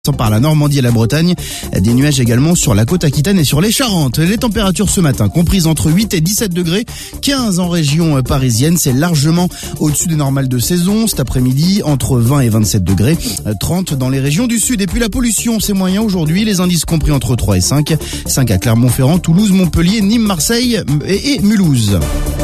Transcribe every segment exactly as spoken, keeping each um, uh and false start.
Par la Normandie et la Bretagne, des nuages également sur la côte Aquitaine et sur les Charentes. Les températures ce matin comprises entre huit et dix-sept degrés, quinze en région parisienne, c'est largement au-dessus des normales de saison. Cet après-midi, entre vingt et vingt-sept degrés, trente dans les régions du sud. Et puis la pollution, c'est moyen aujourd'hui, les indices compris entre trois et cinq, cinq à Clermont-Ferrand, Toulouse, Montpellier, Nîmes, Marseille et, et Mulhouse.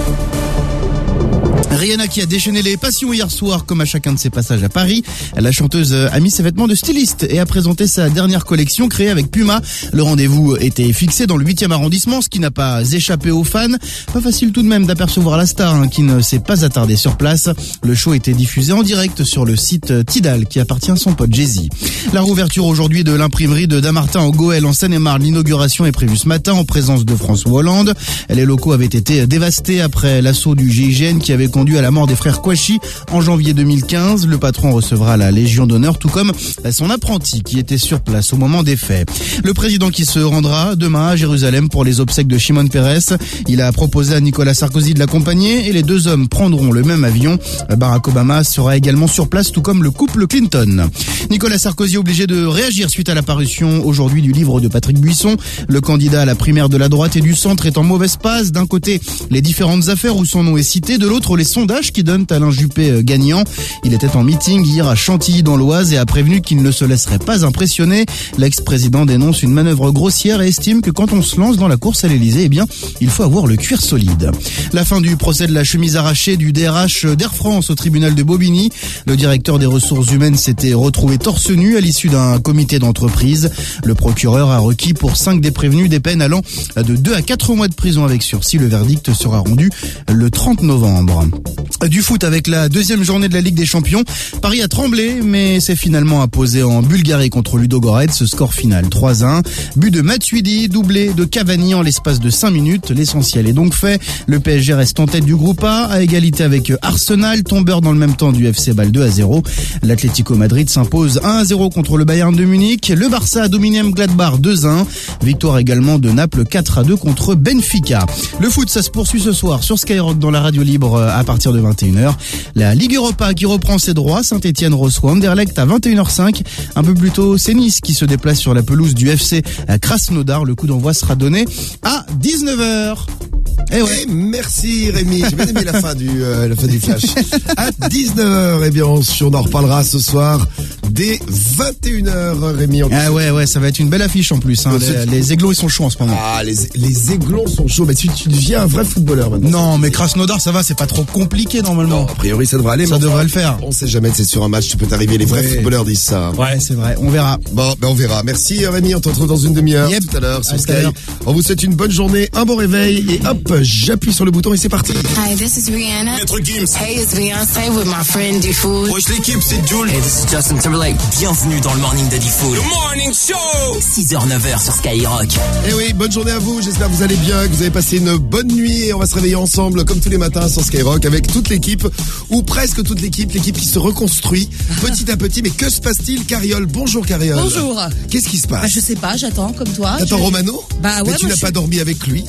Rihanna qui a déchaîné les passions hier soir comme à chacun de ses passages à Paris. La chanteuse a mis ses vêtements de styliste et a présenté sa dernière collection créée avec Puma. Le rendez-vous était fixé dans le huitième arrondissement, ce qui n'a pas échappé aux fans. Pas facile tout de même d'apercevoir la star hein, qui ne s'est pas attardée sur place. Le show était diffusé en direct sur le site Tidal qui appartient à son pote Jay-Z. La rouverture aujourd'hui de l'imprimerie de Dammartin en Goël en Seine-et-Marne. L'inauguration est prévue ce matin en présence de François Hollande. Les locaux avaient été dévastés après l'assaut du G I G N qui avait conduit à la mort des frères Kouachi en janvier deux mille quinze. Le patron recevra la Légion d'honneur, tout comme son apprenti qui était sur place au moment des faits. Le président qui se rendra demain à Jérusalem pour les obsèques de Shimon Peres. Il a proposé à Nicolas Sarkozy de l'accompagner et les deux hommes prendront le même avion. Barack Obama sera également sur place, tout comme le couple Clinton. Nicolas Sarkozy est obligé de réagir suite à la parution aujourd'hui du livre de Patrick Buisson. Le candidat à la primaire de la droite et du centre est en mauvaise passe. D'un côté, les différentes affaires où son nom est cité, de l'autre, les sondages qui donnent Alain Juppé gagnant. Il était en meeting hier à Chantilly dans l'Oise et a prévenu qu'il ne se laisserait pas impressionner. L'ex-président dénonce une manœuvre grossière et estime que quand on se lance dans la course à l'Elysée, eh bien, il faut avoir le cuir solide. La fin du procès de la chemise arrachée du D R H d'Air France au tribunal de Bobigny. Le directeur des ressources humaines s'était retrouvé torse nu à l'issue d'un comité d'entreprise. Le procureur a requis pour cinq des prévenus des peines allant de deux à quatre mois de prison avec sursis. Le verdict sera rendu le trente novembre. Du foot avec la deuxième journée de la Ligue des Champions. Paris a tremblé, mais s'est finalement imposé en Bulgarie contre Ludogorets. Ce score final trois à un. But de Matuidi, doublé de Cavani en l'espace de cinq minutes. L'essentiel est donc fait. Le P S G reste en tête du groupe A, à égalité avec Arsenal, tombeur dans le même temps du F C Bâle deux à zéro. L'Atlético Madrid s'impose un à zéro contre le Bayern de Munich. Le Barça a dominé Gladbach deux à un. Victoire également de Naples quatre à deux contre Benfica. Le foot, ça se poursuit ce soir sur Skyrock dans la radio libre à partir de vingt et une heures. La Ligue Europa qui reprend ses droits. Saint-Etienne reçoit Anderlecht à vingt et une heures cinq. Un peu plus tôt, c'est Nice qui se déplace sur la pelouse du F C à Krasnodar. Le coup d'envoi sera donné à dix-neuf heures. Eh ouais. Et merci Rémi, j'ai bien aimé la fin du euh, la fin du flash. À dix-neuf heures, eh bien on, on en reparlera ce soir dès vingt et une heures Rémi. Ah ouais ouais, ça va être une belle affiche en plus hein. les, les Aiglons ils sont chauds en ce moment. Ah les les Aiglons sont chauds, mais tu, tu deviens un vrai footballeur maintenant. Non, mais Krasnodar ça va, c'est pas trop compliqué normalement. Non, a priori ça devrait aller. Ça devrait le faire. On sait jamais, c'est sur un match tu peux t'arriver, les vrais ouais. footballeurs disent ça. Ouais, c'est vrai, on verra. Bon, ben on verra. Merci Rémi, on te retrouve dans une demi-heure yep. tout à l'heure sur Sky. On vous souhaite une bonne journée, un bon réveil et hop, j'appuie sur le bouton et c'est parti. Hi, this is Rihanna. Maître Gims. Hey, it's Beyoncé with my friend D-Food. Wesh l'équipe, c'est Jul. Hey, this is Justin Timberlake. Bienvenue dans le Morning de D-Food. The Morning Show. six heures neuf heures sur Skyrock. Eh oui, bonne journée à vous. J'espère que vous allez bien, que vous avez passé une bonne nuit et on va se réveiller ensemble comme tous les matins sur Skyrock avec toute l'équipe ou presque toute l'équipe, l'équipe qui se reconstruit petit à petit. Mais que se passe-t-il, Cariole? Bonjour Cariole. Bonjour. Qu'est-ce qui se passe? Bah, je sais pas, j'attends comme toi. T'attends je... Romano? Bah ouais. Mais tu n'as je... pas dormi avec lui?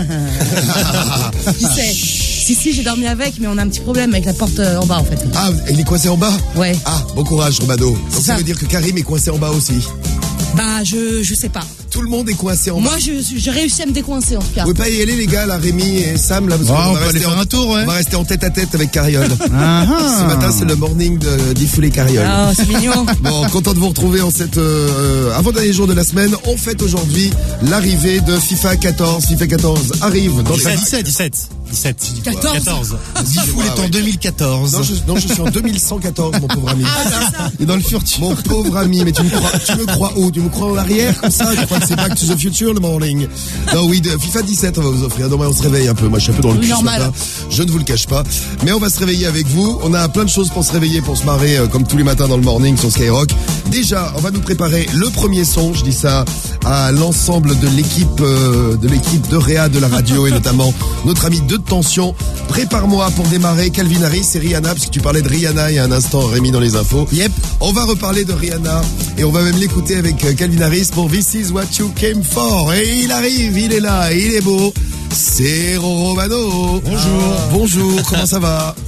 Qui sait? Si, si, j'ai dormi avec, mais on a un petit problème avec la porte en bas, en fait. Ah, il est coincé en bas? Ouais. Ah, bon courage, Romano. Donc ça. ça veut dire que Karim est coincé en bas aussi? Bah, je, je sais pas. Tout le monde est coincé en bas. Moi, je, j'ai réussi à me décoincer, en tout cas. Vous pouvez pas y aller, les gars, là, Rémi et Sam, là, parce oh, qu'on on va peut aller rester faire en, un tour, ouais. On va rester en tête à tête avec Cariole. Ah, ce matin, c'est le morning de d'Iffoulé Cariole. Ah, c'est mignon. Bon, content de vous retrouver en cette, euh, avant-dernier jour de la semaine. On fête aujourd'hui l'arrivée de FIFA quatorze. FIFA quatorze arrive dans dix-sept, les... dix-sept, dix-sept. dix-sept. quatorze. quatorze. Diffoul est en deux mille quatorze. Non je, non, je suis en deux mille cent quatorze, mon pauvre ami. Ah, c'est ça. Et dans le furtif. Mon pauvre ami, mais tu me crois, tu me crois où? Tu me crois en arrière, comme ça? Tu crois que c'est Back to the Future, le morning? Non, oui, de FIFA dix-sept, on va vous offrir. Demain, on se réveille un peu. Moi, je suis un peu dans le cul ce matin. Je ne vous le cache pas. Mais on va se réveiller avec vous. On a plein de choses pour se réveiller, pour se marrer, euh, comme tous les matins dans le morning sur Skyrock. Déjà, on va nous préparer le premier son. Je dis ça à l'ensemble de l'équipe, euh, de l'équipe de Réa de la radio et notamment notre ami de Tension. Prépare-moi pour démarrer Calvin Harris et Rihanna, parce que tu parlais de Rihanna il y a un instant, Rémi, dans les infos. Yep. On va reparler de Rihanna et on va même l'écouter avec Calvin Harris pour This Is What You Came For. Et il arrive, il est là, il est beau. C'est Romano. Bonjour. Ah, bonjour, comment ça va?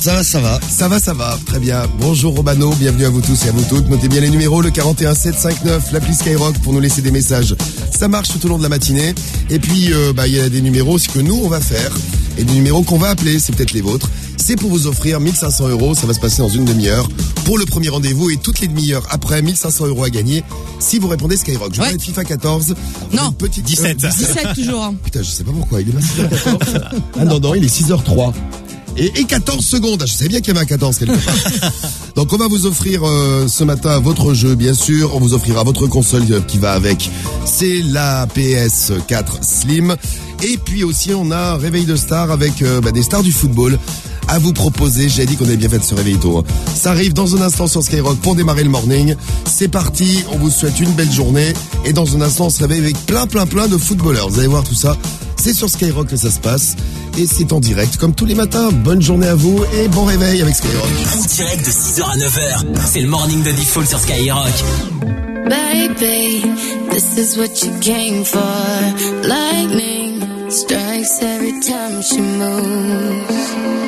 Ça va, ça va. Ça va, ça va. Très bien. Bonjour Romano, bienvenue à vous tous et à vous toutes. Notez bien les numéros, le quarante et un sept cent cinquante-neuf, l'appli Skyrock pour nous laisser des messages. Ça marche tout au long de la matinée. Et puis, euh, bah, il y a des numéros, ce que nous, on va faire. Et des numéros qu'on va appeler, c'est peut-être les vôtres. C'est pour vous offrir mille cinq cents euros. Ça va se passer dans une demi-heure pour le premier rendez-vous et toutes les demi-heures après, mille cinq cents euros à gagner si vous répondez Skyrock. Je Ouais. parlais de FIFA quatorze. Non. Une petite, dix-sept. euh, dix-sept toujours. Hein. Putain, je sais pas pourquoi. Il est pas six heures quatorze. Ah non, non, il est six heures trois. Et, et quatorze secondes. Je savais bien qu'il y avait un quatorze quelque part. Donc on va vous offrir euh, ce matin votre jeu, bien sûr. On vous offrira votre console euh, qui va avec. C'est la P S quatre Slim. Et puis aussi on a un réveil de stars avec euh, bah, des stars du football à vous proposer. J'ai dit qu'on avait bien fait de se réveiller tôt. Hein. Ça arrive dans un instant sur Skyrock pour démarrer le morning. C'est parti, on vous souhaite une belle journée. Et dans un instant on se réveille avec plein plein plein de footballeurs. Vous allez voir tout ça. C'est sur Skyrock que ça se passe. Et c'est en direct comme tous les matins. Bonne journée à vous et bon réveil avec Skyrock. En direct de six heures à neuf heures, c'est le morning de Default sur Skyrock. Baby, this is what you came for. Lightning strikes every time she moves.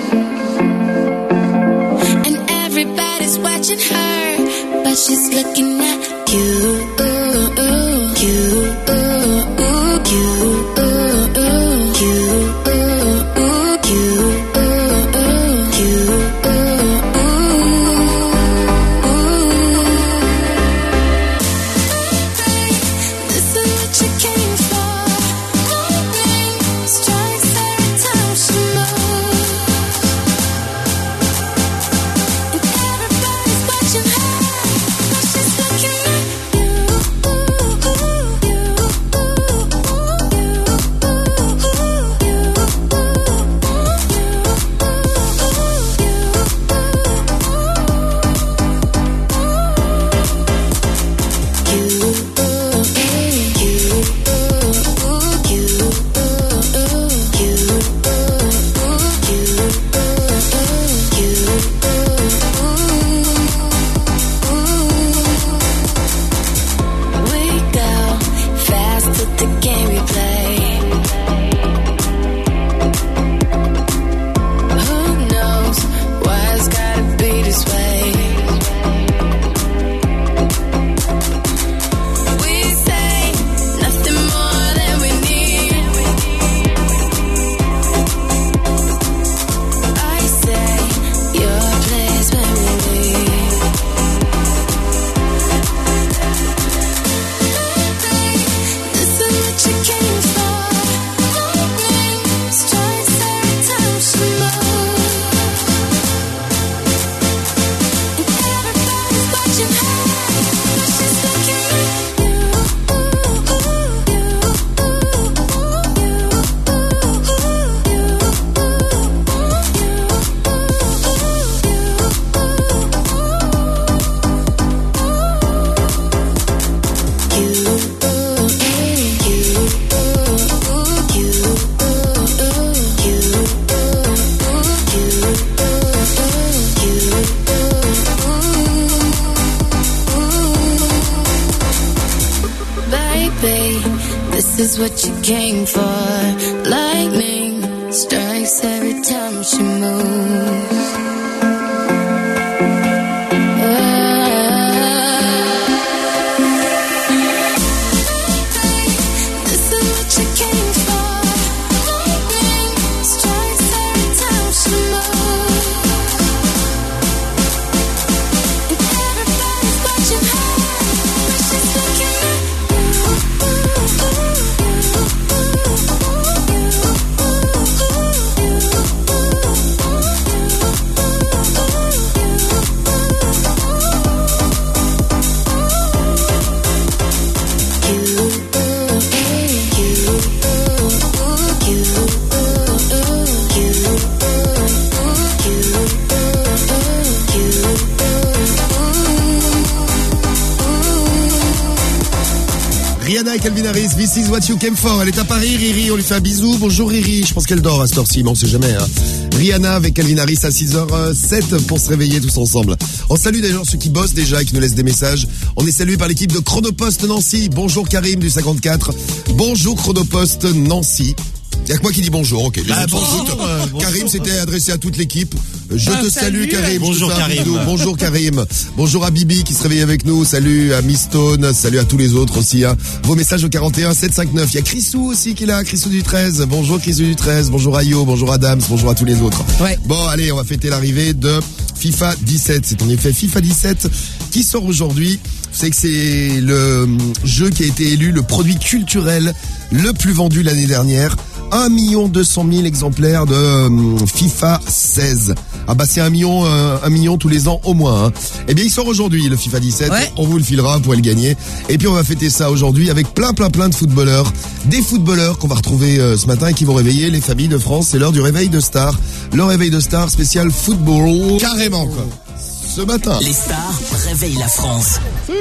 And everybody's watching her, but she's looking at you. You, This is what you came for. Lightning strikes every time she moves. Rihanna et Calvin Harris, This is what you came for. Elle est à Paris, Riri, on lui fait un bisou. Bonjour Riri, je pense qu'elle dort à cette heure-ci, mais on sait jamais. Hein. Rihanna avec Calvin Harris à six heures sept pour se réveiller tous ensemble. On salue d'ailleurs ceux qui bossent déjà et qui nous laissent des messages. On est salué par l'équipe de Chronopost Nancy. Bonjour Karim du cinquante-quatre. Bonjour Chronopost Nancy. Il y a que moi qui dis bonjour, ok. Ah, Les autres, bonjour, écoute, euh, bonjour. Karim s'était adressé à toute l'équipe. Je Ah, te salue, salut. Karim. Bonjour, Je te fais un Karim. bisou. Bonjour Karim. Bonjour à Bibi qui se réveille avec nous. Salut à Miss Stone. Salut à tous les autres aussi. Hein. Vos messages au quarante et un sept cent cinquante-neuf. Il y a Chrisou aussi qui est là, Chrisou du treize. Bonjour Chrisou du treize. Bonjour Ayo. Bonjour Adams. Bonjour à tous les autres. Ouais. Bon, allez, on va fêter l'arrivée de FIFA dix-sept. C'est en effet FIFA dix-sept qui sort aujourd'hui. Vous savez que c'est le jeu qui a été élu le produit culturel le plus vendu l'année dernière. un million deux cent mille exemplaires de euh, FIFA seize. Ah bah c'est un million, euh, un million tous les ans au moins. Hein. Eh bien il sort aujourd'hui le FIFA dix-sept. Ouais. On vous le filera, vous pourrez le gagner. Et puis on va fêter ça aujourd'hui avec plein plein plein de footballeurs. Des footballeurs qu'on va retrouver euh, ce matin et qui vont réveiller les familles de France. C'est l'heure du réveil de stars. Le réveil de stars spécial football. Carrément, quoi. Ce matin. Les stars réveillent la France.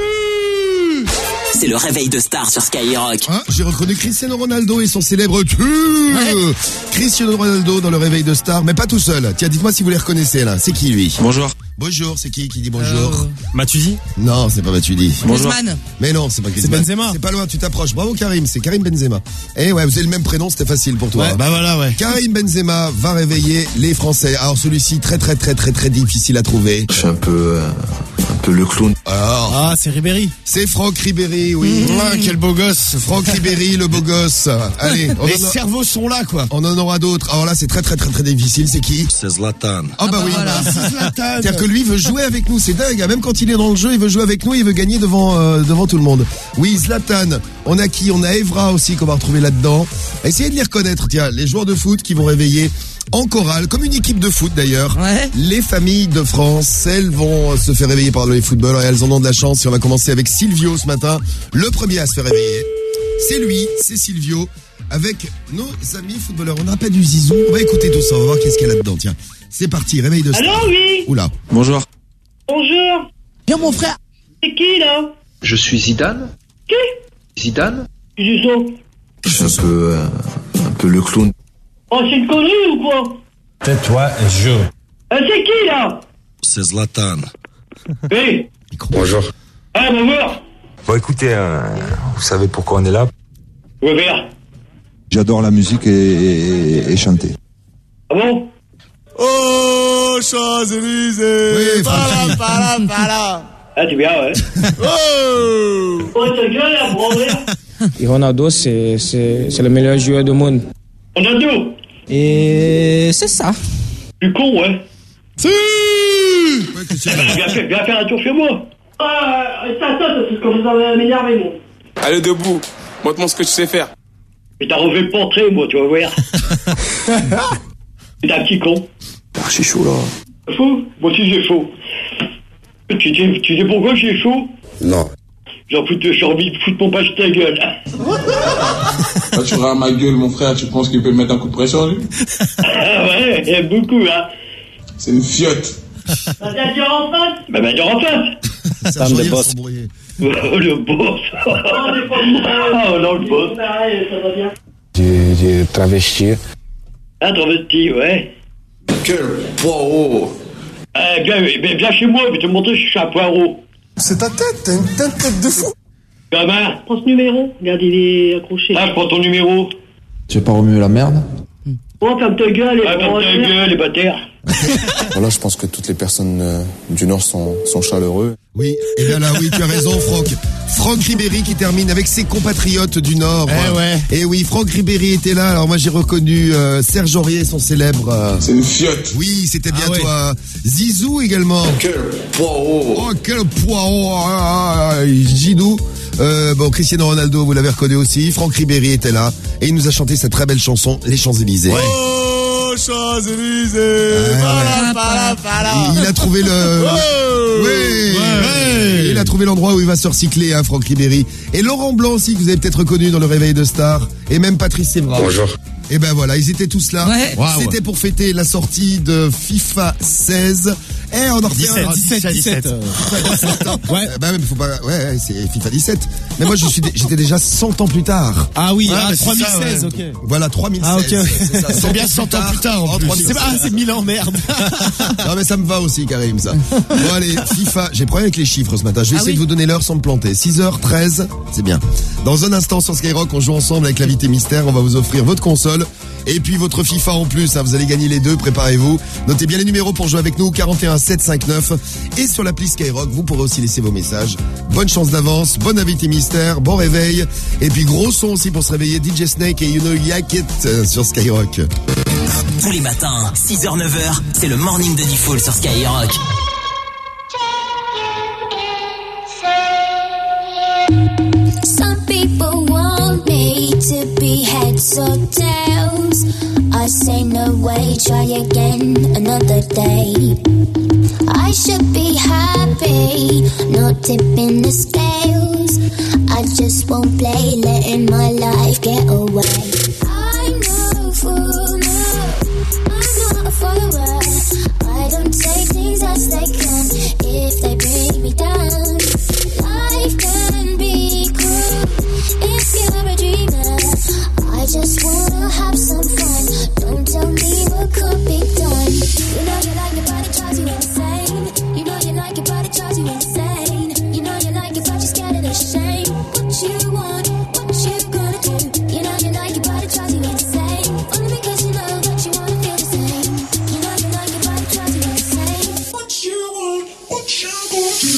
C'est le réveil de stars sur Skyrock. Hein, j'ai reconnu Cristiano Ronaldo et son célèbre tube. Ouais. Cristiano Ronaldo dans le réveil de star, mais pas tout seul. Tiens, dites-moi si vous les reconnaissez là. C'est qui lui? Bonjour. Bonjour, c'est qui qui dit bonjour? Euh, Matuidi. Non, c'est pas Matuidi. Bonjour. Griezmann. Mais non, c'est pas Griezmann. Benzema. C'est pas loin, tu t'approches. Bravo Karim, c'est Karim Benzema. Eh ouais, vous avez le même prénom, c'était facile pour toi. Ouais, hein. bah voilà, ouais. Karim Benzema va réveiller les Français. Alors celui-ci très très très très très difficile à trouver. Je suis un peu, euh, un peu le clown. Alors, Ah, c'est Ribéry. c'est Franck Ribéry, oui. Ah, quel beau gosse. Franck Ribéry, le beau gosse. Allez, on Les en, a- cerveaux sont là, quoi. on en aura d'autres. Alors là, c'est très très très très difficile. C'est qui? C'est Zlatan. Ah bah bah oui. voilà. C'est-à-dire que lui veut jouer avec nous, c'est dingue. Même quand il est dans le jeu, il veut jouer avec nous, il veut gagner devant euh, devant tout le monde. Oui, Zlatan. On a qui? On a Evra aussi qu'on va retrouver là-dedans. Essayez de les reconnaître. Tiens, les joueurs de foot qui vont réveiller en chorale, comme une équipe de foot d'ailleurs. Ouais. Les familles de France, elles vont se faire réveiller par le football et elles en ont de la chance. Et on va commencer avec Silvio ce matin, le premier à se faire réveiller. C'est lui, c'est Silvio, avec nos amis footballeurs. On n'a pas du zizou. On va écouter tout ça, on va voir qu'est-ce qu'il y a là-dedans. Tiens, c'est parti, réveil de star. Allô, oui. Oula. Bonjour. Bonjour. Viens mon frère. C'est qui, là? Je suis Zidane. Qui? Zidane. Qui c'est ça? Je suis un peu, euh, un peu le clown. Oh, c'est une connerie ou quoi? Tais-toi et joue. Euh, c'est qui, là? C'est Zlatan. Hé. Bonjour. Ah, bonjour. Bon, écoutez, euh, vous savez pourquoi on est là? Robert. J'adore la musique et, et- et chanter. Ah bon? Oh, Champs-Élysées. Oui, Francky. Pala, pala. Ah, c'est bien, ouais. Oh. Oh, ta gueule, là, Robert. Et Ronaldo, c'est, c'est, c'est le meilleur joueur du monde. Ronaldo. Et c'est ça. Tu es con, ouais. Si. Ouais, Cristiano. Viens faire, viens faire un tour chez moi. Ah, ça, ça, ça, c'est ce que vous avez m'énerver, moi. Allez, debout. Montre-moi ce que tu sais faire. Mais t'as refait le portrait, moi, tu vas voir. T'es un petit con. Ah, je suis chaud là. Fou? Moi aussi, j'ai chaud. Tu sais, tu sais pourquoi j'ai chaud? Non. J'en fous, j'ai envie de foutre mon page ta gueule. Quand tu auras ma gueule, mon frère, tu penses qu'il peut me mettre un coup de pression, lui? Ah ouais, il y a beaucoup, hein. C'est une fiotte. Bah, t'as dire en face? Bah, bah, dire en face. Ça Femme de joyeux boss. s'embrouiller. Oh, le boss. Oh, non, le boss. Ça va bien. Du, du travesti. Ah, travesti, ouais. Quel poireau. Eh bien, bien, viens chez moi, je vais te montrer que je suis un poireau. C'est ta tête, t'as une tête, tête de fou. Gamin. Prends ce numéro, regarde, il est accroché. Ah, je prends ton numéro. Tu veux pas remuer la merde? Oh, ferme ta gueule et Ah, ferme ta gueule, les bâtards. Voilà, je pense que toutes les personnes euh, du Nord sont, sont chaleureux. Oui, et bien là, oui, tu as raison, Franck. Franck Ribéry qui termine avec ses compatriotes du Nord. Eh ouais. Et oui, Franck Ribéry était là. Alors moi, j'ai reconnu euh, Serge Aurier, son célèbre. euh, C'est une fiotte. Oui, c'était bien Ah ouais. toi. Zizou également. Quel poireau. Oh, quel poireau. Ah, ah, ah, Gidou. Euh, bon, Cristiano Ronaldo, vous l'avez reconnu aussi. Franck Ribéry était là. Et il nous a chanté cette très belle chanson, Les Champs-Élysées. Oh, Champs-Élysées. Ah, Pala, pala, pala. Il, il a trouvé le... Oh. Oui. Ouais. Il a trouvé l'endroit où il va se recycler, hein, Franck Ribéry. Et Laurent Blanc aussi, que vous avez peut-être reconnu dans le Réveil de Star. Et même Patrice Sévra. Bonjour. Et ben voilà, ils étaient tous là. Ouais. Waouh. C'était pour fêter la sortie de FIFA seize. Et on en refait un. dix-sept, dix-sept. Ouais. Bah même, faut pas. Ouais, ouais, c'est FIFA dix-sept. Mais moi, je suis, dé- j'étais déjà cent ans plus tard. Ah oui, Ouais, ah, mais c'est trois mille seize, ça, ok. ouais. Voilà, trois mille seize. Ah, ok, ok. C'est ça, C'est bien cent ans plus tard, en Oh, plus. trois mille C'est, ah, seize. c'est mille ans, merde. Non, mais ça me va aussi, Karim, ça. Bon, allez, FIFA. J'ai problème avec les chiffres ce matin. Je vais Ah essayer oui. de vous donner l'heure sans me planter. six heures treize. C'est bien. Dans un instant sur Skyrock, on joue ensemble avec l'invité mystère. On va vous offrir votre console. Et puis votre FIFA en plus, hein, vous allez gagner les deux, préparez-vous. Notez bien les numéros pour jouer avec nous, quarante et un sept cent cinquante-neuf. Et sur l'appli Skyrock, vous pourrez aussi laisser vos messages. Bonne chance d'avance, bon invité mystère, bon réveil. Et puis gros son aussi pour se réveiller, D J Snake et You Know You Like It euh, sur Skyrock. Tous les matins, six heures neuf heures, c'est le morning de Diffoul sur Skyrock. Some people want me to be heads or tails. I say no way, try again another day. I should be happy, not tipping the scales. I just won't play, letting my life get away. I know for now, I'm not a follower. I don't take things as they come if they bring me down. Life can be cruel if you're a dreamer. I just wanna have some fun. Don't tell me what could be done. You know you like it, but it drives you insane. You know you like it, but it drives you insane. You know you like it, but you're scared of the shame. What you want, what you gonna do? You know you like it, but it drives you insane. Only because you know that you wanna feel the same. You know you like it, but it drives you insane. What you want, what you gonna do?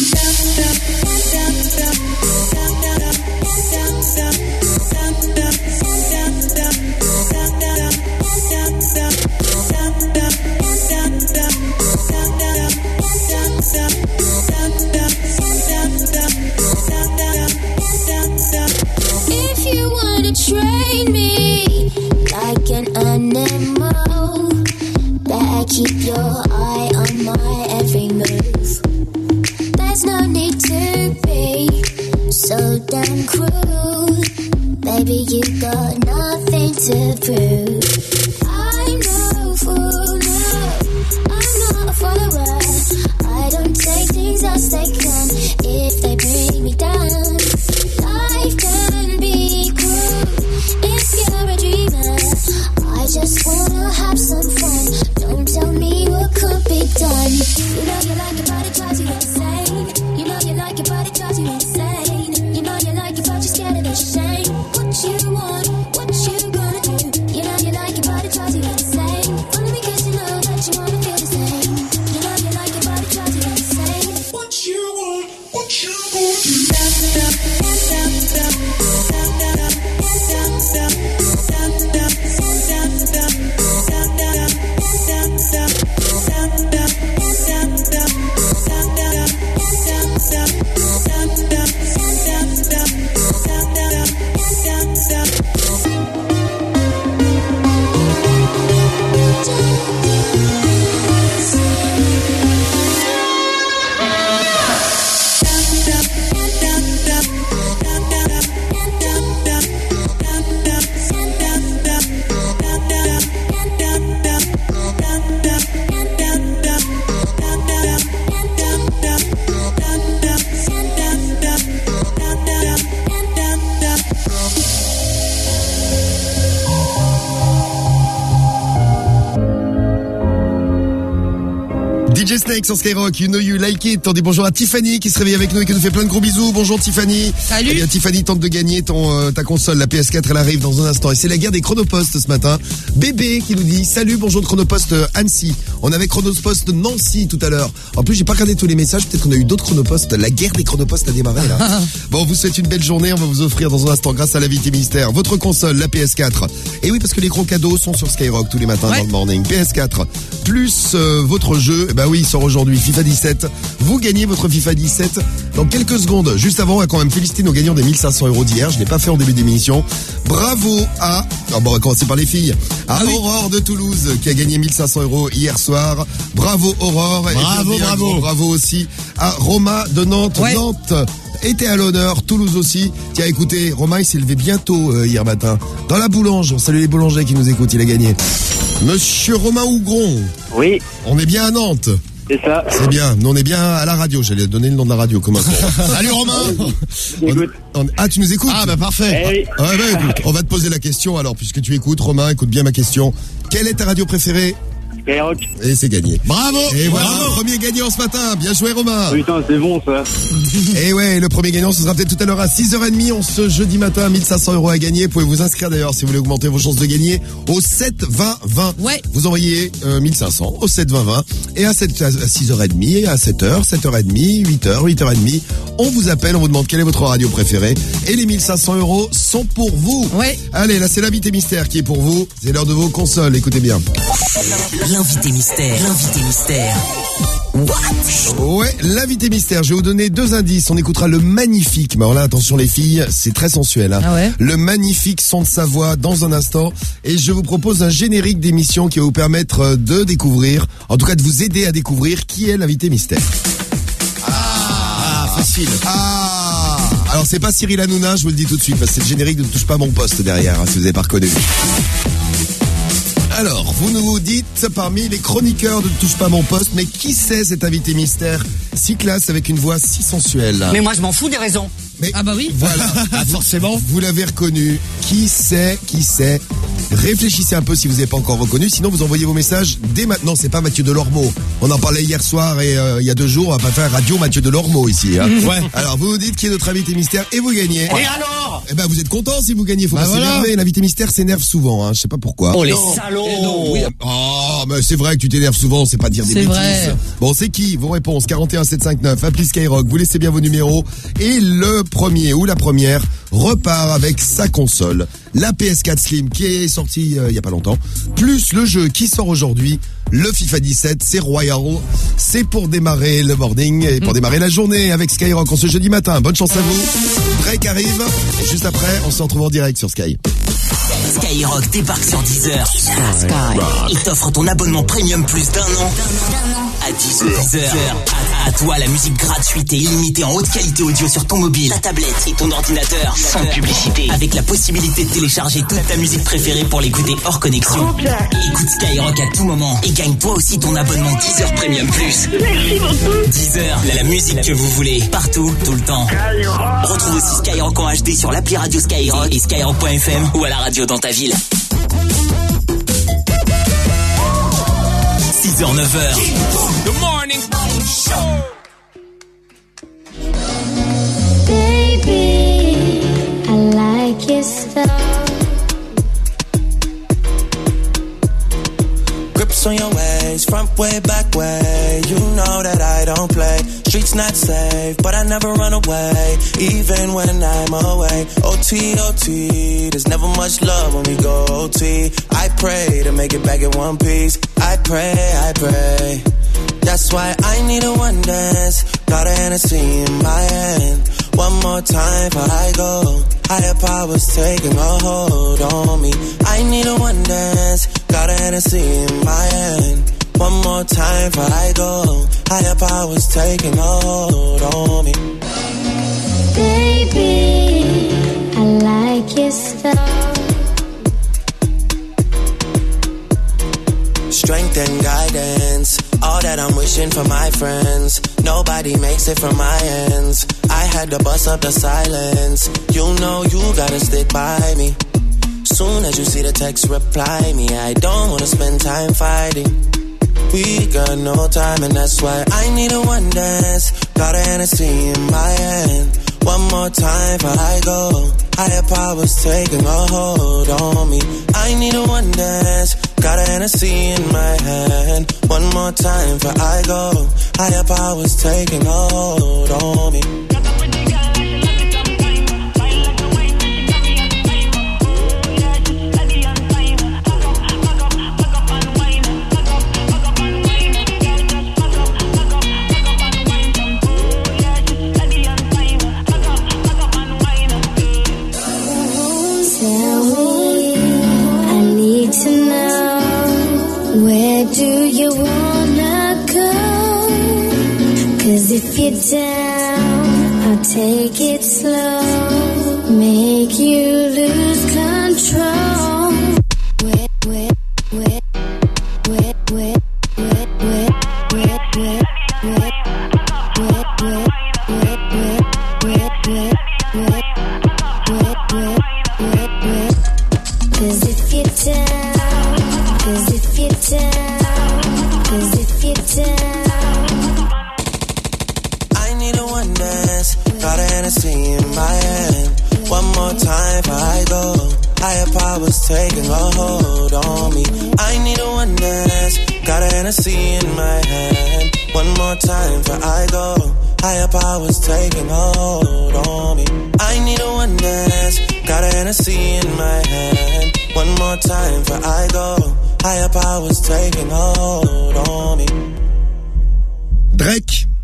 If you wanna train me like an animal, better keep your eye on my every move. There's no need to be so damn cruel. Baby, you got nothing to prove. I know for now, I'm not a follower. I don't take things as they come if they bring me down. Life can be cruel if you're a dreamer. I just wanna have some fun. Don't tell me what could be done. You know you like it, but it drives you insane. You know you like it, but it drives you insane. You know you like it, but you're scared of the shame. What you want, what you gonna do? You know you like it, but it drives you insane. Only because you know that you wanna feel the same. You know you like it, but it drives you insane. What you want, what you gonna do? D J Snake sur Skyrock, You Know You Like It. On dit bonjour à Tiffany qui se réveille avec nous et qui nous fait plein de gros bisous. Bonjour Tiffany. Salut. Eh bien, Tiffany tente de gagner ton euh, ta console, la P S quatre, elle arrive dans un instant. Et c'est la guerre des chronopostes ce matin. Bébé qui nous dit salut, bonjour de chronopost euh, Annecy. On avait chronopost Nancy tout à l'heure. En plus, j'ai pas regardé tous les messages, peut-être qu'on a eu d'autres chronopostes. La guerre des chronopostes a démarré là. Bon, on vous souhaite une belle journée. On va vous offrir dans un instant, grâce à l'invité mystère, votre console, la P S quatre. Et oui, parce que les gros cadeaux sont sur Skyrock tous les matins ouais. dans le morning. P S quatre plus euh, votre jeu. Bah oui, il sort aujourd'hui. FIFA dix-sept. Vous gagnez votre FIFA dix-sept dans quelques secondes. Juste avant, on va quand même féliciter nos gagnants des mille cinq cents euros d'hier. Je l'ai pas fait en début d'émission. Bravo à, oh bon, on va commencer par les filles. À ah oui. Aurore de Toulouse qui a gagné mille cinq cents euros hier soir. Bravo Aurore. Bravo, et bien, bravo. Bravo. Bravo aussi à Romain de Nantes. Ouais. Nantes était à l'honneur. Toulouse aussi. Tiens, écoutez, Romain, il s'est levé bientôt euh, hier matin. Dans la boulange. On salue les boulangers qui nous écoutent. Il a gagné. Monsieur Romain Hougron. Oui. On est bien à Nantes. C'est ça. C'est bien. Nous, on est bien à la radio. J'allais donner le nom de la radio. Comment Salut Romain. On, on, ah, tu nous écoutes? Ah, bah parfait. Eh oui. Ah, bah, écoute, on va te poser la question alors, puisque tu écoutes. Romain, écoute bien ma question. Quelle est ta radio préférée? Skyrock. Et c'est gagné. Bravo. Et voilà, Bravo. premier gagnant ce matin. Bien joué, Romain. Putain, c'est bon ça. Et ouais, le premier gagnant, ce sera peut-être tout à l'heure à six heures trente. On ce jeudi matin, mille cinq cents euros à gagner. Vous pouvez vous inscrire d'ailleurs si vous voulez augmenter vos chances de gagner au sept vingt vingt. Ouais. Vous envoyez euh, mille cinq cents au sept vingt vingt. Et à, sept, à six heures trente, et à sept heures, sept heures trente, huit heures, huit heures trente, on vous appelle, on vous demande quelle est votre radio préférée. Et les mille cinq cents euros sont pour vous. Ouais. Allez, là c'est l'invité mystère qui est pour vous. C'est l'heure de vos consoles, écoutez bien. L'invité mystère, l'invité mystère. What? Ouais, l'invité mystère. Je vais vous donner deux indices. On écoutera le magnifique, mais alors là, attention les filles, c'est très sensuel. Hein. Ah ouais. Le magnifique son de sa voix dans un instant. Et je vous propose un générique d'émission qui va vous permettre de découvrir, en tout cas de vous aider à découvrir qui est l'invité mystère. Ah, facile. Ah, alors c'est pas Cyril Hanouna, je vous le dis tout de suite, parce que c'est le générique de Ne touche pas à mon poste derrière, hein, si vous n'avez pas reconnu. Alors, vous nous dites parmi les chroniqueurs de Ne touche pas à mon poste, mais qui c'est cet invité mystère si classe avec une voix si sensuelle? Mais moi je m'en fous des raisons. Mais Ah bah oui. voilà, Ah, forcément. vous l'avez reconnu. Qui c'est? Qui c'est? Réfléchissez un peu si vous n'avez pas encore reconnu, sinon vous envoyez vos messages dès maintenant. C'est pas Mathieu Delormeau. On en parlait hier soir et euh, il y a deux jours, on va pas faire radio Mathieu Delormeau ici. Hein. Ouais. Alors vous nous dites qui est notre invité mystère et vous gagnez. Et alors? Eh ben vous êtes content si vous gagnez, faut Bah pas voilà. s'énerver. L'invité mystère s'énerve souvent, hein. Je sais pas pourquoi. Oh les Non. salauds. Oui, oh, mais c'est vrai que tu t'énerves souvent, c'est pas dire des C'est bêtises. vrai. Bon, c'est qui? Vos réponses, quarante et un sept cent cinquante-neuf, appli Skyrock, vous laissez bien vos numéros. Et le premier ou la première repart avec sa console, la P S quatre Slim qui est sortie euh, il y a pas longtemps, plus le jeu qui sort aujourd'hui, le FIFA dix-sept, c'est Royal. C'est pour démarrer le morning et pour démarrer la journée avec Skyrock en ce jeudi matin. Bonne chance à vous. Drake arrive et juste après, on se retrouve en direct sur Sky. Skyrock débarque sur Deezer. Il t'offre ton abonnement premium plus d'un an à Deezer. Deezer. À, à toi la musique gratuite et illimitée en haute qualité audio sur ton mobile, ta tablette et ton ordinateur sans publicité. Avec la possibilité de télécharger toute ta musique préférée pour l'écouter hors connexion. Écoute Skyrock à tout moment et gagne toi aussi ton abonnement Deezer Premium Plus. Merci beaucoup. Deezer, la, la musique que vous voulez, partout, tout le temps. Retrouve aussi Skyrock en H D sur l'appli radio Skyrock et skyrock point f m ou à la radio dans ta ville. six heures neuf heures. The morning show. Baby, I like your stuff. Grips on your ways, front way, back way. You know that I don't play. Streets not safe, but I never run away, even when I'm away. O T, O T, there's never much love when we go O T. I pray to make it back in one piece. I pray, I pray. That's why I need a one dance. Got a Hennessy in my hand. One more time before I go. Higher powers taking a hold on me. I need a one dance. Got a Hennessy in my hand. One more time before I go. Higher powers taking a hold on me. Baby, I like your stuff. Strength and guidance, all that I'm wishing for my friends. Nobody makes it from my ends. I had to bust up the silence. You know you gotta stick by me. Soon as you see the text, reply me. I don't wanna spend time fighting. We got no time and that's why I need a one dance. Got a Hennessy in my hand. One more time before I go. Higher powers taking a hold on me. I need a one dance. Got a Hennessy in my hand. One more time before I go. Higher powers taking a hold on me. If you're down, I'll take it slow, make you lose control. Wet, wet, wet, wet, wet, wet, wet, wet, wet, wet, wet, wet, wet, wet, wet, wet, wet, wet, wet. 'Cause if you're down, 'cause if you're down. more time before I go. Higher powers taking a hold on me. I need a one dance, got a Hennessy in my hand. One more time before I go. Higher powers taking hold on me. I need a one dance, got a Hennessy in my hand. One more time before I go. Higher powers taking hold on me. Drake.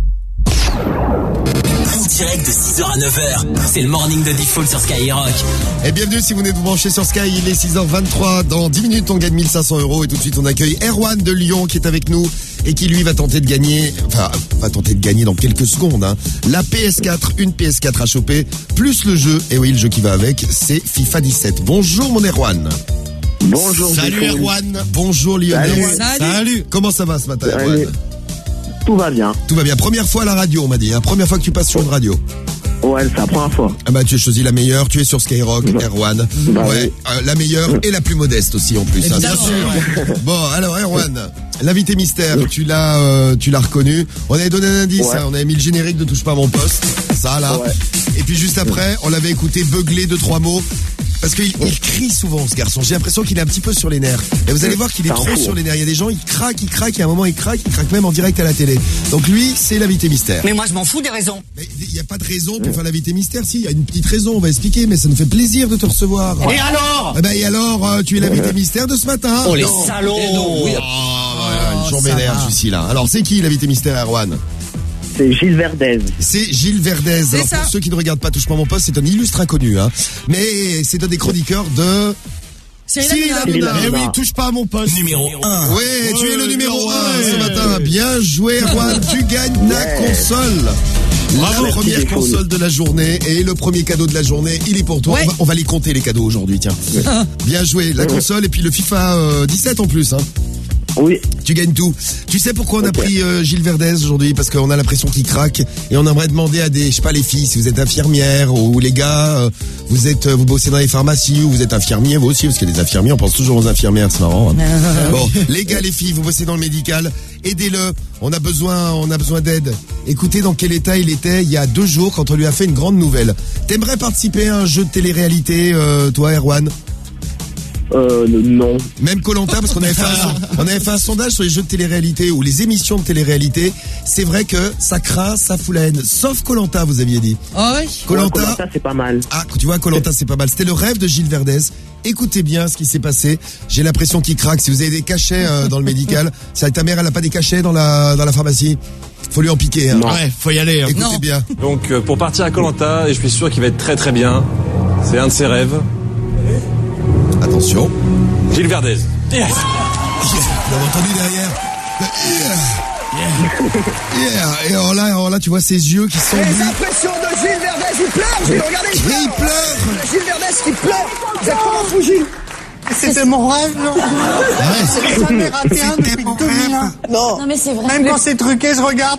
En direct de six heures à neuf heures, c'est le morning de Default sur Skyrock. Et bienvenue si vous venez de vous brancher sur Sky, il est six heures vingt-trois. Dans dix minutes, on gagne mille cinq cents euros et tout de suite, on accueille Erwan de Lyon qui est avec nous et qui lui va tenter de gagner, enfin, va tenter de gagner dans quelques secondes, hein, la P S quatre, une P S quatre à choper, plus le jeu, et oui, le jeu qui va avec, c'est FIFA dix-sept. Bonjour mon Erwan. Bonjour. Salut Erwan. Bonjour Lionel. Salut. Salut. Comment ça va ce matin, Salut. Erwan? Tout va bien. Tout va bien. Première fois à la radio, on m'a dit. Hein. Première fois que tu passes sur une radio. Ouais, c'est la première fois. Ah bah tu as choisi la meilleure. Tu es sur Skyrock, bah. Erwan. Bah, ouais. oui. Euh, la meilleure et la plus modeste aussi en plus. Hein, bien sûr. Bon, alors Erwan, l'invité mystère, tu l'as, euh, tu l'as reconnu. On avait donné un indice. Ouais. Hein, on avait mis le générique de Touche pas à mon poste. Ça là. Ouais. Et puis juste après, on l'avait écouté beugler deux trois mots. Parce qu'il il crie souvent, ce garçon. J'ai l'impression qu'il est un petit peu sur les nerfs. Et vous allez voir qu'il est C'est un trop fou. sur les nerfs. Il y a des gens, ils craquent, ils craquent, et à un moment, ils craquent, ils craquent même en direct à la télé. Donc lui, c'est l'invité mystère. Mais moi, je m'en fous des raisons. Mais il n'y a pas de raison pour faire l'invité mystère. Si, il y a une petite raison, on va expliquer, mais ça nous fait plaisir de te recevoir. Et alors Eh ben, et alors, euh, tu es l'invité mystère de ce matin. Oh, les Non. salauds. Oh, voilà, j'en ça m'énerve, va. celui-ci là. Alors, c'est qui l'invité mystère, Erwan? C'est Gilles Verdez. C'est Gilles Verdez. C'est Alors ça. pour ceux qui ne regardent pas Touche pas mon poste, c'est un illustre inconnu, hein. Mais c'est un des chroniqueurs de Cyril Cyril Hanouna. Cyril Hanouna. Hanouna. Eh oui, touche pas à mon poste. Numéro un. Ouais, tu es le numéro ouais. un ce matin. Bien joué, Erwan. Tu gagnes la Ouais. console. Bravo. La première Merci, console de la journée et le premier cadeau de la journée, il est pour toi. Ouais. On, va, on va les compter les cadeaux aujourd'hui, tiens. Bien joué, la console et puis le FIFA euh, dix-sept en plus, hein. Oui. Tu gagnes tout. Tu sais pourquoi on a Ok. pris euh, Gilles Verdez aujourd'hui? Parce qu'on a l'impression qu'il craque et on aimerait demander à des, je sais pas, les filles, si vous êtes infirmières ou les gars, euh, vous êtes, euh, vous bossez dans les pharmacies ou vous êtes infirmiers, vous aussi, parce qu'il y a des infirmiers, on pense toujours aux infirmières, c'est marrant. Hein. Bon, les gars, les filles, vous bossez dans le médical, aidez-le. On a besoin, on a besoin d'aide. Écoutez dans quel état il était il y a deux jours quand on lui a fait une grande nouvelle. T'aimerais participer à un jeu de télé-réalité, euh, toi, Erwan? Euh, non. Même Koh-Lanta, parce qu'on avait fait un, son- on avait fait un sondage sur les jeux de télé-réalité ou les émissions de télé-réalité. C'est vrai que ça craint, ça fout la haine. Sauf Koh-Lanta, vous aviez dit. Oh oui. Koh-Lanta. Ouais, Koh-Lanta, c'est pas mal. Ah, tu vois, Koh-Lanta, c'est pas mal. C'était le rêve de Gilles Verdez. Écoutez bien ce qui s'est passé. J'ai l'impression qu'il craque. Si vous avez des cachets euh, dans le médical, si ta mère, elle a pas des cachets dans la dans la pharmacie, faut lui en piquer. Hein. Non. Ouais, faut y aller. Hein. Écoutez Non. bien. Donc euh, pour partir à Koh-Lanta, et je suis sûr qu'il va être très très bien. C'est un de ses rêves. Attention. Gilles Verdez. Vous avez entendu derrière. Yeah. Yeah. Et alors là, alors là, tu vois ses yeux qui sont Les bleus. impressions de Gilles Verdez, il pleure, Gilles, regardez, il Et pleure. il pleure. Gilles Verdez qui pleure. Vous êtes comment, vous, Gilles? C'était mon rêve, non? J'ai jamais raté un depuis deux mille un. Non. Non mais c'est vrai. Même quand c'est truqué, je regarde.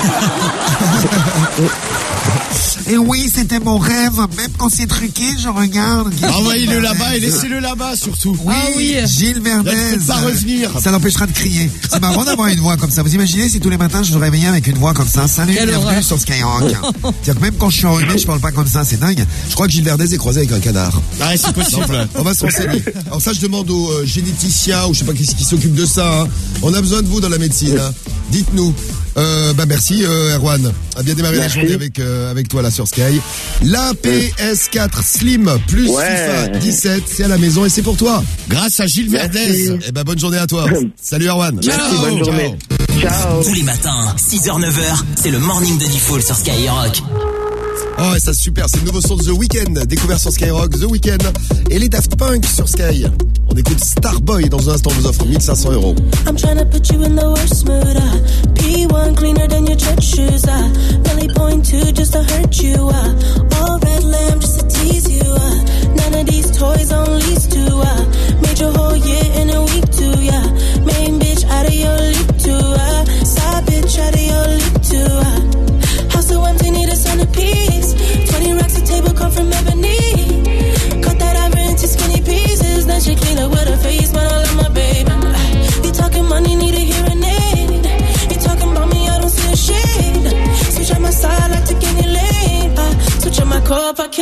Et oui, c'était mon rêve. Même quand c'est truqué, je regarde. Envoyez-le là-bas et laissez-le là-bas surtout. Oui, Ah oui. Gilles Verdez. Ne faites pas revenir. Ça l'empêchera de crier. C'est marrant d'avoir une voix comme ça. Vous imaginez si tous les matins je me réveillais avec une voix comme ça. Salut, Quelle bienvenue horreur. sur Skyrock. C'est-à-dire que même quand je suis enrhumé, je parle pas comme ça. C'est dingue. Je crois que Gilles Verdez est croisé avec un canard. Ouais, c'est possible. On va se renseigner. Alors ça, je demande aux euh, généticiens ou je sais pas qui, qui s'occupe de ça. Hein. On a besoin de vous dans la médecine. Hein. Dites-nous. Euh, bah merci euh, Erwan. A bien démarré Merci. la journée avec euh, avec toi là sur Sky. La P S quatre Slim plus Ouais. FIFA dix-sept, c'est à la maison et c'est pour toi. Grâce à Gilles Verdez. Eh ben bonne journée à toi. Salut Erwan. Merci, bonne journée. Ciao. Tous les matins, six heures neuf heures, c'est le morning de Default sur Skyrock. Oh, et ça c'est super, c'est le nouveau son de The Weeknd, découvert sur Skyrock, The Weeknd et les Daft Punk sur Sky. On écoute Starboy dans un instant, on vous offre mille cinq cents euros. I'm trying to put you in the worst mood. Uh. P one cleaner than your church shoes. Uh. Belly point two just to hurt you. Uh. All red lamb just to tease you. Uh. None of these toys on lease to. Uh. Made your whole year in a week too. Yeah. Main bitch out of your league too. Uh. Side bitch out of your league too. Uh. House so empty, need a centerpiece. Twenty racks a table come from ebony. Cut that ivory into skinny pieces. Then she clean up with her face, but I love my baby. You talking money, need a hearing aid. You talking about me, I don't see a shade. Switch on my side, I take any lane. Uh, switch on my core, I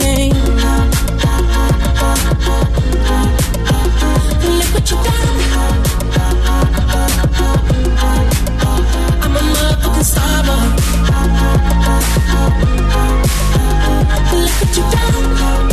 pain. Look what you done. I'm a motherfucking star boy. Look what you done.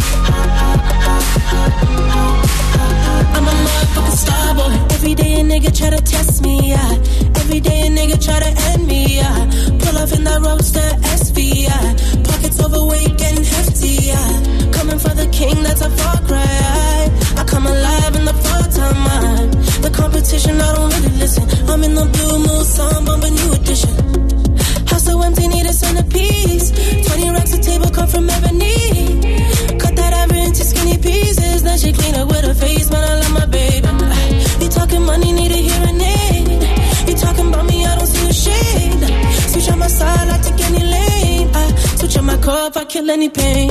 I'm a motherfucking star boy. Every day a nigga try to test me, yeah. Every day a nigga try to end me, yeah. Pull off in that roadster S V, yeah. Pockets overweight, getting hefty, yeah. Coming for the king, that's a far cry. I come alive in the fall time, man. The competition, I don't really listen. I'm in the blue moon, song, bump a new edition. House so empty, need a centerpiece. Twenty racks a table come from ebony. Cut that ever into skinny pieces. Then she clean up with her face, man, I love my baby. You talking money, need a hearing aid. You talking about me, I don't see a shade. Switch on my side, I take any lane. I switch on my car if I kill any pain.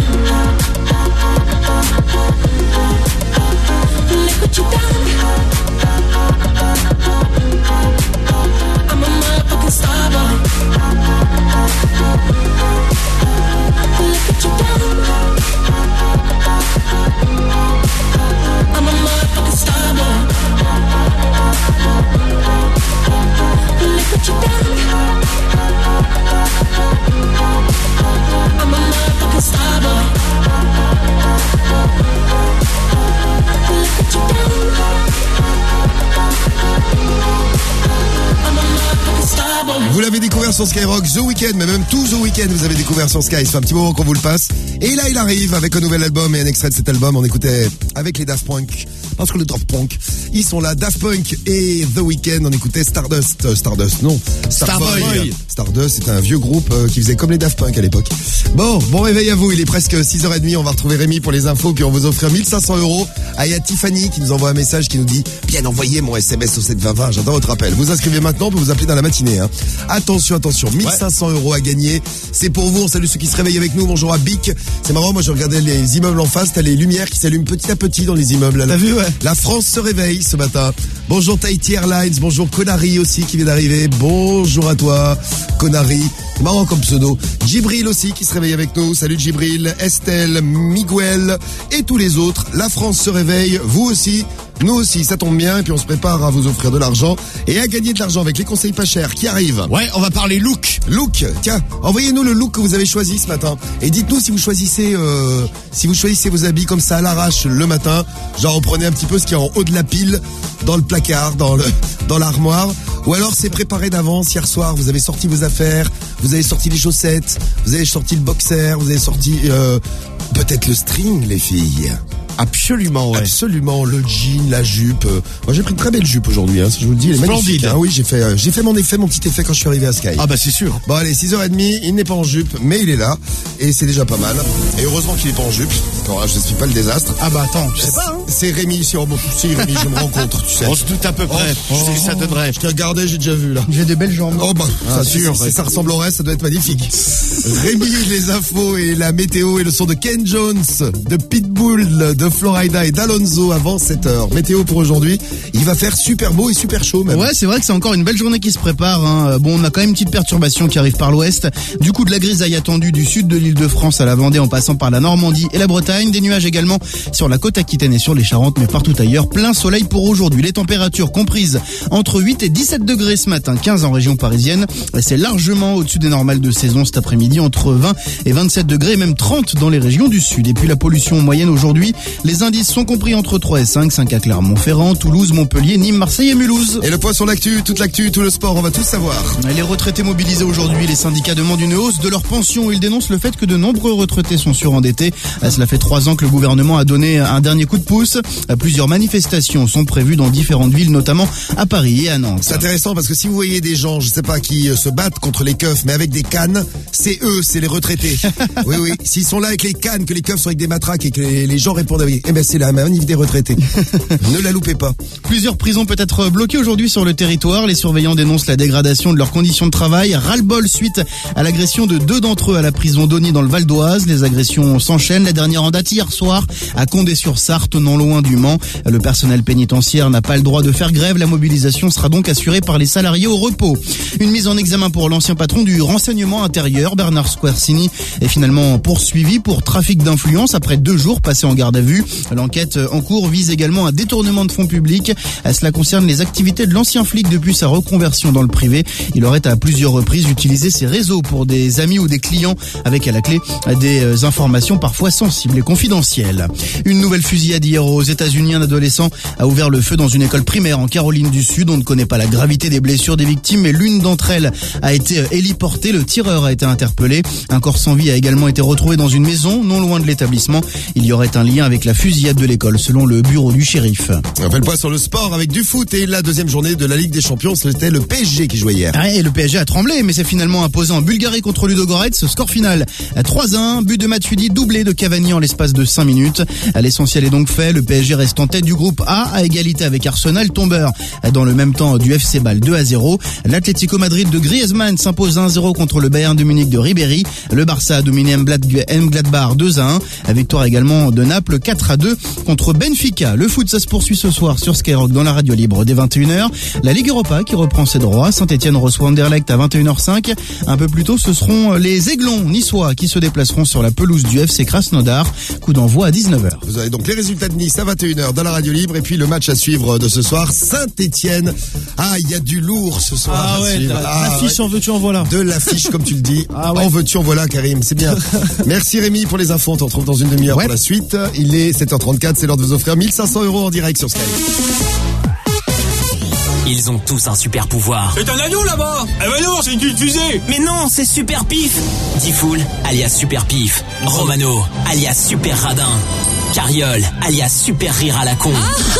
Look what you done. I'm a motherfucking star boy. Look what you done. I'm a motherfucking star boy. Look what you done. I'm a motherfucking star boy. Look what you done. I'm a motherfucking star boy. Vous l'avez découvert sur Skyrock The Weeknd, mais même tout The Weeknd vous avez découvert sur Sky. Ça fait un petit moment qu'on vous le passe. Et là il arrive avec un nouvel album et un extrait de cet album. On écoutait avec les Daft Punk. Parce que le Daft Punk, ils sont là, Daft Punk et The Weeknd. On écoutait Stardust, euh, Stardust, non, Starboy. Starboy. Stardust, c'était un vieux groupe euh, qui faisait comme les Daft Punk à l'époque. Bon, bon réveil à vous. Il est presque six heures trente. On va retrouver Rémi pour les infos, puis on vous offrir mille cinq cents euros. Ah, il y a Tiffany qui nous envoie un message qui nous dit bien envoyez mon S M S au sept vingt vingt. J'attends votre appel. Vous inscrivez maintenant, on peut vous appeler dans la matinée. Hein. Attention, attention, mille cinq cents euros à gagner. C'est pour vous. On salue ceux qui se réveillent avec nous. Bonjour à Bic. C'est marrant. Moi, je regardais les immeubles en face. T'as les lumières qui s'allument petit à petit dans les immeubles. T'as vu, ouais. La France se réveille ce matin. Bonjour Tahiti Airlines, bonjour Conary aussi qui vient d'arriver. Bonjour à toi, Conary. C'est marrant comme pseudo. Djibril aussi qui se réveille avec nous. Salut Djibril, Estelle, Miguel et tous les autres. La France se réveille, vous aussi. Nous aussi, ça tombe bien, et puis on se prépare à vous offrir de l'argent et à gagner de l'argent avec les conseils pas chers qui arrivent. Ouais, on va parler look. Look, tiens, envoyez-nous le look que vous avez choisi ce matin et dites-nous si vous choisissez euh, si vous choisissez vos habits comme ça à l'arrache le matin, genre vous prenez un petit peu ce qui est en haut de la pile, dans le placard, dans le dans l'armoire, ou alors c'est préparé d'avance hier soir, vous avez sorti vos affaires, vous avez sorti les chaussettes, vous avez sorti le boxer, vous avez sorti euh, peut-être le string les filles. Absolument, ouais. Absolument, le jean, la jupe. Moi, j'ai pris une très belle jupe aujourd'hui, hein, je vous le dis, elle est magnifique. Hein. Oui, j'ai fait, euh, j'ai fait mon effet, mon petit effet quand je suis arrivé à Sky. Ah bah c'est sûr. Bon allez, six heures trente, il n'est pas en jupe, mais il est là, et c'est déjà pas mal. Et heureusement qu'il est pas en jupe, alors là, je ne suis pas le désastre. Ah bah attends, tu sais pas, hein. C'est Rémi, si, oh, bon, si Rémi, je me rends compte, tu sais. On se doute à peu près, oh, je sais que ça donnerait. Je t'ai regardé, j'ai déjà vu là. J'ai des belles jambes. Oh bah, ah, ça sûr, si, si ça ressemble au reste, ça doit être magnifique. Rémi, les infos et la météo et le son de Ken Jones, de Pitbull, de Florida et d'Alonso avant sept heures. Météo pour aujourd'hui, il va faire super beau et super chaud même. Ouais, c'est vrai que c'est encore une belle journée qui se prépare. Hein. Bon, on a quand même une petite perturbation qui arrive par l'ouest. Du coup, de la grisaille attendue du sud de l'île de France à la Vendée en passant par la Normandie et la Bretagne. Des nuages également sur la côte aquitaine et sur les Charentes, mais partout ailleurs. Plein soleil pour aujourd'hui. Les températures comprises entre huit et dix-sept degrés ce matin, quinze en région parisienne. C'est largement au-dessus des normales de saison cet après-midi, entre vingt et vingt-sept degrés, même trente dans les régions du sud. Et puis la pollution moyenne aujourd'hui, les indices sont compris entre trois et cinq, cinq à Clermont-Ferrand, Toulouse, Montpellier, Nîmes, Marseille et Mulhouse. Et le point sur l'actu, toute l'actu, tout le sport, on va tout savoir. Les retraités mobilisés aujourd'hui, les syndicats demandent une hausse de leur pension. Ils dénoncent le fait que de nombreux retraités sont surendettés. Cela fait trois ans que le gouvernement a donné un dernier coup de pouce. Plusieurs manifestations sont prévues dans différentes villes, notamment à Paris et à Nantes. C'est intéressant parce que si vous voyez des gens, je sais pas, qui se battent contre les keufs, mais avec des cannes, c'est eux, c'est les retraités. Oui, oui. S'ils sont là avec les cannes, que les keufs sont avec des matraques et que les, les gens répondent oui. Eh ben, c'est la manif des retraités. Ne la loupez pas. Plusieurs prisons peut être bloquées aujourd'hui sur le territoire. Les surveillants dénoncent la dégradation de leurs conditions de travail. Ras-le-bol suite à l'agression de deux d'entre eux à la prison d'Osny dans le Val d'Oise. Les agressions s'enchaînent. La dernière en date hier soir à Condé-sur-Sarthe, non loin du Mans. Le personnel pénitentiaire n'a pas le droit de faire grève. La mobilisation sera donc assurée par les salariés au repos. Une mise en examen pour l'ancien patron du renseignement intérieur, Bernard Squarcini, est finalement poursuivi pour trafic d'influence après deux jours passés en garde à vue. L'enquête en cours vise également un détournement de fonds publics. Cela concerne les activités de l'ancien flic depuis sa reconversion dans le privé. Il aurait à plusieurs reprises utilisé ses réseaux pour des amis ou des clients avec à la clé des informations parfois sensibles et confidentielles. Une nouvelle fusillade hier aux États-Unis. Un adolescent a ouvert le feu dans une école primaire en Caroline du Sud. On ne connaît pas la gravité des blessures des victimes, mais l'une d'entre elles a été héliportée. Le tireur a été interpellé. Un corps sans vie a également été retrouvé dans une maison non loin de l'établissement. Il y aurait un lien avec la fusillade de l'école, selon le bureau du shérif. On fait le point sur le sport avec du foot et la deuxième journée de la Ligue des Champions, c'était le P S G qui jouait hier. Ouais, et le P S G a tremblé, mais s'est finalement imposé en Bulgarie contre Ludogorets. Score final trois à un, but de Matuidi, doublé de Cavani en l'espace de cinq minutes. L'essentiel est donc fait. Le P S G reste en tête du groupe A à égalité avec Arsenal, tombeur dans le même temps du F C Bâle deux à zéro. L'Atlético Madrid de Griezmann s'impose un à zéro contre le Bayern de Munich de Ribéry. Le Barça a dominé Mönchengladbach deux à un. Victoire également de Naples quatre à deux contre Benfica. Le foot, ça se poursuit ce soir sur Skyrock dans la radio libre dès vingt et une heures. La Ligue Europa qui reprend ses droits. Saint-Etienne reçoit Anderlecht à vingt et une heures cinq. Un peu plus tôt, ce seront les Aiglons niçois qui se déplaceront sur la pelouse du F C Krasnodar. Coup d'envoi à dix-neuf heures. Vous avez donc les résultats de Nice à vingt et une heures dans la radio libre et puis le match à suivre de ce soir, Saint-Etienne. Ah, il y a du lourd ce soir. Ah ouais, ah, l'affiche ouais. en veux-tu en voilà. De l'affiche comme tu le dis. Ah ouais. En veux-tu en voilà, Karim, c'est bien. Merci Rémi pour les infos, on te retrouve dans une demi-heure ouais. pour la suite. Il est sept heures trente-quatre, c'est l'heure de vous offrir mille cinq cents euros en direct sur Sky. Ils ont tous un super pouvoir. C'est un anneau là-bas. Eh ben non, c'est une fusée. Mais non, c'est Super Pif. Diffoul, alias Super Pif. Romano, alias Super Radin. Carriole, alias Super Rire à la con.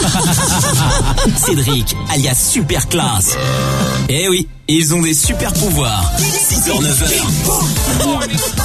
Ah Cédric, alias Super Classe. Eh oui, ils ont des super pouvoirs. six heures neuf heures.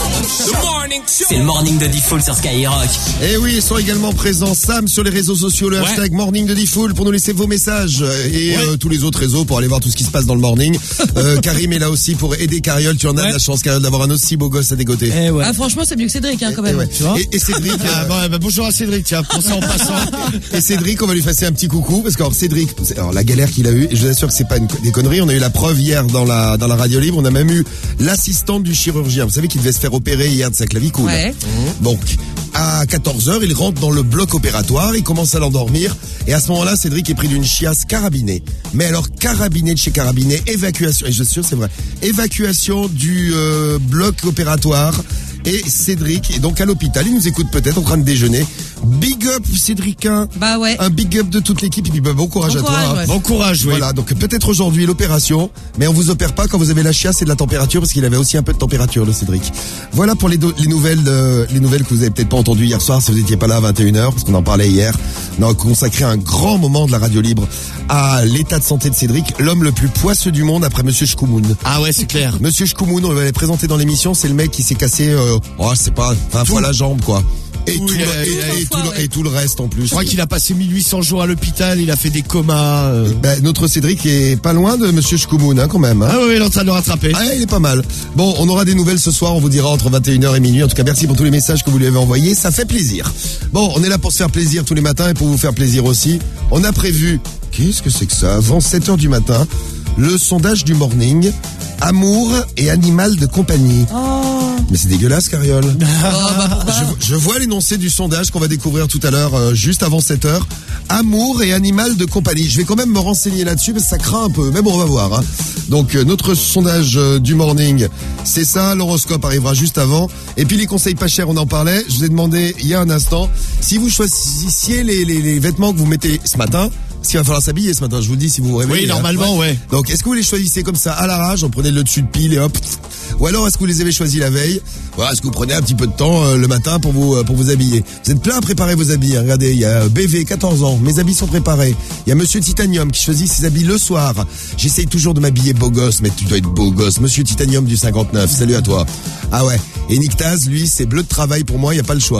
C'est le morning de Diffoul sur Skyrock. Et oui, ils sont également présents, Sam, sur les réseaux sociaux, le ouais. hashtag morning de Diffoul pour nous laisser vos messages et ouais. euh, tous les autres réseaux pour aller voir tout ce qui se passe dans le morning. Euh, Karim est là aussi pour aider Carriole. Tu en as ouais. de la chance, Carriole, d'avoir un aussi beau gosse à dégoter. Eh ouais. Ah, franchement, c'est mieux que Cédric, hein, quand même. Et, ouais. tu vois et, et Cédric. ah, bon, bah, bonjour à Cédric, tiens, pour ça en passant. Et Cédric, on va lui faire un petit coucou parce que alors, Cédric, alors la galère qu'il a eue, et je vous assure que c'est pas une, des conneries. On a eu la preuve hier dans la dans la radio libre. On a même eu l'assistante du chirurgien. Vous savez qu'il devait se faire opérer hier de sa clavicule. Ouais. Mmh. Donc à quatorze heures, il rentre dans le bloc opératoire, il commence à l'endormir et à ce moment-là, Cédric est pris d'une chiasse carabinée. Mais alors carabinée de chez carabinée, évacuation. Et je suis sûr, c'est vrai. Évacuation du euh, bloc opératoire. Et Cédric est donc à l'hôpital, il nous écoute peut-être en train de déjeuner. Big up Cédricin. Bah ouais. Un big up de toute l'équipe et puis bah, bon courage bon à courage, toi. Ouais. Hein. Bon courage, oui. Voilà, donc peut-être aujourd'hui l'opération, mais on vous opère pas quand vous avez la chiasse et de la température parce qu'il avait aussi un peu de température le Cédric. Voilà pour les, do- les nouvelles euh, les nouvelles que vous avez peut-être pas entendues hier soir si vous étiez pas là à vingt et une heures parce qu'on en parlait hier. On a consacré un grand moment de la radio libre à l'état de santé de Cédric, l'homme le plus poisseux du monde après Monsieur Shkoumoun. Ah ouais, c'est clair. Monsieur Shkoumoun, on l'avait présenté dans l'émission, c'est le mec qui s'est cassé euh, oh, c'est pas vingt fois la jambe quoi. Et tout, tout, le, et, et, tout le, et tout le reste en plus. Je crois qu'il a passé mille huit cents jours à l'hôpital, il a fait des comas. Euh... Ben, notre Cédric est pas loin de Monsieur Shkoumoun hein, quand même. Hein. Ah oui, il est en train de le rattraper. Ah, il est pas mal. Bon, on aura des nouvelles ce soir, on vous dira entre vingt et une heures et minuit. En tout cas, merci pour tous les messages que vous lui avez envoyés, ça fait plaisir. Bon, on est là pour se faire plaisir tous les matins et pour vous faire plaisir aussi. On a prévu, qu'est-ce que c'est que ça, avant sept heures du matin, le sondage du morning, amour et animal de compagnie. Oh. Mais c'est dégueulasse, Carriole. Oh, bah, je, je vois l'énoncé du sondage qu'on va découvrir tout à l'heure, euh, juste avant sept heures. Amour et animal de compagnie. Je vais quand même me renseigner là-dessus parce que ça craint un peu. Mais bon, on va voir. Hein. Donc, euh, notre sondage euh, du morning, c'est ça. L'horoscope arrivera juste avant. Et puis, les conseils pas chers, on en parlait. Je vous ai demandé il y a un instant, si vous choisissiez les, les, les vêtements que vous mettez ce matin, parce qu'il va falloir s'habiller ce matin, je vous le dis, si vous vous réveillez. Oui, normalement, hein. ouais. Donc, est-ce que vous les choisissez comme ça, à l'arrache, on prenait le dessus de pile et hop. Ou alors, est-ce que vous les avez choisis la veille? Voilà, est-ce que vous prenez un petit peu de temps euh, le matin pour vous euh, pour vous habiller? Vous êtes plein à préparer vos habits. Hein. Regardez, il y a B V, quatorze ans, mes habits sont préparés. Il y a Monsieur Titanium qui choisit ses habits le soir. J'essaye toujours de m'habiller beau gosse, mais tu dois être beau gosse. Monsieur Titanium du cinquante-neuf, salut à toi. Ah ouais. Et Nick Taz, lui, c'est bleu de travail pour moi, il y a pas le choix.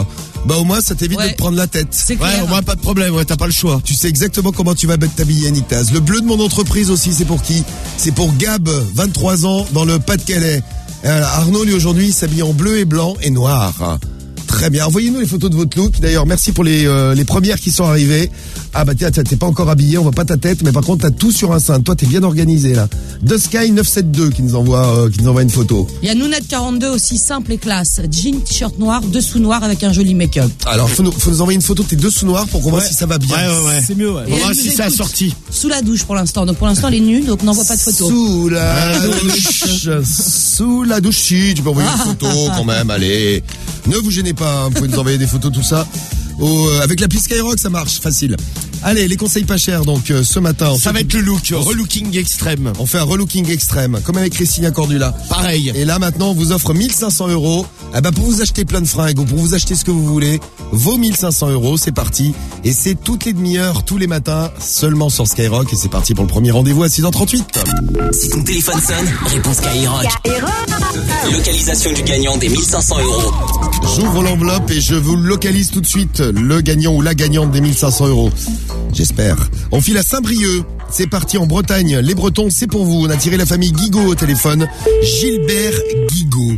Bah au moins ça t'évite Ouais. de te prendre la tête. C'est Ouais, clair. au moins pas de problème, ouais, t'as pas le choix. Tu sais exactement comment tu vas t'habiller, Niktaz. Le bleu de mon entreprise aussi, c'est pour qui? C'est pour Gab, vingt-trois ans, dans le Pas-de-Calais. Et voilà, Arnaud, lui, aujourd'hui, il s'habille en bleu et blanc et noir. Très bien. Envoyez-nous les photos de votre look. D'ailleurs, merci pour les, euh, les premières qui sont arrivées. Ah bah tiens, t'es pas encore habillé, on voit pas ta tête, mais par contre, t'as tout sur un cintre. Toi, t'es bien organisé, là. The Sky neuf sept deux qui nous envoie, euh, qui nous envoie une photo. Il y a Nounette quarante-deux aussi, simple et classe. Jean, t-shirt noir, dessous noir avec un joli make-up. Alors, faut nous, faut nous envoyer une photo de tes dessous noirs pour qu'on voit si ça va bien. Ouais, ouais, ouais. C'est mieux, ouais. Et On va elle voir nous si c'est écoute assorti. Sous la douche pour l'instant. Donc pour l'instant, elle est nue, donc n'envoie pas de photos. Sous la douche. Sous la douche. Si, tu peux envoyer une photo quand même, allez. Ne vous gênez pas, hein, vous pouvez nous envoyer des photos, tout ça. Au, euh, avec l'appli Skyrock, ça marche, facile. Allez, les conseils pas chers, donc euh, ce matin. on Ça fait- va être le look, relooking extrême. On fait un relooking extrême, comme avec Christina Cordula. Pareil. Et là, maintenant, on vous offre mille cinq cents euros. Ah bah, pour vous acheter plein de fringues ou pour vous acheter ce que vous voulez, vos mille cinq cents euros, c'est parti. Et c'est toutes les demi-heures, tous les matins, seulement sur Skyrock. Et c'est parti pour le premier rendez-vous à six heures trente-huit. Si ton téléphone sonne, réponds Skyrock. Localisation du gagnant des mille cinq cents euros. J'ouvre l'enveloppe et je vous localise tout de suite le gagnant ou la gagnante des mille cinq cents euros. J'espère. On file à Saint-Brieuc. C'est parti en Bretagne. Les Bretons, c'est pour vous. On a tiré la famille Guigaud au téléphone. Gilbert Guigaud.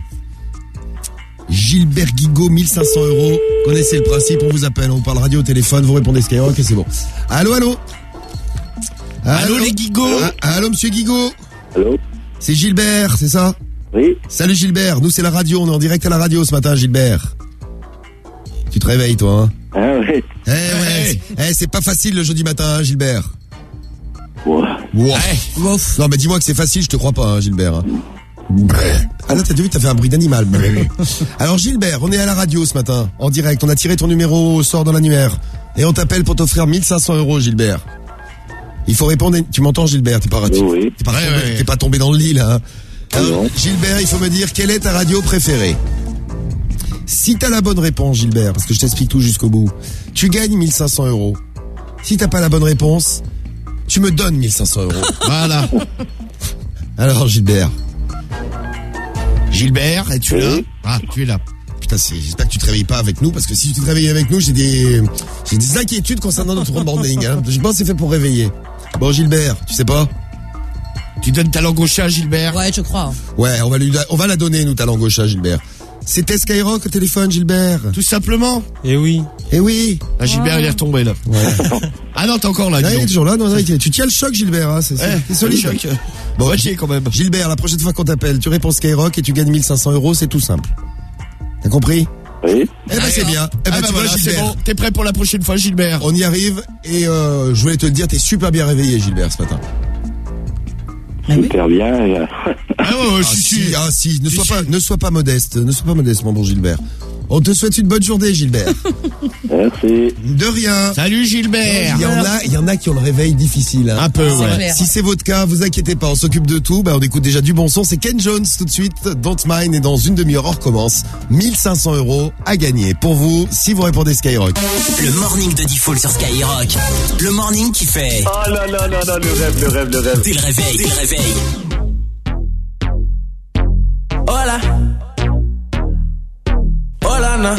Gilbert Guigaud, mille cinq cents euros. Connaissez le principe, on vous appelle, on parle radio au téléphone, vous répondez Skyrock et c'est bon. Allô, allô Allô, les Guigaud. Ah, Allô, monsieur Guigaud. Allô? C'est Gilbert, c'est ça? Oui. Salut Gilbert, nous c'est la radio, on est en direct à la radio ce matin, Gilbert. Tu te réveilles toi, hein? Ah ouais. Eh ouais, eh, c'est pas facile le jeudi matin, hein, Gilbert. Ouais. Wow. Non mais dis-moi que c'est facile, je te crois pas, hein, Gilbert. hein. Ah là, t'as vu, t'as fait un bruit d'animal. Alors Gilbert, on est à la radio ce matin, en direct, on a tiré ton numéro au sort dans l'annuaire. Et on t'appelle pour t'offrir mille cinq cents euros, Gilbert. Il faut répondre, tu m'entends Gilbert, t'es pas raté. Oui. T'es pas, Ouais, tombé, ouais. t'es pas tombé dans le lit là. hein. Alors, Non. Gilbert, il faut me dire quelle est ta radio préférée. Si t'as la bonne réponse, Gilbert, parce que je t'explique tout jusqu'au bout, tu gagnes mille cinq cents euros. Si t'as pas la bonne réponse, tu me donnes mille cinq cents euros. Voilà. Alors, Gilbert. Gilbert, es-tu là? Oui. Ah, tu es là. Putain, c'est, j'espère que tu te réveilles pas avec nous, parce que si tu te réveilles avec nous, j'ai des, j'ai des inquiétudes concernant notre rebanding, hein. Je pense que c'est fait pour réveiller. Bon, Gilbert, tu sais pas? Tu donnes ta langue au chat, Gilbert? Ouais, je crois. Ouais, on va lui, on va la donner, nous, ta langue au chat, Gilbert. C'était Skyrock au téléphone, Gilbert. Tout simplement. Eh oui. Eh oui. Ah, Gilbert, il est retombé, là. Ah non, t'es encore là, Ah, dis il est donc. toujours là, non, non, il est- tu tiens le choc, Gilbert, hein, c'est, c'est, Eh, c'est solide. le choc. Bon, Ouais, j'ai quand même. Gilbert, la prochaine fois qu'on t'appelle, tu réponds Skyrock et tu gagnes mille cinq cents euros, c'est tout simple. T'as compris? Oui. Eh ben, c'est bien. Eh ben, Ah bah tu vois, voilà, c'est Gilbert. bon. T'es prêt pour la prochaine fois, Gilbert? On y arrive et euh, je voulais te le dire, t'es super bien réveillé, Gilbert, ce matin. Super bien. Ah ouais, ouais, Ah je suis si, sûr. ah si, ne Si, sois si. pas, ne sois pas modeste, ne sois pas modeste, mon bon Gilbert. On te souhaite une bonne journée, Gilbert. Merci. De rien. Salut, Gilbert. Il y en a, il y en a qui ont le réveil difficile. Hein. Un peu, C'est ouais. clair. Si c'est votre cas, vous inquiétez pas, on s'occupe de tout. Bah, on écoute déjà du bon son. C'est Ken Jones tout de suite. Don't Mind et dans une demi-heure, on recommence. mille cinq cents euros à gagner pour vous si vous répondez Skyrock. Le morning de Diffoul sur Skyrock. Le morning qui fait. Oh là là là là, le rêve, le rêve, le rêve. Dès le réveil, dès le réveil. Hola. Hola, na.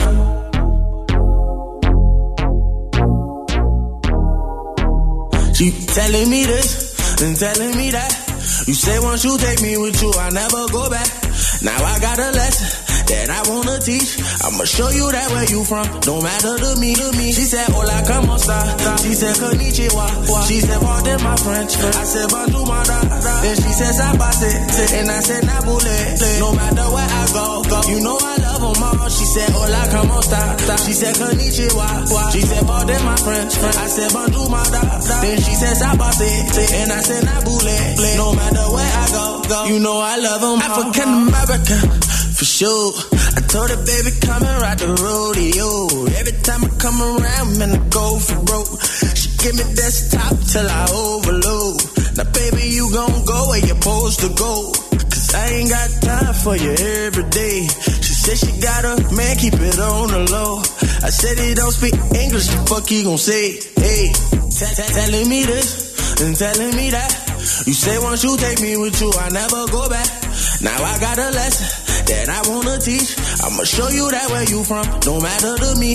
She telling me this and telling me that. You say once you take me with you, I never go back. Now I got a lesson that I wanna teach. I'ma show you that where you from, no matter to me, to me. She said, hola, como esta? She said, konnichiwa. She said, pardon my French. I said, bonjour, my da. Then she said, sabase. And I said, nabule. No matter where I go, go. You know I love them all. She said, hola, como esta? She said, konnichiwa. She said, pardon my French. I said, bonjour, my da. Then she said, sabase. And I said, nabule. No matter where I go, go. You know I love them all. African American, for sure. I told her, baby, come and ride the rodeo. Every time I come around, man, I go for broke. She give me desktop till I overload. Now, baby, you gon' go where you're supposed to go. Cause I ain't got time for you every day. She said she got a man, keep it on the low. I said he don't speak English, the fuck he gon' say? Hey, t- t- telling me this and telling me that. You say once you take me with you, I never go back. Now I got a lesson that I wanna teach. I'ma show you that where you from, no matter to me, to me.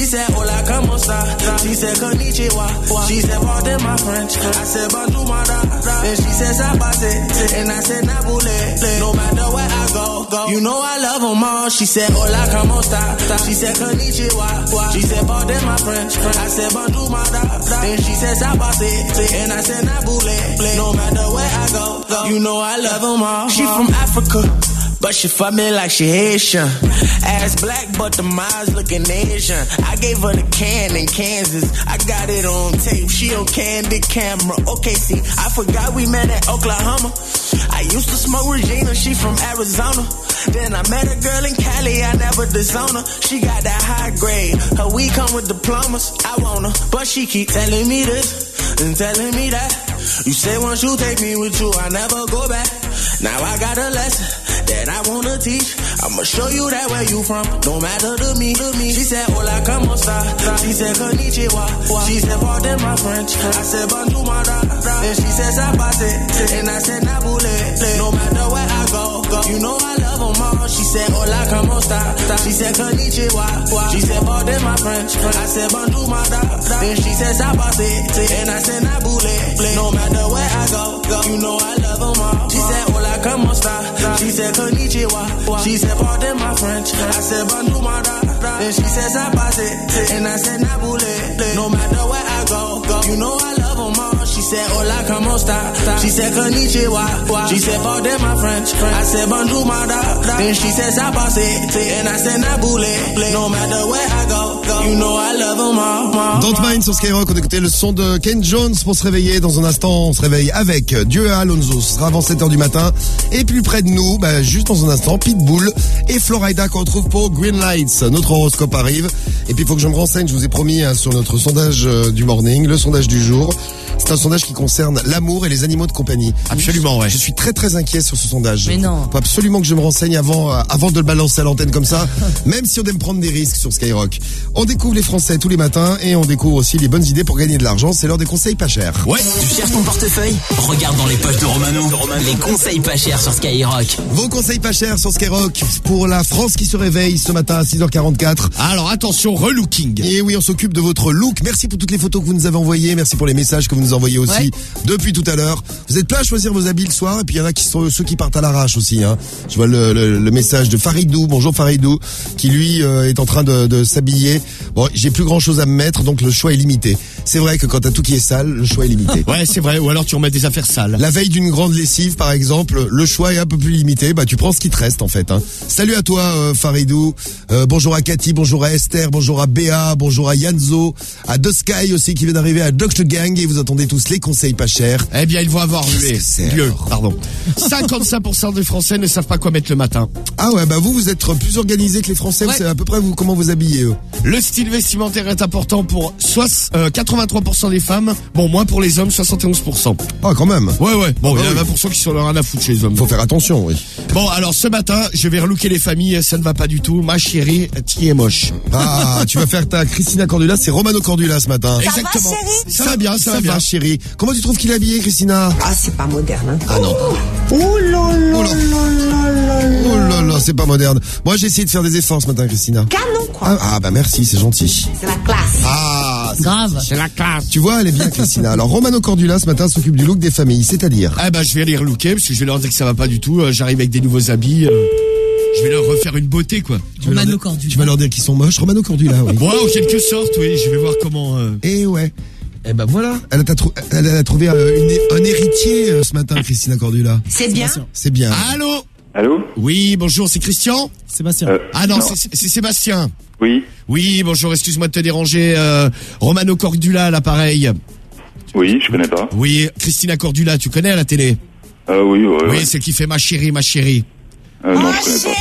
She said, hola, como esta? She said, konnichiwa. She said, pardon my French. I said, bonjour, madame. Then she said, sabase. And I said, nabule. No matter where I go, go. You know I love them all. She said, hola, como esta? She said, konnichiwa. She said, pardon my French. I said, bonjour, madame. Then she said, sabase. And I said, nabule. No matter where I go, go. You know I love them all. She from Africa, but she fuck me like she Haitian. Ass black, but the eyes looking Asian. I gave her the can in Kansas. I got it on tape. She on candid camera. Okay, see, I forgot we met at Oklahoma. I used to smoke Regina. She from Arizona. Then I met a girl in Cali. I never disown her. She got that high grade. Her weed come with diplomas. I want her, but she keep telling me this and telling me that. You say once you take me with you, I never go back. Now I got a lesson that I wanna teach. I'ma show you that where you from don't matter to me, to me. She said, hola, como esta? She said, konnichiwa. She said, pardon my French. I said, bonjour, madame. Then she said, sabase. And I said, nabule. No matter where I go, go. You know I love them all. She said, hola, como esta? She said, konnichiwa. She said, pardon my French. I said, bonjour, madame. Then she said, sabase. And I said, nabule. No matter where I go, go. You know I love them all. She said, hola, como esta? She said, konnichiwa. She said, pardon my French. I said, bonjour, madame. Then she said, sabase. And I said, nabule. No matter where I go, go. You know I love them all. She said, hola, como esta? She said, konnichiwa. She said, pardon my French. I said, bonjour, madame. Then she said, sabase. And I said, nabule. No matter where I go, go. You know I love them all. Don't Mind sur Skyrock, on écoutait le son de Ken Jones pour se réveiller. Dans un instant, on se réveille avec Dieu et Alonso. Ce sera avant sept heures du matin. Et plus près de nous, bah, juste dans un instant, Pitbull et Florida qu'on retrouve pour Green Lights. Notre horoscope arrive. Et puis il faut que je me renseigne, je vous ai promis hein, sur notre sondage euh, du morning, le sondage du jour. C'est un sondage qui concerne l'amour et les animaux de compagnie. Absolument, ouais. Je suis très très inquiet sur ce sondage. Mais non. Faut absolument que je me renseigne avant, euh, avant de le balancer à l'antenne comme ça, même si on aime prendre des risques sur Skyrock. On découvre les Français tous les matins et on découvre aussi les bonnes idées pour gagner de l'argent. C'est l'heure des conseils pas chers. Ouais, tu cherches ton portefeuille? Regarde dans les poches de Romano. Les conseils pas chers sur Skyrock. Vos conseils pas chers sur Skyrock pour la France qui se réveille ce matin à six heures quarante-quatre. Alors attention, relooking. Et oui, on s'occupe de votre look. Merci pour toutes les photos que vous nous avez envoyées. Merci pour les messages que vous nous envoyez aussi ouais. depuis tout à l'heure. Vous êtes plein à choisir vos habits le soir. Et puis il y en a qui sont ceux qui partent à l'arrache aussi. Hein. Je vois le, le, le message de Faridou. Bonjour Faridou, qui lui euh, est en train de, de s'habiller. Bon, j'ai plus grand chose à me mettre, donc le choix est limité. C'est vrai que quand t'as tout qui est sale, le choix est limité. Ouais, c'est vrai. Ou alors tu remets des affaires sales. La veille d'une grande lessive, par exemple, le choix est un peu plus limité. Bah, tu prends ce qui te reste, en fait. Hein. Salut à toi, euh, Faridou. Euh, bonjour à Cathy, bonjour à Esther, bonjour à Béa, bonjour à Yanzo, à The Sky aussi qui vient d'arriver, à Doctor Gang. Et vous attendez tous les conseils pas chers. Eh bien, ils vont avoir lieu. Lieu, pardon. cinquante-cinq pour cent des Français ne savent pas quoi mettre le matin. Ah ouais, bah vous, vous êtes plus organisés que les Français. Ouais. Vous savez à peu près vous, comment vous habillez, eux. Le style vestimentaire est important pour soit, euh, quatre-vingt-trois pour cent des femmes. Bon, moins pour les hommes, soixante et onze pour cent. Ah, quand même. Ouais, ouais. Bon, ah, il y a oui. vingt pour cent qui sont là rien à foutre chez les hommes. Faut faire attention, oui. Bon, alors ce matin, je vais relooker les familles. Ça ne va pas du tout. Ma chérie, tu es moche. Ah, tu vas faire ta Christina Cordula. C'est Romano Cordula ce matin. Ça Exactement. va, chérie? Ça va bien, ça, ça va bien. va, chérie. Comment tu trouves qu'il est habillé, Christina? Ah, c'est pas moderne, hein. Ah non. Oh là là là là là. Oh là là, c'est pas moderne. Moi, j'ai essayé de faire des efforts ce matin, Christina. Canon, quoi. Ah, ah bah merci, c'est gentil. C'est la classe. Ah, c'est grave. C'est la classe. Tu vois, elle est bien, Christina. Alors, Romano Cordula, ce matin, s'occupe du look des familles, c'est-à-dire? Ah bah, je vais les relooker parce que je vais leur dire que ça va pas du tout. Euh, J'arrive avec des nouveaux habits. Euh, je vais leur refaire une beauté, quoi. Romano Cordula. Tu vas leur dire qu'ils sont moches, Romano Cordula, oui. Bon, en quelque sorte, oui. Je vais voir comment... Euh... Et ouais. Eh ben voilà, elle a, trou- elle a trouvé un, une, un héritier euh, ce matin, Christina Cordula. C'est bien. C'est bien. Allô? Allô? Oui, bonjour, c'est Christian? Sébastien. Euh, Ah non, non. c'est, c'est Sébastien. Oui. Oui, bonjour, excuse-moi de te déranger. Euh, Romano Cordula, à l'appareil. Oui, je connais pas. Oui, Christina Cordula, tu connais à la télé? Euh, oui, ouais, Oui, ouais. celle qui fait ma chérie, ma chérie. Euh, non, je connais pas.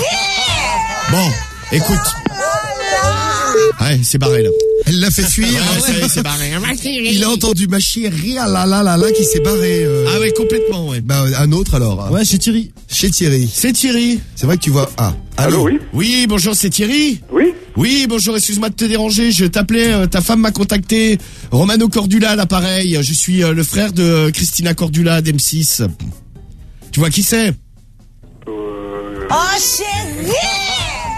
Bon, écoute. Ouais, c'est barré là. Elle l'a fait fuir. Ouais, ça y est, c'est barré. Il a entendu ma chérie, ah là là là là, qui s'est barré. Euh... Ah ouais, complètement, ouais. Bah, un autre alors. Hein. Ouais, chez Thierry. Chez Thierry. C'est Thierry. C'est vrai que tu vois. Ah. Allô, oui? Oui, bonjour, c'est Thierry. Oui? Oui, bonjour, excuse-moi de te déranger. Je t'appelais, euh, ta femme m'a contacté. Romano Cordula, à l'appareil. Je suis euh, le frère de euh, Christina Cordula d'M six. Tu vois qui c'est? Euh... Oh, chérie!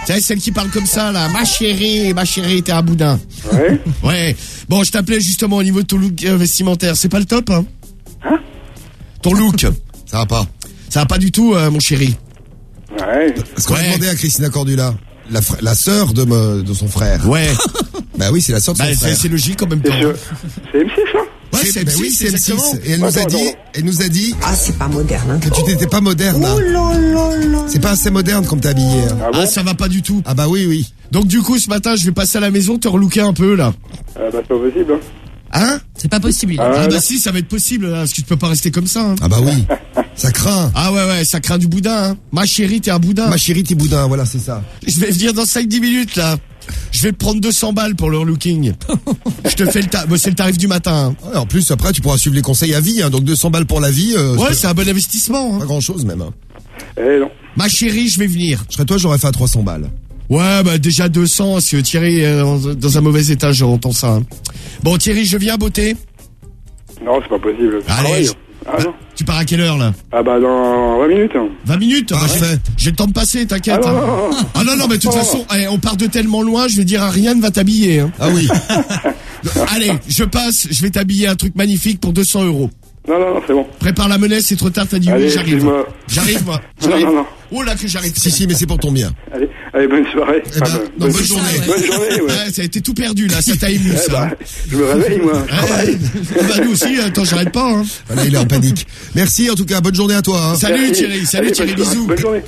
Tu sais, celle qui parle comme ça, là. Ma chérie, ma chérie, t'es un boudin. Ouais. Ouais. Bon, je t'appelais justement au niveau de ton look euh, vestimentaire. C'est pas le top, hein? Hein? Ton look. Ça va pas. Ça va pas du tout, euh, mon chéri. Ouais. Parce qu'on a demandé à Christina Cordula, la, fr- la sœur de, me, de son frère. Ouais. Bah oui, c'est la sœur de son Bah, frère. c'est- c'est logique en même temps. C'est M six, ça? Ouais, c'est M six, oui, c'est M six. exactement. Et elle nous a Attends, dit, attends. elle nous a dit. Ah, c'est pas moderne, hein. Que tu n'étais pas moderne. hein. Oh là là là. C'est pas assez moderne comme t'es habillé. hein. Ah bon ça va pas du tout. Ah bah oui, oui. Donc du coup, ce matin, je vais passer à la maison, te relooker un peu, là. Ah bah, c'est pas possible, hein. Hein? C'est pas possible. Ah, Ah, bah non. si, ça va être possible, là, parce que tu peux pas rester comme ça. Hein. Ah bah oui. Ça craint. Ah ouais, ouais, ça craint du boudin. Hein. Ma chérie, t'es un boudin. Ma chérie, t'es boudin, voilà, c'est ça. Je vais venir dans cinq dix minutes, là. Je vais te prendre deux cents balles pour le relooking. Je te fais le tarif. Bon, c'est le tarif du matin. Hein. Ouais, en plus, après, tu pourras suivre les conseils à vie. Hein. Donc deux cents balles pour la vie. Euh, ouais, c'est un bon investissement. Hein. Pas grand chose, même. Hein. Eh non. Ma chérie, je vais venir. Je serais toi, j'aurais fait à trois cents balles. Ouais, bah déjà deux cents, si Thierry est dans, dans un mauvais état, j'entends ça. Hein. Bon, Thierry, je viens botter. Non, c'est pas possible. Je Allez, travaille. je- Ah non. Tu pars à quelle heure, là? Ah bah, dans vingt minutes. hein. vingt minutes? Bah, j'ai- J'ai le temps de passer, t'inquiète. Ah non, hein. non, non, non. Ah non, non, mais de toute Non. façon, allez, on part de tellement loin, je vais dire à Ariane va t'habiller. Hein. Ah oui. Allez, je passe, je vais t'habiller un truc magnifique pour deux cents euros. Non, non, non, c'est bon. Prépare la monnaie, c'est trop tard, t'as dit Allez, oui, j'arrive. excuse-moi. J'arrive, moi. Non, J'arrive. non, non. Oh là que j'arrive. Si, si, mais c'est pour ton bien. Allez, allez, bonne soirée. Eh ben, Enfin, non, bonne journée. Bonne journée, ouais. Ouais, ça a été tout perdu, là, ça t'a ému, Eh ça. bah, je me réveille, moi. Je travaille. Ouais. Bah, nous aussi, attends, j'arrête pas, hein. Voilà, il est en panique. Merci, en tout cas, bonne journée à toi, hein. Salut, Merci. Thierry, salut, Allez, Thierry, bonne soirée. bisous. Bonne journée.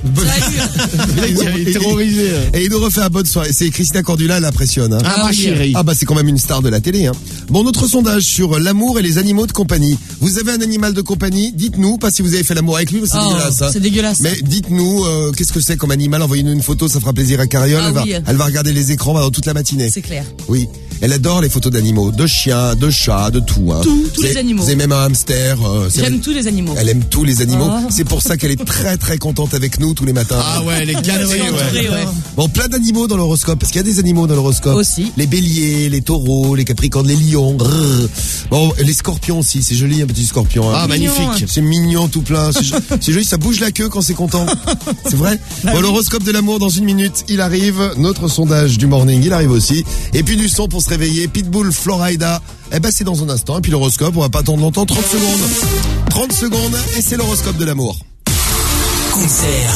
Il est terrorisé. Et il nous refait un bonne soirée. C'est Christina Cordula, elle impressionne, hein. Ah, ma chérie. Ah bah c'est quand même une star de la télé, hein. Bon, notre sondage sur l'amour et les animaux de compagnie. Vous avez un animal de compagnie? Dites-nous, pas si vous avez fait l'amour avec lui, mais c'est Oh, dégueulasse, hein. c'est dégueulasse. Mais dites-nous, euh, qu'est-ce que c'est comme animal? Envoyez-nous une photo, ça fera plaisir à Cariole. Ah elle, va, oui. elle va regarder les écrans pendant toute la matinée. C'est clair. Oui. Elle adore les photos d'animaux, de chiens, de chats, de tout, hein. Tout, tous Vous les avez- animaux. Vous avez même un hamster. euh, c'est- J'aime tous les animaux. Elle aime tous les animaux. Oh. C'est pour ça qu'elle est très très contente avec nous tous les matins. Ah ouais, elle est gâtée, ouais. ouais. Bon, plein d'animaux dans l'horoscope, parce qu'il y a des animaux dans l'horoscope. Aussi. Les béliers, les taureaux, les capricornes, les lions. Brrr. Bon, les scorpions aussi, c'est joli un petit scorpion. Hein. Ah, magnifique. C'est mignon tout plein. C'est jo- c'est joli, ça bouge la queue quand c'est content. C'est vrai. Bon, l'horoscope de l'amour dans une minute, il arrive. Notre sondage du morning, il arrive aussi. Et puis du son pour se réveiller. Pitbull, Florida. Eh ben, c'est dans un instant. Et puis l'horoscope, on va pas attendre longtemps, trente secondes. trente secondes, et c'est l'horoscope de l'amour. Concert.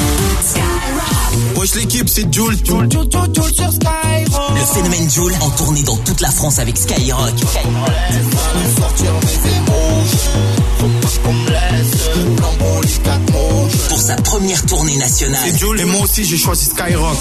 Wesh l'équipe, c'est Jules. Le phénomène Joule en tournée dans toute la France avec Skyrock. Pour sa première tournée nationale. C'est Jules et moi aussi j'ai choisi Skyrock.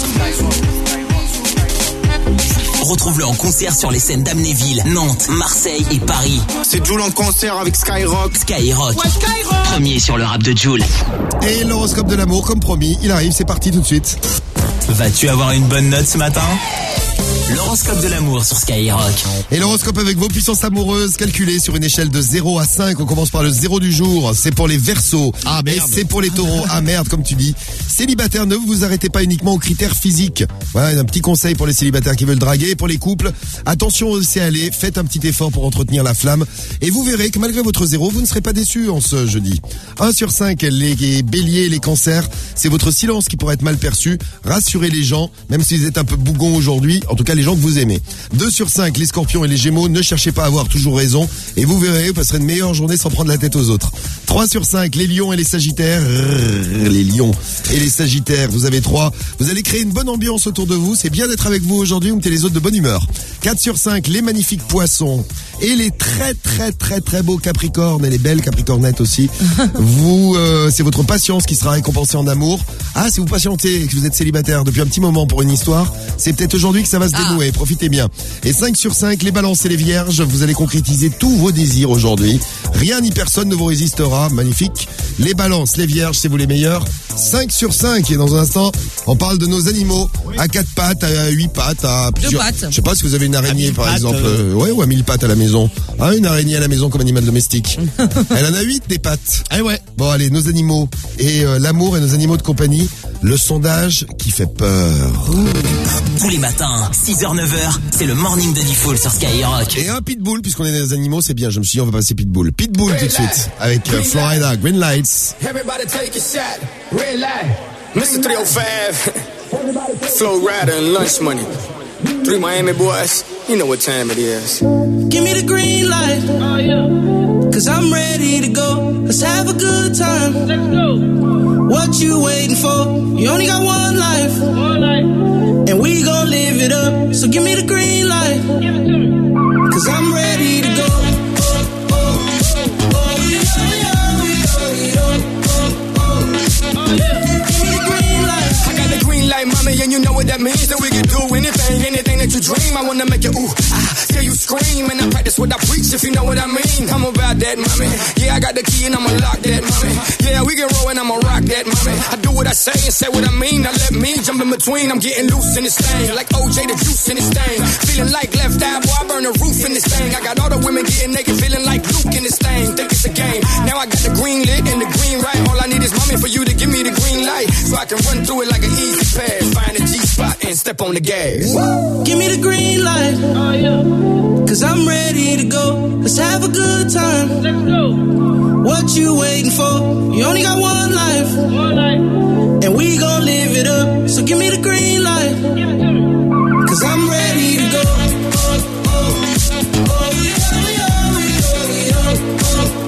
Retrouve-le en concert sur les scènes d'Amnéville, Nantes, Marseille et Paris. C'est Jules en concert avec Skyrock. Skyrock. Premier sur le rap de Jules. Et l'horoscope de l'amour, comme promis, il arrive, c'est parti tout de suite. Vas-tu avoir une bonne note ce matin? L'horoscope de l'amour sur Skyrock. Et l'horoscope avec vos puissances amoureuses calculées sur une échelle de zéro à cinq. On commence par le zéro du jour. C'est pour les Verseaux. Ah merde. Et c'est pour les Taureaux. Ah merde, comme tu dis. Célibataire, ne vous arrêtez pas uniquement aux critères physiques. Voilà, un petit conseil pour les célibataires qui veulent draguer. Et pour les couples, attention au laisser aller. Faites un petit effort pour entretenir la flamme. Et vous verrez que malgré votre zéro, vous ne serez pas déçus en ce jeudi. un sur cinq, les béliers et les cancers. C'est votre silence qui pourrait être mal perçu. Rassurez les gens, même si vous êtes un peu bougon aujourd'hui. En tout cas, les gens que vous aimez. deux sur cinq, les scorpions et les gémeaux, ne cherchez pas à avoir toujours raison. Et vous verrez, vous passerez une meilleure journée sans prendre la tête aux autres. trois sur cinq, les lions et les sagittaires. Rrr, les lions et les sagittaires, vous avez trois. Vous allez créer une bonne ambiance autour de vous. C'est bien d'être avec vous aujourd'hui, vous mettez les autres de bonne humeur. quatre sur cinq, les magnifiques poissons. Et les très très très très beaux capricornes et les belles capricornettes aussi. vous, euh, c'est votre patience qui sera récompensée en amour. Ah, si vous patientez et que vous êtes célibataire depuis un petit moment pour une histoire, c'est peut-être aujourd'hui que ça va se dénouer. Profitez bien. Et cinq sur cinq, les balances et les vierges, vous allez concrétiser tous vos désirs aujourd'hui. Rien ni personne ne vous résistera. Magnifique. Les balances, les vierges, c'est vous les meilleurs. cinq sur cinq. Et dans un instant, on parle de nos animaux. À quatre pattes, à huit pattes, à plusieurs. pattes. Je sais pas si vous avez une araignée, par pattes, exemple. euh. Euh, ouais, ou à mille pattes à la maison. Ah, une araignée à la maison comme animal domestique. Elle en a huit des pattes. Ah ouais. Bon, allez, nos animaux et euh, l'amour et nos animaux de compagnie. Le sondage qui fait peur. Tous les matins, six heures neuf heures, c'est le morning de Diffoul sur Skyrock. Et un pitbull, puisqu'on est des animaux, c'est bien. Je me suis dit, on va passer pitbull. Pitbull tout de suite. Avec euh, Florida, Green Lights. Everybody take a shot. Red light. Mister three oh five. Flow rider and lunch money. Three Miami boys, you know what time it is. Give me the green light. Oh, yeah. Cause I'm ready to go. Let's have a good time. Let's go. What you waiting for? You only got one life. One life. And we gon' live it up. So give me the green light. Give it to me. Cause I'm ready to go. Oh, oh, oh, oh, yeah, yeah, yeah, oh, oh, oh, yeah. Give me the green light. I got the green light, mommy, and you know what that means. That we can do anything, anything that you dream. I wanna make you ooh, ah, till you scream. And I practice what I preach, if you know what I mean. I'm about that, mommy. Yeah, I got the key and I'ma lock that, mommy. Yeah, we can roll and I'ma rock that, mommy. I do what I say and say what I mean. Now let me jump in between. I'm getting loose in this thing, like O J the juice in this thing. Feeling like left eye, boy, I burn the roof in this thing. I got all the women getting naked, feeling like Luke in this thing. Think it's a game. Now I got the green lit and the green right. All I need is mommy for you to give me the green light, so I can run through it like an easy pass. Find a G spot and step on the gas. Give me the green light. Oh, yeah. Cause I'm ready to go. Let's have a good time. Let's go. What you waiting for? You only got one life. One life. And we gon' live it up. So give me the green light. Give it to me. Cause I'm ready to go. Oh, oh, oh, yeah, yeah, yeah, yeah, oh,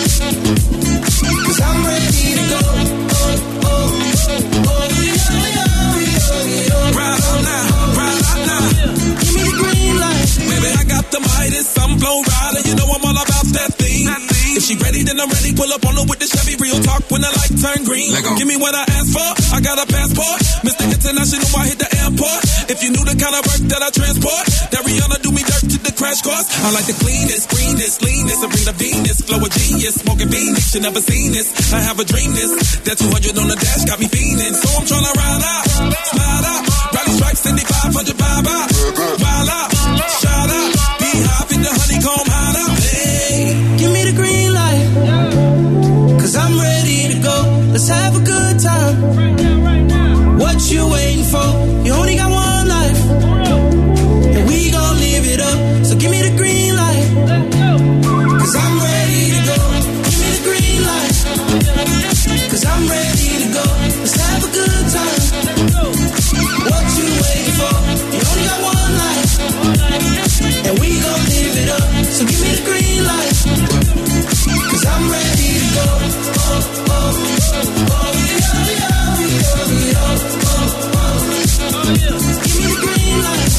oh. Cause I'm ready to go. Oh, oh, oh, yeah, yeah, yeah, yeah. Ride on now, ride out now. Give me the green light. Baby, I got the Midas, I'm flow rider. You know I'm all about that thing. That thing. If she ready, then I'm ready. Pull up on her with the Chevy. Real talk when the light turn green. Give me what I asked for. I got a passport. Mister International, I hit the airport. If you knew the kind of work that I transport, that Rihanna do me dirt to the crash course. I like the cleanest, greenest, leanest. I bring the Venus, flow of genius. Smoking Phoenix, you never seen this. I have a dream this. That two hundred on the dash got me fiending. So I'm tryna ride out, slide out. Rally strikes, seventy-five hundred vibe out. Wild out, shout out. Be high in the honeycomb hideout. Hey, give me the green light. Cause I'm ready to go. Let's have a good time. Right now, right now. What you waiting for? You only got one life. And we gon' live it up. So give me the green light. Cause I'm ready to go. Give me the green light. Cause I'm ready to go. Let's have a good time. What you waiting for? You only got one life. And we gon' live it up. So give me the green light. Cause I'm ready to go. Oh, oh, oh, oh, yeah, yeah, yeah, yeah, oh, oh, oh, yeah. Give me the green light.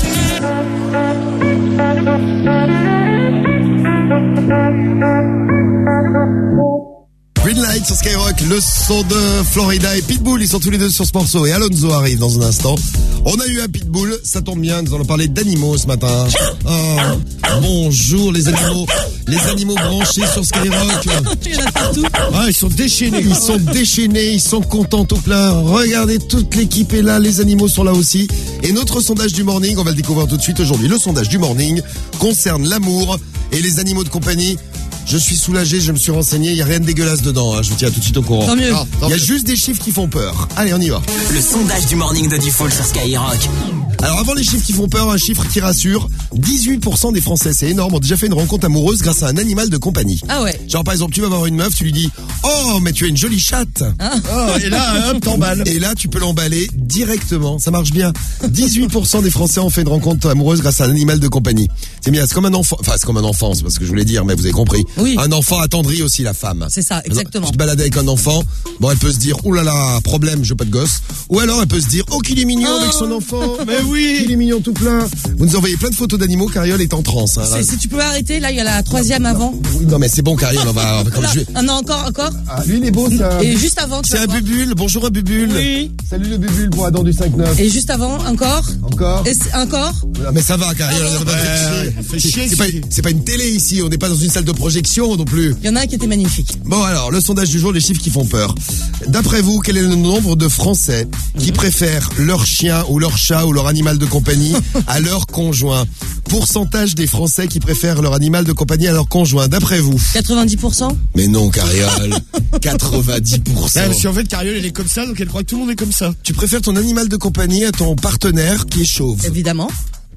Green Light sur Skyrock, le son de Florida et Pitbull, ils sont tous les deux sur ce morceau et Alonso arrive dans un instant. On a eu un Pitbull, ça tombe bien, nous allons parler d'animaux ce matin. Oh, bonjour les animaux, les animaux branchés sur Skyrock. Ah, ils sont déchaînés. Ils sont déchaînés, ils sont contents tout plein. Regardez, toute l'équipe est là, les animaux sont là aussi. Et notre sondage du morning, on va le découvrir tout de suite aujourd'hui. Le sondage du morning concerne l'amour et les animaux de compagnie. Je suis soulagé, je me suis renseigné, il n'y a rien de dégueulasse dedans, hein, je vous tiens tout de suite au courant. Tant mieux. Ah, il y a juste des chiffres qui font peur. Allez, on y va. Le sondage du morning de Default sur Skyrock. Alors avant les chiffres qui font peur, un chiffre qui rassure. dix-huit pour cent des Français, c'est énorme, ont déjà fait une rencontre amoureuse grâce à un animal de compagnie. Ah ouais. Genre par exemple, tu vas voir une meuf, tu lui dis « Oh, mais tu as une jolie chatte ah. !» Oh, et là, hop, t'emballes. Et là, tu peux l'emballer directement, ça marche bien. dix-huit pour cent des Français ont fait une rencontre amoureuse grâce à un animal de compagnie. C'est bien, c'est comme un enfant, enfin c'est comme un enfant, c'est pas ce que je voulais dire, mais vous avez compris. Oui. Un enfant attendrit aussi la femme. C'est ça, exactement. Tu te balades avec un enfant, bon elle peut se dire « Oh là là, problème, je veux pas de gosse ». Ou alors elle peut se dire « Oh qu'il est mignon oh. avec son enfant, mais oui, il est mignon tout plein ». Vous nous envoyez plein de photos d'animaux, Cariole est en transe. Hein, si tu peux arrêter, là il y a la troisième avant. Oui, non mais c'est bon Cariole, on va... Comme là, je... ah non, encore, encore. Ah, lui il est beau ça. Et juste avant, tu c'est un voir. Bubule, bonjour un Bubule. Oui. Salut le Bubule pour Adam du cinq neuf. Et juste avant, encore. Encore. Et encore. Non, mais ça va Cariole, ah, bon. euh, c'est pas, c'est pas une télé ici, on n'est pas dans une salle de projection non plus. Il y en a un qui était magnifique. Bon alors, le sondage du jour, les chiffres qui font peur. D'après vous, quel est le nombre de Français qui préfèrent leur chien ou leur chat ou leur animal de compagnie à leur conjoint? Pourcentage des Français qui préfèrent leur animal de compagnie à leur conjoint, d'après vous? quatre-vingt-dix pour cent. Mais non, Cariole. quatre-vingt-dix pour cent. Ouais, parce qu'en fait, Cariole, elle est comme ça, donc elle croit que tout le monde est comme ça. Tu préfères ton animal de compagnie à ton partenaire qui est chauve? Évidemment.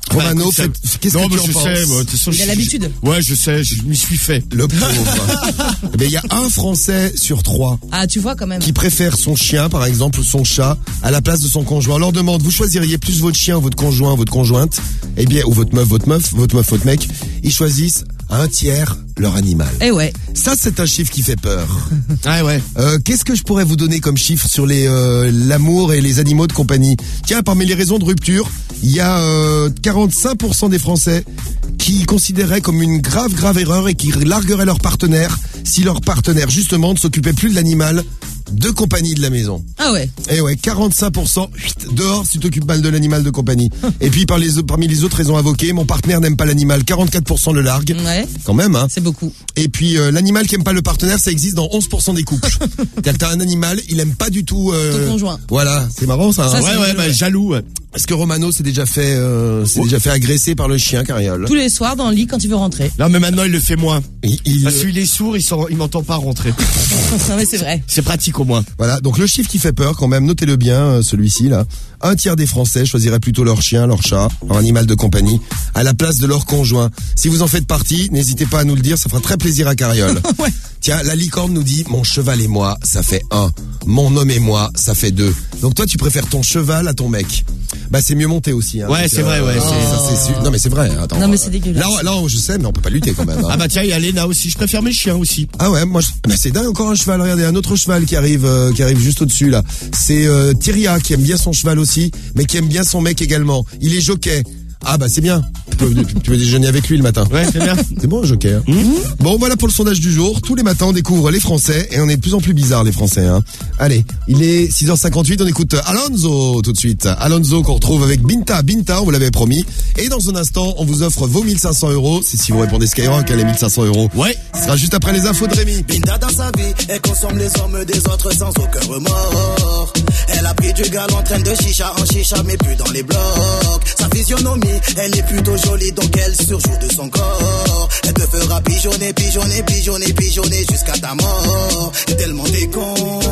Romano, Bah, écoute, fait- ça- qu'est-ce non, que mais tu en je penses? sais, moi, de toute façon, Il a je- l'habitude. Ouais, je sais, je m'y suis fait. Le pauvre. Eh ben, il y a un Français sur trois Ah, tu vois quand même. qui préfère son chien, par exemple, ou son chat, à la place de son conjoint. On leur demande, vous choisiriez plus votre chien ou votre conjoint, votre conjointe? Eh bien, ou votre meuf, votre meuf, votre meuf, votre mec. Ils choisissent un tiers leur animal. Eh ouais. Ça, c'est un chiffre qui fait peur. Ah ouais. Euh, qu'est-ce que je pourrais vous donner comme chiffre sur les euh, l'amour et les animaux de compagnie? Tiens, parmi les raisons de rupture, il y a euh, quarante-cinq pour cent des Français qui considéraient comme une grave, grave erreur et qui largueraient leur partenaire si leur partenaire, justement, ne s'occupait plus de l'animal de compagnie de la maison. Ah ouais. Eh ouais, quarante-cinq pour cent chut, dehors si tu t'occupes mal de l'animal de compagnie. Et puis par les, parmi les autres raisons invoquées, mon partenaire n'aime pas l'animal, quarante-quatre pour cent le largue. Ouais. Quand même, hein. C'est beaucoup. Et puis euh, l'animal qui aime pas le partenaire, ça existe dans onze pour cent des couples. C'est-à-dire que t'as un animal, il aime pas du tout euh, Ton conjoint. Voilà, c'est marrant ça. Ça, hein. c'est Ouais, ouais, rigolo, bah, ouais. jaloux. ouais. Est-ce que Romano s'est déjà fait euh, s'est déjà fait agresser par le chien Cariole? Tous les soirs dans le lit quand il veut rentrer. Non, mais maintenant, il le fait moins. Il, il- Parce qu'il est sourd, il, s'en- il m'entend pas rentrer. Non mais c'est vrai. C'est pratique au moins. Voilà, donc le chiffre qui fait peur quand même, notez-le bien, euh, celui-ci là. Un tiers des Français choisiraient plutôt leur chien, leur chat, leur animal de compagnie, à la place de leur conjoint. Si vous en faites partie, n'hésitez pas à nous le dire, ça fera très plaisir à Cariole. Ouais. Tiens, la licorne nous dit, mon cheval et moi, ça fait un. Mon homme et moi, ça fait deux. Donc toi, tu préfères ton cheval à ton mec. Bah c'est mieux monté aussi. Hein, Ouais, donc, c'est vrai, ouais, ça, c'est- c'est sûr. Non mais c'est vrai. Attends, Non, mais euh, c'est dégueulasse. Là, là, je sais, mais on peut pas lutter quand même. hein. Ah bah tiens, il y a Léna aussi. Je préfère mes chiens aussi. Ah ouais, moi, je... bah, c'est dingue, encore un cheval. Regardez, un autre cheval qui arrive, euh, qui arrive juste au-dessus là. C'est euh, Tyria qui aime bien son cheval aussi, mais qui aime bien son mec également. Il est jockey. Ah bah c'est bien. Tu peux, tu peux déjeuner avec lui le matin. Ouais, c'est bien. C'est bon, un jockey. Hein. Bon, voilà pour le sondage du jour. Tous les matins, on découvre les Français et on est de plus en plus bizarres, les Français. Hein. Allez, il est six heures cinquante-huit. On écoute Alonso tout de suite. Alonso qu'on retrouve avec Binta. Binta, on vous l'avait promis. Et dans un instant, on vous offre vos mille cinq cents euros. C'est si vous répondez Skyrock, hein, les mille cinq cents euros. Ouais. Ce sera juste après les infos de Rémi. Binta dans sa vie, elle consomme les hommes des autres sans aucun remords. Elle a pris du gal en train de chicha en chicha, mais plus dans les blocs. Sa physionomie, elle est plutôt jolie, donc elle surjoue de son corps. Elle te fera pigeonner, pigeonner, pigeonner, pigeonner jusqu'à ta mort. Et tellement t'es con,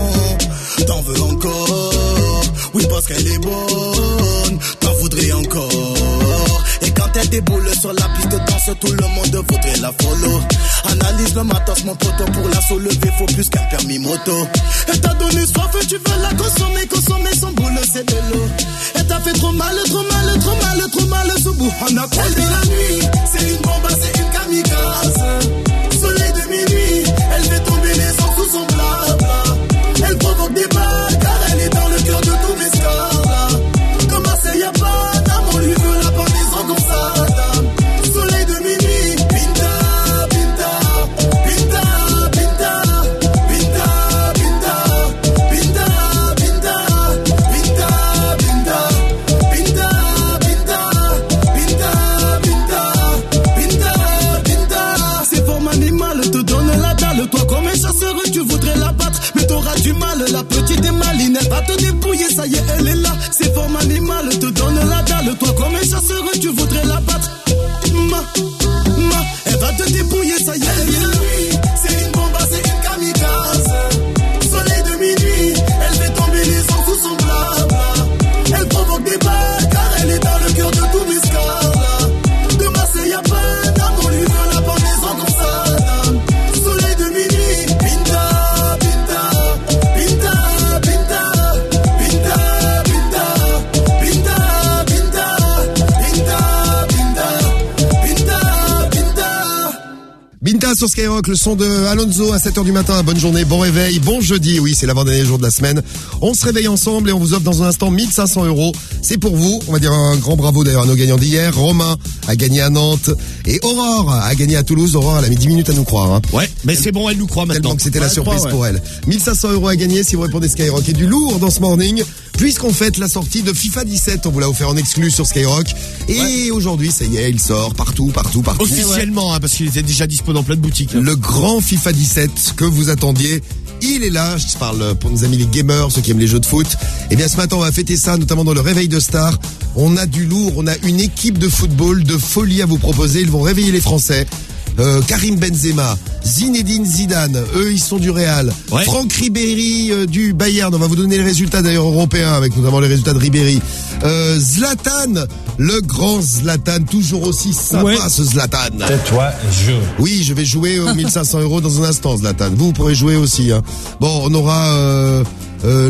t'en veux encore. Oui, parce qu'elle est bonne, t'en voudrais encore. Et quand elle déboule sur la piste de danse, tout le monde voudrait la follow. Analyse le matos, mon poteau, pour la soulever, faut plus qu'un permis moto. Elle t'a donné soif et tu veux la consommer, consommer son boule, c'est de l'eau. Elle t'a fait trop mal, trop mal, trop mal, trop mal, ce bout. On a croisé la nuit, c'est une bombe, c'est une kamikaze. Soleil de minuit, elle fait tomber les ans sous son blabla. Elle provoque des balles, car elle est dans le cœur de tous mes scores, là. Comment c'est, y'a pas d'âme, on lui veut la pendaison comme ça, dame. Soleil de minuit, Binta, Binta, Binta, Binta, Binta, Binta, Binta, Binta, Binta, Binta, Binta, Binta, Binta, Binta, Binta. C'est forme animale, te donne la dalle. Toi comme un chasseur, tu voudrais la battre, mais t'auras du mal. La petite est maline, elle va te dépouiller, ça y est, elle est là. C'est forme animale, te donne la dalle. Toi comme un chasseur, tu voudrais la battre. Ma, ma, elle va te dépouiller, ça y est, elle est là. C'est une bombe, c'est une kamikaze. Soleil de minuit, elle fait tomber les ans sous son blabla. Elle provoque des balles, car elle est dans le cœur de tous mes scores, là. De Marseille à pas d'âme, on lui veut la pendaison comme ça, dame. Soleil de minuit, Binta, Binta, Binta, Binta, Binta, Binta, Binta, Binta, Binta, Binta, Binta, Binta. Binta sur Skyrock, le son de Alonso à sept heures du matin. Bonne journée, bon réveil, bon jeudi. Oui, c'est l'avant-dernier jour de la semaine. On se réveille ensemble et on vous offre dans un instant mille cinq cents euros. C'est pour vous. On va dire un grand bravo d'ailleurs à nos gagnants d'hier. Romain a gagné à Nantes et Aurore a gagné à Toulouse. Aurore, elle a mis dix minutes à nous croire. Hein. Ouais, mais c'est bon, elle nous croit maintenant. Tellement que c'était Ouais, la elle surprise croit, ouais. pour elle. mille cinq cents euros à gagner si vous répondez Skyrock. Et du lourd dans ce morning, puisqu'on fête la sortie de FIFA dix-sept. On vous l'a offert en exclu sur Skyrock. Et ouais. Aujourd'hui, ça y est, il sort partout, partout, partout. Officiellement, hein, parce qu'il était déjà dispo dans plein de boutiques. Hein. Le grand FIFA dix-sept que vous attendiez, il est là. Je parle pour nos amis les gamers, ceux qui aiment les jeux de foot. Et bien ce matin, on va fêter ça, notamment dans le réveil de stars. On a du lourd, on a une équipe de football de folie à vous proposer. Ils vont réveiller les Français. euh, Karim Benzema, Zinedine Zidane, eux ils sont du Real, ouais. Franck Ribéry euh, du Bayern, on va vous donner les résultats d'ailleurs européens avec notamment les résultats de Ribéry. Euh, Zlatan, le grand Zlatan, toujours aussi sympa ouais. ce Zlatan. C'est toi, joue. Oui, je vais jouer aux mille cinq cents euros dans un instant, Zlatan. Vous, vous pourrez jouer aussi. Hein. Bon, on aura euh, euh,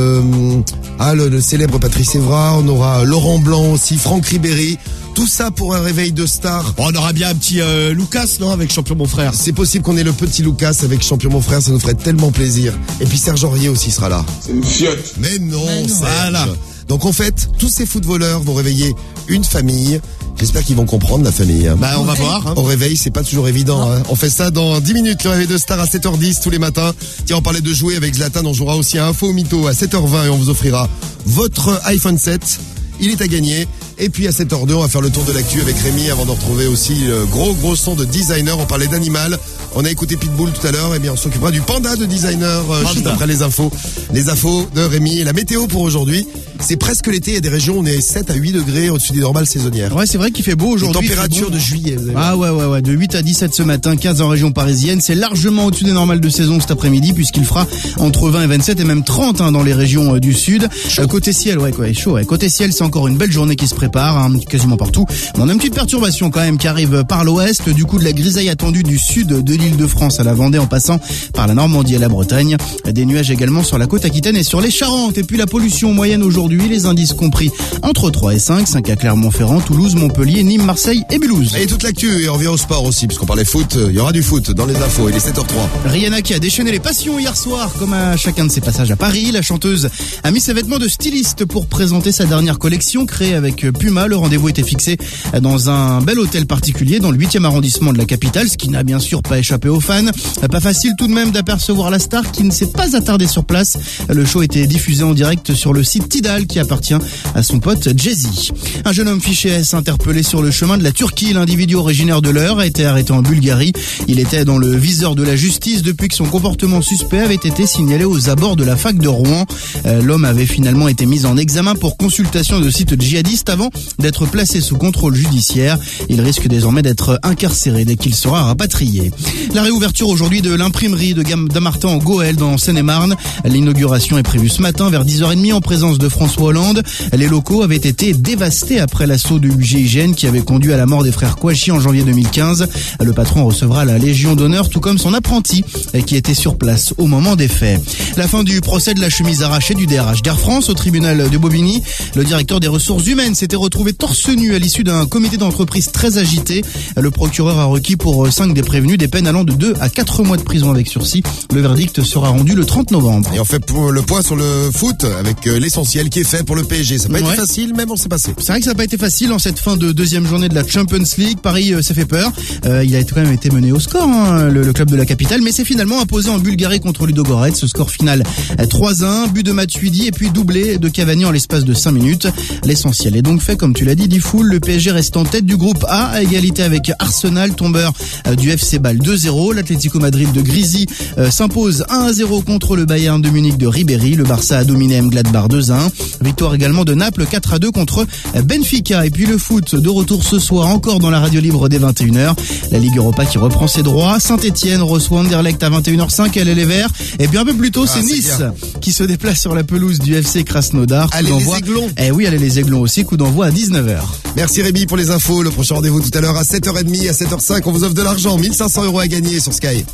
le, ah, le, le célèbre Patrice Evra, on aura Laurent Blanc aussi, Franck Ribéry. Tout ça pour un réveil de star. Bon, on aura bien un petit euh, Lucas, non, avec Champion Mon Frère. C'est possible qu'on ait le petit Lucas avec Champion Mon Frère, ça nous ferait tellement plaisir. Et puis Serge Aurier aussi sera là. C'est une fiotte. Mais non, Mais non. Serge. Voilà. Donc en fait, tous ces footballeurs vont réveiller une famille. J'espère qu'ils vont comprendre la famille. Hein. Bah on va voir. Hein. Au réveil, c'est pas toujours évident. Hein. On fait ça dans dix minutes, le réveil de star à sept heures dix tous les matins. Tiens, on parlait de jouer avec Zlatan, on jouera aussi à Info au Mytho à sept heures vingt et on vous offrira votre iPhone sept. Il est à gagner. Et puis à sept heures deux, on va faire le tour de l'actu avec Rémi avant de retrouver aussi le gros gros son de Designer. On parlait d'animal. On a écouté Pitbull tout à l'heure. Et bien on s'occupera du panda de Designer euh, juste après les infos. Les infos de Rémi et la météo pour aujourd'hui. C'est presque l'été. Il y a des régions où on est sept à huit degrés au-dessus des normales saisonnières. Ouais, c'est vrai qu'il fait beau aujourd'hui. Température bon. de juillet. Ah ouais, ouais, ouais. De huit à dix-sept ce matin, quinze en région parisienne. C'est largement au-dessus des normales de saison cet après-midi puisqu'il fera entre vingt et vingt-sept et même trente hein, dans les régions euh, du sud. Euh, côté ciel, ouais, quoi, chaud. Ouais. Côté ciel, c'est encore une belle journée qui se prépare, hein, quasiment partout. On a une petite perturbation quand même qui arrive par l'ouest. Du coup, de la grisaille attendue du sud de l'île de France à la Vendée en passant par la Normandie à la Bretagne. Des nuages également sur la côte aquitaine et sur les Charentes. Et puis la pollution moyenne aujourd'hui, les indices compris entre trois et cinq, cinq à Clermont-Ferrand, Toulouse, Montpellier, Nîmes, Marseille et Mulhouse. Et toute l'actu, et on revient au sport aussi, puisqu'on parlait foot, il y aura du foot dans les infos, il est sept heures trois. Rihanna qui a déchaîné les passions hier soir, comme à chacun de ses passages à Paris. La chanteuse a mis ses vêtements de styliste pour présenter sa dernière collection créée avec Puma. Le rendez-vous était fixé dans un bel hôtel particulier dans le huitième arrondissement de la capitale, ce qui n'a bien sûr pas échappé aux fans. Pas facile tout de même d'apercevoir la star qui ne s'est pas attardée sur place. Le show était diffusé en direct sur le site Tidal qui appartient à son pote Jay-Z. Un jeune homme fiché S interpellé sur le chemin de la Turquie. L'individu originaire de l'Eure a été arrêté en Bulgarie. Il était dans le viseur de la justice depuis que son comportement suspect avait été signalé aux abords de la fac de Rouen. Euh, l'homme avait finalement été mis en examen pour consultation de sites djihadistes avant d'être placé sous contrôle judiciaire. Il risque désormais d'être incarcéré dès qu'il sera rapatrié. La réouverture aujourd'hui de l'imprimerie de Dammartin en Goël dans Seine-et-Marne. L'inauguration est prévue ce matin vers dix heures trente en présence de François Hollande. Les locaux avaient été dévastés après l'assaut de U G I G N qui avait conduit à la mort des frères Kouachi en janvier deux mille quinze. Le patron recevra la Légion d'honneur tout comme son apprenti qui était sur place au moment des faits. La fin du procès de la chemise arrachée du D R H d'Air France au tribunal de Bobigny. Le directeur des ressources humaines s'était retrouvé torse nu à l'issue d'un comité d'entreprise très agité. Le procureur a requis pour cinq des prévenus des peines allant de deux à quatre mois de prison avec sursis. Le verdict sera rendu le trente novembre. Et on fait le point sur le foot avec l'essentiel qui est fait pour le P S G. Ça n'a pas ouais. été facile, mais bon, c'est passé. C'est vrai que ça n'a pas été facile en cette fin de deuxième journée de la Champions League. Paris euh, s'est fait peur. Euh, il a quand même été mené au score, hein, le, le club de la capitale, mais c'est finalement imposé en Bulgarie contre Ludogorets. Ce score final trois à un, but de Matuidi et puis doublé de Cavani en l'espace de cinq minutes. L'essentiel est donc fait, comme tu l'as dit, Difool. Le P S G reste en tête du groupe A à égalité avec Arsenal, tombeur euh, du F C Bâle deux zéro. L'Atlético Madrid de Grisi euh, s'impose un à zéro contre le Bayern de Munich de Ribéry. Le Barça a dominé Mönchengladbach deux à un. Victoire également de Naples quatre à deux contre Benfica. Et puis le foot de retour ce soir encore dans la radio libre dès vingt et une heures. La Ligue Europa qui reprend ses droits. Saint-Etienne reçoit Anderlecht à vingt et une heures cinq. Elle est les Verts. Et puis un peu plus tôt, ah, c'est Nice bien. Qui se déplace sur la pelouse du F C Krasnodar. Allez les Aiglons. Eh oui, allez les Aiglons aussi. Coup d'envoi à dix-neuf heures. Merci Rémi pour les infos. Le prochain rendez-vous tout à l'heure à sept heures trente, à sept heures cinq. On vous offre de l'argent. mille cinq cents euros à gagner sur Sky.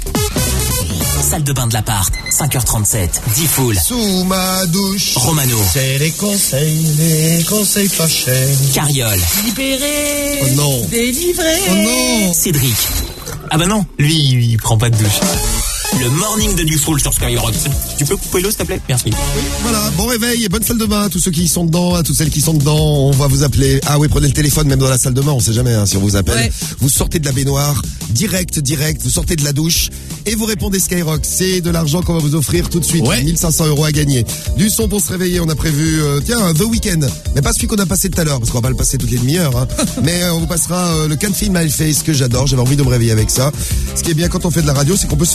Salle de bain de l'appart, cinq heures trente-sept, Difool. Sous ma douche. Romano. C'est les conseils, les conseils pas chers. Carriole. Libéré. Oh non. Délivré. Oh non. Cédric. Ah bah non, lui, il prend pas de douche. Le morning de Difool sur Skyrock. Tu peux couper l'eau, s'il te plaît? Merci. Oui, voilà. Bon réveil et bonne salle de bain à tous ceux qui y sont dedans, à toutes celles qui sont dedans. On va vous appeler. Ah oui, prenez le téléphone même dans la salle de bain. On sait jamais hein, si on vous appelle. Ouais. Vous sortez de la baignoire, direct, direct. Vous sortez de la douche et vous répondez Skyrock. C'est de l'argent qu'on va vous offrir tout de suite. Ouais. mille cinq cents euros à gagner. Du son pour se réveiller. On a prévu, euh, tiens, The Weeknd. Mais pas celui qu'on a passé tout à l'heure parce qu'on va pas le passer toutes les demi-heures. Hein. Mais euh, on vous passera euh, le Can't Feel My Face que j'adore. J'avais envie de me réveiller avec ça. Ce qui est bien quand on fait de la radio, c'est qu'on peut se faire plaisir.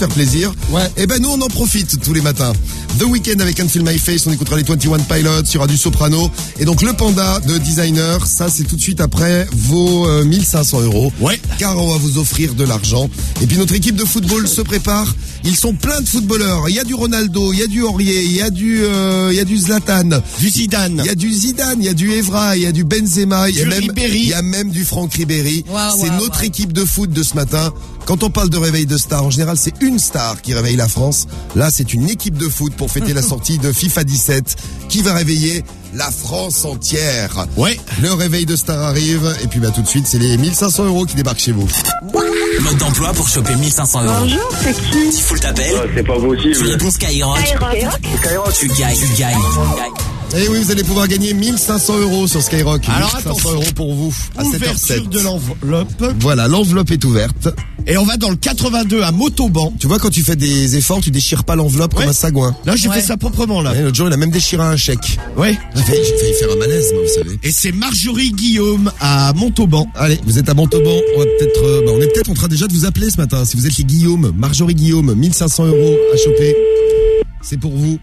offrir. Ouais. Et ben nous on en profite tous les matins. The Weeknd avec Can't Feel My Face, on écoutera les vingt et un Pilots, il y aura du Soprano. Et donc le Panda de Designer, ça c'est tout de suite après vos euh, mille cinq cents euros. Ouais. Car on va vous offrir de l'argent. Et puis notre équipe de football se prépare. Ils sont plein de footballeurs. Il y a du Ronaldo, il y a du Aurier, il y a du, euh, il y a du Zlatan, du Zidane. Il y a du Zidane, il y a du Evra, il y a du Benzema, il y a même, il y a même du Franck Ribéry. Wow, c'est wow, notre wow. équipe de foot de ce matin. Quand on parle de réveil de star, en général, c'est une star qui réveille la France. Là, c'est une équipe de foot pour fêter la sortie de FIFA dix-sept qui va réveiller la France entière. Ouais. Le réveil de star arrive. Et puis, bah, tout de suite, c'est les mille cinq cents euros qui débarquent chez vous. Mode d'emploi pour choper mille cinq cents euros. Bonjour, c'est qui? Si full t'appelle. Oh, c'est pas possible. Tu réponds Skyrock. Skyrock. Skyrock. Tu gagnes, tu gagnes. Et oui, vous allez pouvoir gagner mille cinq cents euros sur Skyrock. Alors, mille cinq cents euros pour vous. À sept heures sept. Ouverture de l'enveloppe. Voilà, l'enveloppe est ouverte. Et on va dans le quatre-vingt-deux à Montauban. Tu vois, quand tu fais des efforts, tu déchires pas l'enveloppe ouais. comme un sagouin. Là, j'ai ouais. fait ça proprement, là. Ouais, l'autre jour, il a même déchiré un chèque. Ouais. J'ai failli, j'ai failli faire un malaise, moi, vous savez. Et c'est Marjorie Guillaume à Montauban. Allez, vous êtes à Montauban. On va peut-être, euh, bah, on est peut-être en train déjà de vous appeler ce matin. Si vous êtes les Guillaume, Marjorie Guillaume, mille cinq cents euros à choper. C'est pour vous.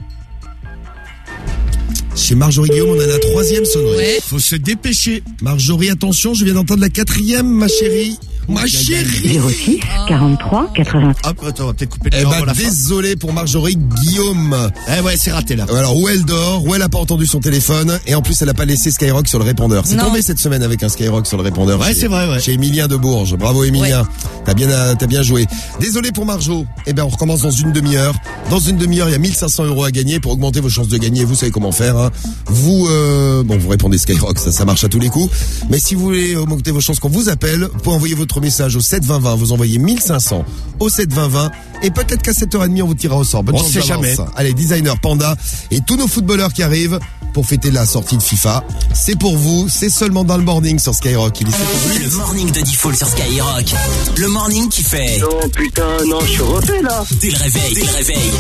Chez Marjorie Guillaume, on a la troisième sonnerie. Ouais. Faut se dépêcher. Marjorie, attention, je viens d'entendre la quatrième, ma chérie. Ma chérie. zéro six, quarante-trois, quatre-vingts. Hop, attends, on va peut-être couper le Eh genre ben, à la fin. désolé pour Marjorie Guillaume. Eh ouais, c'est raté, là. Alors, où elle dort, où elle a pas entendu son téléphone, et en plus, elle a pas laissé Skyrock sur le répondeur. C'est Non. tombé cette semaine avec un Skyrock sur le répondeur. Ouais, chez, c'est vrai, ouais. Chez Emilien de Bourges. Bravo, Emilien. Ouais. T'as bien, t'as bien joué. Désolé pour Marjo. Eh ben, on recommence dans une demi-heure. Dans une demi-heure, il y a mille cinq cents euros à gagner. Pour augmenter vos chances de gagner, vous savez comment faire, hein. Vous, euh, bon, vous répondez Skyrock, ça, ça marche à tous les coups. Mais si vous voulez augmenter vos chances qu'on vous appelle, vous pouvez envoyer votre message au sept vingt vingt. Vous envoyez mille cinq cents au sept vingt vingt. Et peut-être qu'à sept heures trente, on vous tirera au sort. Bonne on chance sait d'avance. jamais. Allez, Designer, Panda et tous nos footballeurs qui arrivent pour fêter la sortie de FIFA. C'est pour vous, c'est seulement dans le morning sur Skyrock. Il est Le morning de Default sur Skyrock. Le morning qui fait. Non, putain, non, je suis refait là. Dès le réveil, dès le réveil.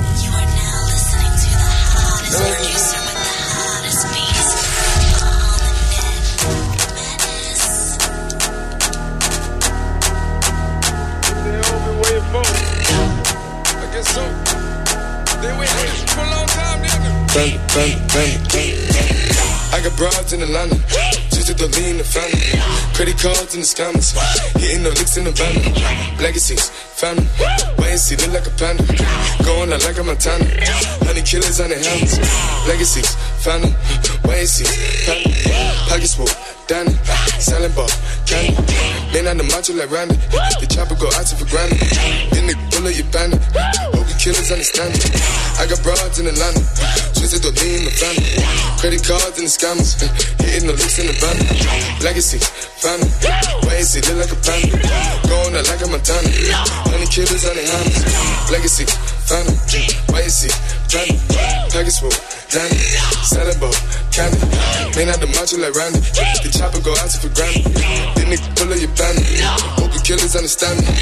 Panda, panda, panda, panda. I got broads in Atlanta, just to lean the family. Credit cards in the scammers, hitting the licks in the van. Legacies, family, wait and see, look like a panda. Going out like a Montana, honey killers on the helmets. Legacies, family, wait and see, family. Pockets full, Danny, selling ball, candy. Man on the macho like Randy, the chopper go out to for granted. Then the pull of your bandit, hope you killers understand it. I got broads in Atlanta, twisted to lean the family. Credit cards and the scammers, hitting the licks in the van. Legacy, family, wait and see, look like a panda. Going out like a Montana, honey killers on the hands. Legacy, family, wait and see, family. Package full, Danny, selling ball, candy. Man out the macho like Randy, the chopper go out to for granted. Then they pull of your bandit, hope the killers understand me.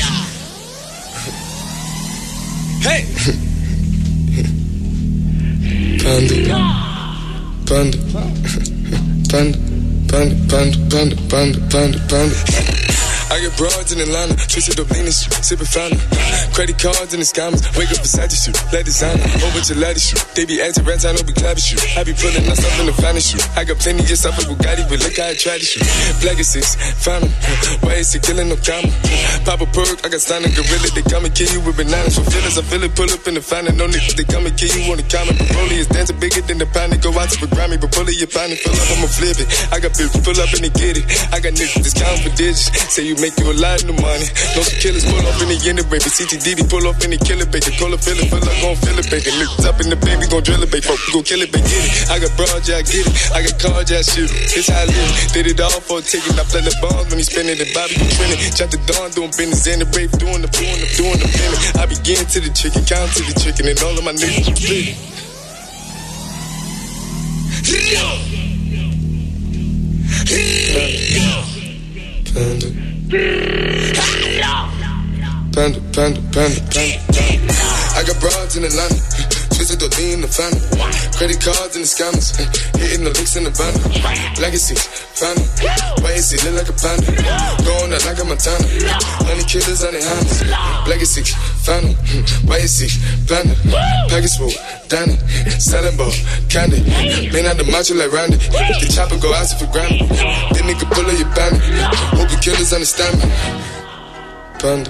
Hey! Panda, panda, panda, panda, panda, panda, panda, panda, panda. I get broads in Atlanta, twisted up lean and shit, sippin' fountain. Credit cards and the scammers, wake up beside the shoot, let designer, whole bunch of ladder shoot. They be acting rats, I know be clapping shoot. I be pulling my stuff in the finest shoot. I got plenty of stuff in Bugatti, but look how I try to shoot. Black is six, family, why is it killing no comma? Pop a perk, I got standing gorilla, they come and kill you with bananas for feelings. I feel it, pull up in the fountain, no niggas, they come and kill you on the comment. Broly is dancing bigger than the pound, they go out to the Grammy, but pull it, your pound, fill up, I'ma flip it. I got bitches, pull up and they get it. I got niggas, discount for digits, say you make you a lot of the money. No some killers pull up in the end, baby. C T D D pull up in the killer, baby. Call a feel it, feel like gon' feel it, baby. Niggas up in the baby, gon' drill it, baby. Fuck, gon' kill it, baby. Get it. I got broad, yeah, I get it. I got cards, yeah, I shoot it. It's how I live. Did it all for a ticket. I play the bombs when he spinning the Bobby, you trending. Chop the dawn, doing business in the rave, doing the, doing the, doing the feeling. I begin to the chicken, count to the chicken, and all of my niggas split. Panda. Panda, panda, panda, panda. I got broads in Atlanta, twisted to lean the family. Credit cards and the scammers, hitting the licks in the van. Legacy, family, wait and see, look like a panda. Going out like a Montana. Montana. Honey killers on the hands. Legacy, family, white six, planet. Package full, Danny. Selling ball, candy. Man out the macho like Randy. The chopper go out for granted. Then nigga pull up your bandit. Hope the killers understand me. Panda.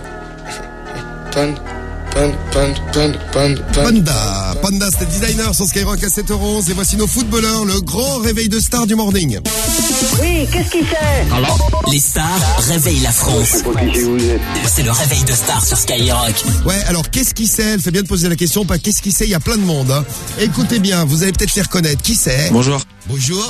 Panda. Panda, panda, panda, panda, panda. Panda, c'était Designer sur Skyrock à sept heures onze. Et voici nos footballeurs, le grand réveil de stars du morning. Oui, qu'est-ce qu'il fait? Les stars réveillent la France. C'est le réveil de stars sur Skyrock. Ouais, alors qu'est-ce qui c'est? Elle fait bien de poser la question, pas qu'est-ce qui c'est, il y a plein de monde. Hein. Écoutez bien, vous allez peut-être les reconnaître. Qui c'est? Bonjour. Bonjour.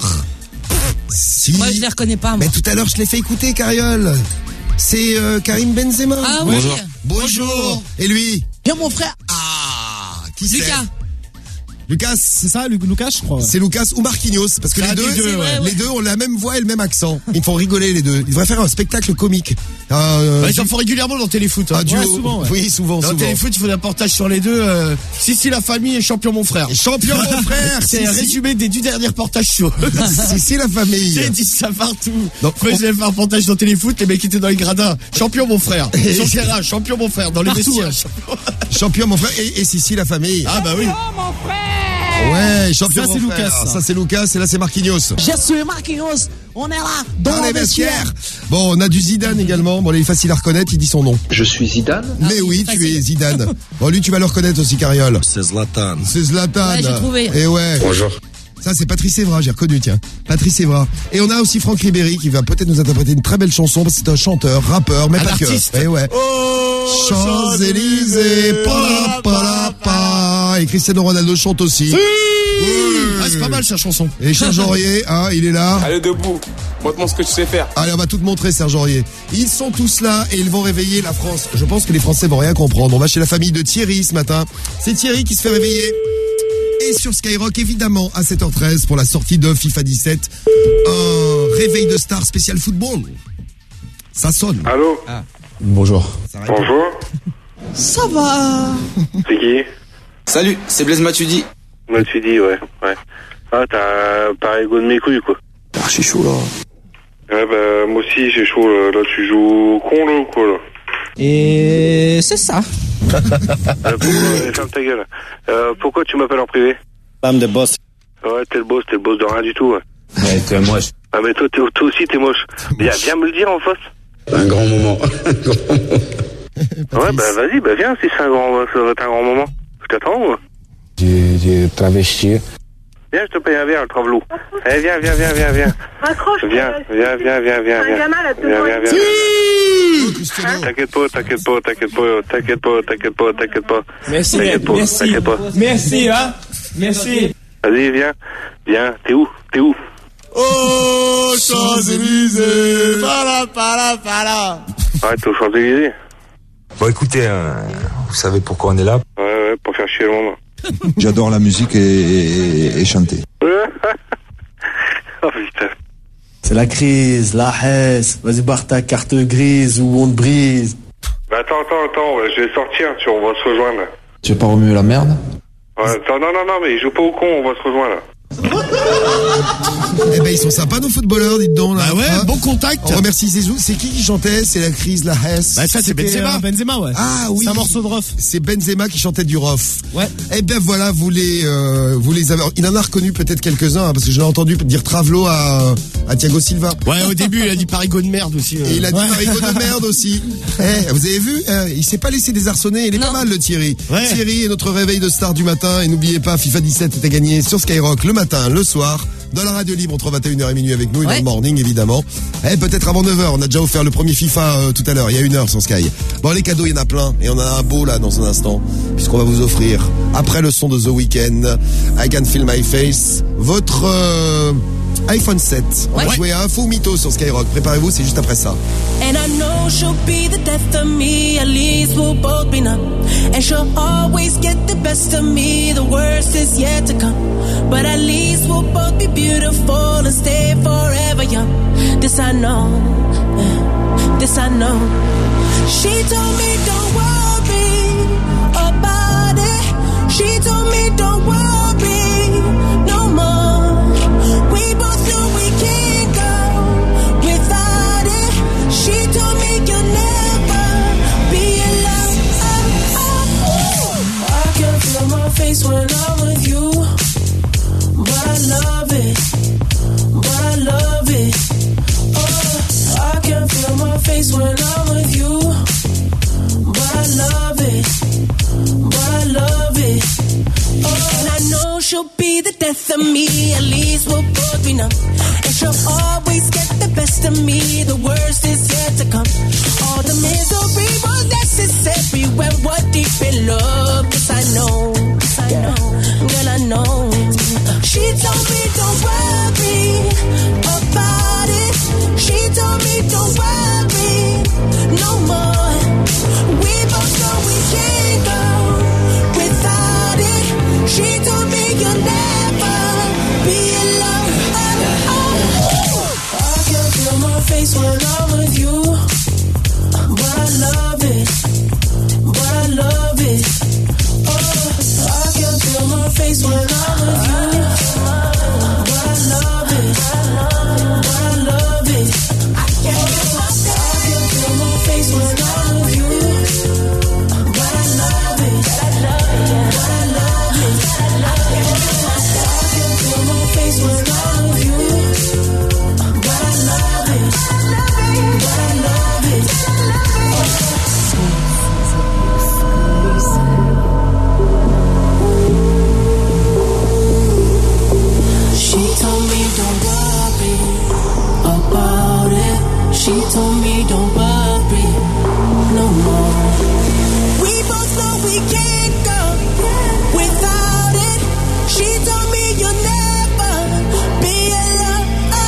Si. Moi, je les reconnais pas, moi. Mais tout à l'heure, je l'ai fait écouter, Cariole. C'est euh, Karim Benzema. Ah oui. Bonjour. Bonjour. Et lui? Bien, mon frère. Ah, qui c'est? Lucas. Lucas, c'est ça, Lucas, je crois. Ouais. C'est Lucas ou Marquinhos, parce que les deux, deux, ouais, les ouais. deux ont la même voix et le même accent. Ils font rigoler les deux. Ils devraient faire un spectacle comique. Euh, bah, ils en font régulièrement dans Téléfoot. Hein. Un duo. Ouais, souvent, ouais. Oui, souvent, dans souvent. Téléfoot, il faut un portage sur les deux. Euh, si, si, la famille et champion mon frère. Et champion mon frère. C'est si, un si. résumé des deux derniers reportages chauds. Si, si, la famille. J'ai dit ça partout. Donc, quand on... ils avaient fait un reportage dans Téléfoot, les mecs étaient dans les gradins. Champion mon frère. Sur le terrain, champion mon frère. Dans les vestiaires. Champion mon frère. Et, et si, si, la famille. Ah, bah oui. Oh, mon frère! Ouais, champion. Ça, c'est Lucas. Ça. ça, c'est Lucas. Et là, c'est Marquinhos. Je suis Marquinhos. On est là. Dans, dans les vestiaires. Bon, on a du Zidane également. Bon, il est facile à reconnaître. Il dit son nom. Je suis Zidane. Mais ah, oui, tu es Zidane. Bon, lui, tu vas le reconnaître aussi, Cariole. C'est Zlatan. C'est Zlatan. Ouais, j'ai trouvé. Et ouais. Bonjour. Ça, c'est Patrice Evra, j'ai reconnu, tiens. Patrice Evra. Et on a aussi Franck Ribéry qui va peut-être nous interpréter une très belle chanson parce que c'est un chanteur, rappeur, mais un pas artiste. que. Et ouais. Oh, Champs-Élysées, pa pa pa. Et Cristiano Ronaldo chante aussi. Oui. Ah, c'est pas mal sa chanson. Et Serge Aurier, hein, il est là. Allez debout, montre-moi ce que tu sais faire. Allez, on va tout te montrer, Serge Aurier. Ils sont tous là et ils vont réveiller la France. Je pense que les Français vont rien comprendre. On va chez la famille de Thierry ce matin. C'est Thierry qui se fait réveiller. Et sur Skyrock, évidemment, à sept heures treize pour la sortie de FIFA dix-sept. Un réveil de star spécial football. Ça sonne. Allô? Ah. Bonjour. Bonjour. Ça va. C'est qui? Salut, c'est Blaise Matuidi. Matuidi, ouais. ouais. Ah, t'as pas ego de mes couilles, quoi. Ah, je suis chaud, là. Ouais, bah, moi aussi, j'ai chaud, là. Là, tu joues au con, là, ou quoi, là? Et c'est ça. euh, pourquoi, ferme ta gueule. Euh, pourquoi tu m'appelles en privé? Femme de boss. Ouais, t'es le boss, t'es le boss de rien du tout, ouais. Ouais, t'es moche. Ah, mais toi, t'es, toi aussi, t'es moche. Viens, viens me le dire en face. Un grand moment. Ouais, bah, vas-y, bah, viens, si c'est un grand, ça va être un grand moment. Je t'attends, ouais. Du, du travesti. Viens, je te paye un verre, le travelot. Eh, viens, viens, viens, viens, viens. Raccroche. Viens, viens, viens, viens, viens. Un gamin, là, te Viens, viens, viens. Hein? T'inquiète pas, t'inquiète pas, t'inquiète pas, t'inquiète pas, t'inquiète pas, t'inquiète pas. Merci, t'inquiète pas, merci. t'inquiète pas. Merci, hein. Merci. Vas-y, viens. Viens, t'es où? T'es où? Oh, Champs-Élysées, pala, pala, pala. Ouais, t'es aux Champs-Élysées. Bon, écoutez, euh, vous savez pourquoi on est là? Ouais, ouais, pour faire chier le monde. J'adore la musique et, et, et chanter. Oh putain. C'est la crise, la hesse. Vas-y, barre ta carte grise ou on te brise. Bah attends, attends, attends, je vais sortir, tu vois, on va se rejoindre. Tu veux pas remuer la merde? Ouais, attends, non, non, non, mais il joue pas au con, on va se rejoindre là. Eh ben ils sont sympas nos footballeurs, dites donc là. Bah ouais, hein, bon contact. On remercie Zizou. C'est qui qui chantait? C'est la crise, la Hesse. Bah ça c'est Benzema. Euh, Benzema, ouais. Ah oui. C'est un morceau de Rof. C'est Benzema qui chantait du Rof. Ouais. Eh ben voilà, vous les, euh, vous les avez. Il en a reconnu peut-être quelques-uns hein, parce que je l'ai entendu dire Travelo à, à Thiago Silva. Ouais, au début il a dit Parigo de merde aussi. Euh. Et il a dit ouais. Parigo de merde aussi. Eh, vous avez vu euh, il s'est pas laissé désarçonner. Il est non. pas mal le Thierry. Ouais. Thierry est notre réveil de star du matin et n'oubliez pas FIFA dix-sept est à gagner sur Skyrock le matin, le soir. Dans la radio libre entre vingt et une heures et minuit avec nous et ouais. dans le morning évidemment. Eh peut-être avant neuf heures, on a déjà offert le premier FIFA euh, tout à l'heure, il y a une heure sur Sky. Bon les cadeaux, il y en a plein et on en a un beau là dans un instant puisqu'on va vous offrir après le son de The Weeknd, I Can Feel My Face, votre euh, iPhone sept. On ouais. va jouer à Info ou Mytho sur Skyrock. Préparez-vous, c'est juste après ça. And I know she'll be the death of me, at least we'll both be numb. And she'll always get the best of me, the worst is yet to come. But at least we'll both be beautiful and stay forever young. This I know, this I know. She told me don't worry about it. She told me don't worry no more. We both know we can't go without it. She told me you'll never of me, at least we'll both be numb. And she'll always get the best of me, the worst is yet to come. All the misery was necessary when we're deep in love. Yes, I know, yes, I know, girl, I know. She told me don't worry about it. She told me don't worry no more. We both know we can't go without it. She told me you'll never be alone. Oh, oh. I can feel my face when I'm with you, but I love it, but I love it. Oh, I can feel my face when I'm with you, but I love it, but I love it. I can feel my face when I'm with you, but I love it, but I love it. I can feel my face when I'm with you, but I love it, but I love it. She told me don't worry about it. She told me don't worry no more. We both know we can't go without it. She told me you'll never be alone.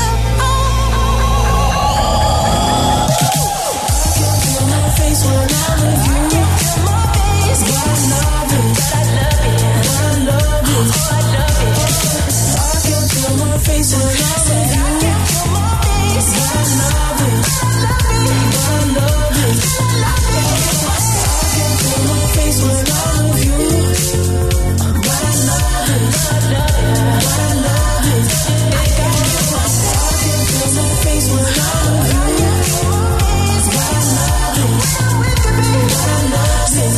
I can feel my face when I'm with you. But I love it, but I love it, but I love it. I can feel my face when I'm with you. But I love it, but I love it. I can feel my face when I'm with you. But I love it, but I love it. I can feel my face when I'm with you. But I love it, but I love it.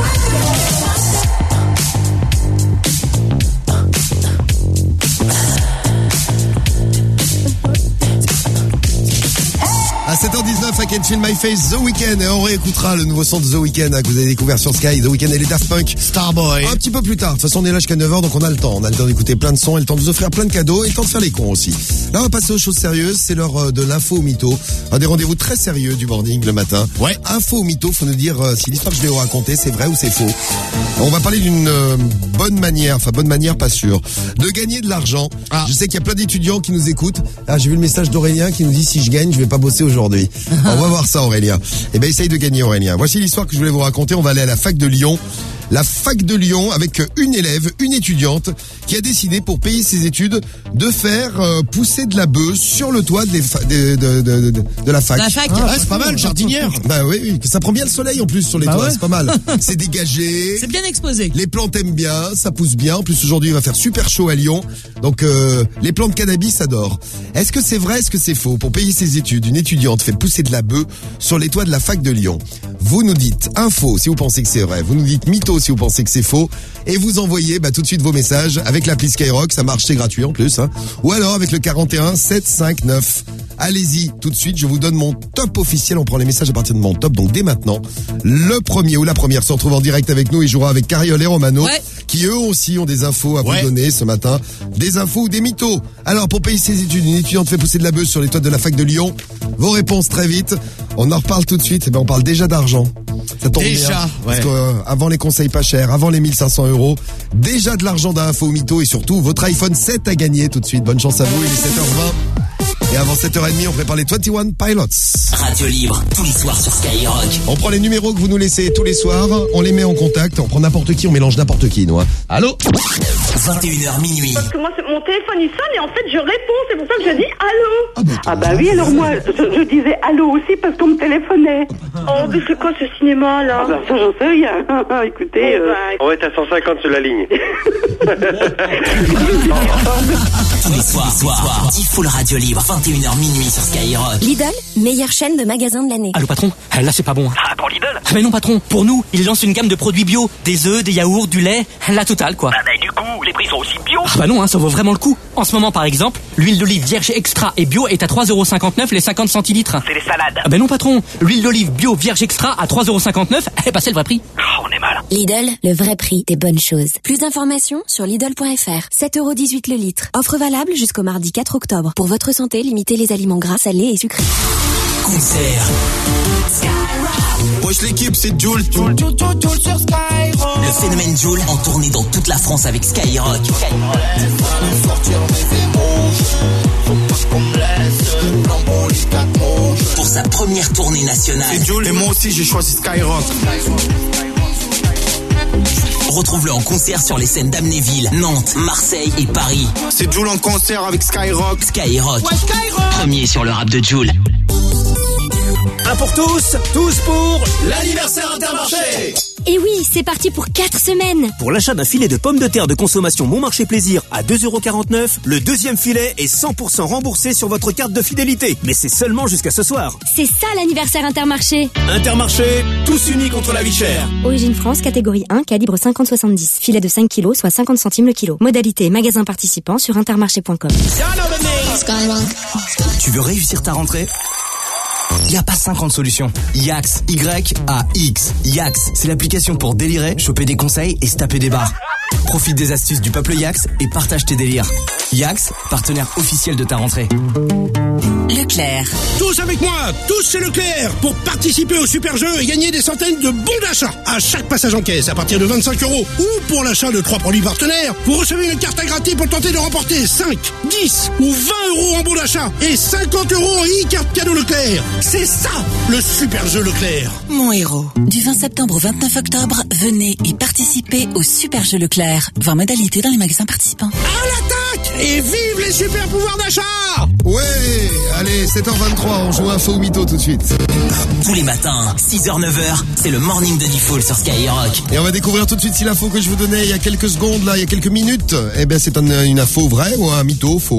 À sept heures dix-neuf, I Can Feel My Face, The Weeknd, et on réécoutera le nouveau son de The Weeknd hein, que vous avez découvert sur Sky, The Weeknd et les Daft Punk. Starboy. Un petit peu plus tard. De toute façon, on est là jusqu'à neuf heures, donc on a le temps. On a le temps d'écouter plein de sons et le temps de vous offrir plein de cadeaux et le temps de faire les cons aussi. Là, on va passer aux choses sérieuses. C'est l'heure de l'info au mytho. Un des rendez-vous très sérieux du morning le matin. Ouais. Info au mytho, faut nous dire euh, si l'histoire que je vais vous raconter, c'est vrai ou c'est faux. On va parler d'une euh, bonne manière, enfin bonne manière, pas sûre, de gagner de l'argent. Ah. Je sais qu'il y a plein d'étudiants qui nous écoutent. Ah, j'ai vu le message d'Aurélien qui nous dit si je gagne, je vais pas bosser aujourd'hui. On va voir ça, Aurélien. Eh ben, essaye de gagner, Aurélien. Voici l'histoire que je voulais vous raconter. On va aller à la fac de Lyon. La fac de Lyon avec une élève, une étudiante qui a décidé pour payer ses études de faire euh, pousser de la bœuf sur le toit de, de, de, de, de, de la fac. La fac. Ah, c'est pas mal, jardinière. Bah oui, oui, ça prend bien le soleil en plus sur les bah toits, ouais. C'est pas mal. C'est dégagé. C'est bien exposé. Les plantes aiment bien, ça pousse bien. En plus aujourd'hui il va faire super chaud à Lyon. Donc euh, les plantes cannabis adorent. Est-ce que c'est vrai, est-ce que c'est faux? Pour payer ses études, une étudiante fait pousser de la bœuf sur les toits de la fac de Lyon. Vous nous dites info si vous pensez que c'est vrai. Vous nous dites mytho si vous pensez que c'est faux. Et vous envoyez bah, tout de suite vos messages avec l'appli Skyrock. Ça marche, c'est gratuit en plus. Hein. Ou alors avec le quarante et un sept cent cinquante-neuf. Allez-y, tout de suite, je vous donne mon top officiel. On prend les messages à partir de mon top. Donc dès maintenant, le premier ou la première se retrouve en direct avec nous et jouera avec Cariole et Romano, ouais. qui eux aussi ont des infos à ouais. vous donner ce matin. Des infos ou des mythos. Alors pour payer ses études, une étudiante fait pousser de la bœuf sur les toits de la fac de Lyon. Vos réponses très vite. On en reparle tout de suite. Et ben on parle déjà d'argent. Ça tombe déjà, bien. Ouais. Parce que, euh, avant les conseils pas chers, avant les mille cinq cents euros, déjà de l'argent d'info mytho et surtout votre iPhone sept à gagner tout de suite. Bonne chance à vous, il est sept heures vingt. Et avant sept heures trente, on prépare les vingt et un Pilots. Radio libre, tous les soirs sur Skyrock. On prend les numéros que vous nous laissez tous les soirs, on les met en contact, on prend n'importe qui, on mélange n'importe qui, nous. Hein. Allô vingt et une heures minuit. Parce que moi, mon téléphone il sonne et en fait je réponds, c'est pour ça que je dis allô. Ah bah, ah bah oui, alors moi je, je disais allô aussi parce qu'on me téléphonait. Oh mais c'est quoi ce cinéma là? Ah bah ça j'en sais rien. Écoutez. Oh, bah... On va être à cent cinquante sur la ligne. Tous les soirs, soir, dix full radio libre, vingt et une heures minuit sur Skyrock. Lidl, meilleure chaîne de magasins de l'année. Allô patron, là c'est pas bon. Ah pour Lidl? Mais non patron, pour nous, ils lancent une gamme de produits bio, des œufs, des yaourts, du lait, la totale quoi. Bah, bah du coup, les prix sont aussi bio. Ah bah non, hein, ça vaut vraiment le coup. En ce moment, par exemple, l'huile d'olive vierge extra et bio est à trois euros cinquante-neuf les cinquante centilitres. C'est les salades. Ah bah non, patron. L'huile d'olive bio vierge extra à trois euros cinquante-neuf, eh bah c'est le vrai prix. Oh, on est mal. Lidl, le vrai prix des bonnes choses. Plus d'informations sur Lidl point F R. sept euros dix-huit le litre. Offre valable jusqu'au mardi quatre octobre. Pour votre santé, limitez les aliments gras, salés et sucrés. Concert. Wesh l'équipe, c'est Jul. Le phénomène Jul en tournée dans toute la France avec Skyrock. Pour sa première tournée nationale. C'est Jul et moi aussi j'ai choisi Skyrock. Retrouve-le en concert sur les scènes d'Amnéville, Nantes, Marseille et Paris. C'est Jul en concert avec Skyrock. Skyrock. Ouais, Skyrock. Premier sur le rap de Jul. Un pour tous, tous pour l'anniversaire Intermarché. Et oui, c'est parti pour quatre semaines. Pour l'achat d'un filet de pommes de terre de consommation Bon Marché Plaisir à deux euros quarante-neuf, le deuxième filet est cent pour cent remboursé sur votre carte de fidélité. Mais c'est seulement jusqu'à ce soir. C'est ça l'anniversaire Intermarché. Intermarché, tous unis contre la vie chère. Origine France, catégorie un, calibre cinquante soixante-dix. Filet de cinq kilos, soit cinquante centimes le kilo. Modalité magasin participant sur intermarché point com. Tu veux réussir ta rentrée ? Il n'y a pas cinquante solutions. Yax, Y A X. Yax, c'est l'application pour délirer, choper des conseils et se taper des barres. Profite des astuces du peuple Yax et partage tes délires. Yax, partenaire officiel de ta rentrée. Leclerc. Tous avec moi, tous chez Leclerc, pour participer au super jeu et gagner des centaines de bons d'achat à chaque passage en caisse à partir de vingt-cinq euros. Ou pour l'achat de trois produits partenaires, vous recevez une carte à gratter pour tenter de remporter cinq, dix ou vingt euros en bons d'achat et cinquante euros en e-carte cadeau Leclerc. C'est ça, le super jeu Leclerc. Mon héros. Du vingt septembre au vingt-neuf octobre, venez et participez au super jeu Leclerc. Voir modalité dans les magasins participants. À l'attaque et vive les super pouvoirs d'achat. Ouais, allez, sept heures vingt-trois, on joue info ou mytho tout de suite. Tous les matins, six heures neuf heures, c'est le morning de Diffoul sur Skyrock. Et on va découvrir tout de suite si l'info que je vous donnais il y a quelques secondes, là, il y a quelques minutes, eh bien c'est un, une info vraie ou un mytho faux.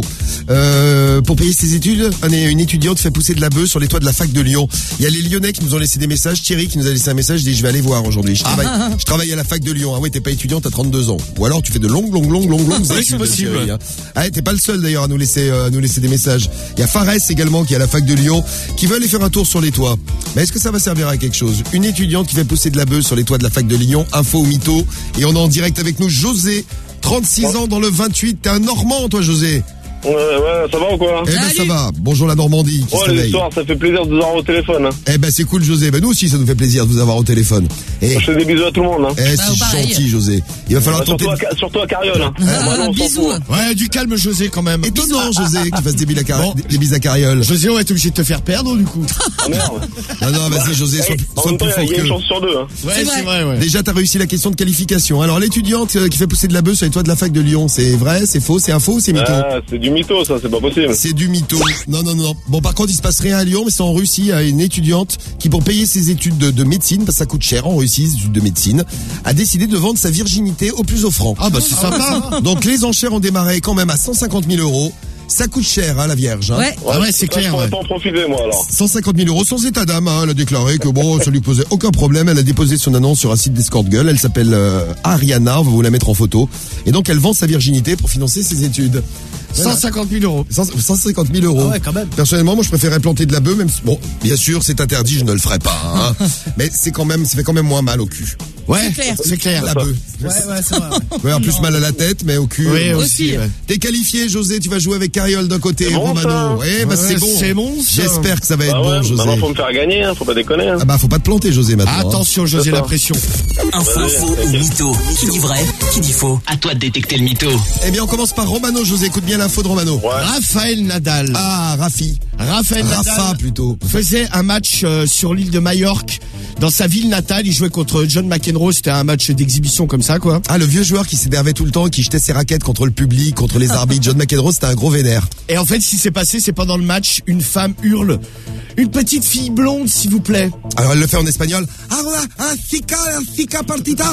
Euh, pour payer ses études, une étudiante fait pousser de la bœuf sur les toits de la fac de Lyon. Il y a les Lyonnais qui nous ont laissé des messages. Thierry qui nous a laissé un message, dit je vais aller voir aujourd'hui. Je travaille, ah. je travaille à la fac de Lyon. Ah ouais, t'es pas étudiante, t'as trente-deux ans. Ou alors tu fais de longues, longues, longues, longues, longues oui, c'est possible. Thierry, hein. Ah ouais, t'es pas le seul d'ailleurs à nous laisser, euh, à nous laisser des messages. Il y a Fares également qui est à la fac de Lyon, qui veut aller faire un tour sur les toits. Mais est-ce que ça va servir à quelque chose? Une étudiante qui fait pousser de la bœuf sur les toits de la fac de Lyon, info ou mytho. Et on est en direct avec nous José, trente-six ouais. ans dans le vingt-huit. T'es un Normand toi José? Ouais, ouais, ça va ou quoi? Eh ben ça va, bonjour la Normandie qui ouais, se réveille. les soirs, ça fait plaisir de vous avoir au téléphone hein. Eh ben c'est cool José, ben nous aussi ça nous fait plaisir de vous avoir au téléphone. Et je fais des bisous à tout le monde hein. Eh bah, c'est gentil José. Il va falloir bah, tenter surtout, de... à, surtout à Carriole hein. Ah, ah, ah, bisous. Ouais, du calme José quand même. Étonnant José que tu fasses des bisous à Carriole. Bon. Des bisous à Carriole. José, on va être obligé de te faire perdre du coup. Ah merde. Non non, vas-y José, sois, hey, sois plus fort que... Il y a une chance sur deux hein. Ouais, c'est vrai. vrai ouais. Déjà t'as réussi la question de qualification. Alors l'étudiante qui fait pousser de la bœuf sur les toits de la fac de Lyon, c'est vrai, c'est faux, c'est un faux ou c'est mytho? Ah, c'est du mytho ça, c'est pas possible. C'est du mytho. Non, non, non. Bon, par contre, il se passe rien à Lyon, mais c'est en Russie. Il y a une étudiante qui, pour payer ses études de, de médecine, parce que ça coûte cher en Russie, les études de médecine, a décidé de vendre sa virginité au plus offrant. Ah, bah, c'est sympa. Donc, les enchères ont démarré quand même à cent cinquante mille euros. Ça coûte cher, hein, la Vierge. Hein. Ouais. Ouais, ah ouais, c'est clair. Je pourrais ouais. pas en profiter, moi, alors. cent cinquante mille euros sans état d'âme, hein. Elle a déclaré que bon, ça lui posait aucun problème. Elle a déposé son annonce sur un site d'escort girl. Elle s'appelle euh, Ariana. On va vous la mettre en photo. Et donc, elle vend sa virginité pour financer ses études. Voilà. cent cinquante mille euros. cent cinquante mille euros. Ah ouais, quand même. Personnellement, moi, je préférerais planter de la bœuf, même si, bon, bien sûr, c'est interdit, je ne le ferai pas, hein. Mais c'est quand même, ça fait quand même moins mal au cul. Ouais, c'est clair. C'est clair. La bœuf. Ouais, ouais, c'est vrai. Ouais. Ouais, en plus mal à la tête, mais au cul. Oui, aussi. Ouais. T'es qualifié, José, tu vas jouer avec Carriole d'un côté, bon, Romano. Ouais, bah, ouais, c'est bon. C'est bon, ça. J'espère que ça va être bah ouais, bon, José. Maintenant, faut me faire gagner, hein, faut pas déconner, hein. Ah bah, faut pas te planter, José, maintenant. Attention, hein. José, la pression. Info, faux ou mytho. Qui dit vrai, qui dit faux. À toi de détecter le mytho. Eh bien, on commence par Romano, José. Écoute bien l'info de Romano. Ouais. Raphaël Nadal. Ah, Rafi. Raphaël Rafa, Nadal. plutôt. Faisait un match euh, sur l'île de Majorque. Dans sa ville natale, il jouait contre John McEnroe. C'était un match d'exhibition comme ça, quoi. Ah, le vieux joueur qui s'énervait tout le temps, qui jetait ses raquettes contre le public, contre les arbitres. John McEnroe, c'était un gros vénère. Et en fait, ce qui s'est passé, c'est pendant le match, une femme hurle. Une petite fille blonde, s'il vous plaît. Alors, elle le fait en espagnol. Hola, chica, chica partita.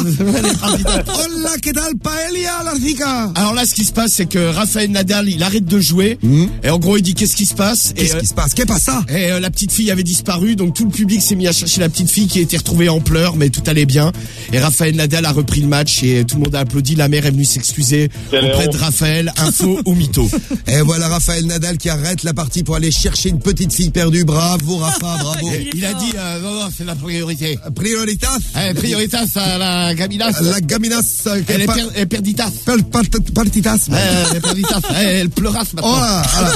Hola, que tal paella, la chica. Alors là, ce qui se passe, c'est que Raphaël Nadal, il arrête de jouer. Mmh. Et en gros, il dit, qu'est-ce qui se passe? Qu'est-ce et, qui se passe? Qu'est-ce qui se passe? Et euh, la petite fille avait disparu, donc tout le public s'est mis à chercher la petite fille qui a été retrouvé en pleurs, mais tout allait bien. Et Raphaël Nadal a repris le match et tout le monde a applaudi. La mère est venue s'excuser auprès de Raphaël. Info ou mytho? Et voilà Raphaël Nadal qui arrête la partie pour aller chercher une petite fille perdue. Bravo Rafa, bravo. Il, il a dit, euh, non, non, c'est la priorité. Prioritas? Eh, prioritas à la gaminas. La gaminas. Elle est, per, elle est perditas. Per, per, partitas. Eh, elle est perditas. Eh, elle pleuras maintenant. Oh là, voilà.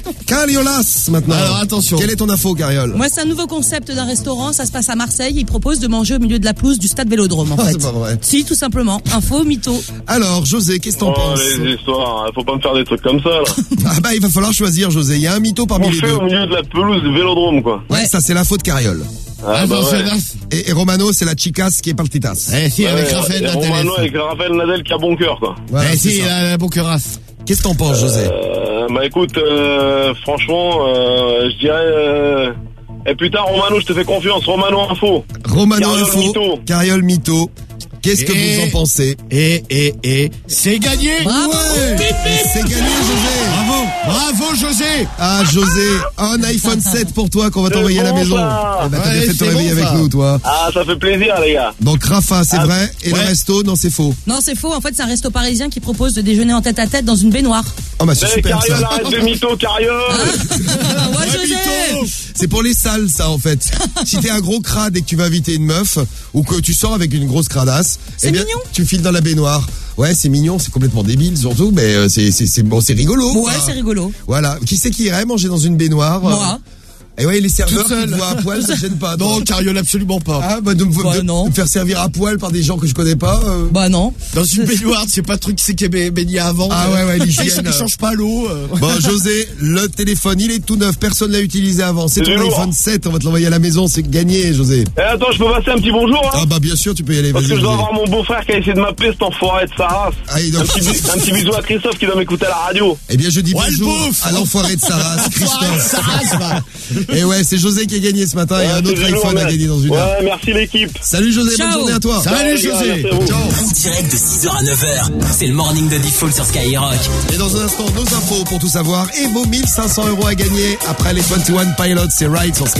Cariolas maintenant. Alors attention. Quelle est ton info, Cariole? Moi, c'est un nouveau concept d'un restaurant. Ça se passe à Marseille. Il propose de manger au milieu de la pelouse du stade Vélodrome, en oh, fait. C'est pas vrai. Si, tout simplement. Info, mytho. Alors, José, qu'est-ce que t'en oh, penses? Les histoires, faut pas me faire des trucs comme ça, là. Ah bah, il va falloir choisir, José. Il y a un mytho parmi On les fait deux. au milieu de la pelouse du Vélodrome, quoi. Ouais, ouais. Ça, c'est l'info de Cariole. Ah, bah ouais. et, et Romano, c'est la chicas qui est partitas. Eh si, ouais, avec ouais, Raphaël Nadal. Romano avec Raphaël Nadal qui a bon cœur, quoi. Voilà, eh si, il a un bon cœur. Qu'est-ce que t'en penses, José? euh, Bah écoute, euh, franchement, euh, je dirais... Euh... Et putain, Romano, je te fais confiance. Romano Info. Romano Cariole Info. Mytho. Cariole Mytho. Qu'est-ce que et, vous en pensez? Et, et, et, c'est gagné! Bravo. Ouais. C'est gagné, José! Bravo! Bravo, José! Ah, José, un iPhone sept pour toi qu'on va t'envoyer bon, à la maison. Eh ben, t'as ouais, bien fait de te réveiller bon, avec ça. nous, toi. Ah, ça fait plaisir, les gars. Donc, Rafa, c'est ah, vrai. Et ouais. le resto, non, c'est faux. Non, c'est faux. En fait, c'est un resto parisien qui propose de déjeuner en tête à tête dans une baignoire. Oh, bah, c'est Eh, super, Cariole, ça. arrête de mytho, Cariole. Ouais, José. C'est pour les salles, ça, en fait. Si t'es un gros crade et que tu vas inviter une meuf, ou que tu sors avec une grosse cradasse, C'est eh bien, mignon. tu files dans la baignoire. Ouais, c'est mignon, c'est complètement débile, surtout, mais euh, c'est, c'est, c'est, bon, c'est rigolo. Ouais, quoi. c'est rigolo. Voilà. Qui c'est qui irait manger dans une baignoire? Moi. Et ouais, les serveurs Tout seul. qui te voient à poil, ça te gêne pas. toi. Non, Cariole, absolument pas. Ah, bah, de, me- Bah, de- non. de me faire servir à poil par des gens que je connais pas. euh. Bah non. Dans une baignoire, c'est pas le truc qui s'est qui est baigné avant. Ah ouais, ouais, l'hygiène. Ils changent pas l'eau. euh. Bon, José, le téléphone, il est tout neuf. Personne l'a utilisé avant. C'est C'est ton du lourd. iPhone sept. On va te l'envoyer à la maison. C'est gagné, José. Eh, attends, je peux passer un petit bonjour, hein? Ah, bah, bien sûr, tu peux y aller. Parce Vas-y, que je dois José. avoir mon beau-frère qui a essayé de m'appeler, cet enfoiré de sa race. Ah, il doit- Un petit, bis- un petit bisou à Christophe qui doit m'écouter à la radio. Eh bien, je dis Ouais, le bonjour beauf. à l'enfoiré de sa race, Christophe. Ça rase, va. Et ouais, c'est José qui a gagné ce matin. Et un Ouais, autre c'est iPhone lourd, à mec. gagner dans une heure. Ouais, merci l'équipe. Salut José, bonne Ciao. journée à toi. Salut, Ciao, les gars, José. merci à vous. Ciao. En direct de six heures à neuf heures, c'est le morning de Default sur Skyrock. Et dans un instant, nos infos pour tout savoir et vos mille cinq cents euros à gagner après les vingt et un Pilots, c'est Ride sur Sky.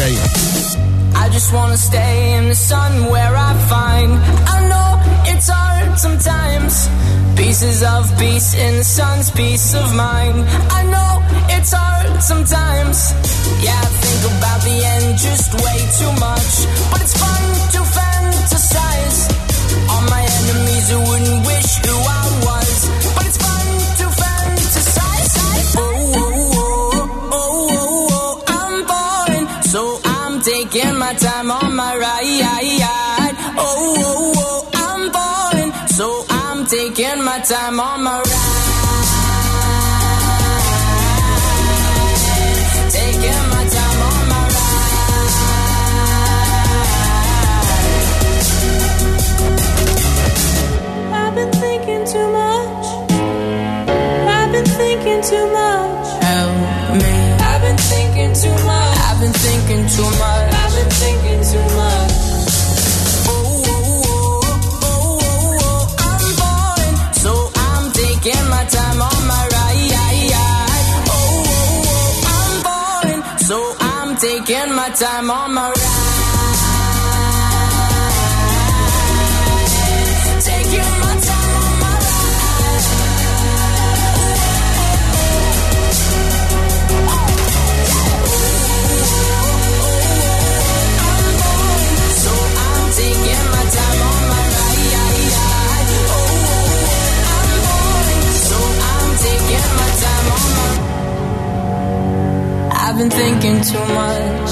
I just wanna stay in the sun where I find I know it's hard sometimes. Pieces of peace in the sun's peace of mind. I know it's hard sometimes. Yeah, I think about the end just way too much. But it's fun to fantasize. All my enemies who wouldn't wish who I was. But it's fun to fantasize. Oh, oh, oh, oh, oh, oh, I'm falling. So I'm taking my time on my ride. Oh, oh, oh, I'm falling. So I'm taking my time on my ride. Taking my time on my ride. I've been thinking too much. I've been thinking too much. Help me. I've been thinking too much. I've been thinking too much. I've been thinking too much. Oh, oh, oh, oh, oh, oh, I'm falling, so I'm taking my time on my ride. Oh, oh, oh, I'm falling, so I'm taking my time on my ride. Taking my time on my ride. So I'm taking my time on my ride. Oh, I'm falling, so I'm taking my time on my. I've been thinking too much.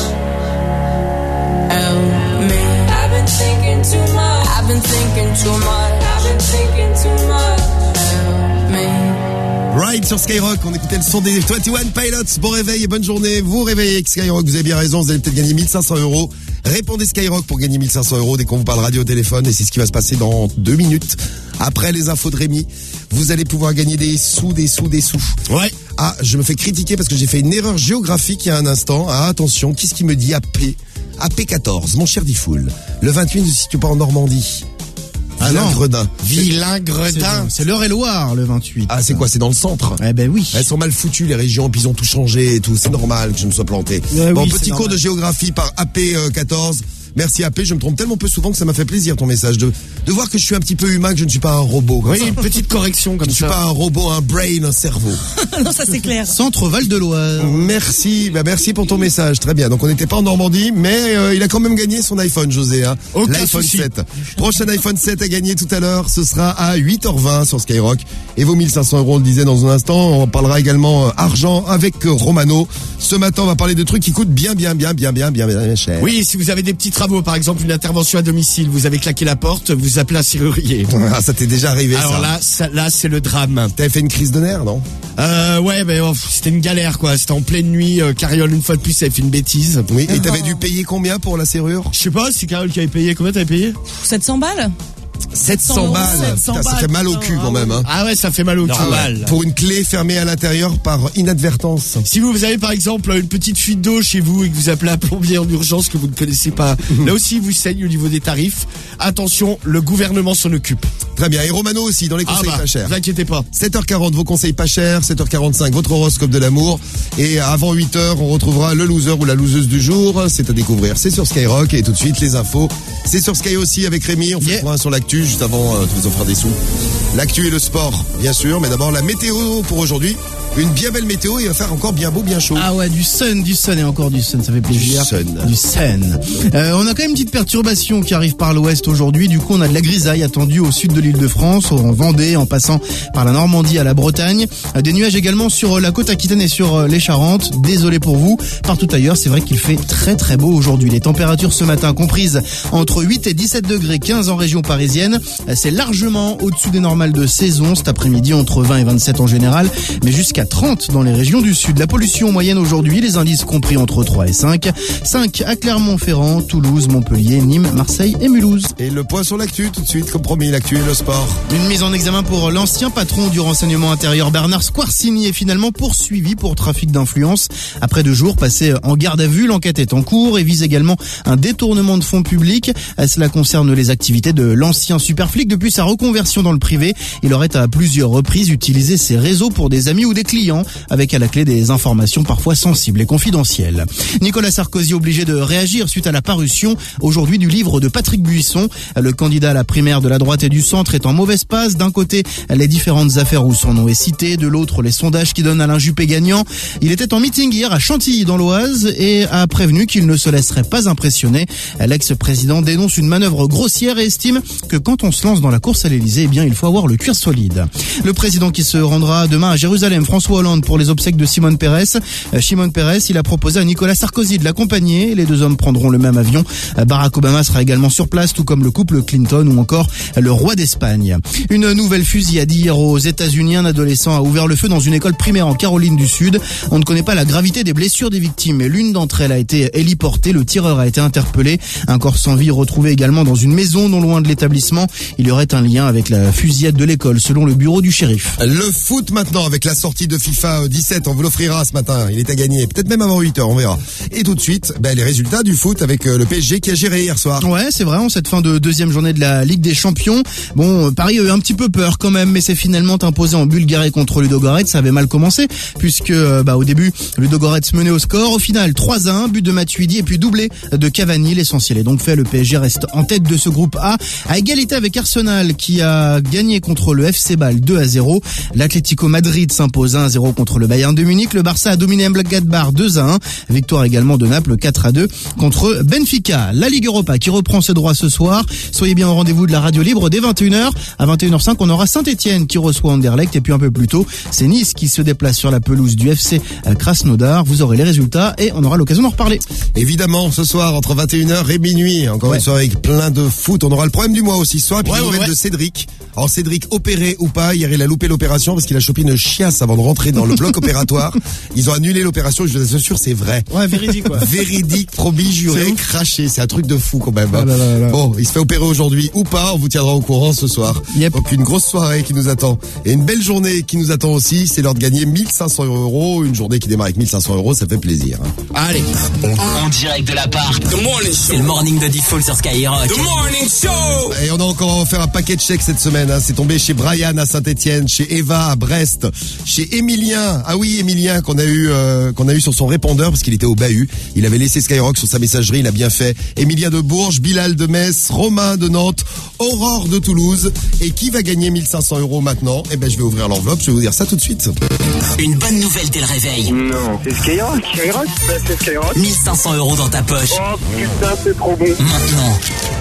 Help me. I've been thinking too much. I've been thinking too much. I've been thinking too much. Help me. Ride sur Skyrock, on écoutait le son des vingt et un Pilots. Bon réveil et bonne journée. Vous réveillez avec Skyrock, vous avez bien raison, vous allez peut-être gagner mille cinq cents euros. Répondez Skyrock pour gagner mille cinq cents euros dès qu'on vous parle radio au téléphone. Et c'est ce qui va se passer dans deux minutes. Après les infos de Rémi, vous allez pouvoir gagner des sous, des sous, des sous. Ouais. Ah, je me fais critiquer parce que j'ai fait une erreur géographique il y a un instant. Ah, attention, qu'est-ce qui me dit A P? A P quatorze, mon cher Difool. Le vingt-huit ne se situe pas en Normandie. Ah non. Villain-Gredin. Villain-Gredin. C'est l'Eure-et-Loire, le vingt-huit. Ah, c'est quoi? C'est dans le centre? Eh ben oui. Elles sont mal foutues, les régions, puis ils ont tout changé et tout. C'est normal que je me sois planté. Eh bon, oui, petit c'est cours normal. de géographie par A P quatorze. Merci A P, je me trompe tellement peu souvent que ça m'a fait plaisir ton message de, de voir que je suis un petit peu humain, que je ne suis pas un robot. Oui, ça. Une petite correction comme je ça. Je ne suis pas un robot, un brain, un cerveau. Non, ça c'est clair. Centre Val-de-Loire. Merci, bah merci pour ton message, très bien. Donc on n'était pas en Normandie, mais euh, il a quand même gagné son iPhone, José. Hein. L'iPhone sept. Prochain iPhone sept à gagner tout à l'heure, ce sera à huit heures vingt sur Skyrock. Et vos mille cinq cents euros, on le disait dans un instant. On parlera également euh, argent avec euh, Romano. Ce matin, on va parler de trucs qui coûtent bien, bien, bien, bien, bien, bien, bien cher. Oui, si vous avez des petits travaux, par exemple une intervention à domicile, vous avez claqué la porte, vous appelez un serrurier. Ah, ça t'est déjà arrivé. Alors ça. là, ça, là, c'est le drame. T'avais fait une crise de nerfs, non? Euh, ouais, mais oh, c'était une galère, quoi. C'était en pleine nuit. Euh, Carriole, une fois de plus, avait fait une bêtise. Oui. Et t'avais dû payer combien pour la serrure? Je sais pas, c'est Carriole qui avait payé. Combien t'avais payé? sept cents balles. sept cents balles. sept cents Putain, ça balles, fait mal au cul quand même. Hein. Ah ouais, ça fait mal au cul. Normal. Pour une clé fermée à l'intérieur par inadvertance. Si vous, vous avez par exemple une petite fuite d'eau chez vous et que vous appelez un plombier en urgence que vous ne connaissez pas, là aussi vous saigne au niveau des tarifs. Attention, le gouvernement s'en occupe. Très bien. Et Romano aussi dans les conseils ah bah, pas chers. Ne vous inquiétez pas. sept heures quarante, vos conseils pas chers. sept heures quarante-cinq, votre horoscope de l'amour. Et avant huit heures, on retrouvera le loser ou la loseuse du jour. C'est à découvrir. C'est sur Skyrock. Et tout de suite, les infos. C'est sur Sky aussi avec Rémi. On fait yeah. le point sur l'actu juste avant euh, de vous offrir des sous. L'actu et le sport, bien sûr. Mais d'abord, la météo pour aujourd'hui. Une bien belle météo, il va faire encore bien beau, bien chaud. Ah ouais, du sun, du sun et encore du sun, ça fait plaisir. Du sun. Du sun. Euh, on a quand même une petite perturbation qui arrive par l'ouest aujourd'hui. Du coup, on a de la grisaille attendue au sud de l'île de France, en Vendée, en passant par la Normandie à la Bretagne. Des nuages également sur la côte Aquitaine et sur les Charentes. Désolé pour vous. Partout ailleurs, c'est vrai qu'il fait très très beau aujourd'hui. Les températures ce matin comprises entre huit et dix-sept degrés, quinze en région parisienne. C'est largement au-dessus des normales de saison. Cet après-midi, entre vingt et vingt-sept en général, mais jusqu'à trente dans les régions du sud. La pollution moyenne aujourd'hui, les indices compris entre trois et cinq. cinq à Clermont-Ferrand, Toulouse, Montpellier, Nîmes, Marseille et Mulhouse. Et le point sur l'actu tout de suite, comme promis, l'actu et le sport. Une mise en examen pour l'ancien patron du renseignement intérieur Bernard Squarcini est finalement poursuivi pour trafic d'influence. Après deux jours passés en garde à vue, l'enquête est en cours et vise également un détournement de fonds publics. Cela concerne les activités de l'ancien superflic depuis sa reconversion dans le privé. Il aurait à plusieurs reprises utilisé ses réseaux pour des amis ou des clients, avec à la clé des informations parfois sensibles et confidentielles. Nicolas Sarkozy obligé de réagir suite à la parution aujourd'hui du livre de Patrick Buisson. Le candidat à la primaire de la droite et du centre est en mauvaise passe. D'un côté, les différentes affaires où son nom est cité, de l'autre, les sondages qui donnent Alain Juppé gagnant. Il était en meeting hier à Chantilly dans l'Oise et a prévenu qu'il ne se laisserait pas impressionner. L'ex-président dénonce une manœuvre grossière et estime que quand on se lance dans la course à l'Elysée, eh bien, il faut avoir le cuir solide. Le président qui se rendra demain à Jérusalem, François Hollande, pour les obsèques de Shimon Peres. Shimon Peres, il a proposé à Nicolas Sarkozy de l'accompagner. Les deux hommes prendront le même avion. Barack Obama sera également sur place, tout comme le couple Clinton ou encore le roi d'Espagne. Une nouvelle fusillade hier aux États-Unis. Un adolescent a ouvert le feu dans une école primaire en Caroline du Sud. On ne connaît pas la gravité des blessures des victimes, mais l'une d'entre elles a été héliportée. Le tireur a été interpellé. Un corps sans vie retrouvé également dans une maison non loin de l'établissement. Il y aurait un lien avec la fusillade de l'école, selon le bureau du shérif. Le foot maintenant, avec la sortie de FIFA dix-sept, on vous l'offrira ce matin, il est à gagner, peut-être même avant huit heures, on verra. Et tout de suite, ben, les résultats du foot avec le P S G qui a géré hier soir. Ouais, c'est vrai, en cette fin de deuxième journée de la Ligue des Champions. Bon, Paris a eu un petit peu peur quand même, mais c'est finalement imposé en Bulgarie contre Ludogorets. Ça avait mal commencé, puisque bah, au début, Ludogorets menait au score. Au final, trois à un, but de Matuidi et puis doublé de Cavani. L'essentiel est donc fait, le P S G reste en tête de ce groupe A, à égalité avec Arsenal qui a gagné contre le F C Bâle deux à zéro. L'Atlético Madrid s'impose un à zéro contre le Bayern de Munich. Le Barça a dominé Mönchengladbach deux à un. Victoire également de Naples quatre à deux contre Benfica. La Ligue Europa qui reprend ses droits ce soir. Soyez bien au rendez-vous de la radio libre dès vingt et une heures. À vingt et une heures cinq, on aura Saint-Etienne qui reçoit Anderlecht. Et puis un peu plus tôt, c'est Nice qui se déplace sur la pelouse du F C Krasnodar. Vous aurez les résultats et on aura l'occasion d'en reparler. Évidemment, ce soir, entre vingt et une heures et minuit, encore ouais. une soirée avec plein de foot. On aura le problème du mois aussi ce soir. Et puis ouais, une nouvelle ouais, ouais. de Cédric. Alors Cédric, opéré ou pas, hier il a loupé l'opération parce qu'il a chopé une chiasse avant de rentrer dans le bloc opératoire. Ils ont annulé l'opération, je vous assure, c'est vrai. Ouais, véridique quoi. Véridique, promis, juré, craché. C'est un truc de fou quand même. Ah là là là. Bon, il se fait opérer aujourd'hui ou pas, on vous tiendra au courant ce ce soir. Yep. Donc une grosse soirée qui nous attend. Et une belle journée qui nous attend aussi. C'est l'heure de gagner mille cinq cents euros. Une journée qui démarre avec mille cinq cents euros, ça fait plaisir. Hein. Allez. En direct de l'appart. The morning show. C'est le morning de Diffoul sur Skyrock. The morning show. Et on a encore offert un paquet de chèques cette semaine. Hein. C'est tombé chez Brian à Saint-Etienne, chez Eva à Brest, chez Emilien. Ah oui, Emilien qu'on a eu euh, qu'on a eu sur son répondeur parce qu'il était au bahut. Il avait laissé Skyrock sur sa messagerie, il a bien fait. Emilien de Bourges, Bilal de Metz, Romain de Nantes, Aurore de Toulouse. Et qui va gagner mille cinq cents euros maintenant? Eh ben, je vais ouvrir l'enveloppe, je vais vous dire ça tout de suite. Une bonne nouvelle dès le réveil. Non, c'est Skyrock. Skyrock, c'est Skyrock. mille cinq cents euros dans ta poche. Oh putain, c'est trop bon. Maintenant.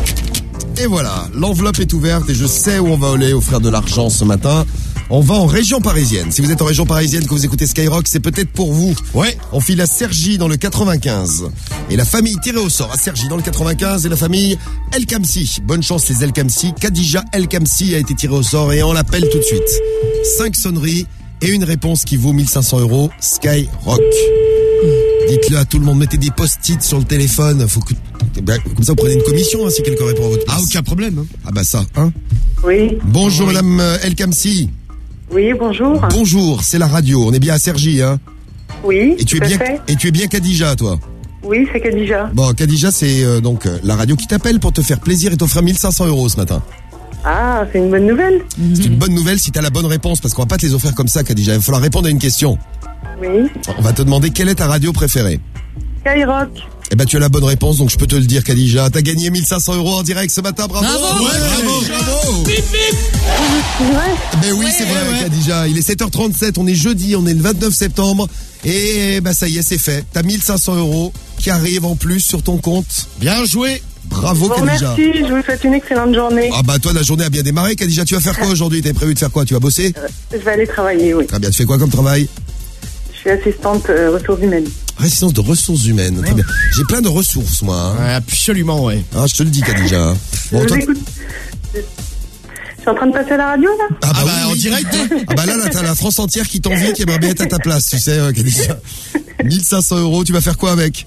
Et voilà, l'enveloppe est ouverte et je sais où on va aller offrir de l'argent ce matin. On va en région parisienne. Si vous êtes en région parisienne, que vous écoutez Skyrock, c'est peut-être pour vous. Ouais. On file à Cergy dans le quatre-vingt-quinze. Et la famille tirée au sort à Cergy dans le quatre-vingt-quinze et la famille El Kamsi. Bonne chance les El Kamsi. Khadija El Kamsi a été tirée au sort et on l'appelle tout de suite. Cinq sonneries et une réponse qui vaut mille cinq cents euros. Skyrock. Dites-le à tout le monde, mettez des post-it sur le téléphone. Faut que... Ben, comme ça vous prenez une commission hein, si quelqu'un répond à votre place. Ah, aucun problème. Hein. Ah bah ça, hein. Oui. Bonjour Oui. madame El Kamsi. Oui, bonjour. Bonjour, c'est la radio, on est bien à Cergy, hein. Oui, Et tu es tout à bien fait. et tu es bien Khadija, toi. Oui, c'est Khadija. Bon, Khadija, c'est euh, donc euh, la radio qui t'appelle pour te faire plaisir et t'offrir mille cinq cents euros ce matin. Ah, c'est une bonne nouvelle. C'est une bonne nouvelle si t'as la bonne réponse, parce qu'on va pas te les offrir comme ça, Khadija. Il va falloir répondre à une question. Oui. On va te demander quelle est ta radio préférée. Skyrock. Eh ben, tu as la bonne réponse, donc je peux te le dire, Khadija. T'as gagné mille cinq cents euros en direct ce matin, bravo. Bravo. Ouais, bravo, bravo. Bip, bip. C'est vrai? Ben oui, c'est vrai, ouais. Khadija. Il est sept heures trente-sept, on est jeudi, on est le vingt-neuf septembre. Et bah ça y est, c'est fait. T'as mille cinq cents euros qui arrivent en plus sur ton compte. Bien joué. Bravo, Bon, Khadija. merci, je vous souhaite une excellente journée. Ah bah toi, la journée a bien démarré, Khadija. Tu vas faire quoi aujourd'hui? T'avais prévu de faire quoi? Tu vas bosser? Euh, je vais aller travailler, oui. Très bien, tu fais quoi comme travail? Je suis assistante euh, ressources humaines. Assistance de ressources humaines. Très bien. J'ai plein de ressources, moi. Hein. Ouais, absolument, ouais. Ah, je te le dis, Khadija. hein. Je Bon, vous toi- écoute. Je je suis en train de passer à la radio, là. Ah bah, Ah bah, oui, en oui. direct, hein. Ah bah là, là, t'as la France entière qui t'envie, qui aimerait bien être à ta place, tu sais, euh, Khadija. mille cinq cents euros, tu vas faire quoi avec?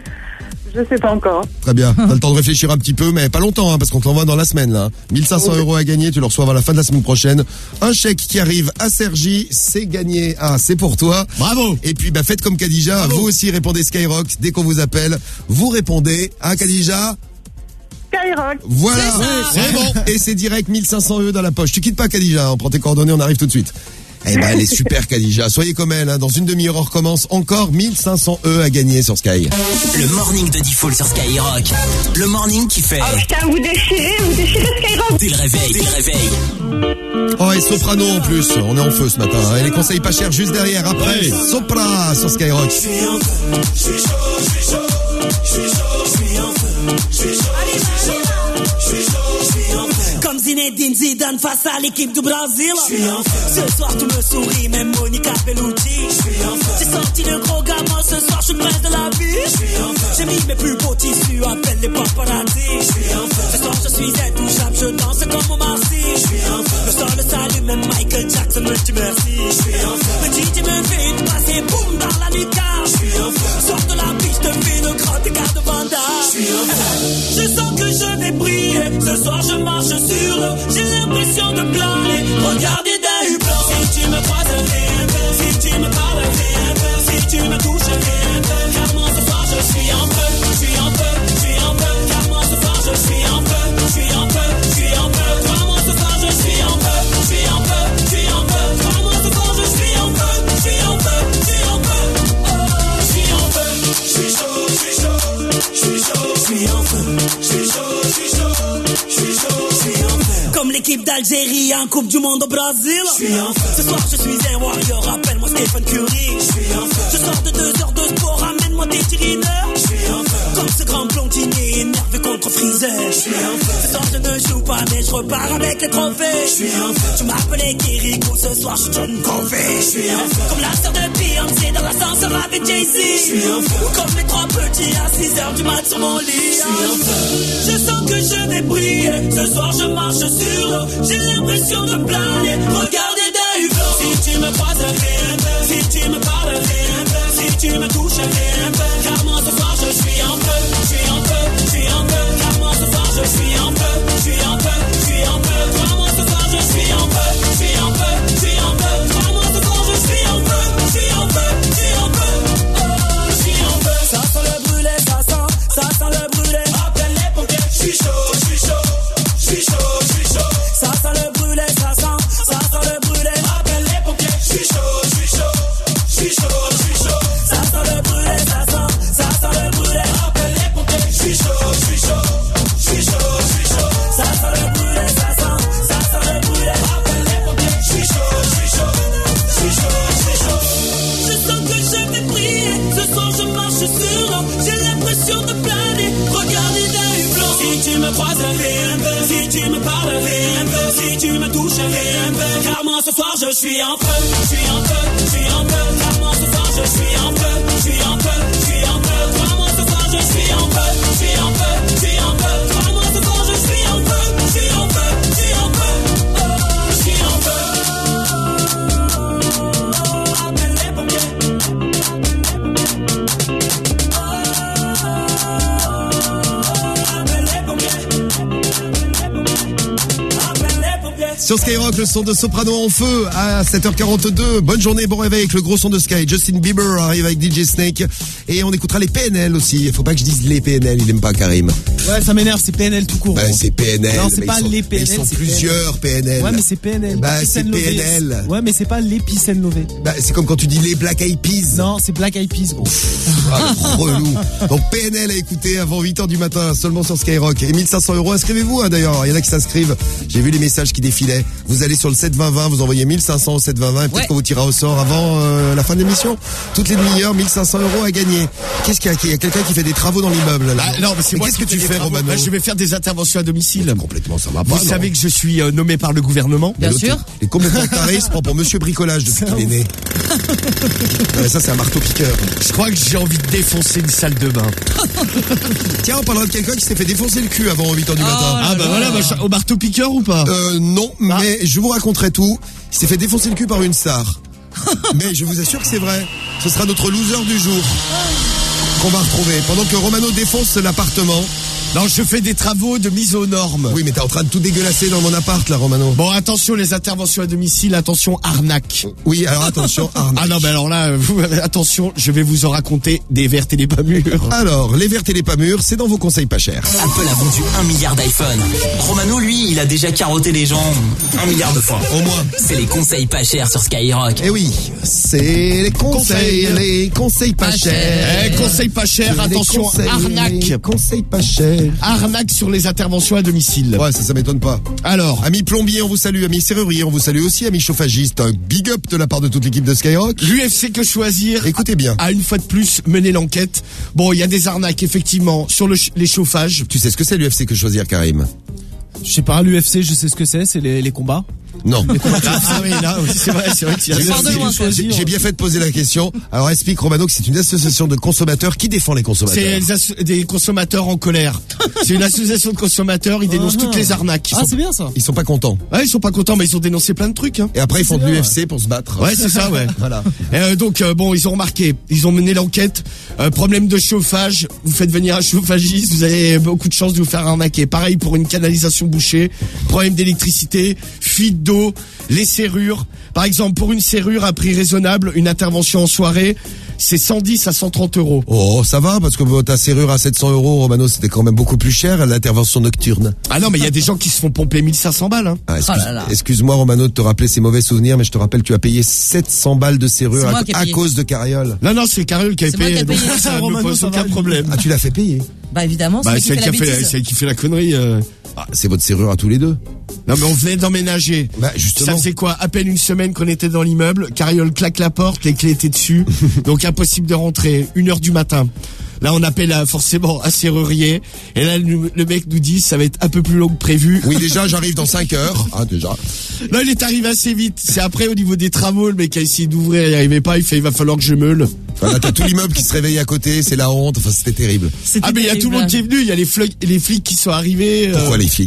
Je sais pas encore. Très bien. T'as le temps de réfléchir un petit peu, mais pas longtemps, hein, parce qu'on te l'envoie dans la semaine, là. mille cinq cents euros à gagner, tu le reçois avant la fin de la semaine prochaine. Un chèque qui arrive à Cergy, c'est gagné. Ah, c'est pour toi. Bravo. Et puis, bah, faites comme Khadija. Bravo. Vous aussi répondez Skyrock. Dès qu'on vous appelle, vous répondez. Hein, Khadija? Skyrock. Voilà. C'est ça. bon. Et c'est direct mille cinq cents euros dans la poche. Tu quittes pas, Khadija. On prend tes coordonnées, on arrive tout de suite. Eh ben, elle est super, Khadija. Soyez comme elle, hein. Dans une demi-heure, on recommence. Encore mille cinq cents euros à gagner sur Sky. Le morning de Diffoul sur Skyrock. Le morning qui fait. Oh putain, vous déchirez, vous déchirez Skyrock. Dès le réveil, dès le réveil. Oh, et Soprano en plus. On est en feu ce matin. hein. Et les conseils pas chers juste derrière. Après, Ouais. Sopra sur Skyrock. Comme Zinedine Zidane face à l'équipe du Brésil. Ce soir tout me sourit, même Monica Bellucci. J'ai sorti le gros gamin, ce soir je suis prince de la vie. J'ai mis mes plus beaux tissus, appelle les paparazzi. Ce soir je suis intouchable, je danse comme Omar Sy. Le sol le salue, même Michael Jackson me dit merci. Le D J me fait une passe et boum dans la nucar. Sors de la piste, te fais le grand écart de Vanda. Je sens que je vais briller, ce soir je marche sur l'eau, j'ai l'impression de planer. Regardez d'un hublot. Si tu me croises, rien de. Si tu me parles, rien de. Si tu me touches, rien de. Car moi ce soir je suis en feu, je suis en feu, je suis en feu. Car moi ce soir je suis en feu, je suis en feu, je suis en feu. Car moi ce soir je suis en feu, je suis en feu, je suis en feu. Car moi ce soir je suis en feu, je suis en feu, je suis en feu. Oh, je suis en feu, je suis chaud, je suis chaud, je suis chaud, je suis en feu, je suis chaud, je suis chaud, je suis chaud, je suis en feu. Comme l'équipe d'Algérie en Coupe du Monde au Brésil. Ce soir je suis un warrior, appelle-moi Stephen Curry. Je sors de deux heures de sport, amène-moi des tirineurs. Comme ce grand blondinier énervé contre Freezer. Ce soir je ne joue pas mais je repars avec les trophées. Tu m'appelais Kirikou, ce soir je suis John Covey. Comme la sœur de Beyoncé dans l'ascenseur avec Jay-Z. Ou comme les trois petits à six heures du mat sur mon lit. Je sens que je vais briller, ce soir je marche sur l'eau, j'ai l'impression de planer. Regardez d'un hublot. Si tu me croises, rien de. Si tu me parles, rien de. Si tu me touches, rien de. Car moi ce soir je suis en feu, je suis en feu, je suis en feu. Car moi ce soir je suis en feu, je suis en feu, je suis en feu. Car moi suis chaud, je suis chaud, je suis chaud, je suis chaud. Ça sent le brûlé, ça sent, ça sent le brûlé. Appelle les pompiers. Je suis chaud, je suis chaud, je suis chaud, je suis chaud. Ça sent le brûlé, ça sent, ça sent le brûlé. Appelle les pompiers. Je suis chaud, je suis chaud, je suis chaud, je suis chaud. Ça sent le brûlé, ça sent, ça sent le brûlé. Appelle les pompiers. Je suis chaud, je suis chaud, je suis chaud, je suis chaud. Je sens que je vais briller. Ce soir je marche sur l'eau. J'ai l'impression de planer. Regardez d'un hublot. Si tu me croises, fais un peu. Si tu me parles, fais un peu. Si tu me touches, fais un peu. Car moi ce soir je suis en feu. Je suis en feu, je suis en feu. Car moi ce soir je suis en feu. Je suis en feu, je suis en feu. Car moi ce soir je suis en feu. Je suis en feu, je suis en feu. Car moi ce soir je suis en feu. Je suis en feu, je suis en feu. Oh, je suis en feu. Appelle les pompiers. Sur Skyrock, le son de Soprano en feu à sept heures quarante-deux. Bonne journée, bon réveil avec le gros son de Sky. Justin Bieber arrive avec D J Snake. Et on écoutera les P N L aussi. Il faut pas que je dise les P N L, il aime pas Karim. Ouais, ça m'énerve, c'est P N L tout court. Bah, c'est P N L. Non, c'est pas ils sont, les P N L. Ils sont c'est plusieurs P N L. Ouais, mais c'est P N L. Bah, Peace c'est and P N Love. L. Ouais, mais c'est pas les Peace and Love. Bah, c'est comme quand tu dis les Black Eyed Peas. Non, c'est Black Eyed Peas, gros. Ah, relou. Donc P N L à écouter avant huit heures du matin, seulement sur Skyrock. Et mille cinq cents euros, inscrivez-vous hein, d'ailleurs. Il y en a qui s'inscrivent. J'ai vu les messages qui défilaient. Vous allez sur le sept vingt vingt, vous envoyez mille cinq cents au sept vingt vingt et peut-être Ouais. qu'on vous tirera au sort avant euh, la fin de l'émission. Toutes les demi-heures, mille cinq cents euros à gagner. Qu'est-ce qu'il y a? Il y a quelqu'un qui fait des travaux dans l'immeuble là. Ah, non, mais c'est Mais moi qu'est-ce qui que tu fais fais, des travaux. Romano? Bah, je vais faire des interventions à domicile. Complètement, ça va pas. Vous non. savez que je suis euh, nommé par le gouvernement. Bien L'autre, sûr. Il est complètement taré, il se prend pour Monsieur Bricolage depuis qu'il est né. Non, mais ça, c'est un marteau-piqueur. Je crois que j'ai envie de défoncer une salle de bain. Tiens, on parlera de quelqu'un qui s'est fait défoncer le cul avant huit heures du Oh matin. là Ah bah là. voilà, bah, au marteau-piqueur ou pas? Euh, non, mais je vous raconterai tout. Il s'est fait défoncer le cul par une star. Mais je vous assure que c'est vrai. Ce sera notre loser du jour qu'on va retrouver. Pendant que Romano défonce l'appartement. Non, je fais des travaux de mise aux normes. Oui, mais t'es en train de tout dégueulasser dans mon appart, là, Romano. Bon, attention, les interventions à domicile, attention, arnaque. Oui, alors attention, arnaque. Ah non, mais alors là, vous, attention, je vais vous en raconter des vertes et des pas mûres. Alors, les vertes et les pas mûres, c'est dans vos conseils pas chers. Apple a vendu un milliard d'iPhone. Romano, lui, il a déjà carotté les gens un milliard de fois. Au moins. C'est les conseils pas chers sur Skyrock. Eh oui, c'est les conseils, Conseils. les conseils pas Eh, chers. conseil pas cher, Les attention, conseils, arnaque. les conseils pas chers. Arnaque sur les interventions à domicile. Ouais, ça, ça m'étonne pas. Alors, Amis plombiers, on vous salue. Amis serruriers, on vous salue aussi. Amis chauffagistes, un big up de la part de toute l'équipe de Skyrock. l'U F C Que Choisir Écoutez bien. a une fois de plus mené l'enquête. Bon, il y a des arnaques, effectivement, sur le ch- les chauffages. Tu sais ce que c'est l'U F C Que Choisir, Karim? Je sais pas, l'U F C, je sais ce que c'est, c'est les, les combats. Non. Ah oui, là, oui, c'est vrai, c'est vrai qu'il y a J'ai sort de loin, j'ai- j'ai- j'ai bien fait de poser la question. Alors explique, Romano, que c'est une association de consommateurs qui défend les consommateurs. C'est des asso- des consommateurs en colère. C'est une association de consommateurs, ils dénoncent Ah. toutes les arnaques. Ils Ah, sont- c'est bien ça. Ils sont pas contents. Ouais, ils sont pas contents, mais ils ont dénoncé plein de trucs. Hein. Et après, ils font de bien, l'U F C pour se battre. Ouais, c'est ça, ouais. Voilà. Euh, donc, euh, bon, ils ont remarqué, ils ont mené l'enquête. Euh, problème de chauffage, vous faites venir un chauffagiste, vous avez beaucoup de chances de vous faire arnaquer. Pareil pour une canalisation bouchée, problème d'électricité, fuite d'eau, les serrures. Par exemple, pour une serrure à prix raisonnable, une intervention en soirée, c'est cent dix à cent trente euros. Oh, ça va, parce que bon, ta serrure à sept cents euros, Romano, c'était quand même beaucoup plus cher, l'intervention nocturne. Ah non, mais il y a des gens qui se font pomper mille cinq cents balles. Hein. Ah, excuse, Oh là là. excuse-moi, Romano, de te rappeler ces mauvais souvenirs, mais je te rappelle, tu as payé sept cents balles de serrure C'est à, moi qui ai à payé. cause de Carriole. Non, non, c'est Carole qui a C'est moi payé, qui ai donc payé. ça ne Romano, pose ça aucun va, problème. Ah, tu l'as fait payer. Bah évidemment, Bah, c'est c'est lui elle qui qui a fait la fait, bêtise. c'est elle qui fait la connerie. euh. Ah, c'est votre serrure à tous les deux. Non, mais on venait d'emménager. Bah, justement. Ça faisait quoi? À peine une semaine qu'on était dans l'immeuble. Carriole claque la porte, les clés étaient dessus. Donc impossible de rentrer. Une heure du matin. Là, on appelle euh, forcément un serrurier. Et là, le, le mec nous dit, ça va être un peu plus long que prévu. Oui, déjà, j'arrive dans cinq heures. Ah, déjà. Là, il est arrivé assez vite. C'est après, au niveau des travaux, le mec a essayé d'ouvrir, il n'y arrivait pas. Il fait, il va falloir que je meule. Voilà, t'as tout l'immeuble qui se réveille à côté, c'est la honte. Enfin, c'était terrible. C'était Ah, mais il y a tout le terrible. monde qui est venu. Il y a les, flics- les flics qui sont arrivés. euh, Pourquoi les flics?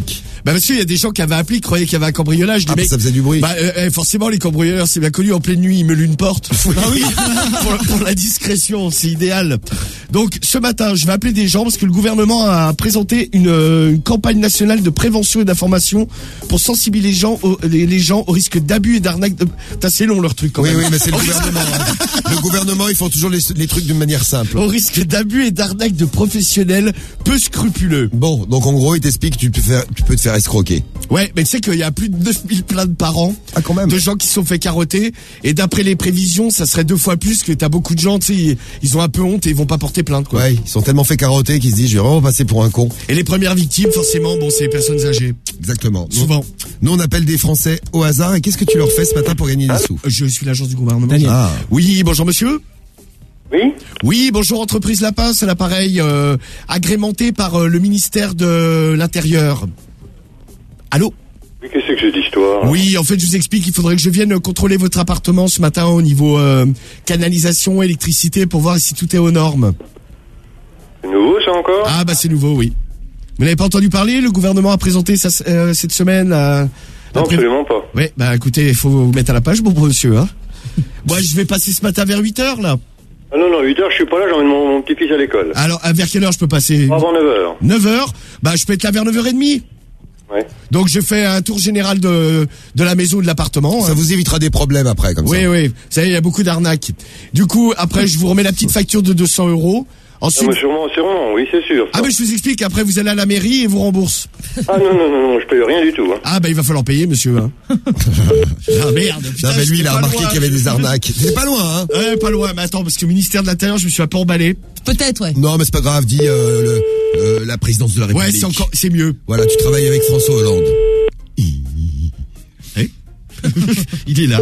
Bah parce qu'il y a des gens qui avaient appelé, qui croyaient qu'il y avait un cambriolage. Ah, mec, ça faisait du bruit. Bah euh, forcément les cambrioleurs, c'est bien connu, en pleine nuit ils me luent une porte. Ah oui. pour, pour la discrétion, c'est idéal. Donc ce matin, je vais appeler des gens parce que le gouvernement a présenté une, une campagne nationale de prévention et d'information pour sensibiliser les gens, aux, les, les gens au risque d'abus et d'arnaque. De... Putain, c'est long leur truc quand oui, même. Oui, mais c'est le gouvernement. Hein. Le gouvernement, ils font toujours les, les trucs d'une manière simple. Au risque d'abus et d'arnaque de professionnels peu scrupuleux. Bon, donc en gros, il t'explique que tu peux, faire, tu peux te faire escroquer. Ouais, mais tu sais qu'il y a plus de neuf mille plaintes par an ah, quand même. de gens qui se sont fait carotter. Et d'après les prévisions, ça serait deux fois plus, que t'as beaucoup de gens, tu sais, ils, ils ont un peu honte et ils vont pas porter plainte, quoi. Ouais, ils sont tellement fait carotter qu'ils se disent, je vais vraiment passer pour un con. Et les premières victimes, forcément, bon, c'est les personnes âgées. Exactement. Souvent. Nous, on appelle des Français au hasard. Et qu'est-ce que tu leur fais ce matin pour gagner des sous? Je suis l'agence du gouvernement. Daniel. Ah. Oui, bonjour monsieur. Oui. Oui, bonjour entreprise Lapin, c'est l'appareil euh, agrémenté par euh, le ministère de l'Intérieur. Allô? Mais qu'est-ce que c'est que cette histoire? Oui, en fait, je vous explique, il faudrait que je vienne contrôler votre appartement ce matin au niveau euh, canalisation, électricité, pour voir si tout est aux normes. C'est nouveau ça encore? Ah bah c'est nouveau, oui. Vous n'avez pas entendu parler? Le gouvernement a présenté ça, euh, cette semaine la... Non, absolument pas. Oui, bah écoutez, il faut vous mettre à la page, bon monsieur. Hein. Moi, je vais passer ce matin vers huit heures, là. Ah non, non, huit heures, je suis pas là, j'emmène mon, mon petit-fils à l'école. Alors, à vers quelle heure je peux passer? Avant neuf heures. neuf heures? Bah, je peux être là vers neuf heures trente. Ouais. Donc, je fais un tour général de, de la maison ou de l'appartement. Ça hein. vous évitera des problèmes après, comme oui, ça. Oui, oui. Vous savez, il y a beaucoup d'arnaques. Du coup, après, je vous remets la petite facture de deux cents euros. Ensuite... Ah, sûrement, sûrement, oui, c'est sûr. Ça. Ah, mais je vous explique, après, vous allez à la mairie et vous remboursent. Ah, non, non, non, non, je paye rien du tout. Hein. Ah, bah, il va falloir payer, monsieur. Hein. Ah, merde. Putain, non, mais lui, il a remarqué qu'il y avait des arnaques. C'est pas loin, hein. Ouais, pas loin. Mais attends, parce que le ministère de l'Intérieur, je me suis un peu emballé. Peut-être, ouais. Non, mais c'est pas grave, dis, euh, le, euh, la présidence de la République. Ouais, c'est encore, c'est mieux. Voilà, tu travailles avec François Hollande. Eh il est là.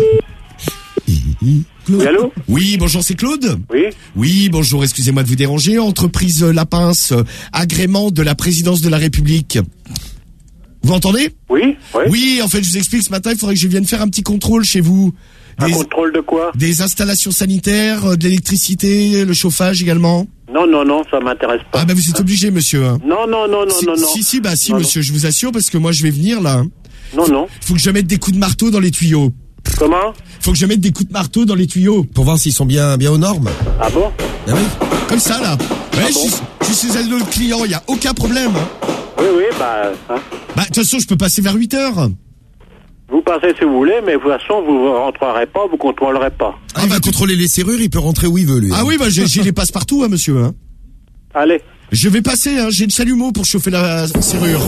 Oui, allô? Oui, bonjour, c'est Claude. Oui. Oui, bonjour, excusez-moi de vous déranger. Entreprise Lapin, euh, agrément de la présidence de la République. Vous entendez? Oui, oui. Oui, en fait, je vous explique, ce matin, il faudrait que je vienne faire un petit contrôle chez vous. Des, un contrôle de quoi? Des installations sanitaires, de l'électricité, le chauffage également. Non, non, non, ça m'intéresse pas. Ah, bah, vous êtes obligé, monsieur. Hein. Non, non, non, non, si, non, non. Si, si, bah, si, non, monsieur, non. je vous assure, parce que moi, je vais venir, là. Non, non. Il faut que je mette des coups de marteau dans les tuyaux. Comment? Faut que je mette des coups de marteau dans les tuyaux. Pour voir s'ils sont bien, bien aux normes. Ah bon? Ah oui. Comme ça, là. Ouais, ah je, bon suis, je suis celle de le client, il y a aucun problème. Hein. Oui, oui, bah... Hein. Bah, de toute façon, je peux passer vers huit heures. Vous passez si vous voulez, mais de toute façon, vous ne rentrerez pas, vous contrôlerez pas. Ah, il va contrôler les serrures, il peut rentrer où il veut, lui. Ah hein. oui, bah, j'ai, j'ai les passe partout, hein, monsieur. Hein. Allez. Je vais passer, hein, j'ai le chalumeau pour chauffer la serrure.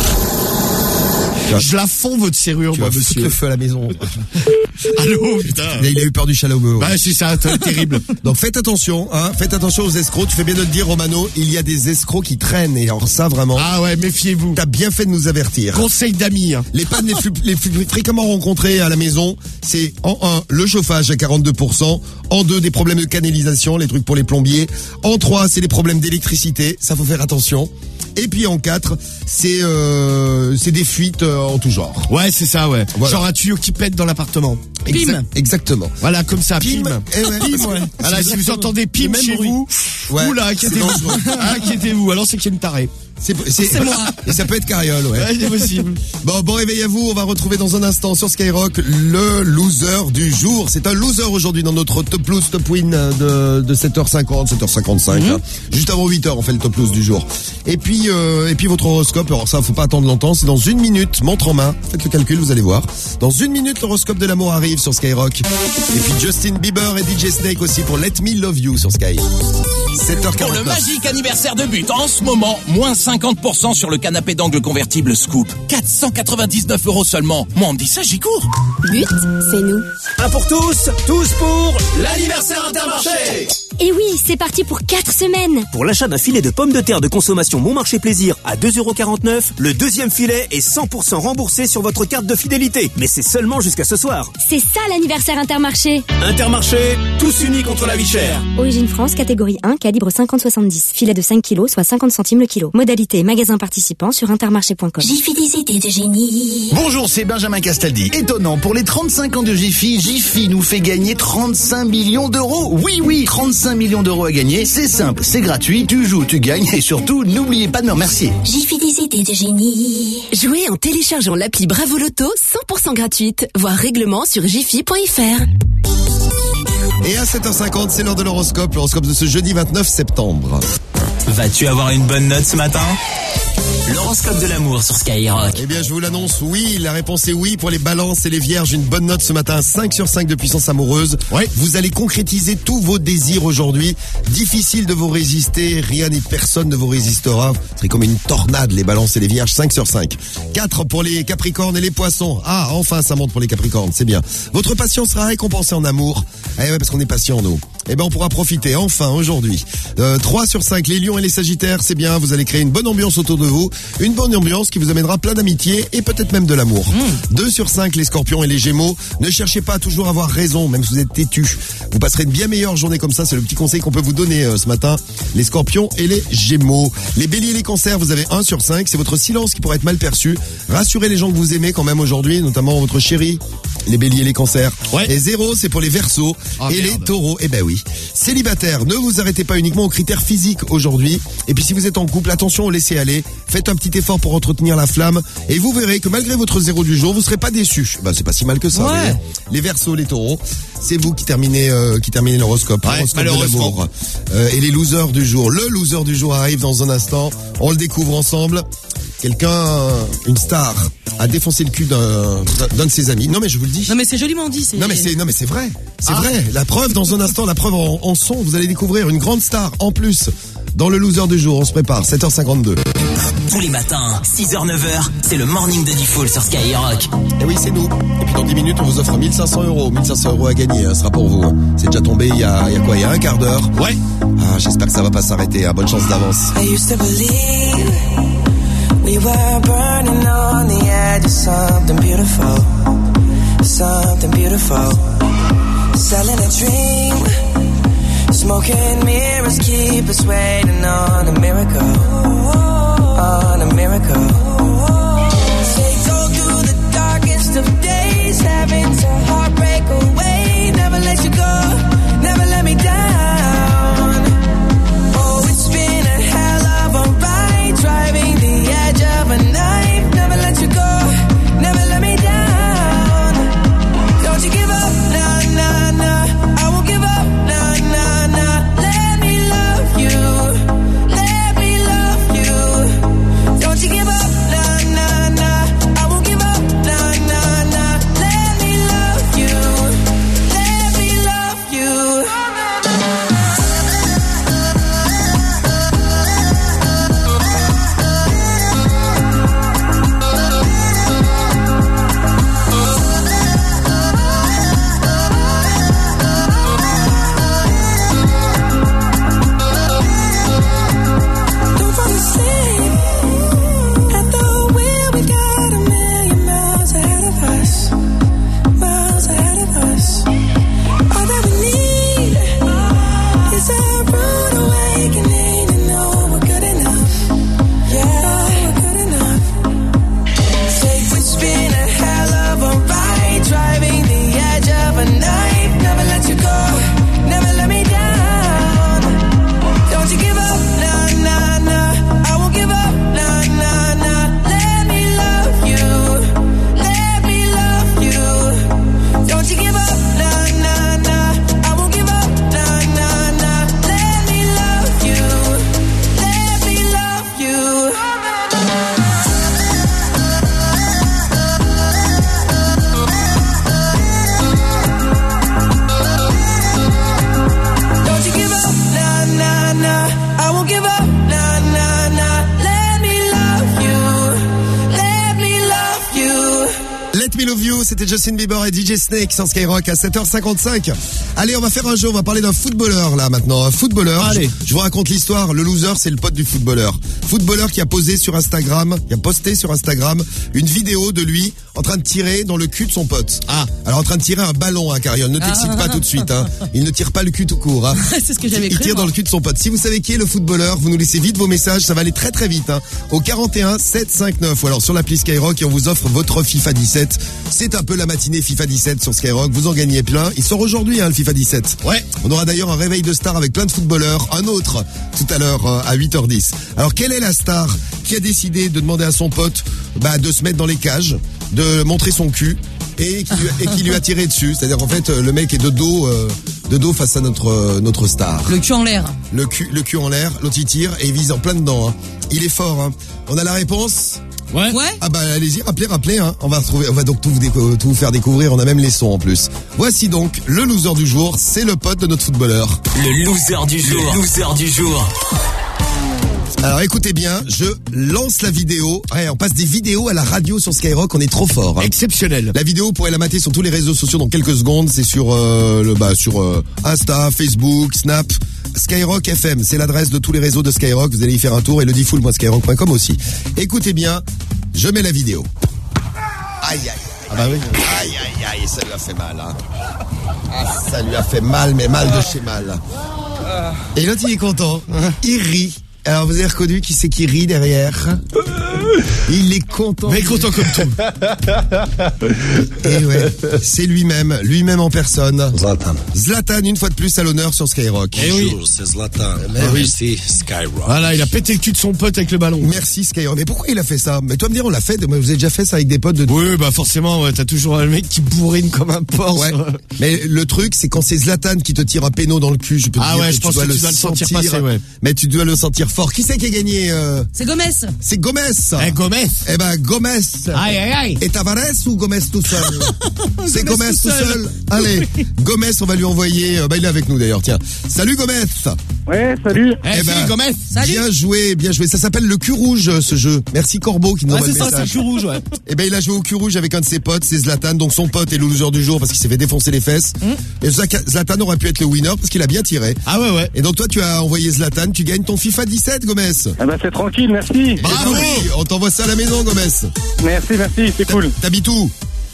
Je la fonds, votre serrure, tu moi, vas monsieur. Foutre le feu à la maison. Allô, putain. Il a eu peur du chalumeau. Bah, c'est ça, c'est terrible. Donc, faites attention, hein. Faites attention aux escrocs. Tu fais bien de le dire, Romano. Il y a des escrocs qui traînent. Et alors, ça, vraiment. Ah ouais, méfiez-vous. T'as bien fait de nous avertir. Conseil d'amis, hein. Les pannes les plus, les plus fréquemment rencontrées à la maison, c'est en un, le chauffage à quarante-deux pour cent. En deux, des problèmes de canalisation, les trucs pour les plombiers. En trois, c'est des problèmes d'électricité. Ça, faut faire attention. Et puis en quatre, c'est euh, c'est des fuites euh, en tout genre. Ouais, c'est ça, ouais. Voilà. Genre un tuyau qui pète dans l'appartement. Exa- Pim. Exactement. Voilà, comme ça, pim. Pim. Eh ouais, Pim, ouais. Voilà, si vous entendez pim chez bruit. vous, Ouais, oula, inquiétez-vous. Inquiétez-vous, alors c'est qu'il y a une tarée. C'est, c'est, C'est moi. Et ça peut être carriole, ouais. Ouais, c'est possible. Bon, bon réveil à vous. On va retrouver dans un instant sur Skyrock le loser du jour. C'est un loser aujourd'hui dans notre top loose, top win de, de sept heures cinquante, sept heures cinquante-cinq. Mm-hmm. Hein. Juste avant huit heures, on fait le top loose du jour. Et puis, euh, et puis votre horoscope. Alors ça, faut pas attendre longtemps. C'est dans une minute, montre en main. Faites le calcul, vous allez voir. Dans une minute, l'horoscope de l'amour arrive sur Skyrock. Et puis Justin Bieber et D J Snake aussi pour Let Me Love You sur Sky. sept heures Pour le quarante-neuf. magique anniversaire de But, en ce moment, moins cinquante pour cent sur le canapé d'angle convertible Scoop. quatre cent quatre-vingt-dix-neuf euros seulement. Moi, on me dit ça, j'y cours. But, c'est nous. Un pour tous, tous pour l'anniversaire Intermarché. Et oui, c'est parti pour quatre semaines. Pour l'achat d'un filet de pommes de terre de consommation Bon Marché Plaisir à deux euros quarante-neuf, le deuxième filet est cent pour cent remboursé sur votre carte de fidélité. Mais c'est seulement jusqu'à ce soir. C'est ça l'anniversaire Intermarché. Intermarché, tous unis contre la vie chère. Origine France, catégorie un, calibre cinquante soixante-dix. Filet de cinq kilos, soit cinquante centimes le kilo. Modèle Modalité et magasins participants sur intermarché point com. Jiffy des idées de génie. Bonjour, c'est Benjamin Castaldi. Étonnant, pour les trente-cinq ans de Jiffy, Jiffy nous fait gagner trente-cinq millions d'euros. Oui, oui, trente-cinq millions d'euros à gagner. C'est simple, c'est gratuit, tu joues, tu gagnes et surtout, n'oubliez pas de me remercier. Jiffy des idées de génie. Jouez en téléchargeant l'appli Bravo Loto, cent pour cent gratuite. Voir règlement sur jiffy point f r. Et à sept heures cinquante, c'est l'heure de l'horoscope, l'horoscope de ce jeudi vingt-neuf septembre. Vas-tu avoir une bonne note ce matin ? L'horoscope de l'amour sur Skyrock. Eh bien, je vous l'annonce, oui. La réponse est oui pour les balances et les vierges. Une bonne note ce matin, cinq sur cinq de puissance amoureuse. Ouais. Vous allez concrétiser tous vos désirs aujourd'hui. Difficile de vous résister. Rien ni personne ne vous résistera. Ce serait comme une tornade, les balances et les vierges, cinq sur cinq. quatre pour les capricornes et les poissons. Ah, enfin, ça monte pour les capricornes, c'est bien. Votre patience sera récompensée en amour. Eh ouais, parce qu'on est patient, nous. Eh ben, on pourra profiter, enfin, aujourd'hui. Euh, trois sur cinq, les lions et les sagittaires, c'est bien. Vous allez créer une bonne ambiance autour de vous. Une bonne ambiance qui vous amènera plein d'amitié et peut-être même de l'amour. Mmh. deux sur cinq, les scorpions et les gémeaux. Ne cherchez pas à toujours avoir raison, même si vous êtes têtus. Vous passerez une bien meilleure journée comme ça. C'est le petit conseil qu'on peut vous donner euh, ce matin. Les scorpions et les gémeaux. Les béliers et les cancers, vous avez un sur cinq. C'est votre silence qui pourrait être mal perçu. Rassurez les gens que vous aimez quand même aujourd'hui, notamment votre chéri. Les béliers et les cancers. Ouais. Et zéro, c'est pour les verseaux oh, et merde. les taureaux. Eh ben oui. Célibataire, ne vous arrêtez pas uniquement aux critères physiques aujourd'hui. Et puis si vous êtes en couple, attention au laisser aller. Faites un petit effort pour entretenir la flamme. Et vous verrez que malgré votre zéro du jour, vous serez pas déçus. Bah, c'est pas si mal que ça. Ouais. Les verseaux, les taureaux. C'est vous qui terminez, euh, qui terminez l'horoscope. Ouais, l'horoscope de l'amour. Euh, et les losers du jour. Le loser du jour arrive dans un instant. On le découvre ensemble. Quelqu'un, une star, a défoncé le cul d'un, d'un de ses amis. Non mais je vous le dis. Non mais c'est joliment dit. C'est... Non mais c'est, non mais c'est vrai. C'est ah. vrai. La preuve dans un instant, la preuve en, en son. Vous allez découvrir une grande star en plus. Dans le loser du jour, on se prépare. sept heures cinquante-deux. Tous les matins, six heures neuf heures, c'est le morning de Diffoul sur Skyrock. Et oui, c'est nous. Et puis dans dix minutes, on vous offre mille cinq cents euros. mille cinq cents euros à gagner, hein, ce sera pour vous. C'est déjà tombé il y a, il y a quoi, il y a un quart d'heure. Ouais. Ah, j'espère que ça va pas s'arrêter. Hein. Bonne chance d'avance. I used to believe we were burning on the edge of something beautiful. Something beautiful. Selling a dream. Smoking mirrors keep us waiting on a miracle, on a miracle. They go through the darkest of days, having to heartbreak away. Never let you go, never let me down. Oh, it's been a hell of a ride, driving the edge of a knife. Never let you go, never let me down. Don't you give up, nah, nah, nah. I won't give up, nah, nah, nah. Let me love you, let me love you. Don't you give up, nah, nah, nah. I won't give up, nah, nah, nah. Let me love you, let me love you. Don't fall asleep at the wheel. We got a million miles ahead of us, miles ahead of us. All that we need is a rude awakening to know we're good enough. Yeah, we're good enough. Say it's been a hell of a ride, driving the edge of a knife. Never let you go, never let me down. Don't you give up, nah, nah, nah. I won't give up, nah, nah, nah. Let me love you, let me love you. Don't you give up, nah, nah, nah. I won't give up, nah, nah, nah. Let me love you, let me love you. Don't you give up, nah, nah, nah. I won't give up, nah, nah, nah. Let me love you, let me love you. Let Me Love You, c'était Justin Bieber et D J Snake sur Skyrock à sept heures cinquante-cinq. Allez, on va faire un jeu, on va parler d'un footballeur là maintenant. Un footballeur. Allez. Je, je vous raconte l'histoire. Le loser, c'est le pote du footballeur. Footballeur qui a posé sur Instagram, qui a posté sur Instagram une vidéo de lui en train de tirer dans le cul de son pote. Ah. Alors en train de tirer un ballon, hein, Cariole. Ne t'excite Ah. pas tout de suite, hein. Il ne tire pas le cul tout court, hein. C'est ce que j'avais Il cru. tire moi. dans le cul de son pote. Si vous savez qui est le footballeur, vous nous laissez vite vos messages, ça va aller très très vite, hein. Au quarante et un sept cent cinquante-neuf ou alors sur l'appli Skyrock et on vous offre votre FIFA dix-sept. C'est un peu la matinée FIFA dix-sept sur Skyrock. Vous en gagnez plein. Il sort aujourd'hui, hein, le FIFA dix-sept. Ouais. On aura d'ailleurs un réveil de stars avec plein de footballeurs. Un autre tout à l'heure euh, à huit heures dix. Alors quelle est la star qui a décidé de demander à son pote bah, de se mettre dans les cages, de montrer son cul et qui lui, et qui lui a tiré dessus? C'est-à-dire en fait le mec est de dos, euh, de dos face à notre euh, notre star. Le cul en l'air. Le cul, le cul en l'air, l'autre il tire et il vise en plein dedans. Hein. Il est fort. Hein. On a la réponse. Ouais. Ouais. Ah bah allez-y, rappelez, rappelez. Hein. On va retrouver, on va donc tout vous, déco- tout vous faire découvrir. On a même les sons en plus. Voici donc le loser du jour. C'est le pote de notre footballeur. Le loser du jour. Le loser du jour. Alors écoutez bien, je lance la vidéo. Ouais, on passe des vidéos à la radio sur Skyrock, on est trop fort. Hein. Exceptionnel. La vidéo, vous pourrez la mater sur tous les réseaux sociaux dans quelques secondes. C'est sur euh, le bah sur euh, Insta, Facebook, Snap, Skyrock F M. C'est l'adresse de tous les réseaux de Skyrock. Vous allez y faire un tour et le diffoul point skyrock point com aussi. Écoutez bien, je mets la vidéo. Aïe aïe. Ah bah oui. Aïe aïe aïe, ça lui a fait mal. Hein. Ah, ça lui a fait mal, mais mal de chez mal. Et l'autre il est content. Il rit. Alors vous avez reconnu qui c'est qui rit derrière? Il est content. Mais content comme tout. Et ouais, c'est lui-même, lui-même en personne. Zlatan. Zlatan, une fois de plus à l'honneur sur Skyrock. Eh oui. Bonjour, c'est Zlatan. Eh oui. Merci Skyrock. Voilà, il a pété le cul de son pote avec le ballon. Merci Skyrock. Mais pourquoi il a fait ça? Mais toi me dire, on l'a fait. Vous avez déjà fait ça avec des potes de. Oui, bah forcément, ouais, t'as toujours le mec qui bourrine comme un porc. Ouais. Mais le truc, c'est quand c'est Zlatan qui te tire un péno dans le cul, je peux te Ah dire ouais, que je tu pense dois que le tu dois le sentir passer, ouais. Mais tu dois le sentir fort. Qui c'est qui a gagné euh... C'est Gomez. C'est Gomez. Eh, Gomez. Eh ben Gomez. Aïe, aïe, aïe. Et Tavares ou Gomez tout seul? C'est Gomez, Gomez tout tout seul. seul. Allez, Gomez, on va lui envoyer. Euh, bah il est avec nous d'ailleurs. Tiens. Salut Gomez. Ouais, salut. Eh, Eh ben, salut, Gomez. Salut. Bien joué, bien joué. Ça s'appelle le cul rouge, ce jeu. Merci Corbeau qui nous Ouais, envoie c'est le ça, c'est le message. cul rouge, ouais. Eh ben il a joué au cul rouge avec un de ses potes, c'est Zlatan. Donc son pote est le loser du jour parce qu'il s'est fait défoncer les fesses. Et Zlaka- Zlatan aurait pu être le winner parce qu'il a bien tiré. Ah ouais, ouais. Et donc toi tu as envoyé Zlatan, tu gagnes ton FIFA dix-sept, Gomez. Ah bah c'est tranquille, merci. Bravo. On t'envoie ça à la maison, Gomez. Merci, merci, c'est cool. T'habites où?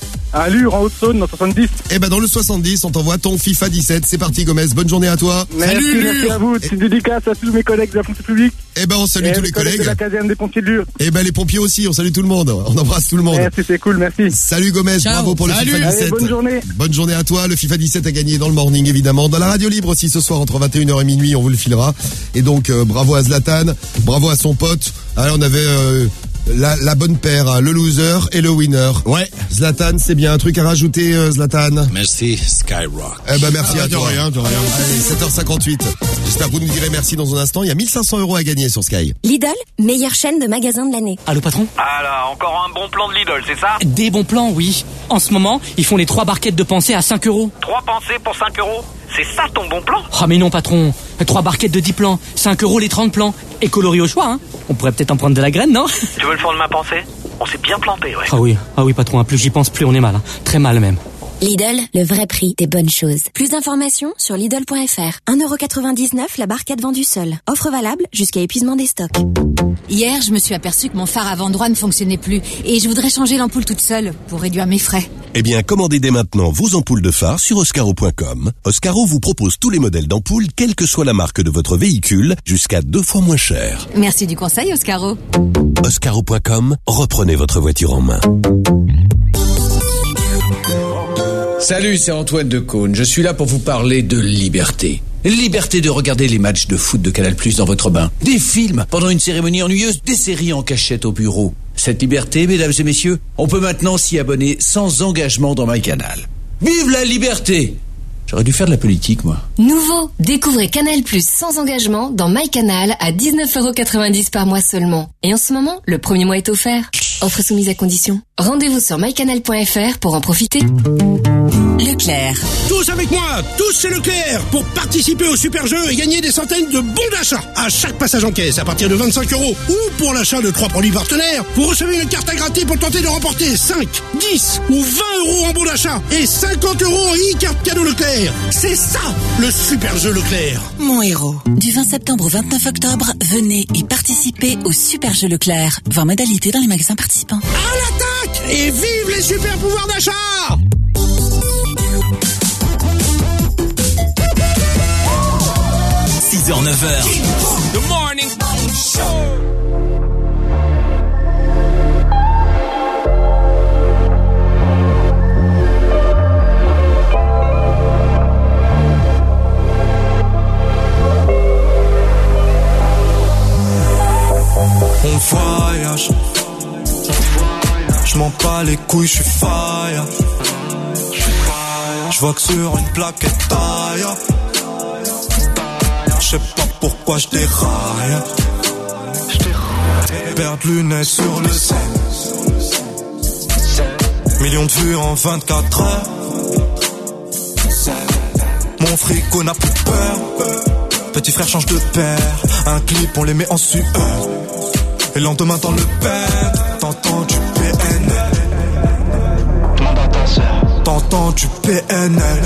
À Lure, en Haute-Saône, dans soixante-dix. Eh ben dans le soixante-dix, on t'envoie ton FIFA dix-sept. C'est parti, Gomez. Bonne journée à toi. Merci, Salut, merci Lure. à vous. C'est une dédicace à tous mes collègues de la fonction publique. Eh ben on salue et tous les collègues. de la caserne des pompiers de Lure. Eh ben les pompiers aussi, on salue tout le monde. On embrasse tout le monde. Merci, c'est cool, merci. Salut Gomez, Ciao. bravo pour le Salut. FIFA Allez, dix-sept. bonne journée. Bonne journée à toi. Le FIFA dix-sept a gagné dans le morning, évidemment. Dans la radio libre aussi ce soir, entre vingt et une heures et minuit, on vous le filera. Et donc, euh, bravo à Zlatan, bravo à son pote. Alors, on avait euh, la, la bonne paire, hein, le loser et le winner. Ouais. Zlatan, c'est bien. Un truc à rajouter, euh, Zlatan? Merci Skyrock. Eh ben, merci Ah, à de toi. rien, de rien. Allez, sept heures cinquante-huit. J'espère que vous nous direz merci dans un instant. Il y a mille cinq cents euros à gagner sur Sky. Lidl, meilleure chaîne de magasins de l'année. Allô, patron? Ah là, encore un bon plan de Lidl, c'est ça? Des bons plans, oui. En ce moment, ils font les trois barquettes de pensée à cinq euros. Trois pensées pour cinq euros? C'est ça ton bon plan? Ah mais non, patron. Trois barquettes de dix plans, cinq euros les trente plans. Et coloris au choix, hein. On pourrait peut-être en prendre de la graine, non? Tu veux le fond de ma pensée? On s'est bien planté, ouais. Ah oui, ah oui, patron. Plus j'y pense, plus on est mal. Hein. Très mal même. Lidl, le vrai prix des bonnes choses. Plus d'informations sur Lidl point F R. un euro quatre-vingt-dix-neuf la barquette vendue seule. Offre valable jusqu'à épuisement des stocks. Hier, je me suis aperçue que mon phare avant droit ne fonctionnait plus et je voudrais changer l'ampoule toute seule pour réduire mes frais. Eh bien, commandez dès maintenant vos ampoules de phare sur Oscaro point com. Oscaro vous propose tous les modèles d'ampoules, quelle que soit la marque de votre véhicule, jusqu'à deux fois moins cher. Merci du conseil, Oscaro. Oscaro point com, reprenez votre voiture en main. Salut, c'est Antoine de Caunes. Je suis là pour vous parler de liberté. Liberté de regarder les matchs de foot de Canal+ dans votre bain. Des films pendant une cérémonie ennuyeuse, des séries en cachette au bureau. Cette liberté, mesdames et messieurs, on peut maintenant s'y abonner sans engagement dans MyCanal. Vive la liberté! J'aurais dû faire de la politique, moi. Nouveau, découvrez Canal+ sans engagement dans MyCanal à dix-neuf euros quatre-vingt-dix par mois seulement. Et en ce moment, le premier mois est offert. Offre soumise à condition. Rendez-vous sur my canal point f r pour en profiter. Leclerc. Tous avec moi, tous c'est Leclerc pour participer au super jeu et gagner des centaines de bons d'achat à chaque passage en caisse à partir de vingt-cinq euros ou pour l'achat de trois produits partenaires. Vous recevez une carte à gratter pour tenter de remporter cinq, dix ou vingt euros en bons d'achat et cinquante euros en e-carte cadeau Leclerc. C'est ça le super jeu Leclerc. Mon héros. Du vingt septembre au vingt-neuf octobre, venez et participez au super jeu Leclerc. Voir modalité dans les magasins participants. À l'attaque! Skyrock et vive les super pouvoirs d'achat. six heures neuf heures. Good morning. On voyage, je m'en bats les couilles, je suis fire. Je vois que sur une plaquette taille, je sais pas pourquoi je déraille. Paire de lunettes sur le scène, millions de vues en vingt-quatre heures. Mon frigo n'a plus peur, petit frère change de père. Un clip on les met en sueur, et lendemain dans le bed, t'entends du P N L. Demande à ta sœur. T'entends du P N L.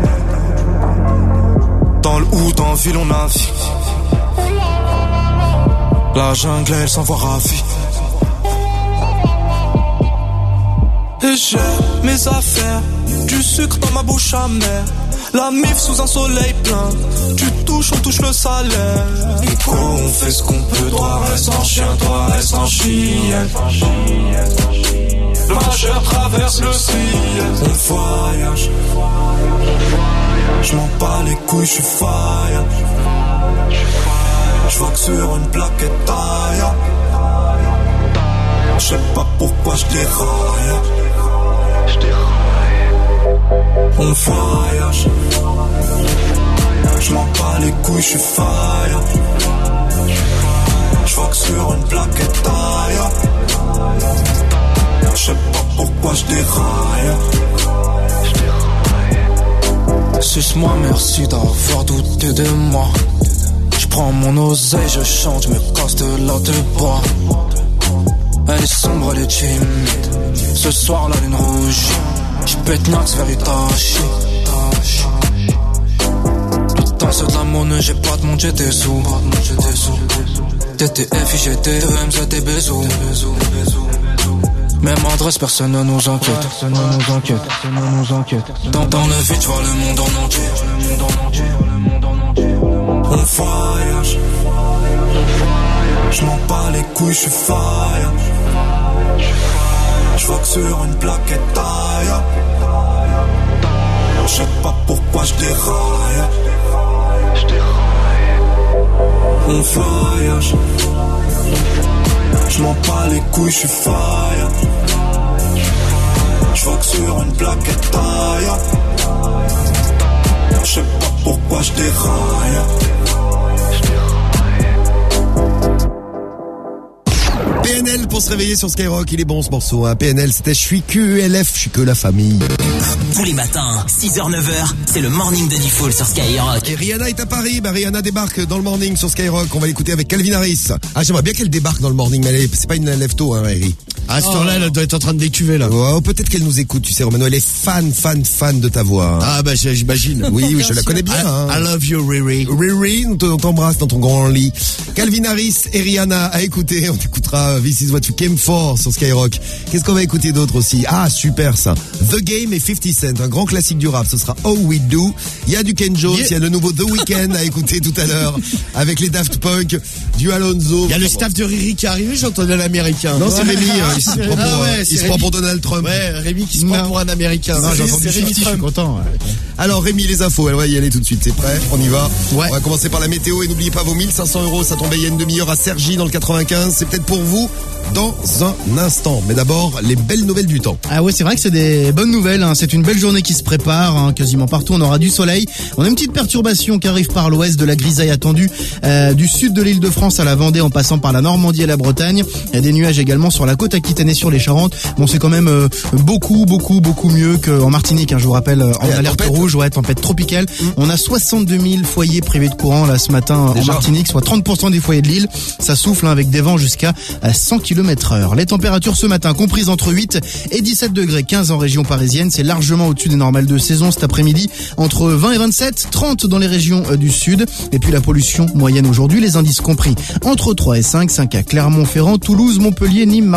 Dans le hood, en ville, on navigue. La jungle, elle s'en voit ravie. Et j'ai mes affaires, du sucre dans ma bouche amère. La mif sous un soleil plein, tu touches, on touche le salaire. Nico, on fait ce qu'on peut, toi reste en chien, toi reste en chien. Le majeur traverse le ciel. On voyage, je m'en bats les couilles, je suis fire. Je vois que sur une plaquette taille, je sais pas pourquoi je déraille. On voyage, je m'en bats les couilles, je suis fire. Je vois que sur une plaquette taille, je sais pas pourquoi je déraille. Suce-moi, merci d'avoir douté de moi. Je prends mon oseille, je chante, je me casse de la de bois. Elle est sombre, elle est timide. Ce soir la lune rouge, je pète Nax vers Itachi. Putain c'est de la monnaie, j'ai pas de monde, j'ai des sous. T T F I G T E M Z des bisous. Même adresse, personne ne nous enquête. Personne ne nous enquête. Personne ne nous enquête. Dans, dans le vide, je vois le monde en entier. On voyage, je m'en bats les couilles, je suis fire. Je vois que sur une plaquette taille, je sais pas pourquoi je déraille. On voyage, je m'en bats les couilles, je suis fire. Je vois que sur une plaquette taille, je sais pas pourquoi je déraille. P N L pour se réveiller sur Skyrock, il est bon ce morceau, hein. P N L c'était je suis que L F, je suis que la famille. Tous les matins, six heures neuf heures, c'est le morning de Diffoul sur Skyrock. Et Rihanna est à Paris, bah Rihanna débarque dans le morning sur Skyrock, on va l'écouter avec Calvin Harris. Ah j'aimerais bien qu'elle débarque dans le morning, mais elle est, c'est pas une lève-tôt hein Eri. À ce temps-là, elle doit être en train de décuver là. Oh, peut-être qu'elle nous écoute, tu sais Romano, elle est fan, fan, fan de ta voix. Ah bah j'imagine. Oui, oui, je la connais bien. I, hein. I love you Riri. Riri, on t'embrasse dans ton grand lit. Calvin Harris et Rihanna à écouter, on écoutera This is what you came for sur Skyrock. Qu'est-ce qu'on va écouter d'autre aussi? Ah super ça, The Game et fifty Cent, un grand classique du rap, ce sera How We Do. Il y a du Ken Jones, il yeah. y a le nouveau The Weeknd à écouter tout à l'heure avec les Daft Punk, du Alonso. Il y a le staff de Riri qui est arrivé, j'entendais l'américain. Non, c'est Rémi, hein, il se prend pour, ah ouais, il se prend pour Donald Trump. Ouais, Rémi qui se prend pour un américain. Non, j'ai entendu fifty, je suis content. Ouais. Alors Rémi, les infos, elle va y aller tout de suite, c'est prêt? On y va. Ouais. On va commencer par la météo et n'oubliez pas vos mille cinq cents euros, ça tombait il y a une demi-heure à Cergy dans le quatre-vingt-quinze, c'est peut-être pour vous dans un instant. Mais d'abord, les belles nouvelles du temps. Ah ouais, c'est vrai que c'est des bonnes nouvelles, hein. C'est une belle journée qui se prépare, hein. Quasiment partout on aura du soleil. On a une petite perturbation qui arrive par l'ouest, de la grisaille attendue euh, du sud de l'île de France à la Vendée en passant par la Normandie et la Bretagne. Il y a des nuages également sur la côte aquitaine et sur les Charentes. Bon, c'est quand même euh, beaucoup, beaucoup, beaucoup mieux qu'en Martinique, hein, je vous rappelle, en et alerte rouge, ouais, tempête tropicale. Mmh. On a soixante-deux mille foyers privés de courant là ce matin Déjà. en Martinique, soit trente pour cent des foyers de l'île. Ça souffle hein, avec des vents jusqu'à cent kilomètres heure. Les températures ce matin comprises entre huit et dix-sept degrés, quinze en région parisienne. C'est largement au-dessus des normales de saison cet après-midi. Entre vingt et vingt-sept, trente dans les régions euh, du sud. Et puis la pollution moyenne aujourd'hui, les indices compris entre trois et cinq, cinq à Clermont-Ferrand, Toulouse, Montpellier, Nîmes, Marseille et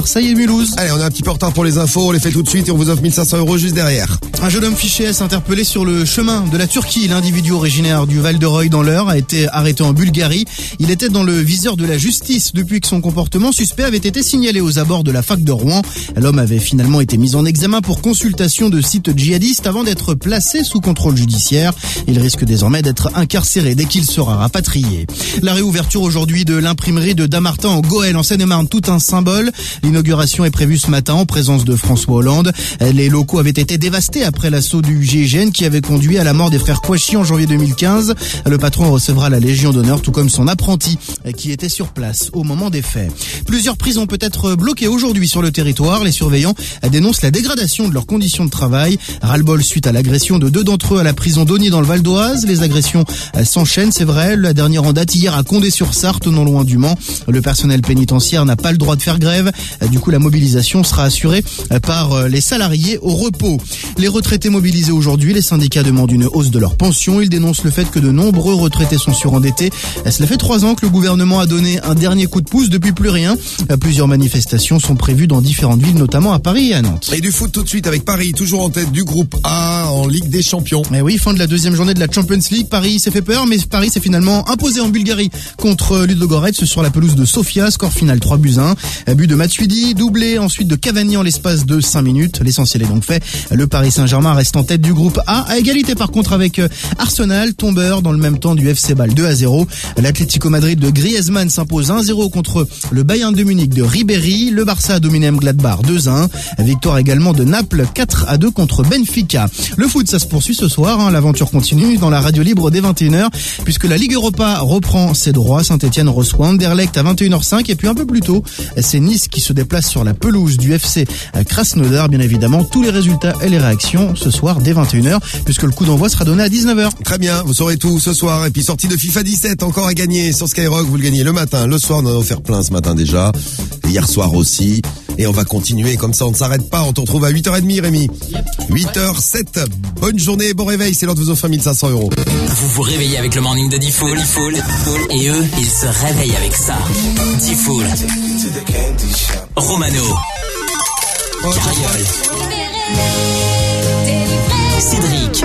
Mulhouse. Allez, on est un petit peu en retard pour les infos, on les fait tout de suite et on vous offre mille cinq cents euros juste derrière. Un jeune homme fiché S interpellé sur le chemin de la Turquie. L'individu originaire du Val-de-Reuil dans l'Eure a été arrêté en Bulgarie. Il était dans le viseur de la justice depuis que son comportement suspect avait été signalé aux abords de la fac de Rouen. L'homme avait finalement été mis en examen pour consultation de sites djihadistes avant d'être placé sous contrôle judiciaire. Il risque désormais d'être incarcéré dès qu'il sera rapatrié. La réouverture aujourd'hui de l'imprimerie de Damartin en Goël, en Seine-et-Marne, tout un symbole. L'inauguration est prévue ce matin en présence de François Hollande. Les locaux avaient été dévastés après l'assaut du G I G N qui avait conduit à la mort des frères Kouachi en janvier deux mille quinze. Le patron recevra la Légion d'honneur, tout comme son apprenti qui était sur place au moment des faits. Plusieurs prisons peut être bloquées aujourd'hui sur le territoire. Les surveillants dénoncent la dégradation de leurs conditions de travail. Ras-le-bol suite à l'agression de deux d'entre eux à la prison d'Osny dans le Val d'Oise. Les agressions s'enchaînent, c'est vrai. La dernière en date hier à Condé-sur-Sarthe, non loin du Mans. Le personnel pénitentiaire n'a pas le droit de faire grève. Du coup, la mobilisation sera assurée par les salariés au repos. Les retraités mobilisés aujourd'hui, les syndicats demandent une hausse de leur pension. Ils dénoncent le fait que de nombreux retraités sont surendettés. Cela fait trois ans que le gouvernement a donné un dernier coup de pouce, depuis plus rien. Plusieurs manifestations sont prévues dans différentes villes, notamment à Paris et à Nantes. Et du foot tout de suite avec Paris, toujours en tête du groupe A en Ligue des Champions. Mais oui, fin de la deuxième journée de la Champions League. Paris s'est fait peur, mais Paris s'est finalement imposé en Bulgarie contre Ludogorets sur la pelouse de Sofia. Score final trois buts à un. But de Matuidi, doublé ensuite de Cavani en l'espace de cinq minutes. L'essentiel est donc fait. Le Paris Saint-Germain reste en tête du groupe A, à égalité par contre avec Arsenal, tombeur dans le même temps du F C Bâle deux à zéro. L'Atlético Madrid de Griezmann s'impose un zéro contre le Bayern de Munich de Ribéry. Le Barça a dominé Mönchengladbach deux à un. Victoire également de Naples quatre à deux contre Benfica. Le foot, ça se poursuit ce soir. Hein. L'aventure continue dans la radio libre dès vingt et une heures puisque la Ligue Europa reprend ses droits. Saint-Etienne reçoit Anderlecht à vingt et une heures cinq et puis un peu plus tôt, c'est Nice qui se déplace sur la pelouse du F C Krasnodar. Bien évidemment, tous les résultats et les réactions ce soir dès vingt et une heures puisque le coup d'envoi sera donné à dix-neuf heures. Très bien, vous saurez tout ce soir. Et puis sortie de FIFA dix-sept, encore à gagner sur Skyrock. Vous le gagnez le matin, le soir, on en a offert plein ce matin déjà. Et hier soir aussi. Et on va continuer comme ça, on ne s'arrête pas. On te retrouve à huit heures trente, Rémi. huit heures sept. Bonne journée, bon réveil. C'est l'heure de vous offrir mille cinq cents euros. Vous vous réveillez avec le morning de Diffoul. Et eux, ils se réveillent avec ça. Diffoul. Romano. Carriole. Cédric.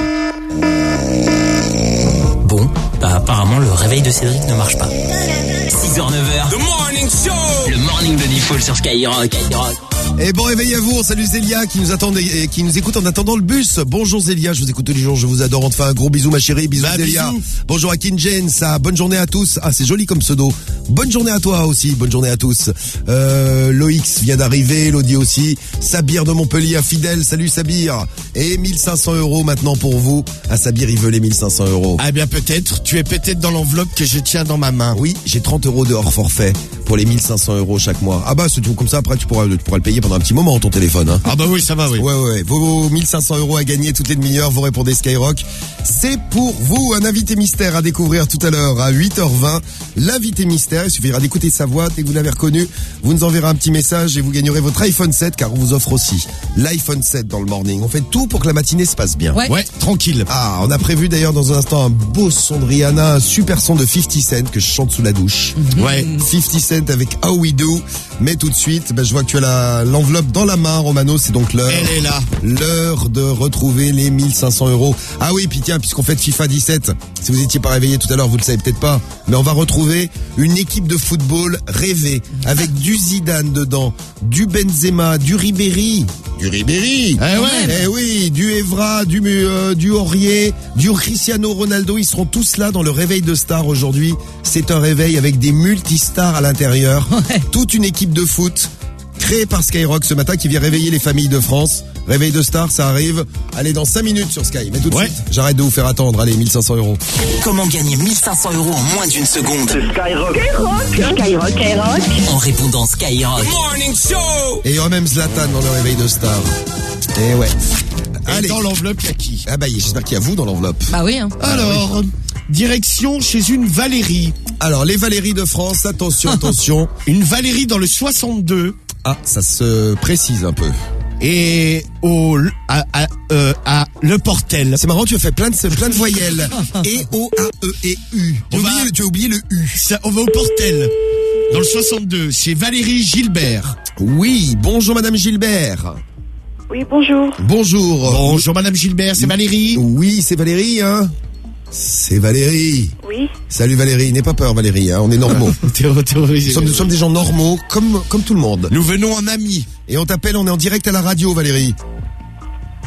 Bon, bah apparemment le réveil de Cédric ne marche pas. six heures neuf heures. The Morning Show. Le morning de Diffoul sur Skyrock. Et bon réveil à vous, on salue Zélia qui nous attend et qui nous écoute en attendant le bus. Bonjour Zélia, je vous écoute tous les jours, je vous adore. On te fait un gros bisou ma chérie, bisous bah, Zélia. Bisous. Bonjour à Kin James, ça, bonne journée à tous. Ah c'est joli comme pseudo. Bonne journée à toi aussi, bonne journée à tous. Euh, Loïx vient d'arriver, Elodie aussi. Sabir de Montpellier, fidèle, salut Sabir. Et mille cinq cents euros maintenant pour vous. À Sabir il veut les mille cinq cents euros. Ah bien peut-être, tu es peut-être dans l'enveloppe que je tiens dans ma main. Oui, j'ai trente euros de hors forfait pour les mille cinq cents euros chaque mois. Ah bah c'est tout comme ça, après tu pourras, tu pourras le payer pendant un petit moment ton téléphone. Hein. Ah bah oui, ça va, oui. Ouais, ouais, vos mille cinq cents euros à gagner toutes les demi-heures, vous répondez Skyrock. C'est pour vous, un invité mystère à découvrir tout à l'heure à huit heures vingt. L'invité mystère, il suffira d'écouter sa voix, dès que vous l'avez reconnu, vous nous enverrez un petit message et vous gagnerez votre iPhone sept car on vous offre aussi l'iPhone sept dans le morning. On fait tout pour que la matinée se passe bien. Ouais, ouais tranquille. Ah, on a prévu d'ailleurs dans un instant un beau son de Rihanna, un super son de fifty cent que je chante sous la douche. Mmh. Ouais. fifty cent avec How We Do. Mais tout de suite, ben, je vois que tu as la, l'enveloppe dans la main, Romano, c'est donc l'heure. Elle est là. L'heure de retrouver les mille cinq cents euros. Ah oui, puis tiens, puisqu'on fait FIFA dix-sept, si vous étiez pas réveillé tout à l'heure, vous le savez peut-être pas, mais on va retrouver une équipe de football rêvée, avec du Zidane dedans, du Benzema, du Ribéry, du Ribéry. Eh ouais. Eh oui, du Evra, du, euh, du Aurier, du Cristiano Ronaldo, ils seront tous là dans le réveil de stars aujourd'hui. C'est un réveil avec des multistars à l'intérieur. Ouais. Toute une équipe de foot créée par Skyrock ce matin qui vient réveiller les familles de France. Réveil de stars, ça arrive. Allez, dans cinq minutes sur Sky. Mais tout de ouais. suite, j'arrête de vous faire attendre. Allez, mille cinq cents euros. Comment gagner mille cinq cents euros en moins d'une seconde? C'est Skyrock. Skyrock, Skyrock, Skyrock. En répondant Skyrock. Morning Show. Et il y aura même Zlatan dans le réveil de stars. Et ouais. Et allez. Dans l'enveloppe, il y a qui? Ah bah, j'espère qu'il y a vous dans l'enveloppe. Bah oui. Hein. Alors, ah, oui. Direction chez une Valérie. Alors, les Valéries de France, attention, attention. Une Valérie dans le soixante-deux. Ah, ça se précise un peu. Et au à, à, euh, à Le Portel. C'est marrant, tu as fait plein de plein de voyelles. E O A E et U. Tu as, va, oublié, tu as oublié le U. Ça, on va au Portel. Dans le soixante-deux, c'est Valérie Gilbert. Oui, bonjour Madame Gilbert. Oui, bonjour. Bonjour. Bonjour Madame Gilbert, c'est Valérie. Oui, c'est Valérie, hein. C'est Valérie. Oui. Salut Valérie, n'aie pas peur Valérie, hein, on est normaux. nous, sommes, nous sommes des gens normaux, comme, comme tout le monde. Nous venons en amis. Et on t'appelle, on est en direct à la radio Valérie. Valérie ?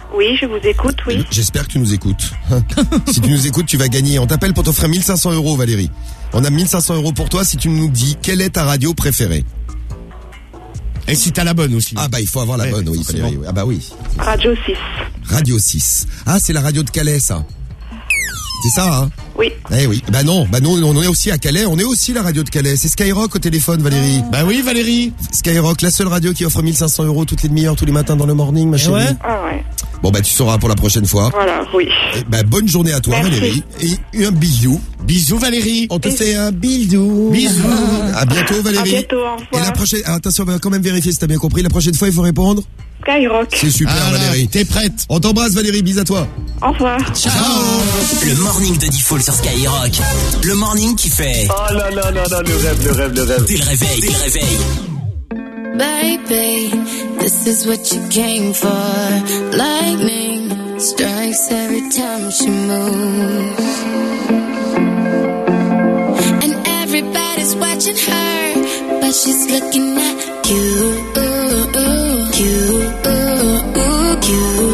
Oui, je vous écoute, oui. J'espère que tu nous écoutes. Si tu nous écoutes, tu vas gagner. On t'appelle pour t'offrir mille cinq cents euros Valérie. On a mille cinq cents euros pour toi si tu nous dis quelle est ta radio préférée. Et si t'as la bonne aussi. Ah bah il faut avoir la ouais, bonne, oui Valérie. Ah bah oui. Radio six. Radio six. Ah, c'est la radio de Calais ça. C'est ça, hein? Oui. Eh oui. Bah non, bah non, on est aussi à Calais, on est aussi la radio de Calais. C'est Skyrock au téléphone, Valérie. Bah oui, Valérie. Skyrock, la seule radio qui offre mille cinq cents euros toutes les demi-heures, tous les matins dans le morning, ma chérie. Ouais. Ah ouais. Bon bah tu sauras pour la prochaine fois. Voilà, oui. Et bah bonne journée à toi, merci. Valérie. Et un bisou. Bisous, Valérie. On te fait un bisou. Bisous. À bientôt, Valérie. À bientôt, au revoir. Et la prochaine, attention, on va quand même vérifier si t'as bien compris. La prochaine fois, il faut répondre. Skyrock. C'est super, ah là, Valérie. T'es prête? On t'embrasse, Valérie. Bis à toi. Au revoir. Ciao. Le morning de Diffoul sur Skyrock. Le morning qui fait. Oh là là là là, le rêve, le rêve, le rêve. Dès le réveil, dès le réveil. Baby, this is what you came for. Lightning strikes every time she moves. And everybody's watching her, but she's looking at you. You, you,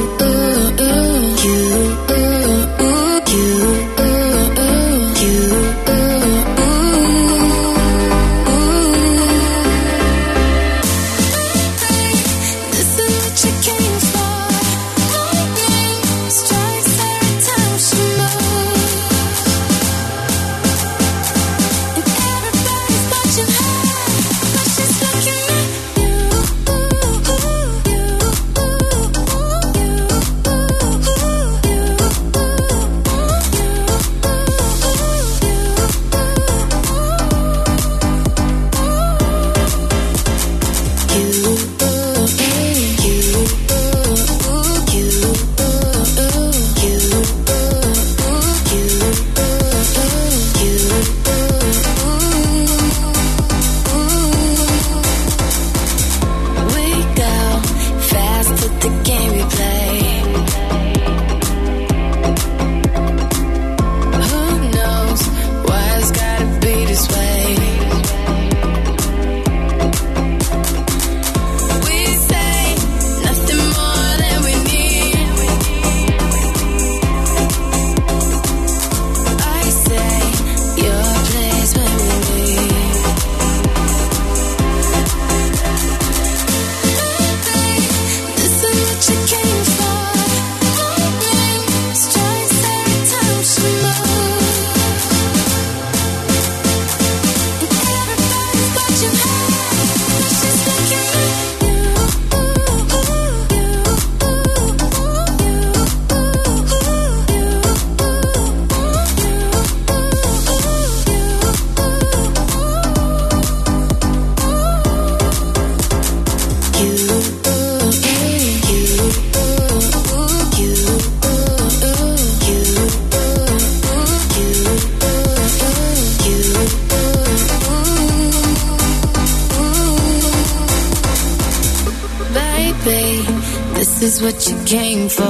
is what you came for.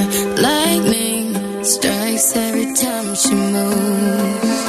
Lightning strikes every time she moves.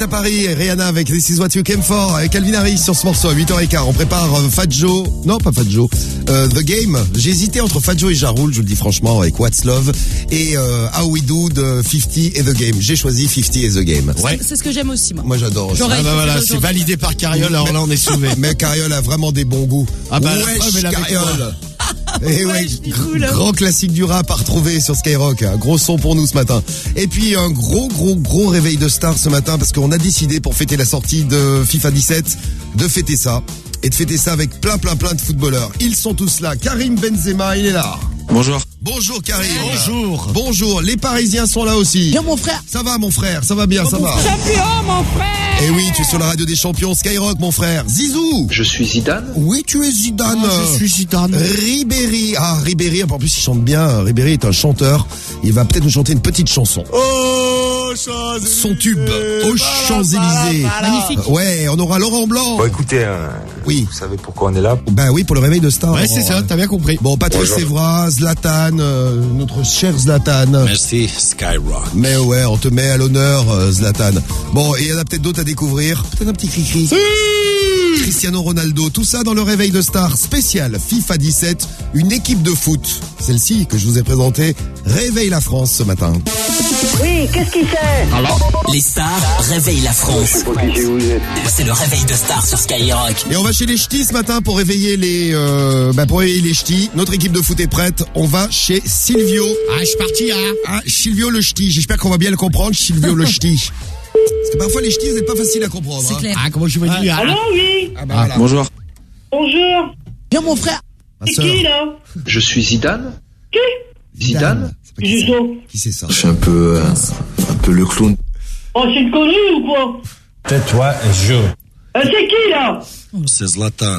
à Paris, Rihanna avec This Is What You Came For, avec Calvin Harris sur ce morceau à huit heures quinze. On prépare euh, Fat Joe, non pas Fat Joe, euh, The Game. J'ai hésité entre Fat Joe et Ja Rule, je vous le dis franchement, avec What's Love et euh, How We Do de cinquante et The Game. J'ai choisi cinquante et The Game. Ouais. C'est ce que j'aime aussi, moi. Moi j'adore. J'aurais Ah bah voilà, c'est validé par Cariole, alors là on est sauvé. Mais Cariole a vraiment des bons goûts. Ah bah, Wesh, la preuve, elle avait Cariole. Et ouais, Ouais, je dis cool. grand classique du rap à retrouver sur Skyrock. Un gros son pour nous ce matin. Et puis un gros gros gros réveil de stars ce matin parce qu'on a décidé pour fêter la sortie de FIFA dix-sept de fêter ça. Et de fêter ça avec plein plein plein de footballeurs. Ils sont tous là. Karim Benzema, il est là. Bonjour. Bonjour Karim. Bonjour. Bonjour. Les Parisiens sont là aussi. Bien mon frère. Ça va mon frère, ça va bien, ça va. Champion, mon frère. Et oui, tu es sur la radio des champions Skyrock mon frère. Zizou. Je suis Zidane. Oui, tu es Zidane. Ah, je suis Zidane. Ribéry. Ah, Ribéry, en plus il chante bien. Ribéry est un chanteur. Il va peut-être nous chanter une petite chanson. Oh, Son tube, aux Champs-Élysées. Magnifique. Ouais, on aura Laurent Blanc. Bon, écoutez, euh, Oui. vous savez pourquoi on est là? Ben oui, pour le réveil de Star. Ouais, Laurent, c'est ça, hein. t'as bien compris. Bon, Patrice Bonjour. Evra, Zlatan, euh, notre cher Zlatan. Merci, Skyrock. Mais ouais, on te met à l'honneur, euh, Zlatan. Bon, et il y en a peut-être d'autres à découvrir. Peut-être un petit cri-cri. Cristiano Ronaldo, tout ça dans le réveil de Star spécial FIFA dix-sept, une équipe de foot. Celle-ci que je vous ai présentée réveille la France ce matin. Oui, qu'est-ce qu'il fait? Les stars réveillent la France. C'est le réveil de stars sur Skyrock. Et on va chez les ch'tis ce matin pour réveiller les, euh, bah pour réveiller les ch'tis. Notre équipe de foot est prête. On va chez Silvio. Ah, je suis parti, hein. Ah, Silvio le ch'ti. J'espère qu'on va bien le comprendre, Silvio le ch'ti. Parce que parfois les ch'tis, vous n'êtes pas facile à comprendre. C'est hein. clair. Ah, comment je vais dire? Allô, oui? Ah, bah, voilà. Bonjour. Bonjour. Bien mon frère. Ma C'est sœur. qui, là? Je suis Zidane. Qui? Zidane. C'est pas qui Qui c'est. c'est? Qui c'est ça? Je suis un peu, euh, un peu le clown. Oh, c'est une connerie ou quoi? Tais-toi et joue. Euh, c'est qui, là? C'est Zlatan.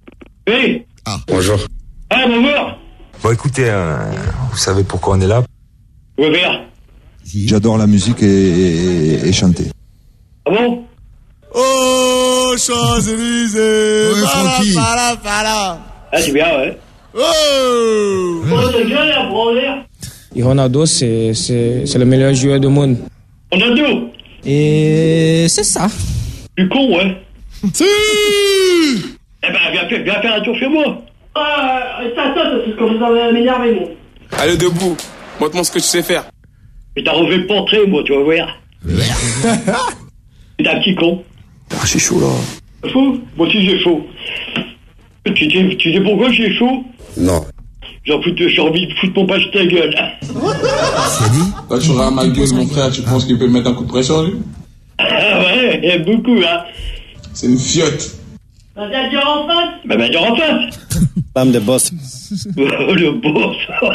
Oui. Bonjour. Ah, bonjour. Bon, écoutez, euh, vous savez pourquoi on est là? Robert. Si. J'adore la musique et, et, et chanter. Ah bon? Oh, Champs-Élysées. Ouais, Francky. Ah, c'est bien, ouais. Oh. Oh, c'est bien, là, Robert. Et Ronaldo, c'est, c'est, c'est le meilleur joueur du monde. Ronaldo. Et c'est ça. Du con, ouais. Si. Eh ben, viens, faire- viens faire un tour chez moi. Ah, ça, ça, ça, c'est ce que vous avez m'énerver, moi. Allez, debout. Montre-moi ce que tu sais faire. Mais t'as refait le portrait, moi, tu vas voir. T'es un petit con. Ah, j'ai chaud là. Fou? Moi aussi, j'ai chaud. Tu sais, tu sais pourquoi j'ai chaud? Non. J'en fous de, j'ai envie de foutre mon page ta gueule. C'est dit? Quand tu auras ma gueule, mon frère, tu penses qu'il peut mettre un coup de pression, lui? Ah ouais, il y a beaucoup, hein. C'est une fiotte. Bah, viens dire en face. Bah, viens dire en face. Femme de boss. Oh, le boss.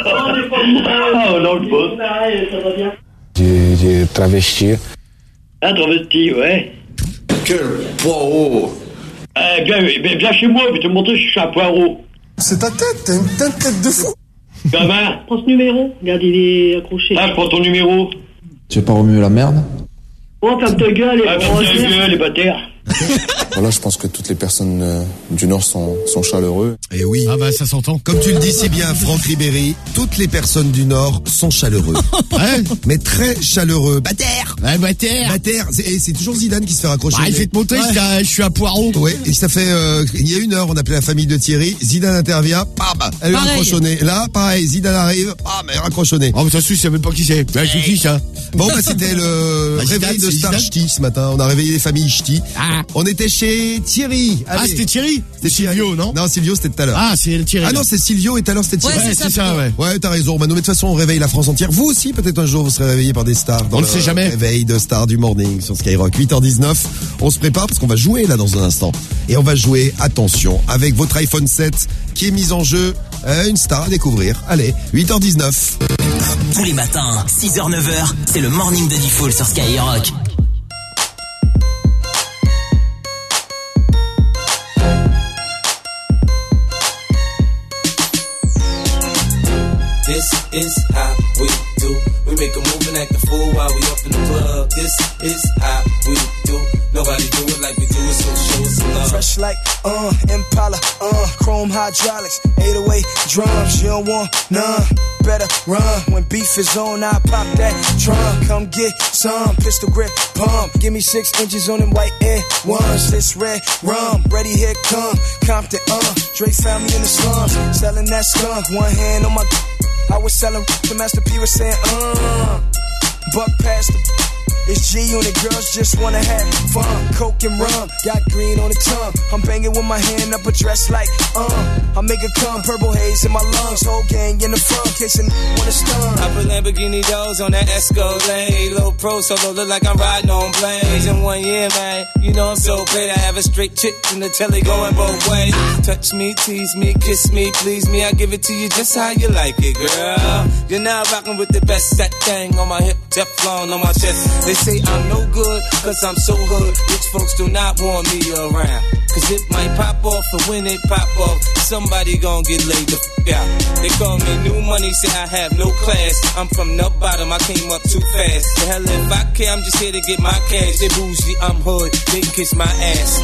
Oh, non, le boss. Ça va bien. Du, du travesti. Un travesti, ouais. Quel poireau. Eh bien, bien, viens chez moi, je vais te montrer que je suis un poireau. C'est ta tête, t'as une tête, tête de fou. Gamin. Prends ce numéro, regarde, il est accroché. Ah, je prends ton numéro. Tu veux pas remuer la merde? Oh, ferme ta gueule, et Ah, ferme ta gueule, les bâtards. Voilà, je pense que toutes les personnes euh, du Nord sont, sont chaleureux. Et oui. Ah bah ça s'entend. Comme tu le dis si bien, Franck Ribéry, toutes les personnes du Nord sont chaleureux. Ouais. Mais très chaleureux. Bâtard! Ouais, bah terre. Bâtard! C'est, et c'est toujours Zidane qui se fait raccrocher. Ah, il le nez. fait te monter, Ouais. je suis un- je suis un poireau. Ouais, et ça fait, euh, il y a une heure, on appelait la famille de Thierry, Zidane intervient, pam, elle lui Pareil. raccroche au nez. Là, pareil, Zidane arrive, pam, elle raccroche au nez. Oh, mais ça se je sais même pas qui c'est. Bah, c'est qui ça? Bon, bah, c'était le Bah, Zidane, réveil de c'est Star Zidane. Ch'ti ce matin. On a réveillé les familles Ch'ti. Ah. On était chez Thierry. Ah, Allez. c'était Thierry? C'était Silvio, non? Non, Silvio, c'était tout à l'heure. Ah, c'est Thierry. Ah non, c'est Silvio et tout à l'heure, c'était Ouais, Thierry. Ouais, c'est ça, ouais. Ouais, t'as raison. Bah, nous, mais de toute façon, on réveille la France entière. Vous aussi, peut-être un jour, vous serez réveillés par des stars. Dans On ne le sait jamais. Réveil de stars du morning sur Skyrock. huit heures dix-neuf. On se prépare parce qu'on va jouer là dans un instant. Et on va jouer, attention, avec votre iPhone sept qui est mis en jeu. Euh, une star à découvrir. Allez, huit heures dix-neuf. Tous les matins, six heures neuf heures, c'est le morning de Diffoul sur Skyrock. This is how we do. We make a move and act a fool while we up in the club. This is how we do. Nobody do it like we do it, so show us some love. Fresh like like, uh, Impala, uh, chrome hydraulics, eight oh eight drums, you don't want none, better run, when beef is on, I pop that trunk, come get some, pistol grip, pump, give me six inches on them white air ones, this red rum, ready, here come, Compton, uh, Dre found me in the slums, selling that skunk, one hand on my, I was selling, the Master P was saying, uh, buck past the, it's G on it, girls just wanna have fun. Coke and rum, got green on the tongue. I'm banging with my hand up a dress like, uh, I make it come, purple haze in my lungs. Whole gang in the front, kissing, wanna stun. I put Lamborghini doors on that Escalade. Low pro, so look like I'm riding on planes. In one year, man, you know I'm so paid. I have a straight chick in the telly going both ways. Touch me, tease me, kiss me, please me. I give it to you just how you like it, girl. You're now rocking with the best. That thing on my hip, Teflon on my chest. They say I'm no good, cause I'm so hood. Rich folks do not want me around. Cause it might pop off, and when it pop off, somebody gon' get laid the f*** out. They call me new money, say I have no class. I'm from the bottom, I came up too fast. The hell if I care, I'm just here to get my cash. They bougie, I'm hood, they kiss my ass.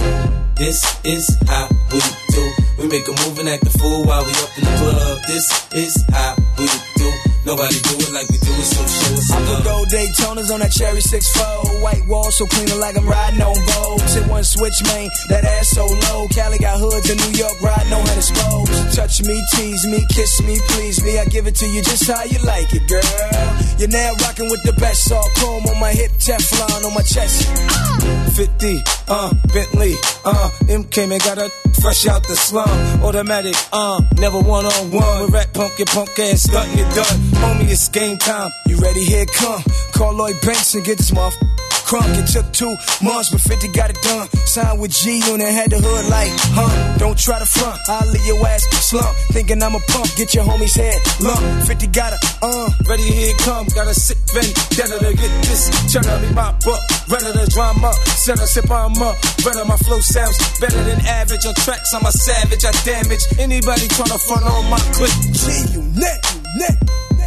This is how we do. We make a move and act a fool while we up in the club. This is how we do. Nobody do it like we do it, so show us some I put gold Daytonas on that cherry six four. White wall so clean like I'm riding on Vogue. Hit one switch, man, that ass so low. Cali got hoods in New York, riding on hundred spokes. Touch me, tease me, kiss me, please me. I give it to you just how you like it, girl. You're now rocking with the best. All chrome on my hip, Teflon on my chest. fifty, uh, Bentley, uh, M came and got her fresh out the slum. Automatic, uh, never one on one. With rat punk, your punk ass stuntin', you done. Homie, it's game time. You ready? Here it come. Call Lloyd Banks and get this motherfucker crunk. It took two months, but fifty got it done. Signed with G on it, had the hood like, huh? Don't try to front, I'll leave your ass slump. Thinking I'm a pump, get your homie's head lump. fifty got it, uh. Ready, here it come. Got a sick vendetta to get this. Turn on me my book. Ready to drama. Set a sip, I'm up. Better my flow sounds better than average. On tracks, I'm a savage. I damage anybody tryna front on my clip. G, you net, you net.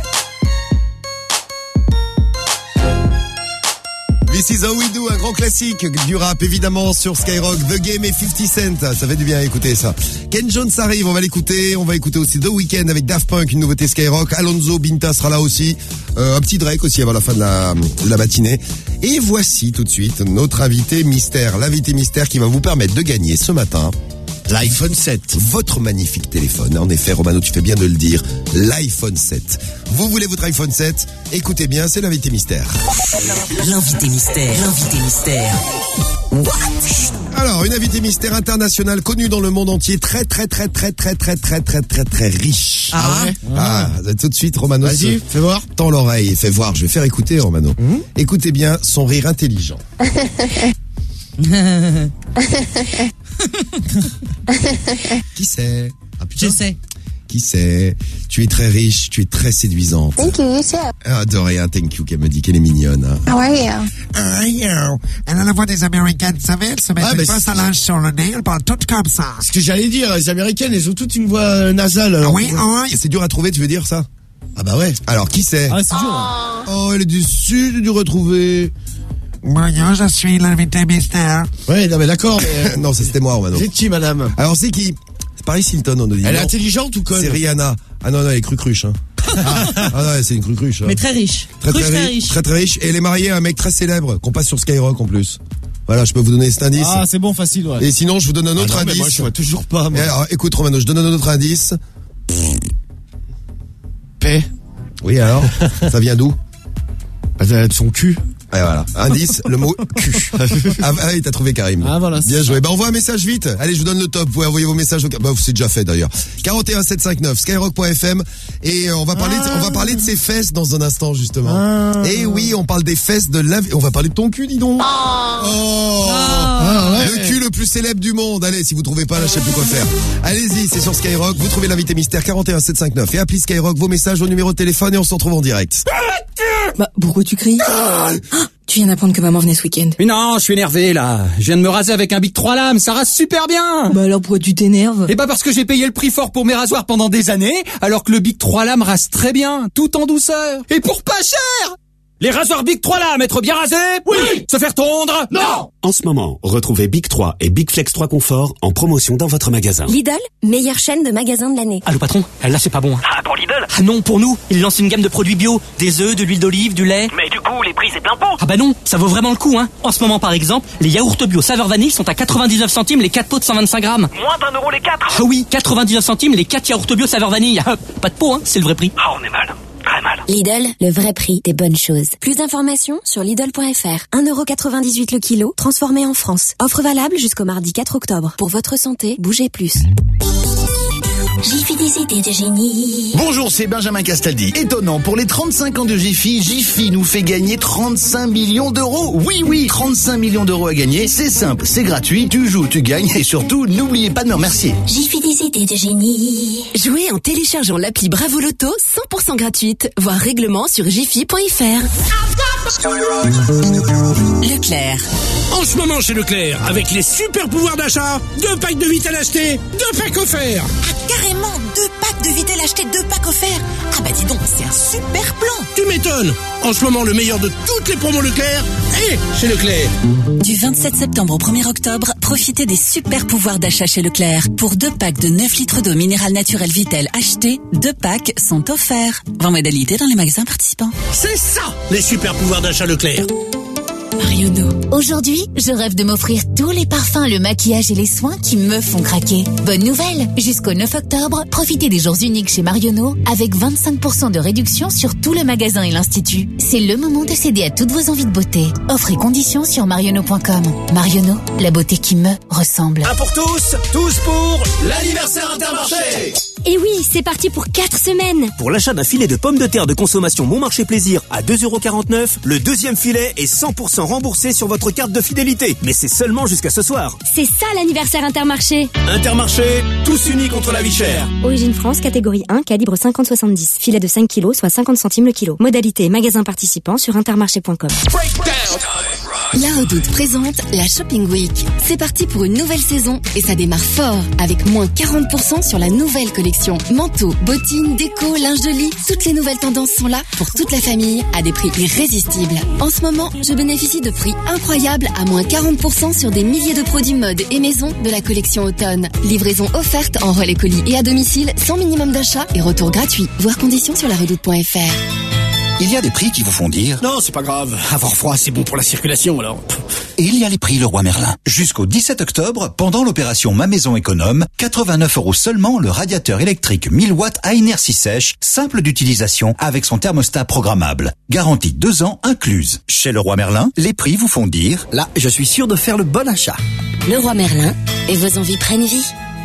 This is how we do, un grand classique du rap évidemment sur Skyrock. The Game et fifty Cent, ça fait du bien à écouter ça. Ken Jones arrive, on va l'écouter. On va écouter aussi The Weeknd avec Daft Punk, une nouveauté Skyrock. Alonso Binta sera là aussi. Euh, un petit Drake aussi avant la fin de la, de la matinée. Et voici tout de suite notre invité mystère, l'invité mystère qui va vous permettre de gagner ce matin l'iPhone sept, votre magnifique téléphone. En effet, Romano, tu fais bien de le dire, l'iPhone sept. Vous voulez votre iPhone sept? Écoutez bien, c'est l'invité mystère. L'invité mystère, l'invité mystère. What? Alors, une invitée mystère internationale connue dans le monde entier, très très très très très très très très très très riche. Ah ouais? Ah, tout de suite, Romano. Vas-y, fais voir. Tends l'oreille, fais voir. Je vais faire écouter, Romano. Mmh. Écoutez bien son rire intelligent. Qui c'est? Ah, je sais. Qui c'est? Tu es très riche, tu es très séduisante. Thank you, you too. Ah, de rien, thank you, qu'elle me dit qu'elle est mignonne. Hein. How are you? How are you? Elle a la voix des Américaines, vous savez, elles se mettent Ah, une mais pince c'est- à linge sur le nez, elles parlent toutes comme ça. Ce que j'allais dire, les Américaines, elles ont toutes une voix euh, nasale. Alors. Ah oui, ah oui. C'est dur à trouver, tu veux dire ça? Ah bah ouais. Alors, qui c'est? Ah, c'est dur. Hein. Oh, elle est du sud du retrouver. Bonjour, je suis l'invité mystère. Ouais, non mais d'accord. Mais... non, ça c'était moi, Romano. C'est qui, madame? Alors, c'est qui? C'est Paris Hilton, on nous dit. Elle est Non. intelligente ou conne? C'est Rihanna. Ah non, non, elle est crucruche. Hein. ah, ah non, c'est une crucruche. Hein. Mais très riche. Très très, Cruche très ri- riche. très très riche. Et elle est mariée à un mec très célèbre qu'on passe sur Skyrock en plus. Voilà, je peux vous donner cet indice. Ah, c'est bon, facile, ouais. Et sinon, je vous donne un autre Ah non, mais indice. moi, je vois toujours pas, moi. Et alors, écoute, Romano, je donne un autre indice. Paix. Oui, alors ça vient d'où? De son cul. Et voilà. Indice, le mot cul. Ah, ah oui, t'as trouvé Karim. Ah, voilà. Bien joué. Bah, envoie un message vite. Allez, je vous donne le top. Vous pouvez envoyer vos messages au, bah, c'est déjà fait d'ailleurs. quarante et un sept cent cinquante-neuf, skyrock point f m. Et euh, on va parler, de, on va parler de ses fesses dans un instant, justement. Ah. Et oui, on parle des fesses de l'invité. On va parler de ton cul, dis donc. Oh. Ah, ouais. Le cul le plus célèbre du monde. Allez, si vous trouvez pas, là, je sais plus quoi faire. Allez-y, c'est sur Skyrock. Vous trouvez l'invité mystère quarante et un sept cent cinquante-neuf. Et appelez Skyrock vos messages au numéro de téléphone et on se retrouve en direct. Bah, pourquoi tu cries? Ah, tu viens d'apprendre que maman venait ce week-end. Mais non, je suis énervé là. Je viens de me raser avec un Bic trois lames, ça rase super bien. Bah alors pourquoi tu t'énerves? Et bah parce que j'ai payé le prix fort pour mes rasoirs pendant des années, alors que le Bic trois lames rase très bien, tout en douceur. Et pour pas cher. Les rasoirs Big trois lames, être bien rasé? Oui. Se faire tondre? Non. En ce moment, retrouvez Big trois et Big Flex trois Confort en promotion dans votre magasin. Lidl, meilleure chaîne de magasins de l'année. Allô patron, là c'est pas bon. Ah, pour Lidl? Ah non, pour nous, ils lancent une gamme de produits bio, des œufs, de l'huile d'olive, du lait. Mais du coup, les prix c'est plein pot. Ah bah non, ça vaut vraiment le coup, hein. En ce moment par exemple, les yaourts bio saveur vanille sont à quatre-vingt-dix-neuf centimes les quatre pots de cent vingt-cinq grammes. Moins d'un euro les quatre. Ah oui, quatre-vingt-dix-neuf centimes les quatre yaourts bio saveur vanille. Pas de pot, hein, c'est le vrai prix. Ah, on est mal. Très mal. Lidl, le vrai prix des bonnes choses. Plus d'informations sur Lidl point F R. un euro quatre-vingt-dix-huit le kilo, transformé en France. Offre valable jusqu'au mardi quatre octobre. Pour votre santé, bougez plus. Jiffy, des idées de génie. Bonjour, c'est Benjamin Castaldi. Étonnant, pour les trente-cinq ans de Jiffy, Jiffy nous fait gagner trente-cinq millions d'euros. Oui, oui, trente-cinq millions d'euros à gagner. C'est simple, c'est gratuit, tu joues, tu gagnes et surtout, n'oubliez pas de me remercier. Jiffy, des idées de génie. Jouez en téléchargeant l'appli Bravo Loto, cent pour cent gratuite. Voir règlement sur jiffy point F R. Leclerc. En ce moment chez Leclerc, avec les super pouvoirs d'achat, deux packs de Vitel achetés, deux packs offerts. Ah, carrément, deux packs de Vitel achetés, deux packs offerts. Ah bah dis donc, c'est un super plan. Tu m'étonnes. En ce moment, le meilleur de toutes les promos Leclerc est chez Leclerc. Du vingt-sept septembre au premier octobre, profitez des super pouvoirs d'achat chez Leclerc. Pour deux packs de neuf litres d'eau minérale naturelle Vitel achetés, deux packs sont offerts. Voir modalité dans les magasins participants. C'est ça, les super pouvoirs d'achat Leclerc. Marionneau. Aujourd'hui, je rêve de m'offrir tous les parfums, le maquillage et les soins qui me font craquer. Bonne nouvelle! Jusqu'au neuf octobre, profitez des jours uniques chez Marionneau avec vingt-cinq pour cent de réduction sur tout le magasin et l'Institut. C'est le moment de céder à toutes vos envies de beauté. Offre et conditions sur marionneau point com. Marionneau, la beauté qui me ressemble. Un pour tous, tous pour l'anniversaire Intermarché. Et oui, c'est parti pour quatre semaines. Pour l'achat d'un filet de pommes de terre de consommation Bon Marché Plaisir à deux euros quarante-neuf, le deuxième filet est cent pour cent remboursé sur votre carte de fidélité. Mais c'est seulement jusqu'à ce soir. C'est ça l'anniversaire Intermarché. Intermarché, tous unis contre la vie chère. Origine France, catégorie un, calibre cinquante soixante-dix. Filet de cinq kilos, soit cinquante centimes le kilo. Modalité magasin participant sur intermarché point com. La Redoute présente la Shopping Week. C'est parti pour une nouvelle saison et ça démarre fort avec moins quarante pour cent sur la nouvelle collection. Manteaux, bottines, déco, linge de lit, toutes les nouvelles tendances sont là pour toute la famille à des prix irrésistibles. En ce moment, je bénéficie de prix incroyables à moins quarante pour cent sur des milliers de produits mode et maison de la collection automne. Livraison offerte en relais colis et à domicile sans minimum d'achat et retour gratuit. Voir conditions sur la redoute point F R. Il y a des prix qui vous font dire... Non, c'est pas grave. Avoir froid, c'est bon pour la circulation, alors. Et il y a les prix Leroy Merlin. Jusqu'au dix-sept octobre, pendant l'opération Ma Maison Économe, quatre-vingt-neuf euros seulement le radiateur électrique mille watts à inertie sèche, simple d'utilisation avec son thermostat programmable. Garantie deux ans incluse. Chez Leroy Merlin, les prix vous font dire... Là, je suis sûr de faire le bon achat. Leroy Merlin, et vos envies prennent vie.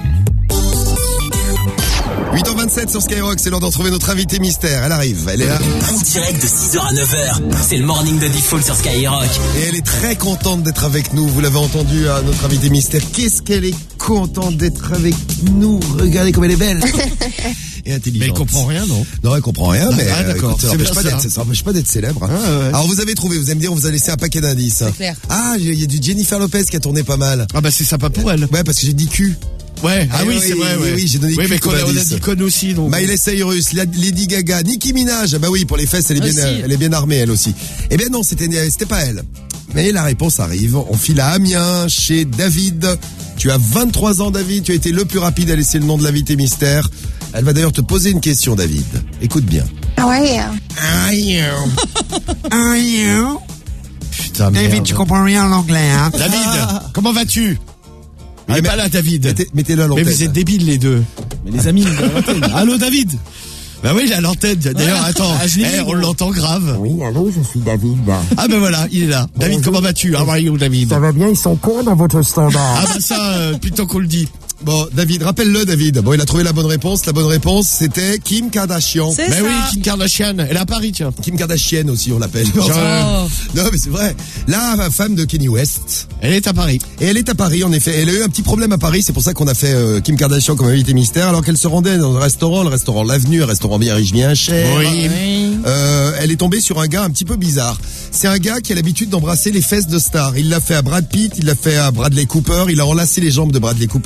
huit heures vingt-sept sur Skyrock, c'est l'heure d'en trouver notre invitée mystère. Elle arrive, elle est là. En direct de six heures à neuf heures, c'est le morning de Default sur Skyrock. Et elle est très contente d'être avec nous. Vous l'avez entendu, à notre invitée mystère. Qu'est-ce qu'elle est contente d'être avec nous. Regardez comme elle est belle. Et intelligente. Mais elle comprend rien, non? Non, elle comprend rien, mais ah, d'accord. Écoute, ça n'empêche pas, d'être, ça empêche pas d'être célèbre. Ah, ouais. Alors vous avez trouvé, vous allez me dire, on vous a laissé un paquet d'indices. C'est clair. Ah, il y a du Jennifer Lopez qui a tourné pas mal. Ah bah c'est sympa pour elle. Ouais, parce que j'ai dit cul. Ouais, ah, ah oui, oui, c'est vrai, oui, ouais. oui, j'ai donné oui, mais qu'on on a, on a dit con aussi, donc. Miley Cyrus, Lady Gaga, Nicki Minaj, bah oui, pour les fesses, elle est bien, elle est bien armée, elle aussi. Eh bien non, c'était, c'était pas elle. Mais la réponse arrive. On file à Amiens, chez David. Tu as vingt-trois ans, David. Tu as été le plus rapide à laisser le nom de l'invité mystère. Elle va d'ailleurs te poser une question, David. Écoute bien. How are you? How are you? How are you? Putain, David, merde. tu comprends rien en anglais, hein? David, comment vas-tu? Il ah, est mais, pas là, David. Mettez, mettez-le à l'antenne. Mais vous êtes débiles, les deux. Mais les amis, à l'antenne. Allô, David? Bah oui, il est à l'antenne. D'ailleurs, attends, ah, hey, on l'entend grave. Oui, allô, je suis David. Ah ben voilà, il est là. David, bonjour. Comment vas-tu? How are you, David? Ça va bien, ils sont cons dans votre standard. Ah bah ça, euh, plutôt qu'on le dit. Bon, David, rappelle-le, David. Bon, il a trouvé la bonne réponse. La bonne réponse, c'était Kim Kardashian. C'est mais ça. oui, Kim Kardashian. Elle est à Paris, tiens. Kim Kardashian aussi, on l'appelle. Oh. Non, mais c'est vrai. La femme de Kanye West. Elle est à Paris. Et elle est à Paris, en effet. Elle a eu un petit problème à Paris. C'est pour ça qu'on a fait euh, Kim Kardashian comme invité mystère. Alors qu'elle se rendait dans un restaurant, le restaurant L'Avenue, un restaurant bien riche, bien cher. Oui. Euh, elle est tombée sur un gars un petit peu bizarre. C'est un gars qui a l'habitude d'embrasser les fesses de stars. Il l'a fait à Brad Pitt, il l'a fait à Bradley Cooper, il a enlacé les jambes de Bradley Cooper. Brad Pitt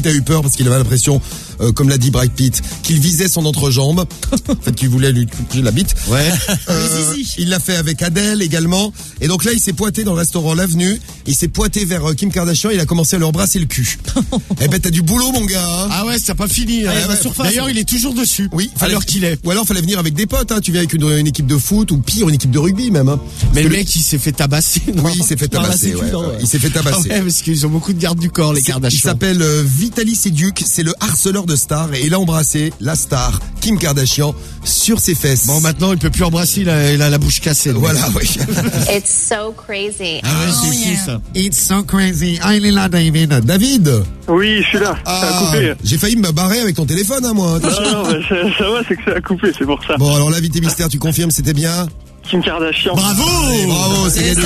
Pitt a eu peur parce qu'il avait l'impression, euh, comme l'a dit Brad Pitt, qu'il visait son entrejambe. En fait, qu'il voulait lui toucher la bite. Ouais. Euh, il l'a fait avec Adèle également. Et donc là, il s'est pointé dans le restaurant L'Avenue. Il s'est pointé vers euh, Kim Kardashian. Il a commencé à leur brasser le cul. Eh ben, t'as du boulot, mon gars. Hein. Ah ouais, ça n'a pas fini. Ah, hein. ouais, Surface. D'ailleurs, il est toujours dessus. Oui. Alors qu'il est. Ou alors, fallait venir avec des potes. Hein. Tu viens avec une, une équipe de foot ou pire, une équipe de rugby même. Hein. Mais le mec, il s'est fait tabasser. Non, oui, il s'est fait tabasser. Ouais, ouais. Il s'est fait tabasser. Ah ouais, parce qu'ils ont beaucoup de garde du corps, les Kardashian. Il s'appelle euh, Vitaly Sedyuk. C'est le harceleur de stars. Et il a embrassé la star Kim Kardashian sur ses fesses. Bon, maintenant, il peut plus embrasser. Il a, il a la bouche cassée. Voilà, oui. It's so crazy. Ah ouais, c'est Oh, fou, yeah. ça. It's so crazy. Ah, il est là, David. David. Oui, je suis là. Ah, ça a coupé. j'ai failli me barrer avec ton téléphone, hein, moi. Non, non, mais ça, ça va, c'est que ça a coupé, c'est pour ça. Bon, alors l'invité mystère, tu confirmes, c'était bien? Kim Kardashian. Bravo! Allez, bravo, c'est C'est gagné.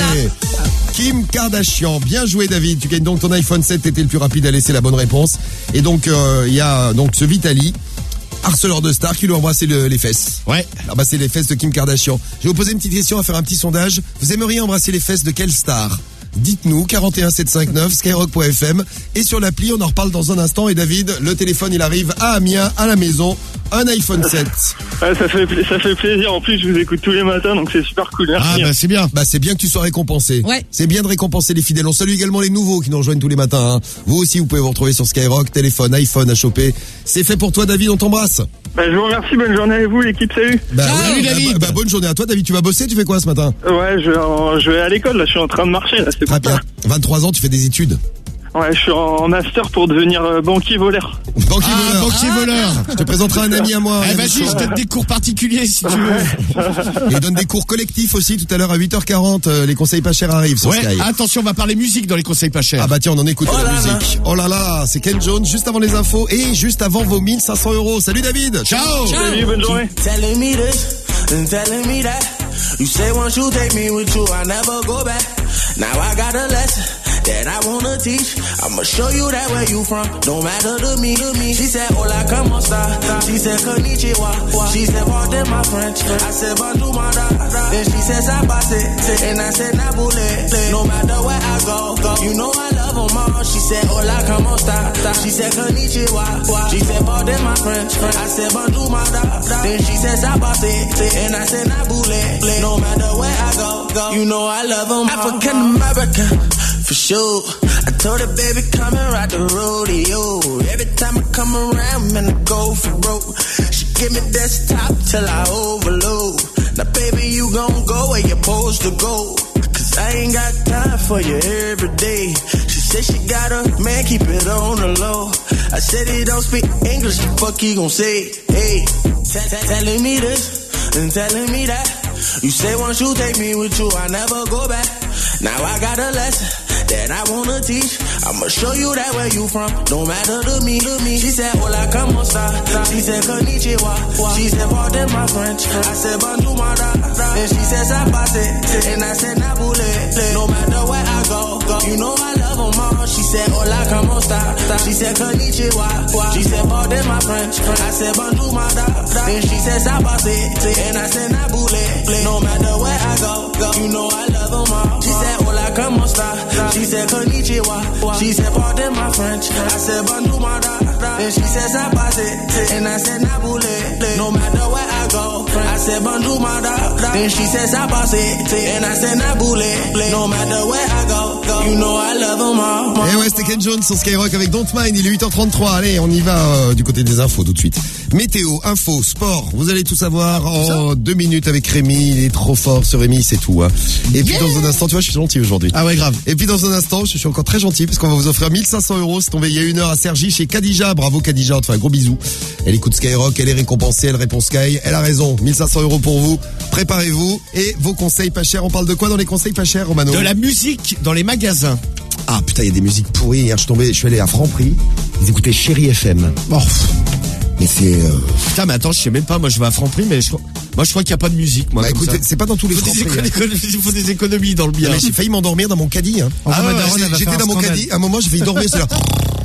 Kim Kardashian. Bien joué, David. Tu gagnes donc ton iPhone sept. T'étais le plus rapide à laisser la bonne réponse. Et donc, il euh, y a donc ce Vitaly, harceleur de star, qui lui a embrassé le, les fesses. Ouais. Il a embrassé les fesses de Kim Kardashian. Je vais vous poser une petite question, à faire un petit sondage. Vous aimeriez embrasser les fesses de quelle star? Dites-nous, quarante et un sept cent cinquante-neuf, skyrock point f m. Et sur l'appli, on en reparle dans un instant. Et David, le téléphone, il arrive à Amiens, à la maison. Un iPhone sept. Ouais, ça fait, pla- ça fait plaisir. En plus, je vous écoute tous les matins, donc c'est super cool. Merci. Ah, bah, c'est bien. Bah, c'est bien que tu sois récompensé. Ouais. C'est bien de récompenser les fidèles. On salue également les nouveaux qui nous rejoignent tous les matins, hein. Vous aussi, vous pouvez vous retrouver sur Skyrock, téléphone, iPhone à choper. C'est fait pour toi, David, on t'embrasse. Bah, je vous remercie. Bonne journée à vous, l'équipe. Salut. Bah, Salut, ouais, David. bah, bah, bonne journée à toi, David. Tu vas bosser, tu fais quoi ce matin? Ouais, je vais, en- je vais à l'école, là. Je suis en train de marcher, là. C'est Très pour bien. vingt-trois ans, tu fais des études. ça. Ouais, je suis en master pour devenir euh, banquier voleur. Banquier Ah, voleur. banquier voleur. Je te présenterai un ami à moi. Eh, un vas-y, ami je donne des cours particuliers si tu veux. Et il donne des cours collectifs aussi tout à l'heure à huit heures quarante. euh, Les conseils pas chers arrivent sur Ouais, Sky. attention, on va parler musique dans les conseils pas chers. Ah bah tiens, on en écoute de la musique. Oh là là, c'est Ken Jones juste avant les infos et juste avant vos mille cinq cents euros. Salut David. Ciao. Salut, bonne journée. Telling me this and telling me that. You say once you take me with you, I never go back. Now I got a lesson that I wanna teach. I'ma show you that where you from, don't matter to me, to me. She said, hola, como esta? She said, konnichiwa. She said, pardon my French. I said, bonjour, my da. Then she said, sabase. And I said, nabule. No matter where I go, go. You know I love them all. She said, hola, como esta? She said, konnichiwa. She said, pardon my French. I said, bonjour, my da. Then she said, sabase. And I said, nabule. No matter where I go, go. You know I love them all. African American, for sure. I told her, baby, come and ride the rodeo. Every time I come around, man, I go for broke. She give me desktop till I overload. Now, baby, you gon' go where you're supposed to go. Cause I ain't got time for you every day. She said she got a man, keep it on the low. I said he don't speak English, the fuck he gon' say? Hey, t- t- telling me this and telling me that. You say once you take me with you, I never go back. Now I got a lesson that I wanna teach. I'ma show you that where you from, don't matter to me, to me. She said, hola, como esta? She said, konnichiwa. She said, pardon my French. I said, bonjour, my da. Then she said, sabase. And I said, nabule. No matter where I go, go. You know I love them all. She said, hola, como esta? She said, konnichiwa. She said, pardon my French. I said, bonjour, my da. Then she said, sabase. And I said, nabule. No matter where I go, go. You know I love them all. She said, hola, como esta? She said, konnichiwa. She said, pardon my French. I said, bonjour, my da. Then she said, sabase. And I said, nabule. No matter where I go, I said, bonjour, my da. Then she said, sabase. And I said, nabule. No matter where I go, go. You know I love them all. Et ouais, c'était Ken Jones sur Skyrock avec Don't Mind. Il est huit heures trente-trois. Allez, on y va euh, du côté des infos tout de suite. Météo, info, sport. Vous allez tout savoir en deux minutes avec Rémi. Il est trop fort, ce Rémi, c'est tout. Hein. Et puis dans un instant, tu vois, je suis gentil aujourd'hui. Ah ouais, grave. Et puis dans un instant, je suis encore très gentil parce qu'on va vous offrir mille cinq cents euros. C'est tombé il y a une heure à Cergy chez Khadija. Bravo Khadija, on te fait un gros bisou. Elle écoute Skyrock, elle est récompensée, elle répond Sky. Elle a raison. mille cinq cents euros pour vous. Préparez-vous. Et vos conseils pas chers. On parle de quoi dans les conseils pas chers, Romano? De la musique dans les magasins. Ah putain, il y a des musiques pourries. Hier, je suis tombé, je suis allé à Franprix. Ils écoutaient Chéri F M. Oh. Mais c'est... Euh... Putain, mais attends, je sais même pas. Moi, je vais à Franprix, mais je... moi, je crois qu'il y a pas de musique. Moi, Bah comme écoute, ça. c'est pas dans tous les Il faut, des Franprix. économies, il faut des économies dans le bien. Mais j'ai failli m'endormir dans mon caddie. Hein. Ah ouais, J'étais- J'étais dans mon caddie. À un moment, j'ai failli dormir. C'est là.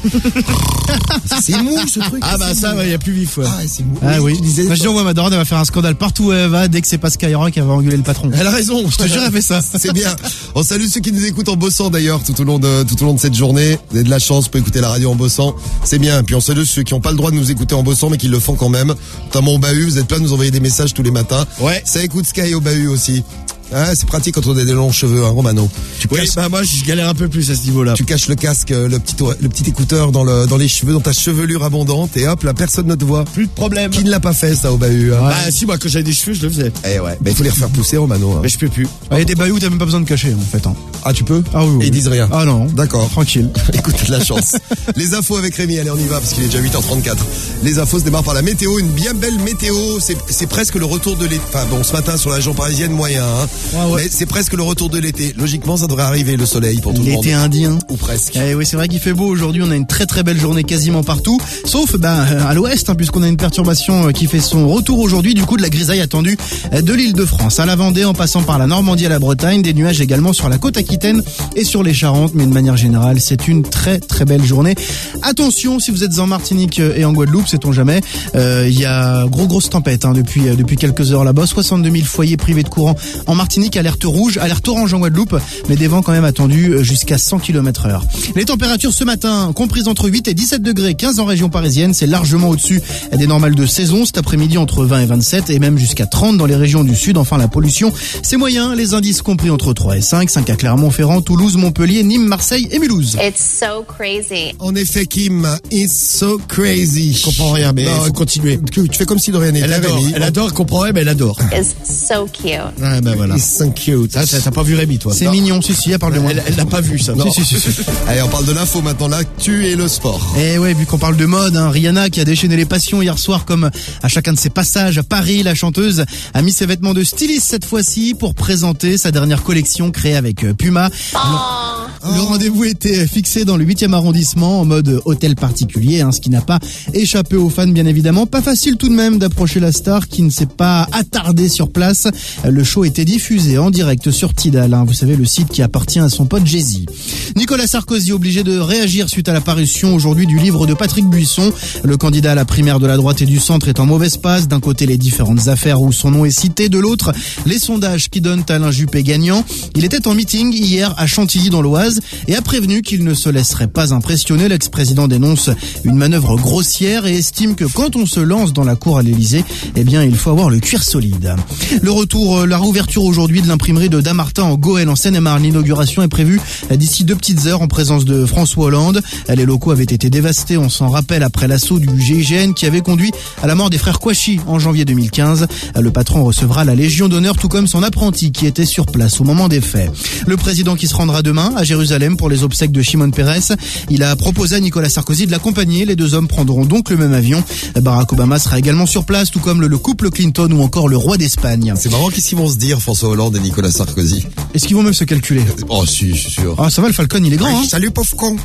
C'est mou ce truc. Ah bah ça, il y a plus vif. Ouais. Ah, c'est mou. Ah oui. Tu disais, Moi, je dis, on voit ma daronne, elle va faire un scandale partout où elle va. Dès que c'est pas Skyrock, elle va engueuler le patron. Elle a raison. Je te jure, elle fait ça. C'est bien. On salue ceux qui nous écoutent en bossant d'ailleurs tout au long de tout au long de cette journée. Vous avez de la chance, vous pouvez écouter la radio en bossant. C'est bien. Puis on salue ceux qui n'ont pas le droit de nous écouter en bossant mais qui le font quand même. Notamment au bahut, vous êtes plein de nous envoyer des messages tous les matins. Ouais. Ça écoute Sky au bahut aussi. Ah, c'est pratique quand on a des longs cheveux, hein, Romano. Tu Oui, caches, bah moi je galère un peu plus à ce niveau-là. tu caches le casque, euh, le petit, ore- le petit écouteur dans le, dans les cheveux, dans ta chevelure abondante, et hop, là, personne ne te voit. Plus de problème. Qui ne l'a pas fait, ça, au bahut, hein? Bah si, moi quand j'avais des cheveux, je le faisais. Eh ouais. Bah, il faut les refaire pousser, Romano, hein. Mais je peux plus. Il y a des bahuts où t'as même pas besoin de cacher, en fait. Hein. Ah, tu peux? Ah oui, oui. Et ils disent rien. Ah non. D'accord. Tranquille. Écoute, t'as de la chance. Les infos avec Rémi, allez, on y va, parce qu'il est déjà huit heures trente-quatre. Les infos se démarrent par la météo, une bien belle météo. C'est, c'est presque le retour de l'été. Enfin, bon, ce matin, sur la région parisienne, moyen, hein. Ouais, ouais. Mais c'est presque le retour de l'été. Logiquement, ça devrait arriver, le soleil, pour tout le monde. L'été indien. Ou presque. Eh oui, c'est vrai qu'il fait beau aujourd'hui. On a une très très belle journée quasiment partout, sauf ben à l'ouest, hein, puisqu'on a une perturbation qui fait son retour aujourd'hui. Du coup, de la grisaille attendue de l'Île-de-France à la Vendée, en passant par la Normandie à la Bretagne, des nuages également sur la côte aquitaine et sur les Charentes. Mais de manière générale, c'est une très très belle journée. Attention, si vous êtes en Martinique et en Guadeloupe, sait-on jamais, euh, il y a gros grosse tempête hein, depuis euh, depuis quelques heures là-bas. soixante-deux mille foyers privés de courant en Martinique, alerte rouge, alerte orange en Guadeloupe, mais des vents quand même attendus jusqu'à cent kilomètres heure. Les températures ce matin comprises entre huit et dix-sept degrés, quinze en région parisienne, c'est largement au-dessus des normales de saison. Cet après-midi entre vingt et vingt-sept et même jusqu'à trente dans les régions du sud. Enfin, la pollution, c'est moyen, les indices compris entre trois et cinq, cinq à Clermont-Ferrand, Toulouse, Montpellier, Nîmes, Marseille et Mulhouse. It's so crazy. En effet, Kim, it's so crazy. Je comprends rien, mais Non, faut continuer. Tu, tu fais comme si de rien n'était. Elle adore, Rémi. elle adore, elle comprend rien, mais elle adore. It's so cute. Ah bah voilà. It's so cute. Ça, ça, t'as pas vu Rémi, toi. C'est mignon, si si, elle parle de moi. Elle, elle l'a pas vu, ça. Non. Si, si, si, si. Allez, on parle de l'info maintenant, l'actu et le sport. Eh ouais, vu qu'on parle de mode, hein, Rihanna qui a déchaîné les passions hier soir comme à chacun de ses passages à Paris, la chanteuse a mis ses vêtements de styliste cette fois-ci pour présenter sa dernière collection créée avec euh, Puma. Le, le rendez-vous était fixé dans le huitième arrondissement en mode hôtel particulier, hein, ce qui n'a pas échappé aux fans bien évidemment. Pas facile tout de même d'approcher la star qui ne s'est pas attardée sur place. Le show était diffusé en direct sur Tidal, hein, vous savez le site qui appartient à son pote Jay-Z. Nicolas Sarkozy obligé de réagir suite à la parution aujourd'hui du livre de Patrick Buisson. Le candidat à la primaire de la droite et du centre est en mauvaise passe. D'un côté les différentes affaires où son nom est cité, de l'autre les sondages qui donnent Alain Juppé gagnant. Il était en meeting hier à Chantilly dans l'Oise et a prévenu qu'il ne se laisserait pas impressionner. L'ex-président dénonce une manœuvre grossière et estime que quand on se lance dans la cour à l'Elysée, eh bien il faut avoir le cuir solide. Le retour, la réouverture aujourd'hui de l'imprimerie de Damartin en Goël en Seine-et-Marne. L'inauguration est prévue d'ici deux petites heures en présence de François Hollande. Les locaux avaient été dévastés, on s'en rappelle, après l'assaut du G I G N qui avait conduit à la mort des frères Kouachi en janvier deux mille quinze. Le patron recevra la Légion d'honneur tout comme son apprenti qui était sur place au moment des faits. Le président qui se rendra demain à Jérusalem pour les obsèques de Shimon Peres. Il a proposé à Nicolas Sarkozy de l'accompagner. Les deux hommes prendront donc le même avion. Barack Obama sera également sur place, tout comme le, le couple Clinton ou encore le roi d'Espagne. C'est marrant, qu'est-ce qu'ils vont se dire, François Hollande et Nicolas Sarkozy? Est-ce qu'ils vont même se calculer? Oh si, je suis sûr. Ah ça va, le Falcon il est grand, hein. Salut pauvre con.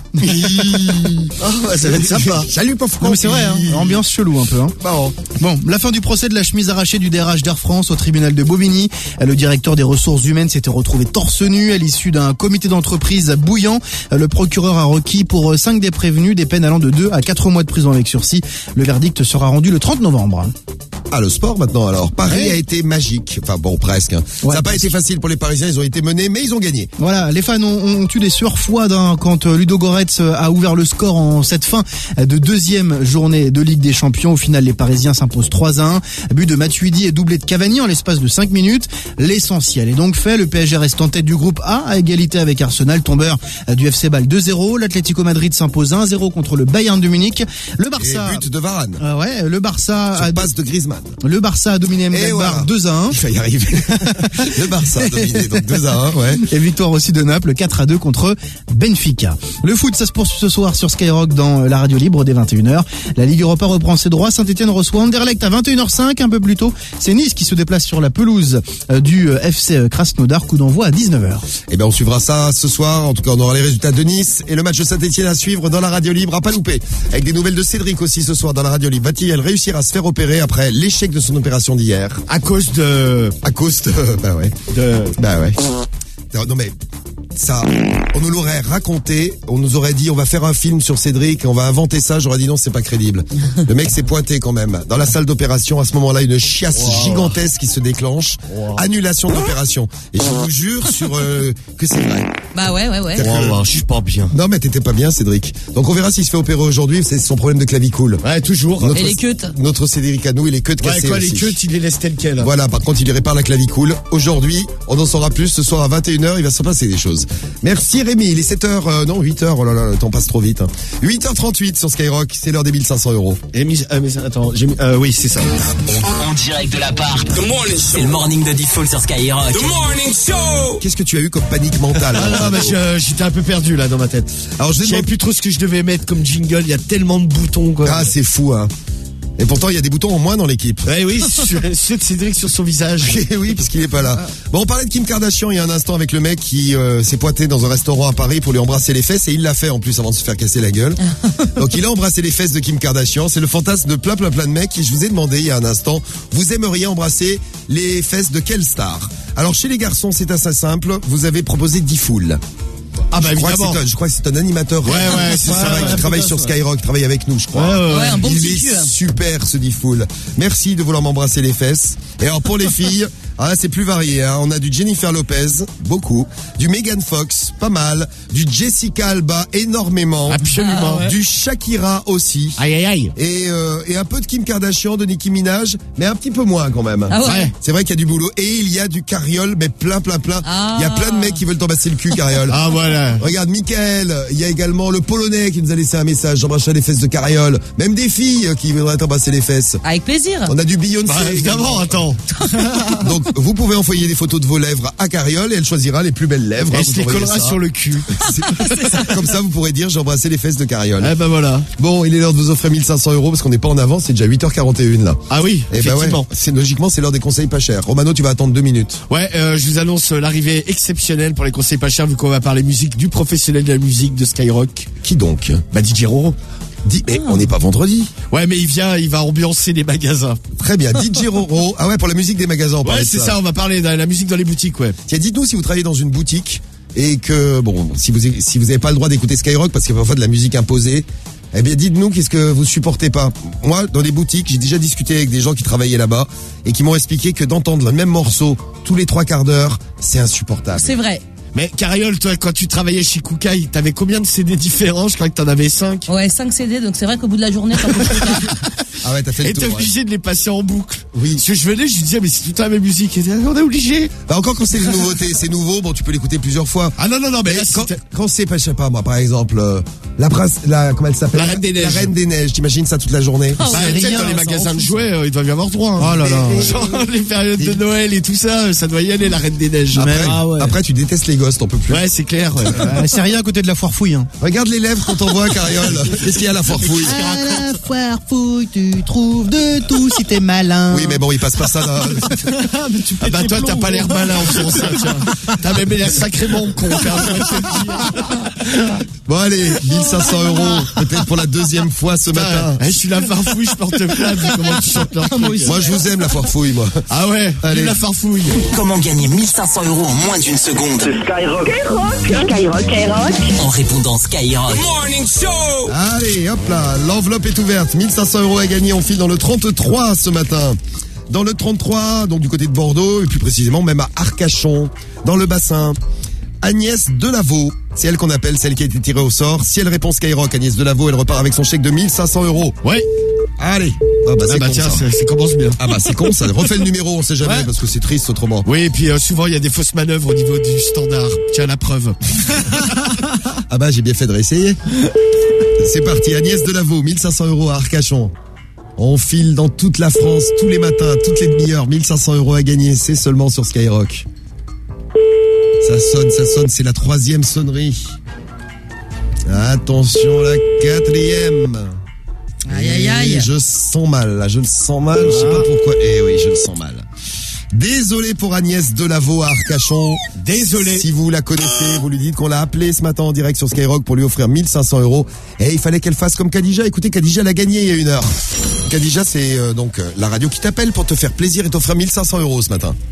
Oh, ça va être sympa. Salut pauvre con. Non mais c'est vrai, hein. Ambiance chelou un peu, hein. Bon. Bon, la fin du procès de la chemise arrachée du D R H d'Air France au tribunal de Bobigny. Le directeur des ressources humaines s'était retrouvé torse nu à l'issue d'un comité d'entreprise bouillant. Le procureur a requis pour cinq des prévenus des peines allant de deux à quatre mois de prison avec sursis. Le verdict sera rendu le trente novembre. Ah, le sport maintenant alors. Paris Ouais. a été magique. Enfin bon, presque. Hein. Ouais, ça n'a pas presque. été facile pour les Parisiens, ils ont été menés, mais ils ont gagné. Voilà, les fans ont, ont eu des sueurs froides hein, quand euh, Ludo Goretz euh, a ouvert le score en cette fin de deuxième journée de Ligue des Champions. Au final, les Parisiens s'imposent trois à un. But de Matuidi et doublé de Cavani en l'espace de cinq minutes. L'essentiel est donc fait. Le P S G reste en tête du groupe A à égalité avec Arsenal, tombeur euh, du F C Bâle deux zéro. L'Atlético Madrid s'impose un zéro contre le Bayern de Munich. Le Barça... Et but de Varane. Euh, ouais, le Barça Sur a passe de Griezmann. le Barça a dominé Mönchengladbach voilà. deux à un. Il va y arriver. Le Barça a dominé, donc deux à un, ouais. Et victoire aussi de Naples, quatre à deux contre Benfica. Le foot, ça se poursuit ce soir sur Skyrock dans la radio libre dès vingt et une heures. La Ligue Europa reprend ses droits. Saint-Etienne reçoit Anderlecht à vingt et une heures cinq, un peu plus tôt. C'est Nice qui se déplace sur la pelouse du F C Krasnodar, coup d'envoi à dix-neuf heures. Eh ben, on suivra ça ce soir. En tout cas, on aura les résultats de Nice et le match de Saint-Etienne à suivre dans la radio libre à pas louper. Avec des nouvelles de Cédric aussi ce soir dans la radio libre. Va-t-il réussir à se faire opérer après l'échec de son opération d'hier? À cause de... À cause de... Bah ouais. de... Bah ouais. Non, non mais... ça, on nous l'aurait raconté, on nous aurait dit on va faire un film sur Cédric, on va inventer ça, j'aurais dit non, c'est pas crédible. Le mec s'est pointé quand même. Dans la salle d'opération, à ce moment-là, une chiasse wow. gigantesque qui se déclenche. Wow. Annulation d'opération. Et je vous jure sur euh, que c'est vrai. Bah ouais, ouais, ouais. Wow, je suis pas bien. Non mais t'étais pas bien, Cédric. Donc on verra s'il se fait opérer aujourd'hui, c'est son problème de clavicule. Ouais, toujours. Notre, et les queues. Notre Cédric à nous, il est queues cassées. Ouais, quoi, aussi. les queues, il les laisse telles quelles. Voilà, par contre, il lui répare la clavicule. Aujourd'hui, on en saura plus. Ce soir à vingt et une heures, il va se passer des choses. Merci Rémi, il est sept heures, euh, non, huit heures, oh là là, le temps passe trop vite. Hein. huit heures trente-huit sur Skyrock, c'est l'heure des mille cinq cents euros. Et mis, euh, mais attends, j'ai mis, euh, oui, c'est ça. En direct de l'appart. C'est le morning de Default sur Skyrock. The morning show. Qu'est-ce que tu as eu comme panique mentale? Ah non, mais je, j'étais un peu perdu là dans ma tête. Alors je savais plus trop ce que je devais mettre comme jingle, il y a tellement de boutons quoi. Ah, c'est fou hein. Et pourtant, il y a des boutons en moins dans l'équipe. Ouais, oui, ceux de Cédric sur son visage. Oui, parce qu'il est pas là. Bon, on parlait de Kim Kardashian il y a un instant avec le mec qui euh, s'est pointé dans un restaurant à Paris pour lui embrasser les fesses et il l'a fait en plus avant de se faire casser la gueule. Donc il a embrassé les fesses de Kim Kardashian. C'est le fantasme de plein plein plein de mecs. Et je vous ai demandé il y a un instant, vous aimeriez embrasser les fesses de quelle star? Alors chez les garçons, c'est assez simple. Vous avez proposé D-Fool. Ah bah je, crois évidemment. que c'est un, je crois que c'est un animateur ouais, ouais, c'est qui ça, travaille, ouais, qui travaille sur Skyrock, travaille avec nous, je crois. Ouais, ouais, ouais, un bon il petit est cul, hein. Super ce D-Fool. Merci de vouloir m'embrasser les fesses. Et alors pour les filles, ah, c'est plus varié. Hein. On a du Jennifer Lopez, beaucoup. Du Megan Fox, pas mal. Du Jessica Alba, énormément. Absolument. Ah, ouais. Du Shakira aussi. Aïe aïe aïe. Et, euh, et un peu de Kim Kardashian, de Nicki Minaj, mais un petit peu moins quand même. Ah ouais. C'est vrai qu'il y a du boulot. Et il y a du Carriole, mais plein plein plein. Ah. Il y a plein de mecs qui veulent t'embrasser le cul, Carriole. Ah voilà. Regarde, Mickaël, il y a également le Polonais qui nous a laissé un message. J'embrasserai les fesses de Carriole. Même des filles qui voudraient t'embrasser les fesses. Avec plaisir. On a du Beyoncé. Bah, évidemment, attends. Donc, vous pouvez envoyer des photos de vos lèvres à Carriole et elle choisira les plus belles lèvres. Elle hein, se les collera sur le cul. ça. Comme ça, vous pourrez dire j'ai embrassé les fesses de Carriole. Eh ben voilà. Bon, il est l'heure de vous offrir mille cinq cents euros parce qu'on n'est pas en avance, c'est déjà huit heures quarante et une là. Ah oui, et effectivement. Bah ouais, c'est, logiquement, c'est l'heure des conseils pas chers. Romano, tu vas attendre deux minutes. Ouais, euh, je vous annonce l'arrivée exceptionnelle pour les conseils pas chers vu qu'on va parler musique du professionnel de la musique de Skyrock. Qui donc? Bah D J Roro. Dis, mais on n'est pas vendredi. Ouais, mais il vient, il va ambiancer les magasins. Très bien, D J Roro. Ah ouais, pour la musique des magasins, on Ouais, c'est ça. ça, on va parler de la musique dans les boutiques, ouais. Tiens, dites-nous si vous travaillez dans une boutique et que, bon, si vous si vous n'avez pas le droit d'écouter Skyrock parce qu'il y a parfois de la musique imposée, eh bien, dites-nous qu'est-ce que vous supportez pas. Moi, dans les boutiques, j'ai déjà discuté avec des gens qui travaillaient là-bas et qui m'ont expliqué que d'entendre le même morceau tous les trois quarts d'heure, c'est insupportable. C'est vrai. Mais Carriole, toi, quand tu travaillais chez Koukaï, t'avais combien de C D différents? Je crois que t'en avais cinq. Ouais, cinq C D, donc c'est vrai qu'au bout de la journée, t'en peux plus. Ah ouais, t'as fait le Et tour. t'es obligé ouais. de les passer en boucle. Oui. Parce que je venais, je lui disais, mais c'est tout à la même musique. Et on est obligé. Bah encore quand c'est une nouveauté, c'est nouveau, bon, tu peux l'écouter plusieurs fois. Ah non, non, non, mais, mais là, quand, quand c'est, je sais pas, moi, par exemple, euh, la prince, la, comment elle s'appelle? La Reine des Neiges. La Reine des Neiges, t'imagines ça toute la journée? Oh, bah, tu sais, dans les magasins de jouets, euh, il doit y avoir droit. Hein. Oh là là. Genre, les périodes de Noël et tout ça, ça doit y aller, la Reine des Neiges. Après, ah ouais. après tu détestes les gosses, t'en peux plus. Ouais, c'est clair. Ouais. Euh, c'est rien à côté de la foire fouille. Hein. Regarde les lèvres quand on voit Carriole. Qu'est-ce qu'il y a à la foire fouille? À la foire fouille, tu trouves de tout si t'es malin. Oui, mais bon, il passe pas ça là. Ah bah toi, t'as pas l'air malin en faisant ça, tiens. T'as même l'air sacrément con, Bon allez, mille cinq cents euros, peut-être pour la deuxième fois ce matin. Eh, je suis la farfouille, je porte plainte, comment tu chantes leur truc. Moi je vous aime la farfouille, moi. Ah ouais, allez. La farfouille. Comment gagner mille cinq cents euros en moins d'une seconde? C'est Skyrock. Skyrock. Skyrock. Skyrock. En répondant Skyrock. Morning show. Allez, hop là, l'enveloppe est ouverte, mille cinq cents euros à gagner, on file dans le trente-trois ce matin. Dans le trente-trois, donc du côté de Bordeaux, et plus précisément même à Arcachon, dans le bassin. Agnès Delaveau, c'est elle qu'on appelle, celle qui a été tirée au sort. Si elle répond Skyrock, Agnès Delaveau, elle repart avec son chèque de mille cinq cents euros. Ouais. Allez. Ah bah, c'est ah bah con, tiens, ça. ça commence bien. Ah bah c'est con ça. Refais le numéro, on sait jamais, ouais. Parce que c'est triste autrement. Oui, et puis euh, souvent il y a des fausses manœuvres au niveau du standard. Tiens, la preuve. Ah bah j'ai bien fait de réessayer. C'est parti, Agnès Delaveau, mille cinq cents euros à Arcachon. On file dans toute la France, tous les matins, toutes les demi-heures, mille cinq cents euros à gagner, c'est seulement sur Skyrock. Ça sonne, ça sonne, c'est la troisième sonnerie. Attention, la quatrième. Aïe, aïe, aïe. Et je sens mal, là, je le sens mal, je sais pas pourquoi. Eh oui, je le sens mal. Désolé pour Agnès Delaveau à Arcachon. Désolé. Si vous la connaissez, vous lui dites qu'on l'a appelée ce matin en direct sur Skyrock pour lui offrir mille cinq cents euros. Et il fallait qu'elle fasse comme Khadija. Écoutez, Khadija l'a gagné il y a une heure. Khadija, c'est euh, donc euh, la radio qui t'appelle pour te faire plaisir et t'offrir mille cinq cents euros ce matin.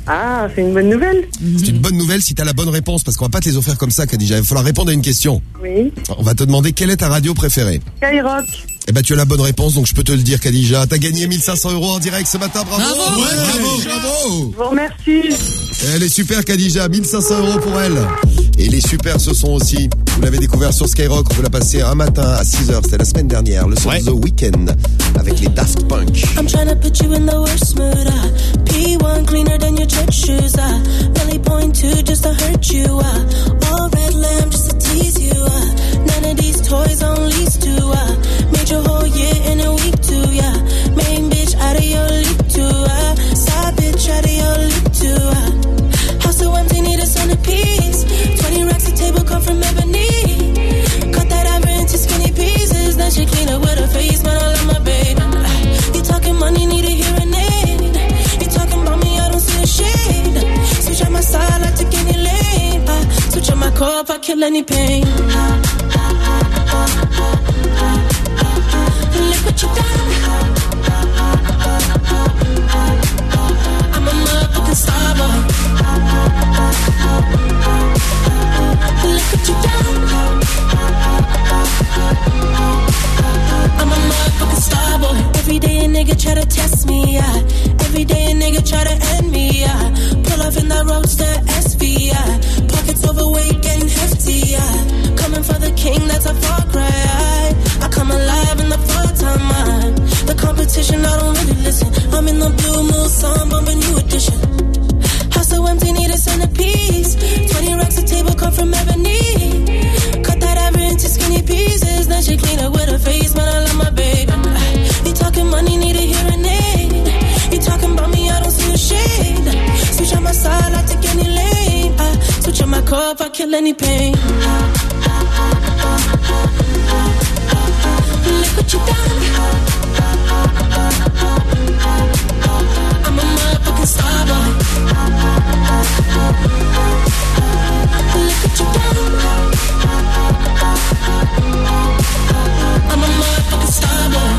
Ah, c'est une bonne nouvelle. C'est une bonne nouvelle si t'as la bonne réponse, parce qu'on va pas te les offrir comme ça, Khadija. Il va falloir répondre à une question. Oui. On va te demander quelle est ta radio préférée. Skyrock. Eh ben, tu as la bonne réponse, donc je peux te le dire, Khadija. T'as gagné mille cinq cents euros en direct ce matin, bravo. Bravo. Ouais, bravo, bravo. Je vous remercie. Elle est super, Khadija, mille cinq cents euros pour elle. Et les super, ce sont aussi, vous l'avez découvert sur Skyrock, on vous l'a passé un matin à six heures, c'était la semaine dernière, le son de The Weeknd, avec les Daft Punk. I'm trying to put you in the worst mood. Uh, P one cleaner than your church shoes. Uh, really point two just to hurt you. Uh, all red lamb just to tease you. Uh, none of these toys on lease to. Uh, made your whole year in a week too. Yeah, main bitch out of your league too. Uh, side bitch out of your league too. Uh, house so empty, need a centerpiece. Twenty racks a table come from ebony. Cut that ever into skinny pieces. Then she clean up with her face, man, I love my baby. Uh, you talking money, need a hearing aid. You talking about me, I don't see a shade. Switch on my side, I take any lane. Uh, switch on my core if I kill any pain. Uh, Look what you done. I'm a motherfucking star boy. Look what you done. I'm a motherfucking star boy. Every day a nigga try to test me, yeah. Every day a nigga try to end me, yeah. Pull off in that roadster S V, yeah. Pockets overweight, getting hefty, yeah. Coming for the king, that's a far cry. I come alive in the full time mind. The competition, I don't really listen. I'm in the blue moon, sun bumping new edition. House so empty, need a centerpiece. Twenty racks a table come from ebony. Cut that ever into skinny pieces. Then she clean up with her face, man, I love my baby. You talking money, need a hearing aid. You talking about me, I don't see a shade. Switch on my side, I take any lane. I switch on my core if I kill any pain. Look what you done. I'm a motherfucking star boy. Look what you done. I'm a motherfucking star boy.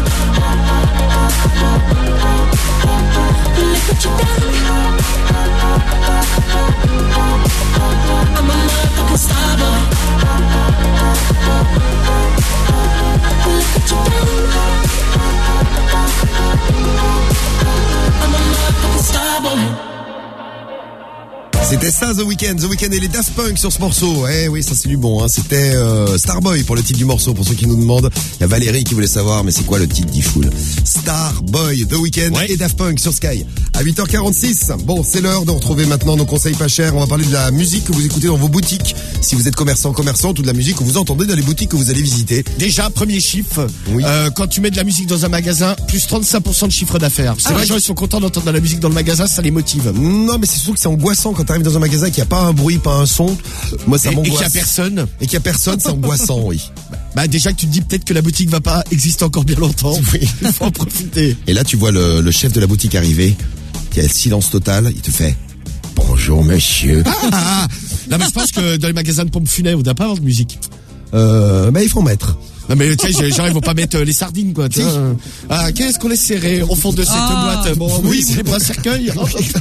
Look what you done. I'm a motherfucking star boy. Look what you done. I'm a motherfucking star boy. C'était ça, The Weeknd. The Weeknd et les Daft Punk sur ce morceau. Eh oui, ça c'est du bon, hein. C'était euh, Starboy pour le titre du morceau, pour ceux qui nous demandent. Il y a Valérie qui voulait savoir, mais c'est quoi le titre d'E-Fool? Starboy, The Weeknd ouais. et Daft Punk sur Sky. À huit heures quarante-six. Bon, c'est l'heure de retrouver maintenant nos conseils pas chers. On va parler de la musique que vous écoutez dans vos boutiques. Si vous êtes commerçant, commerçante, ou de la musique que vous entendez dans les boutiques que vous allez visiter. Déjà, premier chiffre. Oui. Euh, quand tu mets de la musique dans un magasin, plus trente-cinq pour cent de chiffre d'affaires. C'est ah, vrai, oui. les gens ils sont contents d'entendre de la musique dans le magasin, ça les motive. Non, mais c'est surtout que c'est angoissant quand t'arrives dans un magasin qu'il n'y a pas un bruit, pas un son. Moi, ça et, m'angoisse. Et qu'il n'y a personne. Et qu'il n'y a personne, c'est angoissant, oui. Bah, déjà que tu te dis peut-être que la boutique va pas exister encore bien longtemps. Oui. Il faut en profiter. Et là, tu vois le, le chef de la boutique arriver, qui a le silence total, il te fait bonjour monsieur. Ah, non, mais je pense que dans les magasins de pompes funèbres, on doit pas avoir de musique. Euh, bah, il faut mettre. Non mais tu sais, genre ils vont pas mettre les sardines quoi. Si. Ah, qu'est-ce qu'on est serré au fond de cette ah, boîte. Bon, oui, c'est pas un cercueil.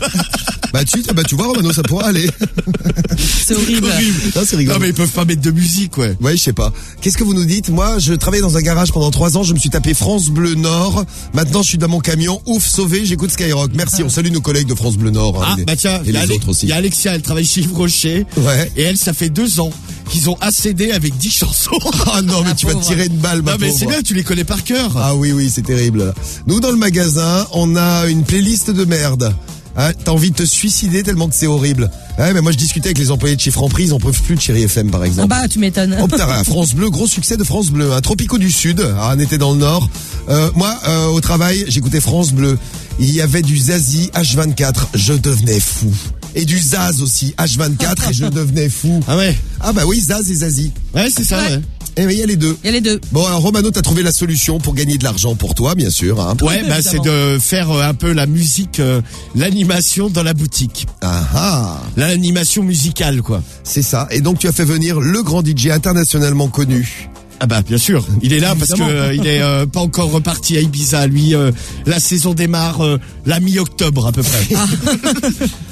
Bah tu, bah tu vois Romano, ça pourra aller. C'est horrible. Non, c'est rigolo. Non mais ils peuvent pas mettre de musique, ouais. Ouais, je sais pas. Qu'est-ce que vous nous dites? Moi, je travaillais dans un garage pendant trois ans. Je me suis tapé France Bleu Nord. Maintenant, je suis dans mon camion. Ouf, sauvé. J'écoute Skyrock. Merci. On salue nos collègues de France Bleu Nord. Ah hein, bah tiens, et les Ale- autres aussi. Il y a Alexia, elle travaille chez Yves Rocher. Ouais. Et elle, ça fait deux ans qu'ils ont accédé avec dix chansons. Ah non, mais tu vas te tirer une balle, ma Non mais pauvre. c'est bien, tu les connais par cœur. Ah oui, oui, c'est terrible. Nous, dans le magasin, on a une playlist de merde. Hein, t'as envie de te suicider tellement que c'est horrible. Ouais, mais moi je discutais avec les employés de chez Franprix, ils en peuvent plus de Chéri F M par exemple. Ah bah tu m'étonnes. Oh putain, France Bleu, gros succès de France Bleu. Un Tropico du Sud, ah, on était dans le Nord. Euh, moi, euh, au travail, j'écoutais France Bleu. Il y avait du Zazie H vingt-quatre, je devenais fou. Et du Zaz aussi, H vingt-quatre, et je devenais fou. Ah ouais. Ah bah oui, Zaz et Zazie. Ouais, c'est ça, ouais. ouais. Eh ben, il y a les deux. Il y a les deux. Bon, alors Romano, t'as trouvé la solution pour gagner de l'argent pour toi, bien sûr. Hein. Ouais, bah c'est de faire un peu la musique, euh, l'animation dans la boutique. Ah ah. L'animation musicale, quoi. C'est ça. Et donc tu as fait venir le grand D J internationalement connu. Ah bah bien sûr, il est là parce que euh, il est euh, pas encore reparti à Ibiza. Lui, euh, la saison démarre euh, la mi-octobre à peu près. Ah.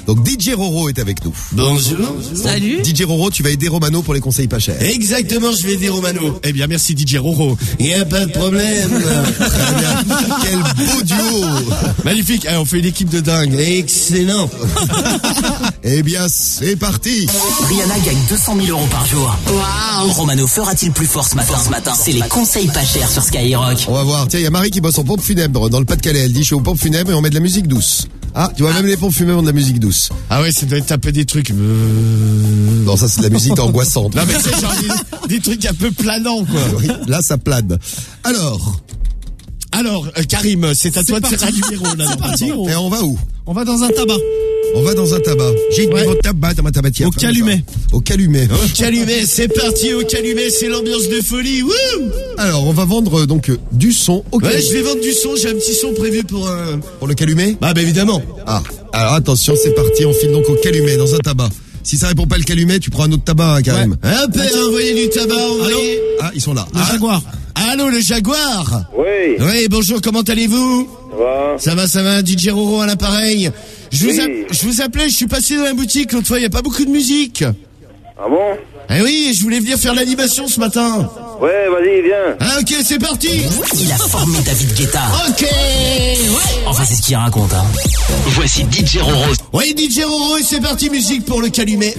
Donc D J Roro est avec nous. Bonjour. Salut. D J Roro, tu vas aider Romano pour les conseils pas chers. Exactement, je vais aider Romano. Eh bien, merci D J Roro. Y a pas de problème. Très bien. Quel beau duo. Magnifique. Eh, on fait une équipe de dingue. Excellent. Eh bien, c'est parti. Rihanna gagne deux cent mille euros par jour. Waouh. Romano fera-t-il plus fort ce matin? Ce matin, c'est les conseils pas chers sur Skyrock. On va voir. Tiens, il y a Marie qui bosse en pompe funèbre dans le Pas-de-Calais. Elle dit, je suis aux pompes funèbres et on met de la musique douce. Ah, tu vois, même les pompes funèbres ont de la musique douce. Ah ouais, ça doit être un peu des trucs. Non, ça c'est de la musique angoissante. Non mais c'est genre des, des trucs un peu planants quoi. Oui, là ça plane. Alors, alors euh, Karim, c'est à C'est toi parti. de faire un numéro là. C'est parti. et on va où? On va dans un tabac. On va dans un tabac. J'ai une Ouais. votre tabac dans ma tabatière. Au Calumet. Au Calumet. Au Calumet, c'est parti au Calumet, c'est l'ambiance de folie. Wouh. Alors, on va vendre euh, donc euh, du son au Ouais, Calumet. je vais vendre du son, j'ai un petit son prévu pour un... Pour le Calumet? Bah, bah évidemment. Ah, alors attention, c'est parti. On file donc au Calumet dans un tabac. Si ça répond pas le Calumet, tu prends un autre tabac, hein, Karim. Un père, envoyez du tabac, envoyez. Ah, ils sont là. Le Ah, Jaguar. Allô, le Jaguar. Oui, Oui, bonjour, comment allez-vous? ça va. Ça va, ça va, D J Roro à l'appareil. Je vous, Oui. app- je vous appelais, je suis passé dans la boutique, l'autre fois, il n'y a pas beaucoup de musique. Ah bon? Eh oui, je voulais venir faire l'animation ce matin. Ouais, vas-y, viens. Ah, ok, c'est parti. Il a formé David Guetta. Ok. Ouais. Enfin, c'est ce qu'il raconte, hein. Voici D J Roro. Oui, D J Roro, et c'est parti, musique pour le Calumet.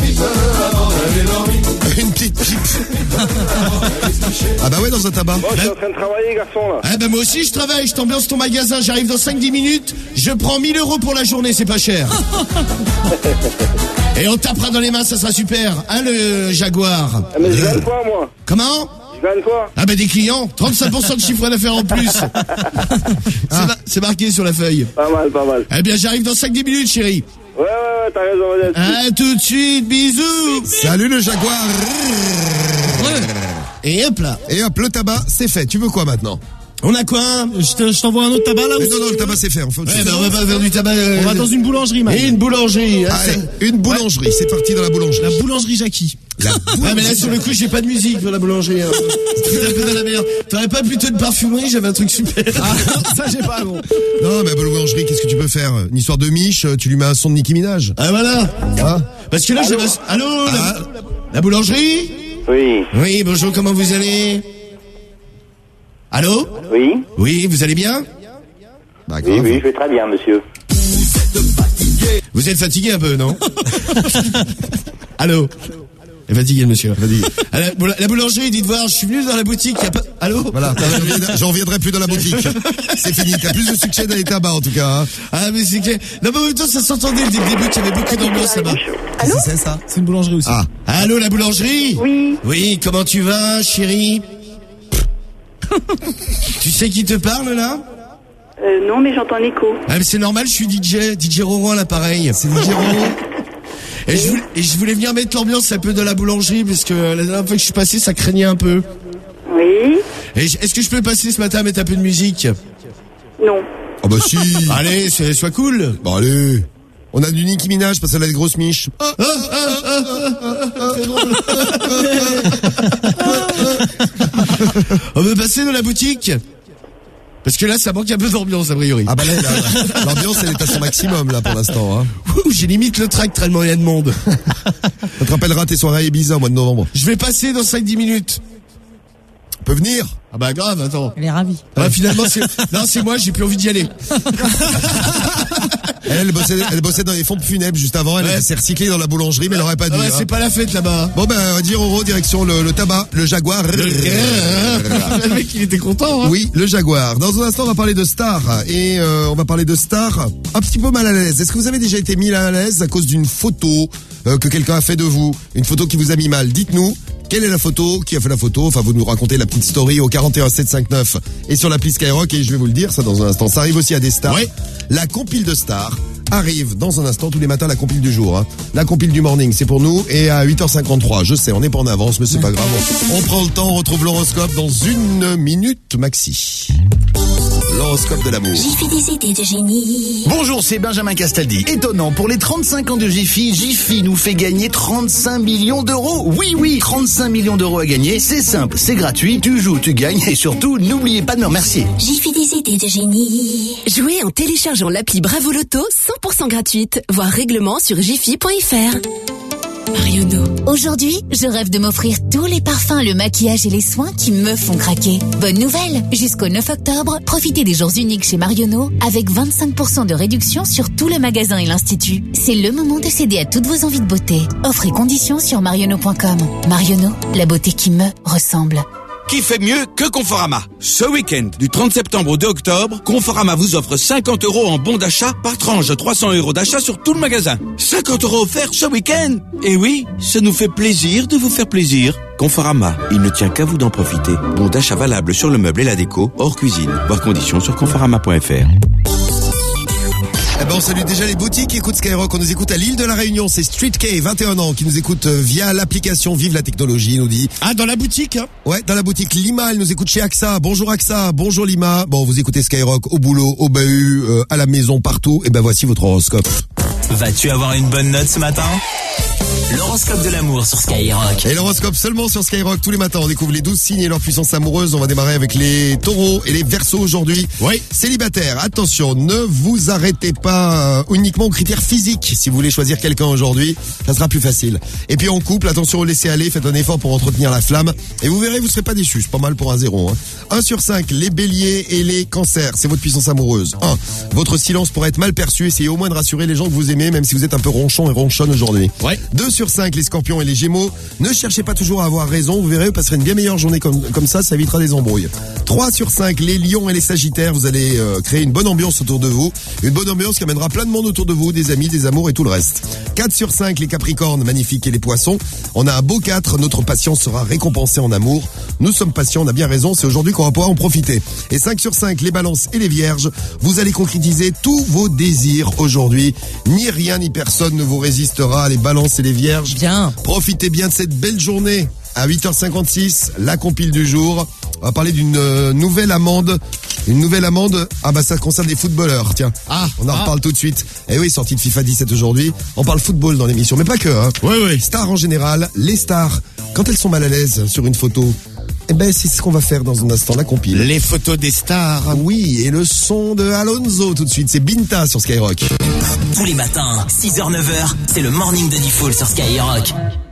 une petite pipe. Ah bah ouais, dans un tabac. Moi, je suis en train de travailler, garçon, là. Ah ben moi aussi je travaille, je t'ambiance ton magasin, j'arrive dans cinq dix minutes, je prends mille euros pour la journée, c'est pas cher. Et on tapera dans les mains, ça sera super. Hein le Jaguar? Ah, mais je gagne quoi, moi? Comment? Je gagne quoi? Ah ben des clients, trente-cinq pour cent de chiffre d'affaires en plus. C'est ma- C'est marqué sur la feuille. Pas mal, pas mal. Eh bien j'arrive dans cinq dix minutes chérie. Ouais, ouais, ouais, t'as raison, vas-y. À tout de suite, bisous. Salut le Jaguar. Et hop là. Et hop, le tabac, c'est fait. Tu veux quoi maintenant? On a quoi? Je te- je t'envoie un autre tabac là ou Mais non, non, le tabac c'est fait. On fait autre Ouais, chose. ben on va pas faire du tabac. euh, On va dans une boulangerie, man. Et une boulangerie. hein, Allez, c'est- une boulangerie. C'est parti dans la boulangerie. La boulangerie Jackie. La Ah mais là sur le coup j'ai pas de musique pour la boulangerie. Hein. C'est un peu dans la merde. T'aurais pas plutôt une parfumerie, j'avais un truc super. Ah, ça j'ai pas bon. Non, mais boulangerie, qu'est-ce que tu peux faire? Une histoire de miche, tu lui mets un son de Nicki Minaj. Ah voilà. Ah. Parce que là j'avais... Allô la... Ah. la boulangerie? Oui. Oui, bonjour, comment vous allez? Allô? Oui. Oui, vous allez bien? Bah, Oui, grave. oui, je vais très bien, monsieur. Vous êtes fatigué un peu, non? Allô? est fatigué le monsieur. À la, boula- la boulangerie, dites voir, je suis venu dans la boutique, y a pas... Allô? Voilà, j'en reviendrai plus dans la boutique. C'est fini, t'as plus de succès dans les tabacs en tout cas. Hein. Ah mais c'est clair. Non mais en même temps ça s'entendait dès le début qu'il y avait beaucoup d'ambiance là-bas. Qu'est-ce que c'est ça? C'est une boulangerie aussi. Ah. Allô la boulangerie? Oui. Oui, comment tu vas, chérie? Tu sais qui te parle là? Euh, non, mais j'entends l'écho. Ah mais c'est normal, je suis D J, D J Roro à l'appareil. C'est D J Roro. Et je, voulais, et je voulais venir mettre l'ambiance un peu dans la boulangerie parce que la dernière fois que je suis passé, ça craignait un peu. Oui. Et je- est-ce que je peux passer ce matin à mettre un peu de musique? Non. Oh bah si. Allez, c'est- sois cool. Bon allez. On a du Nicki Minaj parce qu'elle a des grosses miches. Ah, ah, ah, ah, ah, ah, très drôle. On veut passer dans la boutique? Parce que là, ça manque un peu d'ambiance, a priori. Ah bah là, là, l'ambiance elle est à son maximum là pour l'instant. Hein. Ouh, j'ai limite le track tellement il y a de monde. Ça te rappellera tes soirées à Ibiza au mois de novembre. Je vais passer dans cinq dix minutes. On peut venir? Ah bah grave, attends. Elle est ravie. Ah, finalement, c'est... Non, c'est moi, j'ai plus envie d'y aller. Elle, elle bossait, elle bossait dans les pompes funèbres juste avant. Elle Ouais. s'est recyclée dans la boulangerie, mais elle aurait pas dû. Ouais, hein. c'est pas la fête là-bas. Bon ben, on va dire Euro, direction le, le tabac, le Jaguar. Le mec, il était content, hein. Oui, le Jaguar. Dans un instant, on va parler de stars. Et euh, on va parler de stars un petit peu mal à l'aise. Est-ce que vous avez déjà été mis à l'aise à cause d'une photo euh, que quelqu'un a fait de vous? Une photo qui vous a mis mal? Dites-nous, quelle est la photo? Qui a fait la photo? Enfin, vous nous racontez la petite story au quarante et un sept cent cinquante-neuf et sur l'appli Skyrock. Et je vais vous le dire, ça dans un instant. Ça arrive aussi à des stars. Ouais. La compile de stars arrive dans un instant, tous les matins, la compile du jour. Hein. La compile du morning, c'est pour nous. Et à huit heures cinquante-trois, je sais, on n'est pas en avance, mais c'est pas grave. On prend le temps, on retrouve l'horoscope dans une minute maxi. l'horoscope de l'amour. Jiffy des idées de génie. Bonjour, c'est Benjamin Castaldi. Étonnant, pour les trente-cinq ans de Jiffy, Jiffy nous fait gagner trente-cinq millions d'euros. Oui, oui, trente-cinq millions d'euros à gagner. C'est simple, c'est gratuit, tu joues, tu gagnes et surtout, n'oubliez pas de me remercier. Jiffy des idées de génie. Jouez en téléchargeant l'appli Bravo Loto, cent pour cent gratuite. Voir règlement sur jiffy point f r. Marionneau. Aujourd'hui, je rêve de m'offrir tous les parfums, le maquillage et les soins qui me font craquer. Bonne nouvelle! Jusqu'au neuf octobre, profitez des jours uniques chez Marionneau avec vingt-cinq pour cent de réduction sur tout le magasin et l'Institut. C'est le moment de céder à toutes vos envies de beauté. Offre et conditions sur marionneau point com. Marionneau, la beauté qui me ressemble. Qui fait mieux que Conforama? Ce week-end, du trente septembre au deux octobre, Conforama vous offre cinquante euros en bon d'achat par tranche de trois cents euros d'achat sur tout le magasin. cinquante euros offerts ce week-end! Et oui, ça nous fait plaisir de vous faire plaisir. Conforama, il ne tient qu'à vous d'en profiter. Bon d'achat valable sur le meuble et la déco, hors cuisine. Voir conditions sur conforama point f r. Eh ben on salue déjà les boutiques qui écoutent Skyrock. On nous écoute à l'île de la Réunion. C'est Street K, vingt et un ans, qui nous écoute via l'application Vive la technologie, il nous dit. Ah, dans la boutique, hein? Ouais, dans la boutique. Lima, elle nous écoute chez A X A. Bonjour A X A, bonjour Lima. Bon, vous écoutez Skyrock au boulot, au bahut, euh, à la maison, partout. Et ben voici votre horoscope. Vas-tu avoir une bonne note ce matin? L'horoscope de l'amour sur Skyrock. Et l'horoscope seulement sur Skyrock tous les matins. On découvre les douze signes et leur puissance amoureuse. On va démarrer avec les taureaux et les verseaux aujourd'hui. Oui. Célibataire, attention, ne vous arrêtez pas uniquement aux critères physiques. Si vous voulez choisir quelqu'un aujourd'hui, ça sera plus facile. Et puis en couple, attention au laisser aller. Faites un effort pour entretenir la flamme. Et vous verrez, vous serez pas déçus. C'est pas mal pour un zéro. Hein. un sur cinq, les béliers et les cancers. C'est votre puissance amoureuse. un. Votre silence pourrait être mal perçu. Essayez au moins de rassurer les gens que vous aimez, même si vous êtes un peu ronchon et ronchonne aujourd'hui. Ouais. deux sur cinq, les scorpions et les gémeaux. Ne cherchez pas toujours à avoir raison. Vous verrez, vous passerez une bien meilleure journée comme, comme ça. Ça évitera des embrouilles. trois sur cinq, les lions et les sagittaires. Vous allez euh, créer une bonne ambiance autour de vous. Une bonne ambiance qui amènera plein de monde autour de vous. Des amis, des amours et tout le reste. quatre sur cinq, les capricornes, magnifiques, et les poissons. On a un beau quatre. Notre patience sera récompensée en amour. Nous sommes patients, on a bien raison. C'est aujourd'hui qu'on va pouvoir en profiter. Et cinq sur cinq, les balances et les vierges. Vous allez concrétiser tous vos désirs aujourd'hui. Ni rien ni personne ne vous résistera. Les balances et les vierges. Bien. Profitez bien de cette belle journée. À huit heures cinquante-six, la compile du jour. On va parler d'une euh, nouvelle amende. Une nouvelle amende. Ah bah ça concerne les footballeurs, tiens. Ah, on en ah. reparle tout de suite. Et oui, sortie de FIFA dix-sept aujourd'hui. On parle football dans l'émission, mais pas que. Hein. Oui, oui. Stars en général, les stars, quand elles sont mal à l'aise sur une photo, eh ben c'est ce qu'on va faire dans un instant, la compile. Les photos des stars. Oui, et le son de Alonso tout de suite. C'est Binta sur Skyrock. Tous les matins, six heures neuf heures, c'est le morning de Diffoul sur Skyrock.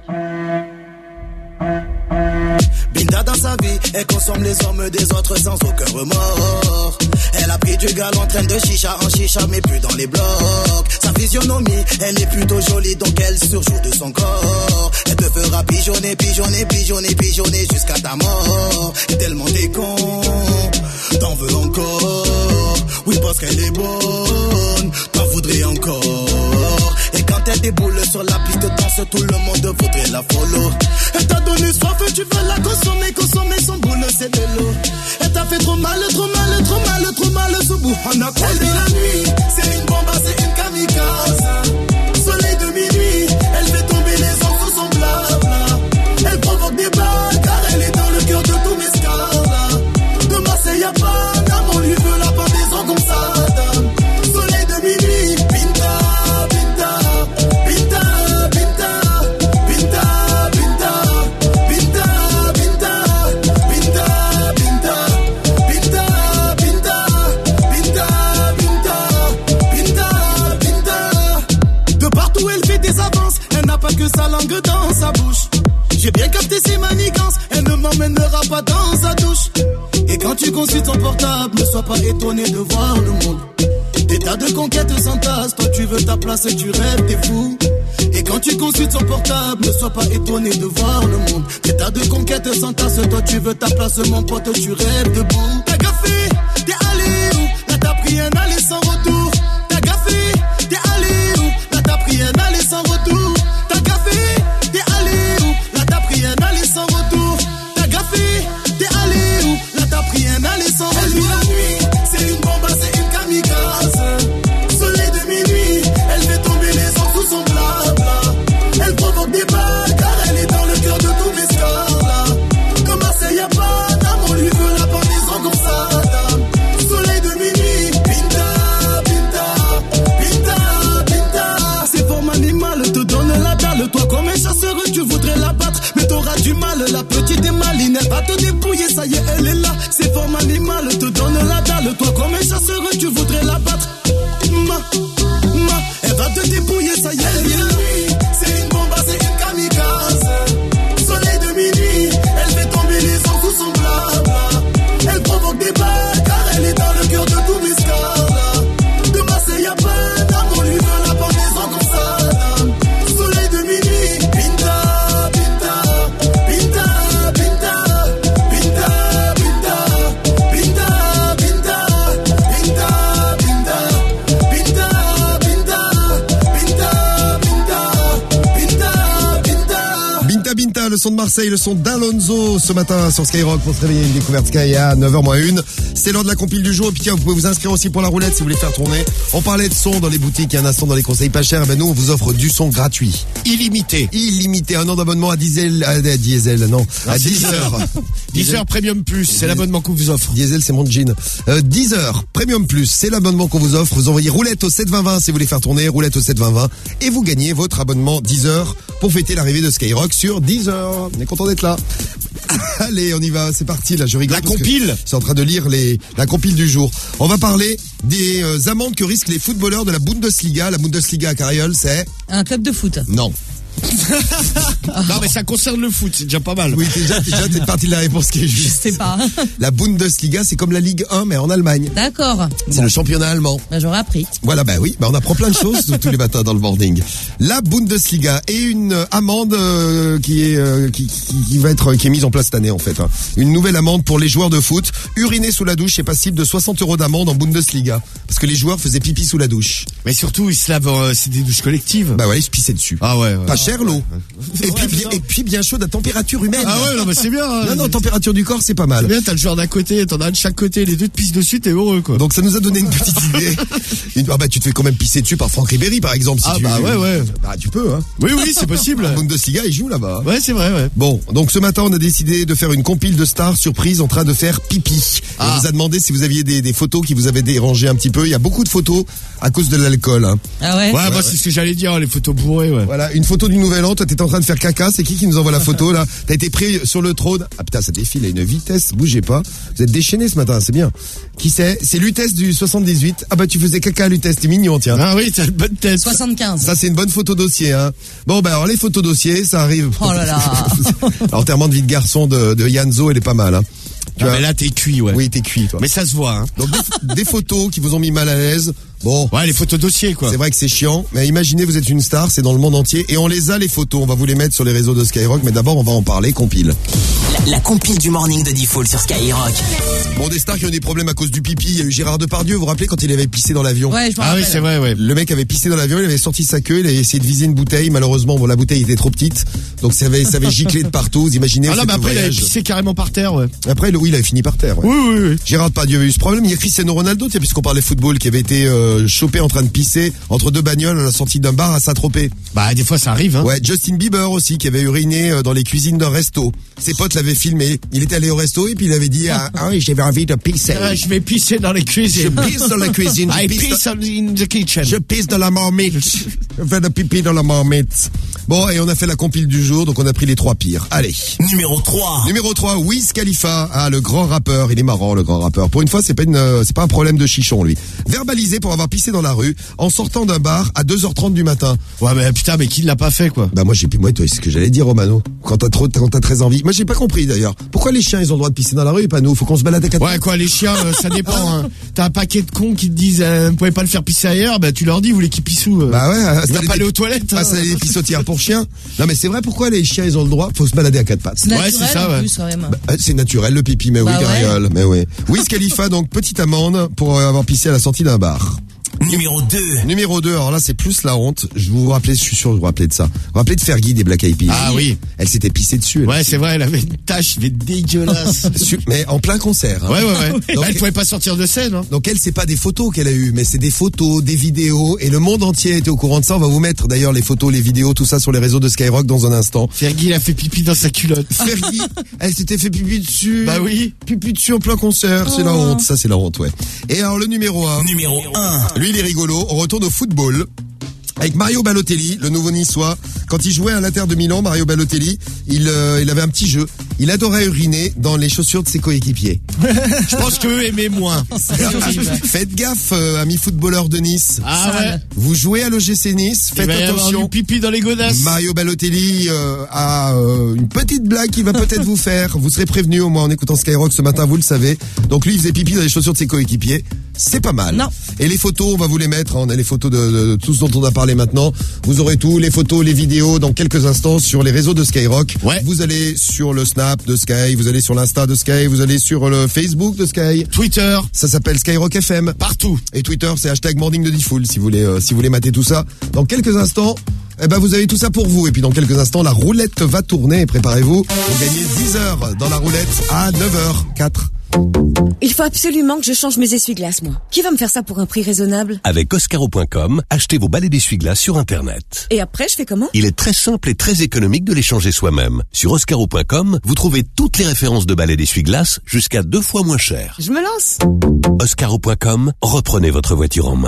Binta dans sa vie, elle consomme les hommes des autres sans aucun remords. Elle a pris du galon en train de chicha en chicha, mais plus dans les blocs. Sa physionomie, elle est plutôt jolie, donc elle surjoue de son corps. Elle te fera pigeonner, pigeonner, pigeonner, pigeonner jusqu'à ta mort. Et tellement t'es con, t'en veux encore. Oui, parce qu'elle est bonne, t'en voudrais encore. Et quand elle déboule sur la piste de danse, tout le monde voudrait la follow. Elle t'a donné soif, tu veux la consommer, consommer son boule, c'est de l'eau. Elle t'a fait trop mal, trop mal, trop mal, trop mal, ce bout. On a elle dit la nuit, c'est une bombe, c'est une kamikaze. Soleil de minuit, elle fait tomber les enfants sans blabla. Elle provoque des balles, car elle est dans le cœur de tous mes scars. De Marseille à Paname, on lui veut la pendaison comme ça. Soleil de minuit, Binta, Binta, Binta, Binta, Binta, Binta, Binta, Binta, Binta, Binta, Binta, Binta, Binta, Binta, Binta, Binta. De partout elle fait des avances, elle n'a pas que sa langue dans sa bouche. J'ai bien capté ses manigances, elle ne m'emmènera pas dans sa douche. Et quand tu consultes ton portable, ne sois pas étonné de voir le monde. Des tas de conquêtes s'entassent, toi tu veux ta place et tu rêves, t'es fou. Et quand tu consultes son portable, ne sois pas étonné de voir le monde. Des tas de conquêtes s'entassent, toi tu veux ta place, mon pote, tu rêves debout. T'as gaffé, t'es allé où? Là t'as pris un aller sans retour. T'as gaffé, t'es allé où? Là t'as pris un aller sans retour. T'as gaffé, t'es allé où? Là t'as pris un aller sans retour. T'as gaffé, t'es allé où? Là t'as pris un aller sans retour. Elle la nuit, c'est une bombe, c'est une kamikaze. Soleil de minuit, elle fait tomber les gens sous son blabla. Elle provoque des balles, car elle est dans le cœur de tous mes scars. De Marseille à Paname, on lui veut la pendaison comme ça. Soleil de minuit. dépouiller, ça y est, elle est là. C'est forme animale, te donne la dalle. Toi, comme un chasseur, tu voudrais la battre. Ma, ma, elle va te dépouiller, ça y est, elle est là. C'est une bombe, c'est une kamikaze. Soleil de minuit, elle fait tomber les gens sous son blabla. Elle provoque des balles, car elle est dans le cœur de tous mes scars. De Marseille à Paname, on lui donne la pendaison comme ça. Soleil de minuit, Pinta, Pinta, Pinta, Pinta, Pinta, Pinta, Pinta, Pinta, Pinta, Pinta, Pinta, Pinta, Pinta, Pinta, Pinta. Binta Binta, le son de Marseille, le son d'Alonso ce matin sur Skyrock pour se réveiller, une découverte Sky à neuf heures moins une. C'est l'heure de la compile du jour. Et puis tiens, vous pouvez vous inscrire aussi pour la roulette si vous voulez faire tourner. On parlait de son dans les boutiques il y a un instant dans les conseils pas chers. Ben nous, on vous offre du son gratuit. Illimité. Illimité. Un an d'abonnement à Diesel, à Diesel, non, à dix heures. dix heures Premium Plus, c'est l'abonnement qu'on vous offre. Diesel, c'est mon jean. Euh, dix heures Premium Plus, c'est l'abonnement qu'on vous offre. Vous envoyez roulette au sept vingt vingt si vous voulez faire tourner, roulette au sept vingt vingt et vous gagnez votre abonnement dix heures pour fêter l'arrivée de Skyrock sur dix heures. On est content d'être là. Allez, on y va, c'est parti là, je rigole. La compile. Je suis en train de lire les la compile du jour. On va parler des euh, amendes que risquent les footballeurs de la Bundesliga. La Bundesliga à Cariol, c'est un club de foot. Non. Non mais ça concerne le foot, c'est déjà pas mal. Oui, déjà, déjà t'es partie de la réponse qui est juste. Je sais pas. La Bundesliga, c'est comme la Ligue un mais en Allemagne. D'accord. C'est bon. Le championnat allemand. Bah, j'aurais appris. Voilà, bah oui, bah on apprend plein de choses tous les matins dans le morning. La Bundesliga est une amende euh, qui est euh, qui, qui, qui va être qui est mise en place cette année en fait. Hein. Une nouvelle amende pour les joueurs de foot. Uriner sous la douche est passible de soixante euros d'amende en Bundesliga parce que les joueurs faisaient pipi sous la douche. Mais surtout ils se lavent, euh, c'est des douches collectives. Bah ouais, ils se pissaient dessus. Ah ouais. ouais. Pas cher l'eau. Et puis, bien, et puis bien chaud à température humaine. Ah ouais, non mais c'est bien. Hein. Non non, température du corps c'est pas mal. C'est bien, t'as le joueur d'un côté, t'en as un de chaque côté, les deux te pissent dessus, t'es heureux quoi. Donc ça nous a donné une petite idée. Une, ah bah tu te fais quand même pisser dessus par Franck Ribéry par exemple. Si ah tu, bah ouais ouais. Bah tu peux hein. Oui oui c'est possible. La Bundesliga il joue là-bas. Ouais c'est vrai ouais. Bon donc ce matin on a décidé de faire une compile de stars surprise en train de faire pipi. Ah. On vous a demandé si vous aviez des, des photos qui vous avaient dérangé un petit peu. Il y a beaucoup de photos à cause de l'alcool. Hein. Ah ouais. Ouais, ouais moi ouais. C'est ce que j'allais dire, les photos bourrées ouais. Voilà une photo du Nouvel An. Toi t'étais en train de faire caca. C'est qui qui nous envoie la photo là? T'as été pris sur le trône. Ah putain ça défile à une vitesse. Bougez pas. Vous êtes déchaîné ce matin, c'est bien. Qui c'est? C'est Lutèce du soixante-dix-huit. Ah bah tu faisais caca à Lutèce, t'es mignon tiens. Ah oui, t'as une bonne tête. soixante-quinze. Ça c'est une bonne photo dossier hein. Bon bah alors les photos dossiers, ça arrive. Oh là là. L'enterrement de vie de garçon de, de Yanzo, elle est pas mal hein. Tu ah vois, mais là t'es cuit ouais. Oui t'es cuit toi. Mais ça se voit hein. Donc des, des photos qui vous ont mis mal à l'aise. Bon. Ouais, les photos dossiers, quoi. C'est vrai que c'est chiant, mais imaginez, vous êtes une star, c'est dans le monde entier, et on les a, les photos. On va vous les mettre sur les réseaux de Skyrock, mais d'abord, on va en parler, compile. La, la compile du morning de Default sur Skyrock. Bon, des stars qui ont des problèmes à cause du pipi. Il y a eu Gérard Depardieu, vous vous rappelez, quand il avait pissé dans l'avion? Ouais, je me Ah rappelle. oui, c'est vrai, ouais. Le mec avait pissé dans l'avion, il avait sorti sa queue, il avait essayé de viser une bouteille. Malheureusement, bon, la bouteille était trop petite, donc ça avait, ça avait giclé de partout. Vous imaginez? Ah là, mais après, il avait pissé carrément par terre, ouais. Après, oui, il avait fini par terre, ouais. Oui, oui, oui. Gérard Depardieu avait eu ce problème. Il y a Cristiano Ronaldo, tiens, puisqu'on parlait football, qui avait été euh, chopé en train de pisser entre deux bagnoles à la sortie d'un bar à Saint-Tropez. Bah, des fois, ça arrive, hein. Ouais, Justin Bieber aussi, qui avait uriné dans les cuisines d'un resto. Ses potes l'avaient filmé. Il était allé au resto et puis il avait dit, ah, ah oui, j'avais envie de pisser. Ah, je vais pisser dans les cuisines. Je pisse dans la cuisine. I Je piss dans... in the kitchen. Je pisse dans la marmite. Je fais de pipi dans la marmite. Bon, et on a fait la compile du jour, donc on a pris les trois pires. Allez. Numéro trois. Numéro trois, Wiz Khalifa. Ah, le grand rappeur. Il est marrant, le grand rappeur. Pour une fois, c'est pas une, euh, c'est pas un problème de chichon, lui. Verbalisé pour avoir pissé dans la rue en sortant d'un bar à deux heures trente du matin. Ouais, mais putain, mais qui l'a pas fait, quoi? Bah, moi, j'ai, moi, toi, c'est ce que j'allais dire, Romano. Quand t'as trop, quand t'as très envie. Moi, j'ai pas compris, d'ailleurs. Pourquoi les chiens, ils ont le droit de pisser dans la rue et pas nous? Faut qu'on se balade à quatre. Ouais, quoi, les chiens, euh, ça dépend, hein. T'as un paquet de cons qui te disent, euh, vous pouvez pas le faire pisser ailleurs, bah, tu leur dis, vous voulez qu'ils pissent où? Euh, bah ouais, ils doivent pas aller aux toilettes, hein. Ah, c'est des pissotières pour chiens. Non, mais c'est vrai, pourquoi les chiens, ils ont le droit? Faut se balader à quatre pattes. C'est ouais, c'est ça, ouais. Plus, quand même. Bah, c'est naturel, le pipi, mais bah oui, ouais. carriole, mais oui. Wiz Khalifa, donc, petite amende pour avoir pissé à la sortie d'un bar. Numéro deux. Numéro deux, alors là c'est plus la honte. Je vous rappelais, je suis sûr de vous rappeler de ça. Vous vous rappelez de Fergie des Black Eyed Peas? Ah oui. Elle s'était pissée dessus. Elle ouais, aussi. c'est vrai, elle avait une tache, mais dégueulasse. Mais en plein concert. Hein. Ouais, ouais, ouais. Donc, bah, elle pouvait pas sortir de scène, hein. Donc elle, c'est pas des photos qu'elle a eues, mais c'est des photos, des vidéos, et le monde entier était au courant de ça. On va vous mettre d'ailleurs les photos, les vidéos, tout ça sur les réseaux de Skyrock dans un instant. Fergie, elle a fait pipi dans sa culotte. Fergie, elle s'était fait pipi dessus. Bah oui. Pipi dessus en plein concert, c'est Oh. la honte. Ça, c'est la honte, ouais. Et alors le numéro un. Numéro un. Lui, il est rigolo. On retourne au football. Avec Mario Balotelli, le nouveau niçois. Quand il jouait à l'Inter de Milan, Mario Balotelli, il, euh, il avait un petit jeu. il adorait uriner dans les chaussures de ses coéquipiers. Je pense qu'eux aimaient moins. Faites gaffe, euh, amis footballeurs de Nice. Ah ouais. Vous jouez à l'O G C Nice, faites Il va y avoir attention. du pipi dans les godasses. Mario Balotelli euh, a euh, une petite blague qu'il va peut-être vous faire. Vous serez prévenu au moins en écoutant Skyrock ce matin, vous le savez. Donc lui, il faisait pipi dans les chaussures de ses coéquipiers. C'est pas mal. Non. Et les photos, on va vous les mettre. Hein. On a les photos de, de, de tout ce dont on a parlé maintenant. Vous aurez tout, les photos, les vidéos dans quelques instants sur les réseaux de Skyrock. Ouais. Vous allez sur le Snap de Sky, vous allez sur l'Insta de Sky, vous allez sur le Facebook de Sky. Twitter. Ça s'appelle Skyrock F M. Partout. Et Twitter, c'est hashtag Morning de Diffoul si vous voulez, euh, si vous voulez mater tout ça. Dans quelques instants, eh ben, vous avez tout ça pour vous. Et puis dans quelques instants, la roulette va tourner. Et préparez-vous. Vous gagnez dix heures dans la roulette à neuf heures quatre. Il faut absolument que je change mes essuie-glaces, moi. Qui va me faire ça pour un prix raisonnable? Avec Oscaro point com, achetez vos balais d'essuie-glaces sur Internet. Et après, je fais comment? Il est très simple et très économique de les changer soi-même. Sur Oscaro point com, vous trouvez toutes les références de balais d'essuie-glaces jusqu'à deux fois moins cher. Je me lance. Oscaro point com, reprenez votre voiture en main.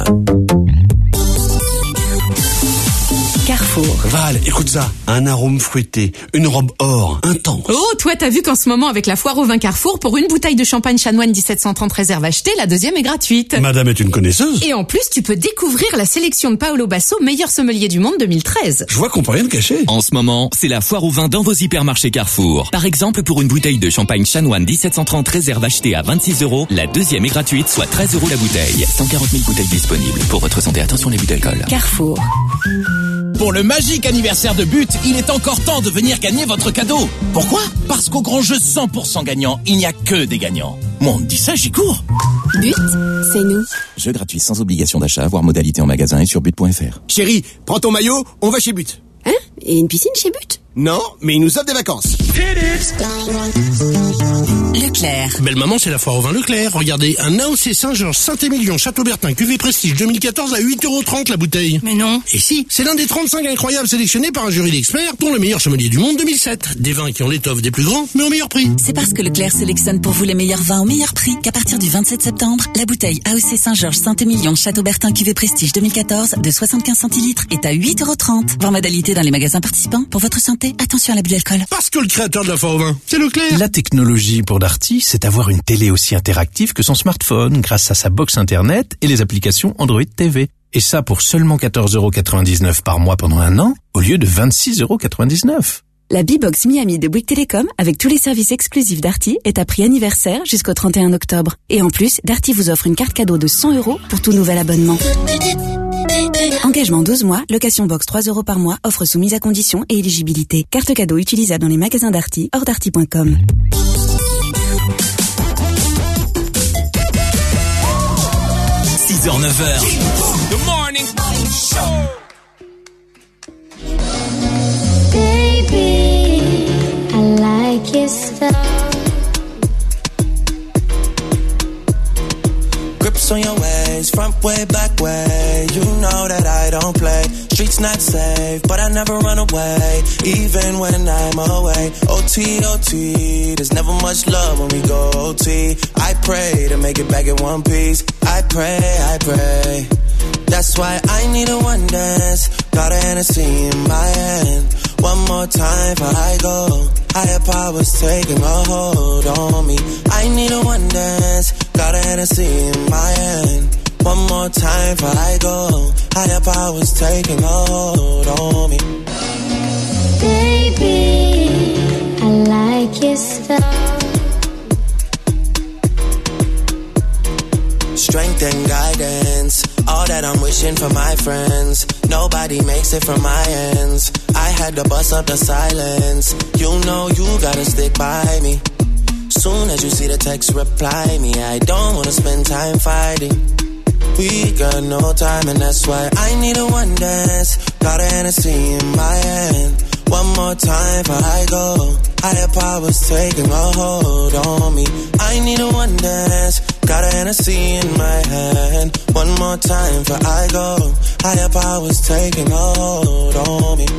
Carrefour. Val, écoute ça. Un arôme fruité, une robe or, intense. Oh, toi, t'as vu qu'en ce moment, avec la foire au vin Carrefour, pour une bouteille de champagne chanoine dix-sept cent trente réserve achetée, la deuxième est gratuite. Madame est une connaisseuse. Et en plus, tu peux découvrir la sélection de Paolo Basso, meilleur sommelier du monde deux mille treize. Je vois qu'on peut rien te cacher. En ce moment, c'est la foire au vin dans vos hypermarchés Carrefour. Par exemple, pour une bouteille de champagne chanoine dix-sept cent trente réserve achetée à vingt-six euros, la deuxième est gratuite, soit treize euros la bouteille. cent quarante mille bouteilles disponibles. Pour votre santé, attention les buts d'alcool. Carrefour. Pour le magique anniversaire de But, il est encore temps de venir gagner votre cadeau. Pourquoi? Parce qu'au grand jeu cent pour cent gagnant, il n'y a que des gagnants. Moi, on me dit ça, j'y cours. But, c'est nous. Jeu gratuit sans obligation d'achat, voire modalité en magasin et sur but point f r. Chérie, prends ton maillot, on va chez But. Hein? Et une piscine chez But? Non, mais il nous offre des vacances. Leclerc. Belle maman, c'est la foire au vin Leclerc. Regardez, un A O C Saint-Georges Saint-Émilion Châteaubertin Cuvée Prestige deux mille quatorze à huit euros trente la bouteille. Mais non. Et si, c'est l'un des trente-cinq incroyables sélectionnés par un jury d'experts, dont le meilleur sommelier du monde deux mille sept. Des vins qui ont l'étoffe des plus grands, mais au meilleur prix. C'est parce que Leclerc sélectionne pour vous les meilleurs vins au meilleur prix qu'à partir du vingt-sept septembre, la bouteille A O C Saint-Georges Saint-Émilion Châteaubertin Cuvée Prestige deux mille quatorze de soixante-quinze centilitres est à huit euros trente. Voir modalité dans les magasins participants. Pour votre santé, attention à l'abus d'alcool. Parce que le créateur de la foire au vin, c'est Leclerc. La technologie pour Darty, c'est avoir une télé aussi interactive que son smartphone grâce à sa box internet et les applications Android T V. Et ça pour seulement quatorze euros quatre-vingt-dix-neuf par mois pendant un an, au lieu de vingt-six euros quatre-vingt-dix-neuf. La B-Box Miami de Bouygues Télécom, avec tous les services exclusifs Darty, est à prix anniversaire jusqu'au trente et un octobre. Et en plus, Darty vous offre une carte cadeau de cent euros pour tout nouvel abonnement. Engagement douze mois, location box trois euros par mois, offre soumise à conditions et éligibilité. Carte cadeau utilisable dans les magasins Darty, hors darty point com. six heures neuf heures. Good morning. Baby, I like your style. Grips on your ways, front way, back way. You know that I don't play. Streets not safe, but I never run away, even when I'm away. O T, O T, there's never much love when we go O T. I pray to make it back in one piece. I pray, I pray. That's why I need a one dance. Got a Hennessy in my hand. One more time before I go. Higher powers taking a hold on me. I need a one dance. Got a Hennessy in my hand. One more time before I go. Higher powers taking a hold on me. Baby, I like your style. Strength and guidance, all that I'm wishing for my friends. Nobody makes it from my ends. I had to bust up the silence. You know you gotta stick by me. Soon as you see the text, reply me. I don't wanna spend time fighting. We got no time and that's why I need a one dance. Got a Hennessy in my hand. One more time before I go. Higher powers taking a hold on me. I need a one dance. Got a Hennessy in my hand. One more time before I go. Higher powers taking a hold on me.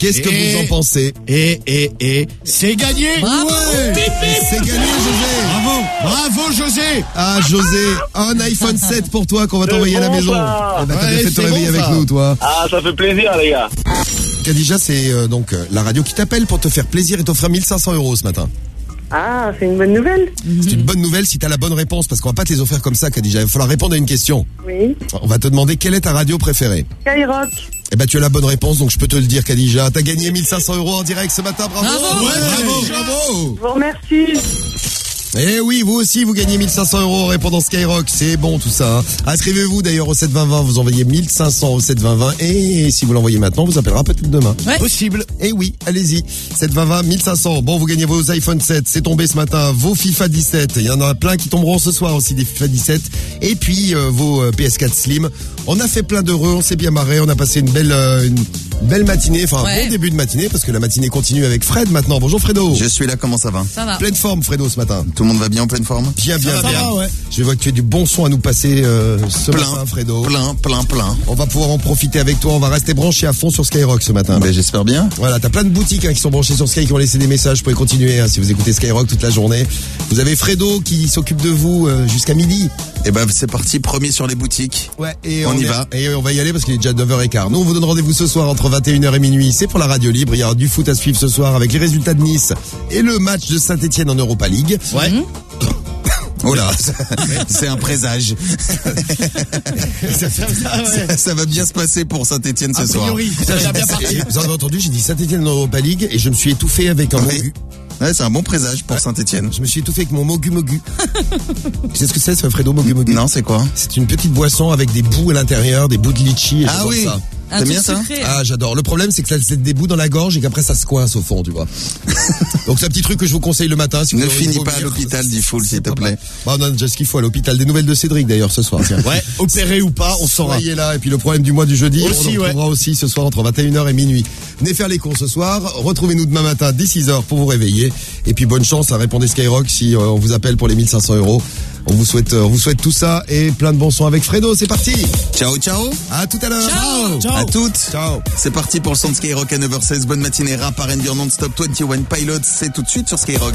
Qu'est-ce que Et- vous en pensez? Et, et, et, c'est gagné. Bravo. Ouais. Et c'est gagné, José. Bravo. Bravo, José. Ah, José, un iPhone sept pour toi qu'on va C'est t'envoyer à la bon, maison. ça. Eh ben, t'as Ouais, bien fait de te c'est réveiller bon, avec ça. nous, toi. Ah, ça fait plaisir, les gars. Khadija, c'est euh, donc euh, la radio qui t'appelle pour te faire plaisir et t'offrir mille cinq cents euros ce matin. Ah, c'est une bonne nouvelle. C'est une bonne nouvelle si t'as la bonne réponse, parce qu'on va pas te les offrir comme ça, Khadija. Il va falloir répondre à une question. Oui. On va te demander quelle est ta radio préférée. Skyrock. Eh ben, tu as la bonne réponse, donc je peux te le dire, Khadija. T'as gagné mille cinq cents euros en direct ce matin, bravo. Bravo. Ouais, bravo, bravo. Je vous remercie. Eh oui, vous aussi, vous gagnez mille cinq cents euros en répondant Skyrock. C'est bon, tout ça. Hein. Inscrivez-vous d'ailleurs au sept vingt vingt. Vous envoyez mille cinq cents au sept vingt vingt. Et si vous l'envoyez maintenant, vous appellera peut-être demain. Ouais. Possible. Eh oui, allez-y. sept vingt vingt, mille cinq cents. Bon, vous gagnez vos iPhone sept. C'est tombé ce matin. Vos FIFA dix-sept. Il y en a plein qui tomberont ce soir aussi, des FIFA dix-sept. Et puis, euh, vos euh, P S quatre Slim. On a fait plein d'heureux. On s'est bien marré. On a passé une belle, euh, une belle matinée. Enfin, un Ouais. bon début de matinée parce que la matinée continue avec Fred maintenant. Bonjour Fredo. Je suis là, comment ça va? Ça va. Pleine forme, Fredo, ce matin. Tout le monde va bien en pleine forme? Bien, bien, Ça va, bien. ouais. Je vois que tu as du bon son à nous passer euh, ce Plein, matin, Fredo. plein, plein, plein. On va pouvoir en profiter avec toi. On va rester branché à fond sur Skyrock ce matin. Ben, j'espère bien. Voilà, t'as plein de boutiques hein, qui sont branchées sur Sky, qui ont laissé des messages. Vous pouvez continuer hein, si vous écoutez Skyrock toute la journée. Vous avez Fredo qui s'occupe de vous euh, jusqu'à midi. Et ben, c'est parti, premier sur les boutiques. Ouais, et On y est- va. Et on va y aller parce qu'il est déjà neuf heures quinze. Nous, on vous donne rendez-vous ce soir entre vingt et une heures et minuit. C'est pour la radio libre. Il y aura du foot à suivre ce soir avec les résultats de Nice et le match de Saint-Etienne en Europa League. Ouais. Oh là, c'est un présage. Ça, ça, ça, ouais. Ça, ça va bien se passer pour Saint-Etienne ce A soir. priori, ça a l'air bien parti. Et vous en avez entendu, j'ai dit Saint-Etienne en Europa League et je me suis étouffé avec un Oui. mogu. Ouais, c'est un bon présage pour Saint-Etienne. Je me suis étouffé avec mon mogu mogu. Tu sais ce que c'est, ce Fredo mogu mogu? Non, c'est quoi? C'est une petite boisson avec des bouts à l'intérieur, des bouts de litchi. Et Ah j'adore oui. ça. Un T'aimes truc bien ça? sucré. Ah, j'adore. Le problème, c'est que ça c'est des bouts dans la gorge et qu'après ça se coince au fond, tu vois. Donc c'est un petit truc que je vous conseille le matin. Si vous Ne avez envie de finis pas à vomir. l'hôpital, dit Foul, s'il C'est te pas plaît. mal. Bah, on a déjà ce qu'il faut à l'hôpital. Des nouvelles de Cédric d'ailleurs ce soir. Tiens. Ouais, opéré ou pas, on saura. Soyez là. Et puis le problème du mois du jeudi, Aussi, on le retrouvera aussi ce soir entre vingt et une heures et minuit. Venez faire les cours ce soir. Retrouvez-nous demain matin dès six heures pour vous réveiller. Et puis bonne chance à répondre Skyrock si euh, on vous appelle pour les mille cinq cents euros. On vous souhaite, euh, on vous souhaite tout ça et plein de bons sons avec Fredo. C'est parti. Ciao, ciao. À tout à l'heure. Ciao. Ciao. À toutes. Ciao. C'est parti pour le son de Skyrock à neuf heures seize. Bonne matinée, rap, R and B en non-stop. vingt et un Pilots, c'est tout de suite sur Skyrock.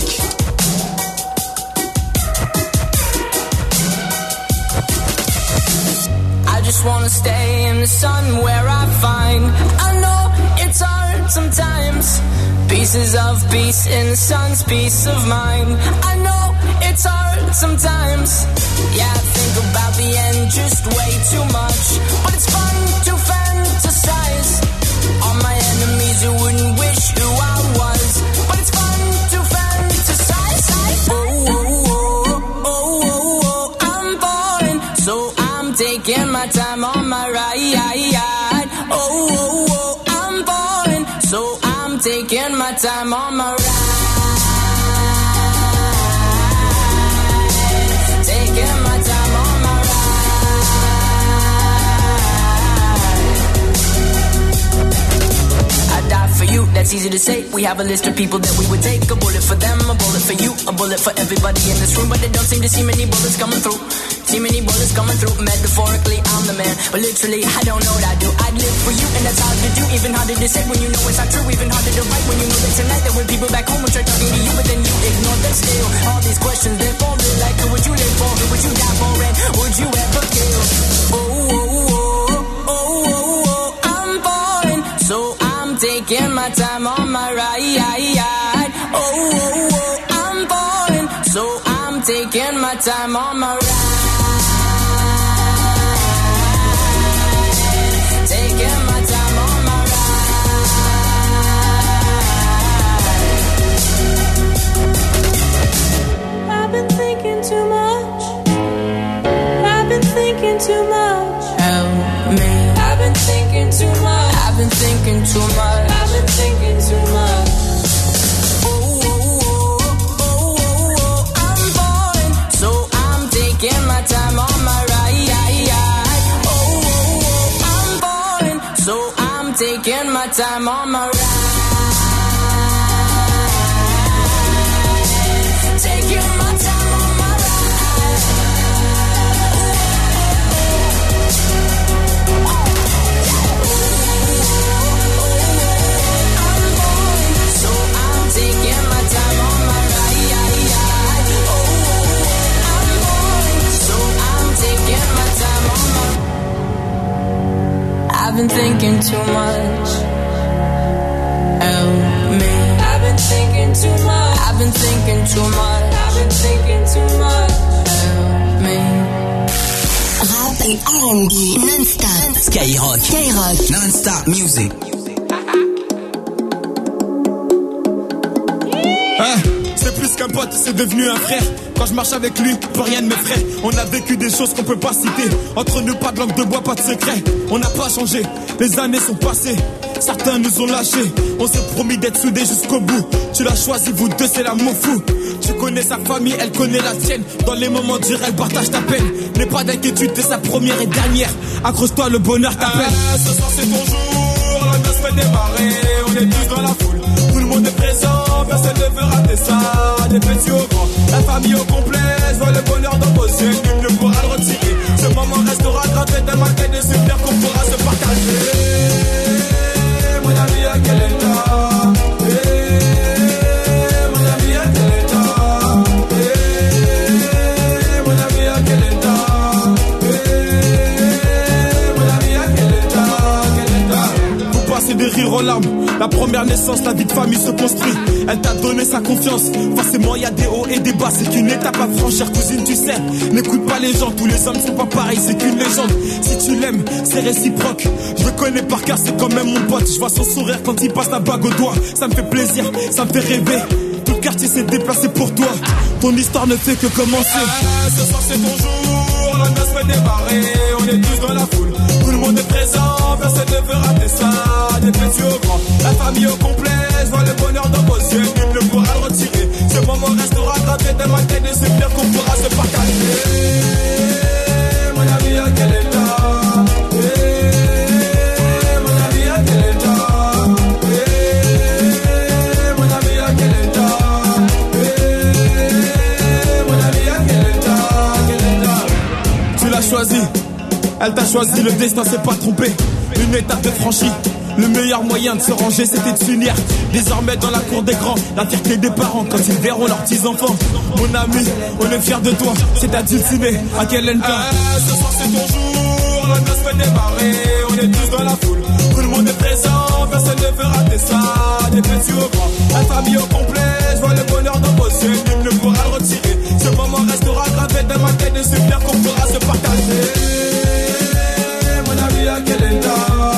I just wanna stay in the sun where I find I know it's hard sometimes. Pieces of peace in the sun's peace of mind. I know it's hard sometimes. Yeah, I think about the end just way too much. But it's fun to fantasize. All my enemies who wouldn't wish who I was. But it's fun to fantasize. Oh, oh, oh, oh, oh, oh, I'm falling. So I'm taking my time on my ride. Oh, oh, oh, I'm falling. So I'm taking my time on my ride. Taking my time on my ride. I die for you, that's easy to say. We have a list of people that we would take. A bullet for them, a bullet for you, a bullet for everybody in this room. But they don't seem to see many bullets coming through. See many bullets coming through. Metaphorically, I'm the man, but literally, I don't know what I do. I'd live for you, and that's hard to do. Even harder to say when you know it's not true. Even harder to write when you know that tonight there were people back home who tried talking to you, but then you ignore them still. All these questions, they're forming like who would you live for? Who would you die for? And would you ever kill? Oh, oh, oh, oh, oh, oh, I'm falling, so I'm taking my time on my ride. Oh, oh, oh, I'm falling, so I'm taking my time on my ride. Taking my time on my ride. I've been thinking too much. I've been thinking too much. Help me. I've been thinking too much. I've been thinking too much. I've been thinking too much. Oh, oh, oh, oh, oh, oh, I'm falling, so I'm taking my time on my ride. Oh, oh, oh, I'm falling, so I'm taking my time on my ride. Taking my time on my ride. been thinking too much. Help me. I've been thinking too much. I've been thinking too much. I've been thinking too much. Help me. Rap et R and B non-stop. Skyrock. Skyrock. Non-stop music. Hein, c'est plus qu'un pote, c'est devenu un frère. Quand je marche avec lui, plus rien ne m'effraie. On a vécu des choses qu'on peut pas citer. Entre nous, pas de langue de bois, pas de secret. On n'a pas changé, les années sont passées. Certains nous ont lâchés. On s'est promis d'être soudés jusqu'au bout. Tu l'as choisi, vous deux, c'est l'amour fou. Tu connais sa famille, elle connaît la tienne. Dans les moments durs, elle partage ta peine. N'aie pas d'inquiétude, t'es sa première et dernière. Accroche-toi, le bonheur t'appelle. Ah, ce soir c'est ton jour, la noce fait démarrer. On est tous dans la foule, tout le monde est présent. Personne ne veut rater ça, des petits au grand. La famille au complet, je vois le bonheur dans vos yeux. Nul ne pourra le retirer. Ce moment restera gravé dans ma tête. Des souvenirs qu'on pourra se partager. Mon ami, à quel état? Mon ami, à quel état? Mon ami, à quel état? Mon ami, à quel état? Quel état? Vous passez des rires aux larmes. La première naissance, la vie de famille se construit. Elle t'a donné sa confiance. Forcément, y a des hauts et des bas. C'est qu'une étape à franchir, cousine, tu sais. N'écoute pas les gens, tous les hommes sont pas pareils. C'est qu'une légende. Si tu l'aimes, c'est réciproque. Je le connais par cœur, c'est quand même mon pote. Je vois son sourire quand il passe la bague au doigt. Ça me fait plaisir, ça me fait rêver. Tout le quartier s'est déplacé pour toi. Ton histoire ne fait que commencer. Ah, ce soir, c'est ton jour. La noce fait démarrer. On est tous dans la foule. Tout le monde est présent. Personne ne veut rater ça. Des petits au grand. La famille au complet. Je vois le bonheur dans vos yeux. Nul ne pourra le retirer. Ce moment restera gravé dans ma tête. Et c'est bien qu'on pourra se partager. Mon ami, à quel état? Mon ami, à quel état? Mon ami, à quel état? Mon ami, à quel état? Quel état? Tu l'as choisi. Elle t'a choisi, le destin s'est pas trompé. Une étape de franchie. Le meilleur moyen de se ranger, c'était de s'unir. Désormais dans la cour des grands, la fierté des parents quand ils verront leurs petits-enfants. Mon ami, on est fiers de toi, c'est à dulcimer. À quel état? Ah, ce soir c'est ton jour, la noce fait démarrer. On est tous dans la foule, tout le monde est présent. Personne ne veut rater ça, des petits au grand. La famille au complet, je vois le bonheur dans vos yeux. Nul ne pourra le retirer. Ce moment restera gravé dans ma tête. Et c'est bien qu'on pourra se partager. Mon ami, à quel état?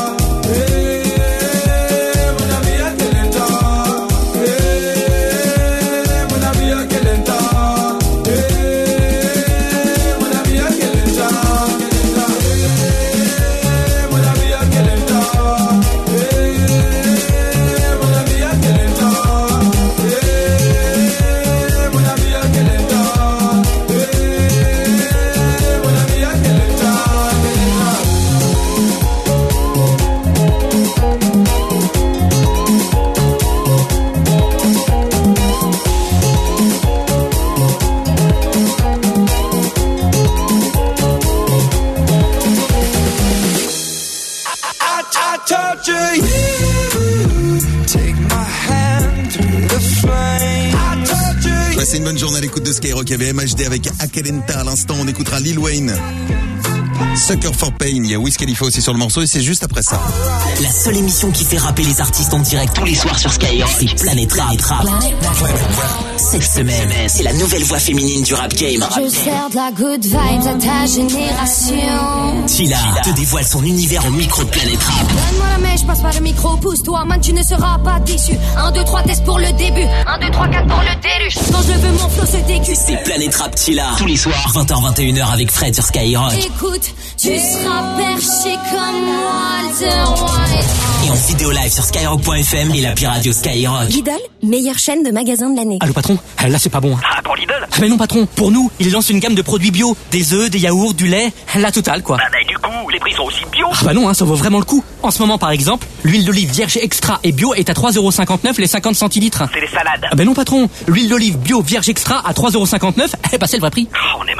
Passez une bonne journée à l'écoute de Skyrock. Il y avait M H D avec Akelenta à l'instant. On écoutera Lil Wayne. Sucker for Pain. Il y a Wiz Khalifa aussi sur le morceau et c'est juste après ça. La seule émission qui fait rapper les artistes en direct tous les soirs sur Skyrock, c'est Planète Rap. Cette semaine, c'est la nouvelle voix féminine du rap game. Je sers de la good vibes à ta génération. Tila te dévoile son univers en micro de Planète Rap. Donne-moi la mèche, passe pas le micro, pousse-toi, man, tu ne seras pas déçu. un, deux, trois, test pour le début. un, deux, trois, quatre pour le déluge. Quand je veux, mon flow se déguste. C'est Planète Rap Tila. Tous les soirs, vingt heures, vingt et une heures avec Fred sur Skyrock. Écoute, tu seras perché comme Walter White. Et en vidéo live sur skyrock point f m et l'appli radio Skyrock. Lidl, meilleure chaîne de magasins de l'année. Allô patron, là c'est pas bon. Ah, pour Lidl? Ah mais non patron, pour nous, il lance une gamme de produits bio. Des œufs, des yaourts, du lait, la totale quoi. Bah bah du coup, les prix sont aussi bio. Ah bah non, hein, ça vaut vraiment le coup. En ce moment par exemple, l'huile d'olive vierge extra et bio est à trois euros cinquante-neuf les cinquante centilitres. C'est des salades. Ah bah non patron, l'huile d'olive bio vierge extra à trois euros cinquanteneuf, eh bah c'est le vrai prix. Oh, on est mal.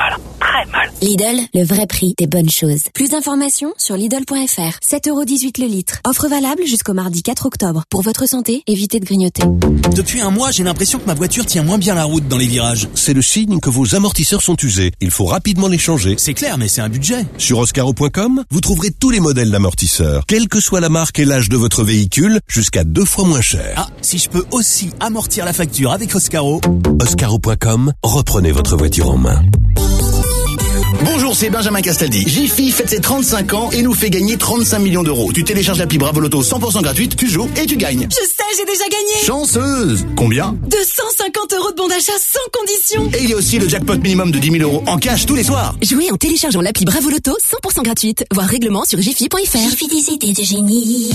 très mal. Lidl, le vrai prix des bonnes choses. Plus d'informations sur Lidl point F R. sept euros dix-huit le litre. Offre valable jusqu'au mardi quatre octobre. Pour votre santé, évitez de grignoter. Depuis un mois, j'ai l'impression que ma voiture tient moins bien la route dans les virages. C'est le signe que vos amortisseurs sont usés. Il faut rapidement les changer. C'est clair, mais c'est un budget. Sur oscaro point com, vous trouverez tous les modèles d'amortisseurs. Quelle que soit la marque et l'âge de votre véhicule, jusqu'à deux fois moins cher. Ah, si je peux aussi amortir la facture avec Oscaro. oscaro point com, reprenez votre voiture en main. Bonjour, c'est Benjamin Castaldi. Jiffy fête ses trente-cinq ans et nous fait gagner trente-cinq millions d'euros. Tu télécharges l'appli Bravo Loto cent pour cent gratuite, tu joues et tu gagnes. Je sais, j'ai déjà gagné. Chanceuse. Combien? deux cent cinquante euros de bon d'achat sans condition. Et il y a aussi le jackpot minimum de dix mille euros en cash tous les soirs. Jouez en téléchargeant l'appli Bravo Loto cent pour cent gratuite. Voir règlement sur jiffy point F R. Jiffy, des idées de génie.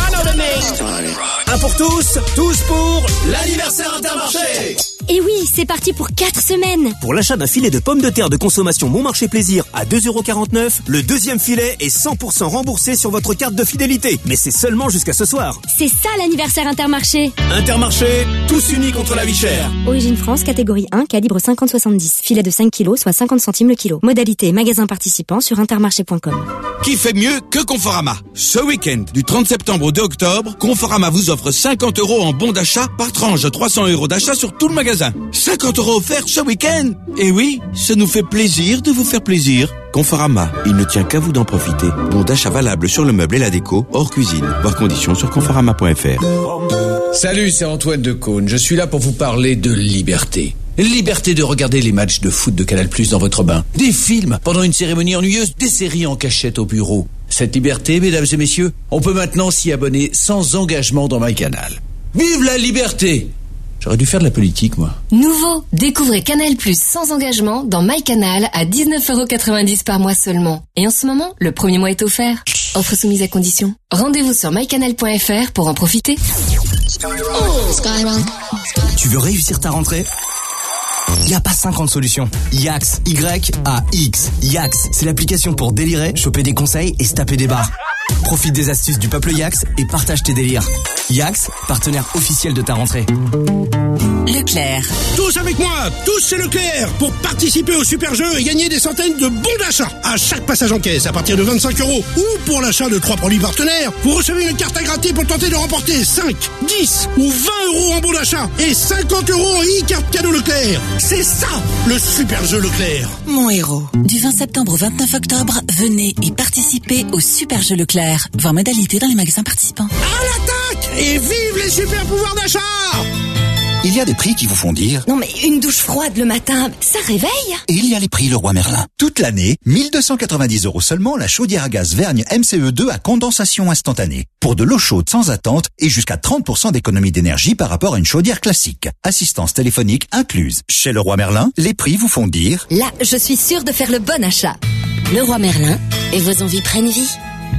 Un pour tous, tous pour l'anniversaire Intermarché. Et oui, c'est parti pour quatre semaines. Pour l'achat d'un filet de pommes de terre de consommation Bon Marché Plaisir à deux euros quarante-neuf, le deuxième filet est cent pour cent remboursé sur votre carte de fidélité. Mais c'est seulement jusqu'à ce soir. C'est ça l'anniversaire Intermarché. Intermarché, tous unis contre la vie chère. Origine France, catégorie un, calibre cinquante soixante-dix. Filet de cinq kilos, soit cinquante centimes le kilo. Modalité magasin participant sur intermarché point com. Qui fait mieux que Conforama? Ce week-end, du trente septembre au deux octobre, Conforama vous offre cinquante euros en bons d'achat par tranche de trois cents euros d'achat sur tout le magasin. cinquante euros offerts ce week-end. Et oui, ça nous fait plaisir de vous faire plaisir. Conforama, il ne tient qu'à vous d'en profiter. Bon d'achat valable sur le meuble et la déco, hors cuisine. Voir conditions sur conforama point F R. Salut, c'est Antoine de Caunes. Je suis là pour vous parler de liberté. Liberté de regarder les matchs de foot de Canal+ dans votre bain. Des films pendant une cérémonie ennuyeuse, des séries en cachette au bureau. Cette liberté, mesdames et messieurs, on peut maintenant s'y abonner sans engagement dans MyCanal. Vive la liberté! J'aurais dû faire de la politique, moi. Nouveau, découvrez Canal+ sans engagement dans MyCanal à dix-neuf euros quatre-vingt-dix par mois seulement. Et en ce moment, le premier mois est offert. Offre soumise à condition. Rendez-vous sur my canal point F R pour en profiter. Tu veux réussir ta rentrée? Il n'y a pas cinquante solutions. Yax, Y A X. Yax, c'est l'application pour délirer, choper des conseils et se taper des barres. Profite des astuces du peuple Yax et partage tes délires. Yax, partenaire officiel de ta rentrée. Leclerc. Tous avec moi, tous chez Leclerc, pour participer au super jeu et gagner des centaines de bons d'achat à chaque passage en caisse à partir de vingt-cinq euros. Ou pour l'achat de trois produits partenaires, vous recevez une carte à gratter pour tenter de remporter cinq, dix ou vingt euros en bons d'achat et cinquante euros en e-carte cadeau Leclerc. C'est ça, le super jeu Leclerc. Mon héros. Du vingt septembre au vingt-neuf octobre, venez et participez au super jeu Leclerc. Voir modalité dans les magasins participants. À l'attaque et vive les super pouvoirs d'achat. Il y a des prix qui vous font dire... Non mais une douche froide le matin, ça réveille. Et il y a les prix Leroy Merlin. Toute l'année, mille deux cent quatre-vingt-dix euros seulement la chaudière à gaz Vergne M C E deux à condensation instantanée. Pour de l'eau chaude sans attente et jusqu'à trente pour cent d'économie d'énergie par rapport à une chaudière classique. Assistance téléphonique incluse. Chez Leroy Merlin, les prix vous font dire... Là, je suis sûre de faire le bon achat. Leroy Merlin, et vos envies prennent vie.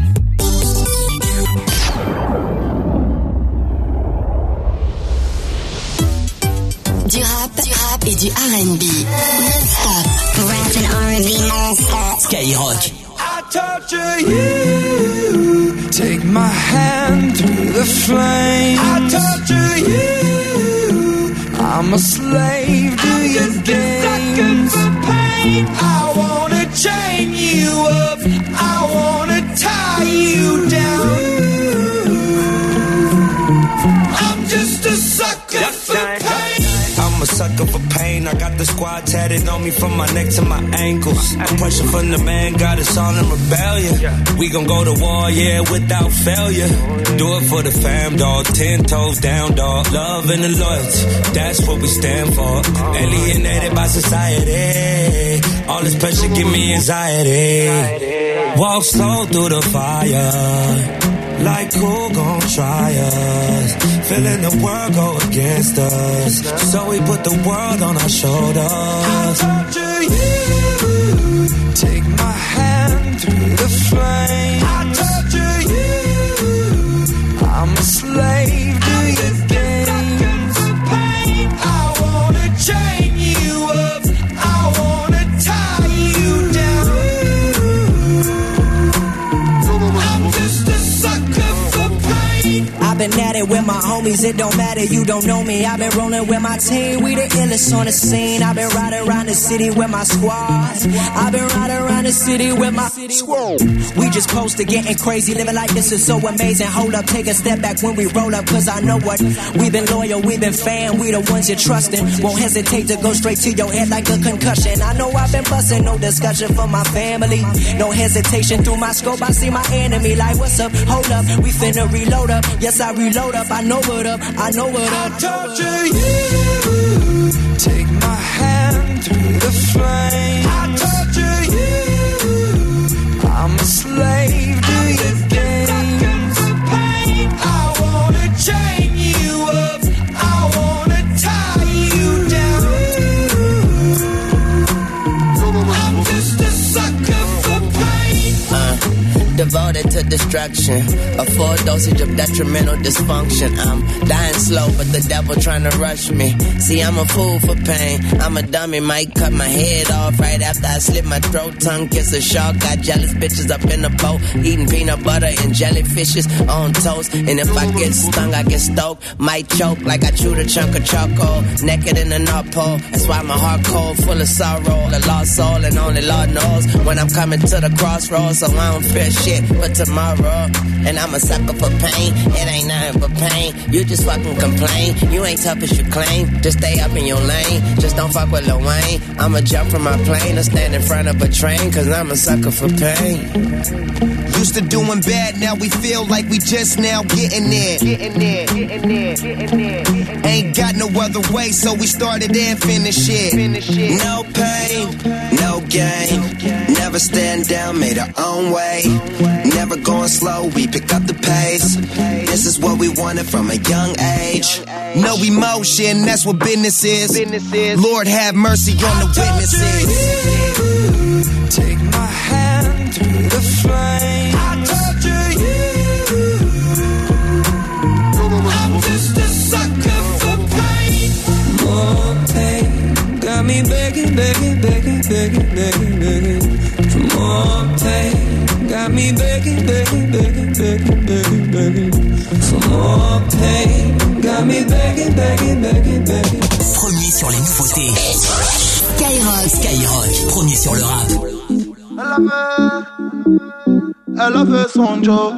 Du rap, du rap et du R and B. Non-stop. Rap and R and B non-stop. Skyrock. I torture you. Take my hand through the flame. I torture you. I'm a slave to your games. I wanna chain you up. I wanna tie you down. I'm just a sucker for pain. I'm a sucker for pain. I got the squad tatted on me from my neck to my ankles. The pressure from the man got us all in rebellion. We gon' go to war, yeah, without failure. Do it for the fam, dog. Ten toes down, dog. Love and the loyalty, that's what we stand for. Alienated by society. All this pressure give me anxiety. Walk slow through the fire. Like who gon' try us? Feeling the world go against us. So we put the world on our shoulders. I torture you. Take my hand through the flame. I torture you. I'm a slave to your games. I wanna chain you up. I wanna tie you down. I'm just a sucker for pain. I've been at it with my homies movies, it don't matter, you don't know me. I've been rolling with my team, we the illest on the scene. I've been riding around the city with my squad. I've been riding around the city with my squad. We just posted getting crazy, living like this is so amazing. Hold up, take a step back when we roll up, cause I know what. We've been loyal, we've been fan, we the ones you're trusting. Won't hesitate to go straight to your head like a concussion. I know I've been busting, no discussion for my family. No hesitation through my scope, I see my enemy like, what's up? Hold up, we finna reload up. Yes, I reload up, I know what up, I know what up. I torture you, take my hand through the flame. I torture you, I'm a slave to your games. I wanna chain you up, I wanna tie you down. I'm just a sucker for pain. Uh, devoted to destruction, a full dosage of detrimental dysfunction. I'm dying slow, but the devil trying to rush me. See, I'm a fool for pain. I'm a dummy, might cut my head off right after I slit my throat. Tongue kiss a shark, got jealous bitches up in the boat, eating peanut butter and jellyfishes on toast. And if I get stung, I get stoked, might choke like I chewed a chunk of charcoal. Naked in the North Pole, that's why my heart cold, full of sorrow. A lost soul, and only Lord knows when I'm coming to the crossroads. So I don't fear shit but tomorrow. And I'm a sucker for pain, it ain't nothing but pain. You just fucking complain, you ain't tough as you claim. Just stay up in your lane, just don't fuck with Lil Wayne. I'ma jump from my plane or stand in front of a train, cause I'm a sucker for pain. Used to doing bad, now we feel like we just now getting there. Getting there, getting there, getting there. Ain't got no other way, so we started and finished it. No pain, no gain. Never stand down, made our own way. Never going slow, we pick up the pace. This is what we wanted from a young age. No emotion, that's what business is. Lord have mercy on the witnesses. Take my hand through the flame. I torture you, I'm just a sucker for pain. More pain, got me begging, begging, begging, begging, begging, begging. For more pain, got me begging, begging, begging, begging, begging, begging. For more pain, got me begging, begging, begging, begging. Premier sur les nouveautés. Skyrock, Skyrock, premier sur le rap. Elle avait, elle avait son job.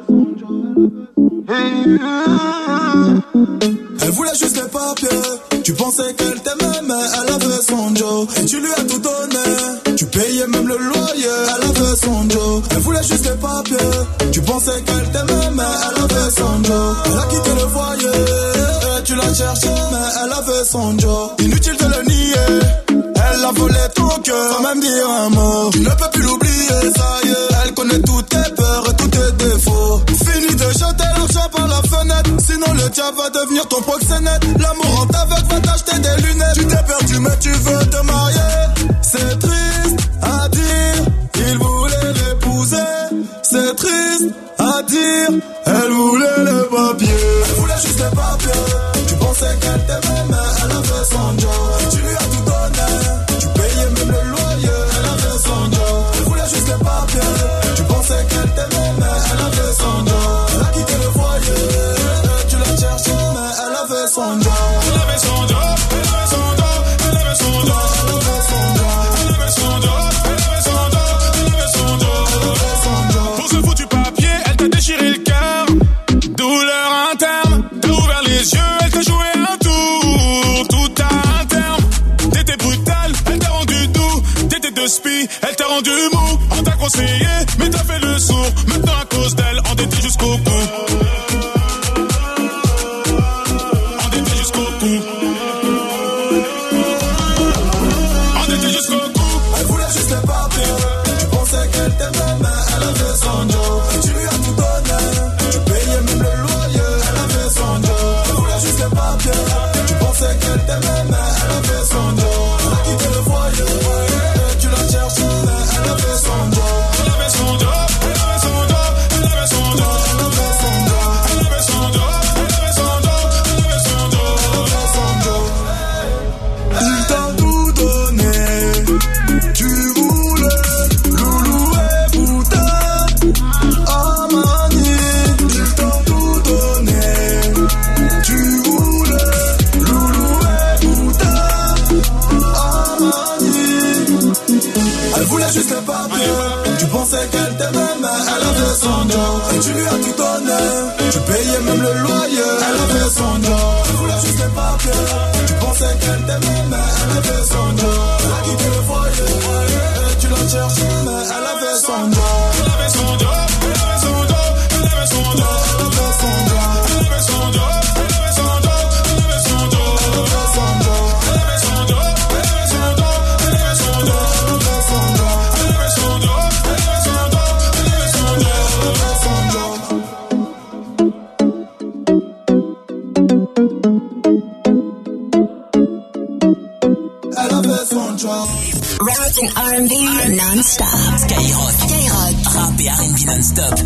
Elle voulait juste les papiers. Tu pensais qu'elle t'aimait, mais elle avait son job. Et tu lui as tout donné. Tu payais même le loyer. Elle avait son job. Elle voulait juste les papiers. Tu pensais qu'elle t'aimait, mais elle avait son job. Elle a quitté le foyer. Et tu l'as cherché, mais elle avait son job. Inutile de le nier. Elle a volé ton cœur, sans même dire un mot. Tu ne peux plus l'oublier, ça y est. Elle connaît toutes tes peurs et tous tes défauts. Fini de jeter l'argent par la fenêtre, sinon le diable va devenir ton proxénète. L'amour en t'aveugle va t'acheter des lunettes. Tu t'es perdu mais tu veux te marier. C'est triste à dire, il voulait l'épouser. C'est triste à dire, elle voulait les papiers. Elle voulait juste les papiers. Tu pensais qu'elle t'aimait mais elle avait son job. Tu lui as tout donné, tu payais même le loyer. Elle avait son job. Elle voulait juste les papiers. Tu pensais qu'elle t'aimait mais elle avait son job. Elle a quitté le foyer. Tu l'as cherché mais elle avait son job. Elle avait son job. Elle avait son job. Elle avait son job. Elle avait son job. Elle avait son job. Elle avait son job. Elle avait son job. Pour ce foutu papier, elle t'a déchiré le cœur. Douleur interne, t'as ouvert les yeux, elle t'a joué un tour. Tout à un terme. T'étais brutal, elle t'a rendu doux. T'étais de spi, elle t'a rendu mou. On t'a conseillé, mais t'as fait le sourd. Maintenant à cause d'elle, endetté jusqu'au cou. Endetté jusqu'au cou. Endetté jusqu'au cou. Elle voulait juste les papiers. Tu pensais qu'elle t'aimait mais elle avait son job. Tu lui as tout donné. Tu payais même le loyer. Elle avait son job. Elle voulait juste les papiers. Tu pensais qu'elle t'aimait mais elle avait son job. Elle a quitté le foyer. Tu l'as cherché mais elle avait son job. Elle avait son job. Elle avait son job. Elle avait son job. Elle avait son job. pensais qu'elle t'aimait, mais elle avait son job. Et tu lui as tout donné, tu payais même le loyer. Elle avait son job, elle voulait juste les papiers. Tu pensais qu'elle t'aimait, mais elle avait son job. Elle a quitté le foyer, et tu l'as cherché, mais elle avait son job. Elle avait son job, elle avait son job, elle avait son job. Elle avait son job, elle avait son job, elle avait son job, elle avait son job, elle avait son job, elle avait son job, elle avait son job, elle avait son job, elle avait son job, elle avait son job, elle avait son job, elle avait son job, elle avait son job. Elle avait son job. Rap and R and B non-stop. Skyrock, Skyrock, rap et R and B non-stop.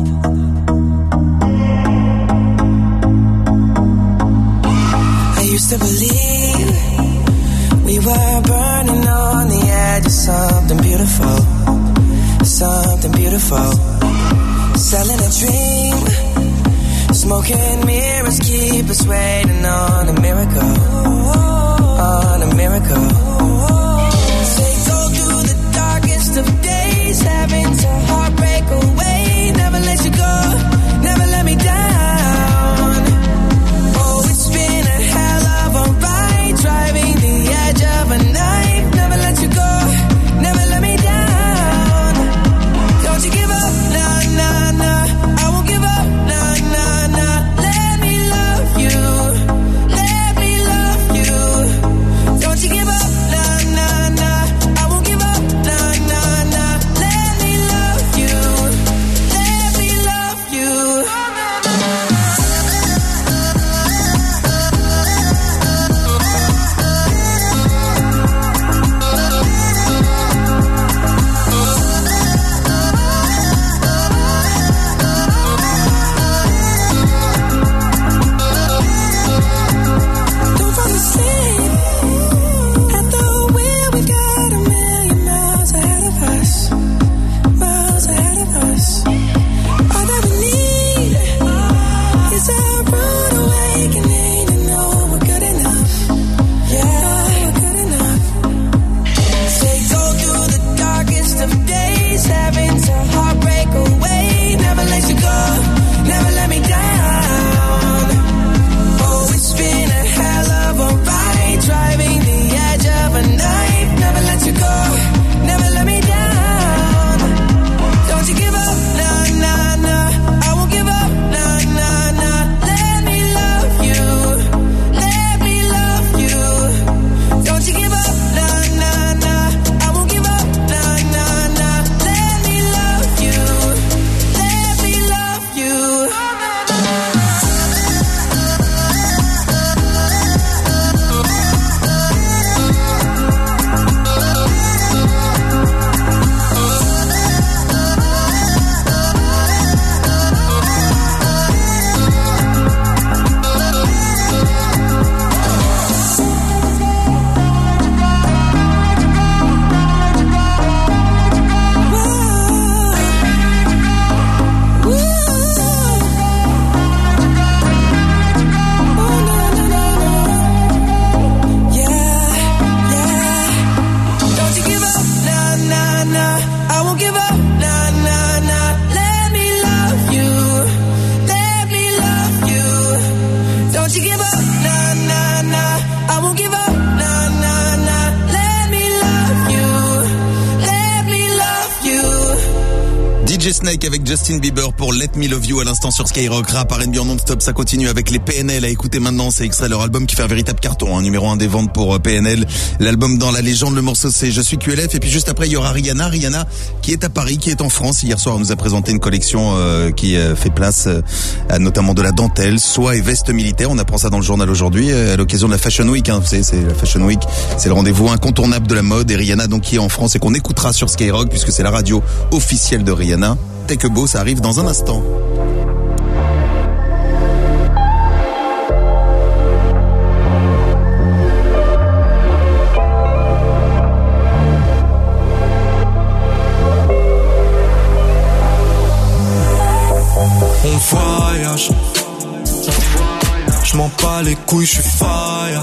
I used to believe we were burning on the edge of something beautiful, something beautiful. Selling a dream, smoking mirrors keep us waiting on a miracle, on a miracle. Say go through the darkest of days, having to heartbreak away, never let you go, never let me down. Oh, it's been a hell of a ride, driving the edge of a knife, never let you go, never let me down. Don't you give up, nah, nah, nah, I won't give up, nah, nah, nah. Let me love you, let me love you. Don't you give up, nah, nah, nah, I won't give up, nah, nah, nah. Let me love you, let me love you. Don't fall asleep at the wheel. We got a million miles ahead of us, miles ahead of us. All that we need is a rude awakening to know we're good enough. Yeah, we're good enough. Say go through the darkest of days, having to heartbreak away, never let you go, never let me down. Oh, it's been a hell of a ride, driving the edge of a knife, never let you go, never let me down. Don't you give up, nah, nah, nah, I won't give up, nah, nah, nah. Let me love you, let me love you. Don't you give up, nah, nah, nah, I won't give up, nah, nah, nah. Let me love you, let me love you. Don't you give up, nah, nah, nah, I won't give up, nah, nah, nah. Let me love you, let me love you. Don't you give up, nah, nah, nah, I won't give up, nah, nah, nah. Let me love you, let me love you. D J Snake avec Justin Bieber pour Let Me Love You à l'instant sur Skyrock. Rap, R and B en non-stop, ça continue avec les P N L à écouter maintenant. C'est extrait de leur album qui fait un véritable carton, hein, numéro un des ventes pour P N L. L'album dans la légende, le morceau c'est Je suis Q L F. Et puis juste après il y aura Rihanna, Rihanna qui est à Paris, qui est en France. Hier soir on nous a présenté une collection euh, qui euh, fait place euh, à notamment de la dentelle, soie et veste militaire. On apprend ça dans le journal aujourd'hui euh, à l'occasion de la Fashion Week. Hein. Vous savez, c'est la Fashion Week, c'est le rendez-vous incontournable de la mode. Et Rihanna donc qui est en France et qu'on écoutera sur Skyrock puisque c'est la radio officielle de Rihanna. T'es que beau, ça arrive dans un instant. On voyage, je m'en bats les couilles, je suis fire.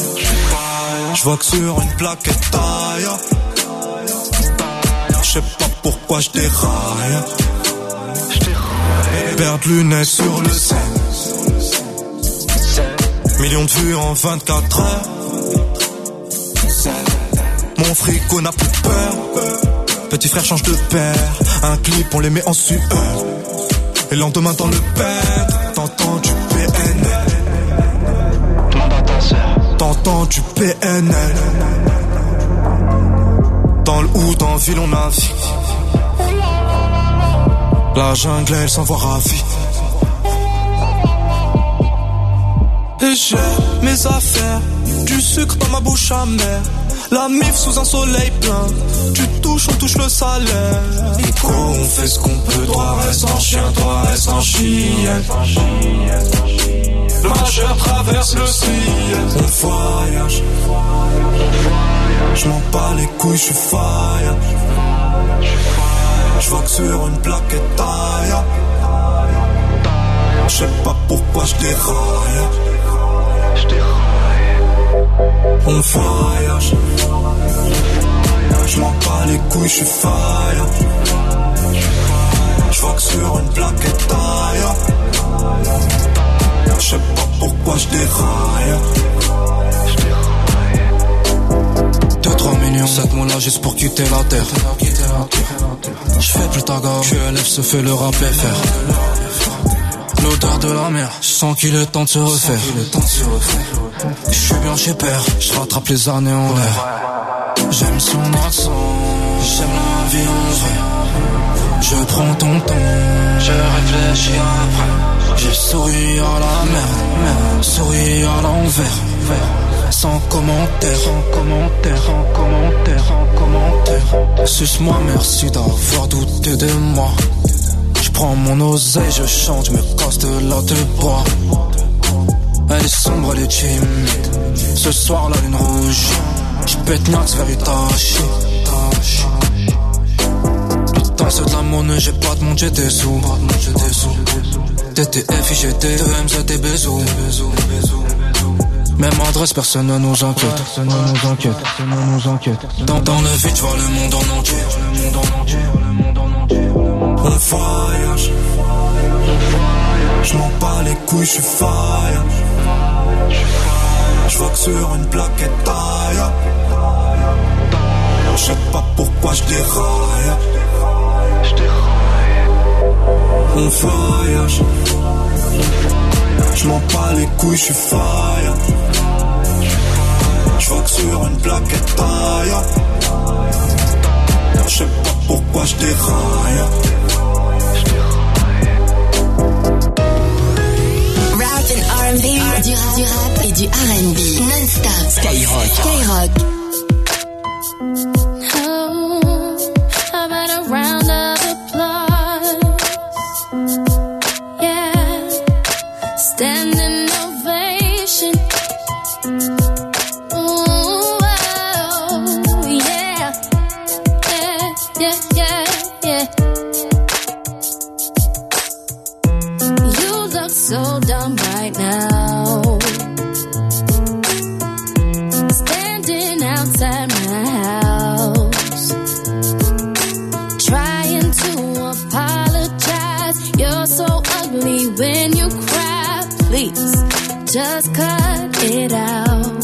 Je vois que sur une plaquette taille, je sais pas pourquoi je déraille. Paire de lunettes sur le scène. Millions de vues en vingt-quatre heures. Mon frigo n'a plus peur. Petit frère change de père. Un clip on les met en sueur. Et le lendemain dans le père. T'entends du P N L. Demande à ta sœur. T'entends du P N L. Dans le hood, en ville on navigue. La jungle elle s'en voit ravie. Et j'ai mes affaires, du sucre dans ma bouche amère. La mif sous un soleil plein. Tu touches, on touche le salaire. Et quoi, on fait ce qu'on peut. Toi reste en chien, toi reste en chienne. Le majeur traverse le ciel. On voyage. Je m'en bats les couilles, je suis fire. Je vois que sur une plaquette taille. Je sais pas pourquoi je déraille. On voyage. Je m'en bats les couilles, je suis fire. Je vois que sur une plaquette taille. Je sais pas pourquoi je déraille. deux trois millions, sept mois là juste pour quitter la terre. Je fais plus ta gare, Q L F se fait le rap F R. L'odeur de la mer, je sens qu'il est temps de se refaire. Je suis bien chez père, je rattrape les années en l'air. J'aime son accent, j'aime la vie en vrai. Je prends ton temps, je réfléchis après. J'ai souri à la mer, souri à l'envers. Sans commentaire, sans commentaire, sans commentaire, sans commentaire. Suce-moi, merci d'avoir douté de moi. Je prends mon oseille, je chante, je me casse de là de bois. Elle est sombre, elle est timide. Ce soir, la lune rouge. Je pète Nax vers Itachi. Putain, c'est de la monnaie, j'ai pas de monde, j'ai des sous. T T F, I G T, deux M Z, des bisous. Même adresse, personne ne nous inquiète. Personne ne nous inquiète. Personne ne nous inquiète. Dans, dans le vide, je vois le monde en entier. Le monde en entier. Le monde en entier. On voyage. Je m'en bats les couilles, je suis fire. Je vois que sur une plaquette taille. Je sais pas pourquoi je déraille. On voyage. Je m'en bats les couilles, je suis fire. Je vois que sur une plaquette taille. Je sais pas pourquoi je déraille. Rap and R and B, du rap, du rap et du R and B non-stop. Skyrock. Skyrock. Oh, how about a round of applause? Yeah, standing ovation. Ooh, oh, yeah, yeah, yeah, yeah, yeah. You look so dumb right now. Standing outside my house, trying to apologize. You're so ugly when you cry. Please, just cut it out.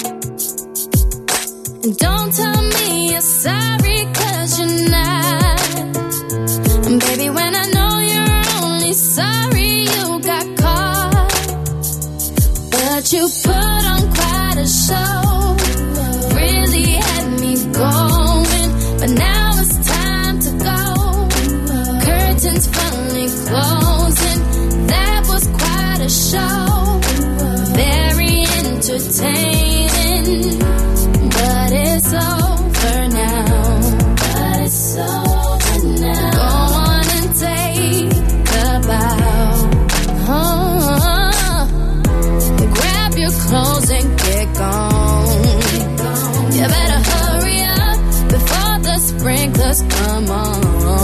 And don't tell me you're sorry, 'cause you're not. And baby, when I know you're only sorry you got caught, but you put on quite a show, really had me going, but now it's time to go. Curtains finally closing, that was quite a show, very entertaining, but it's over now, but it's over now. Go on and take a bow. Oh, grab your clothes and get gone. You better hurry up before the sprinklers come on.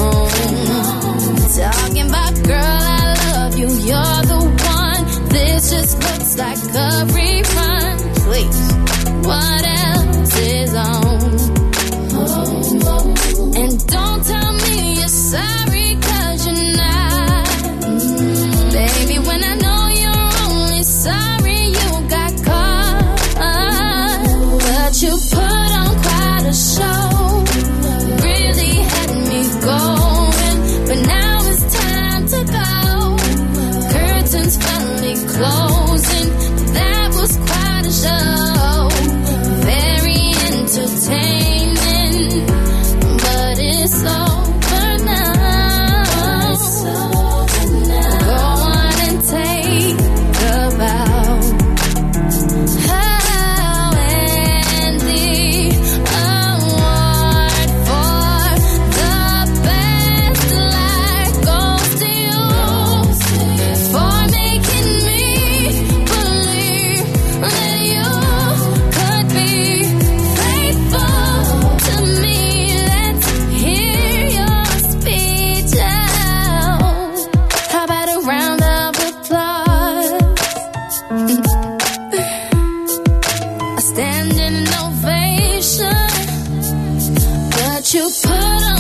Talking about, girl, I love you, you're the one. This just looks like a rerun. Please, what else is on? And don't tell me But you put on quite a show, really had me going. But now it's time to go. Curtains finally closing. That was quite a show, very entertaining. But it's over now. It's over now. Go on and take a bow. Oh, and the award for the best life goes to you for making me believe that you could be faithful to me. Let's hear your speech out. How about a round of applause? A standing ovation. But you put on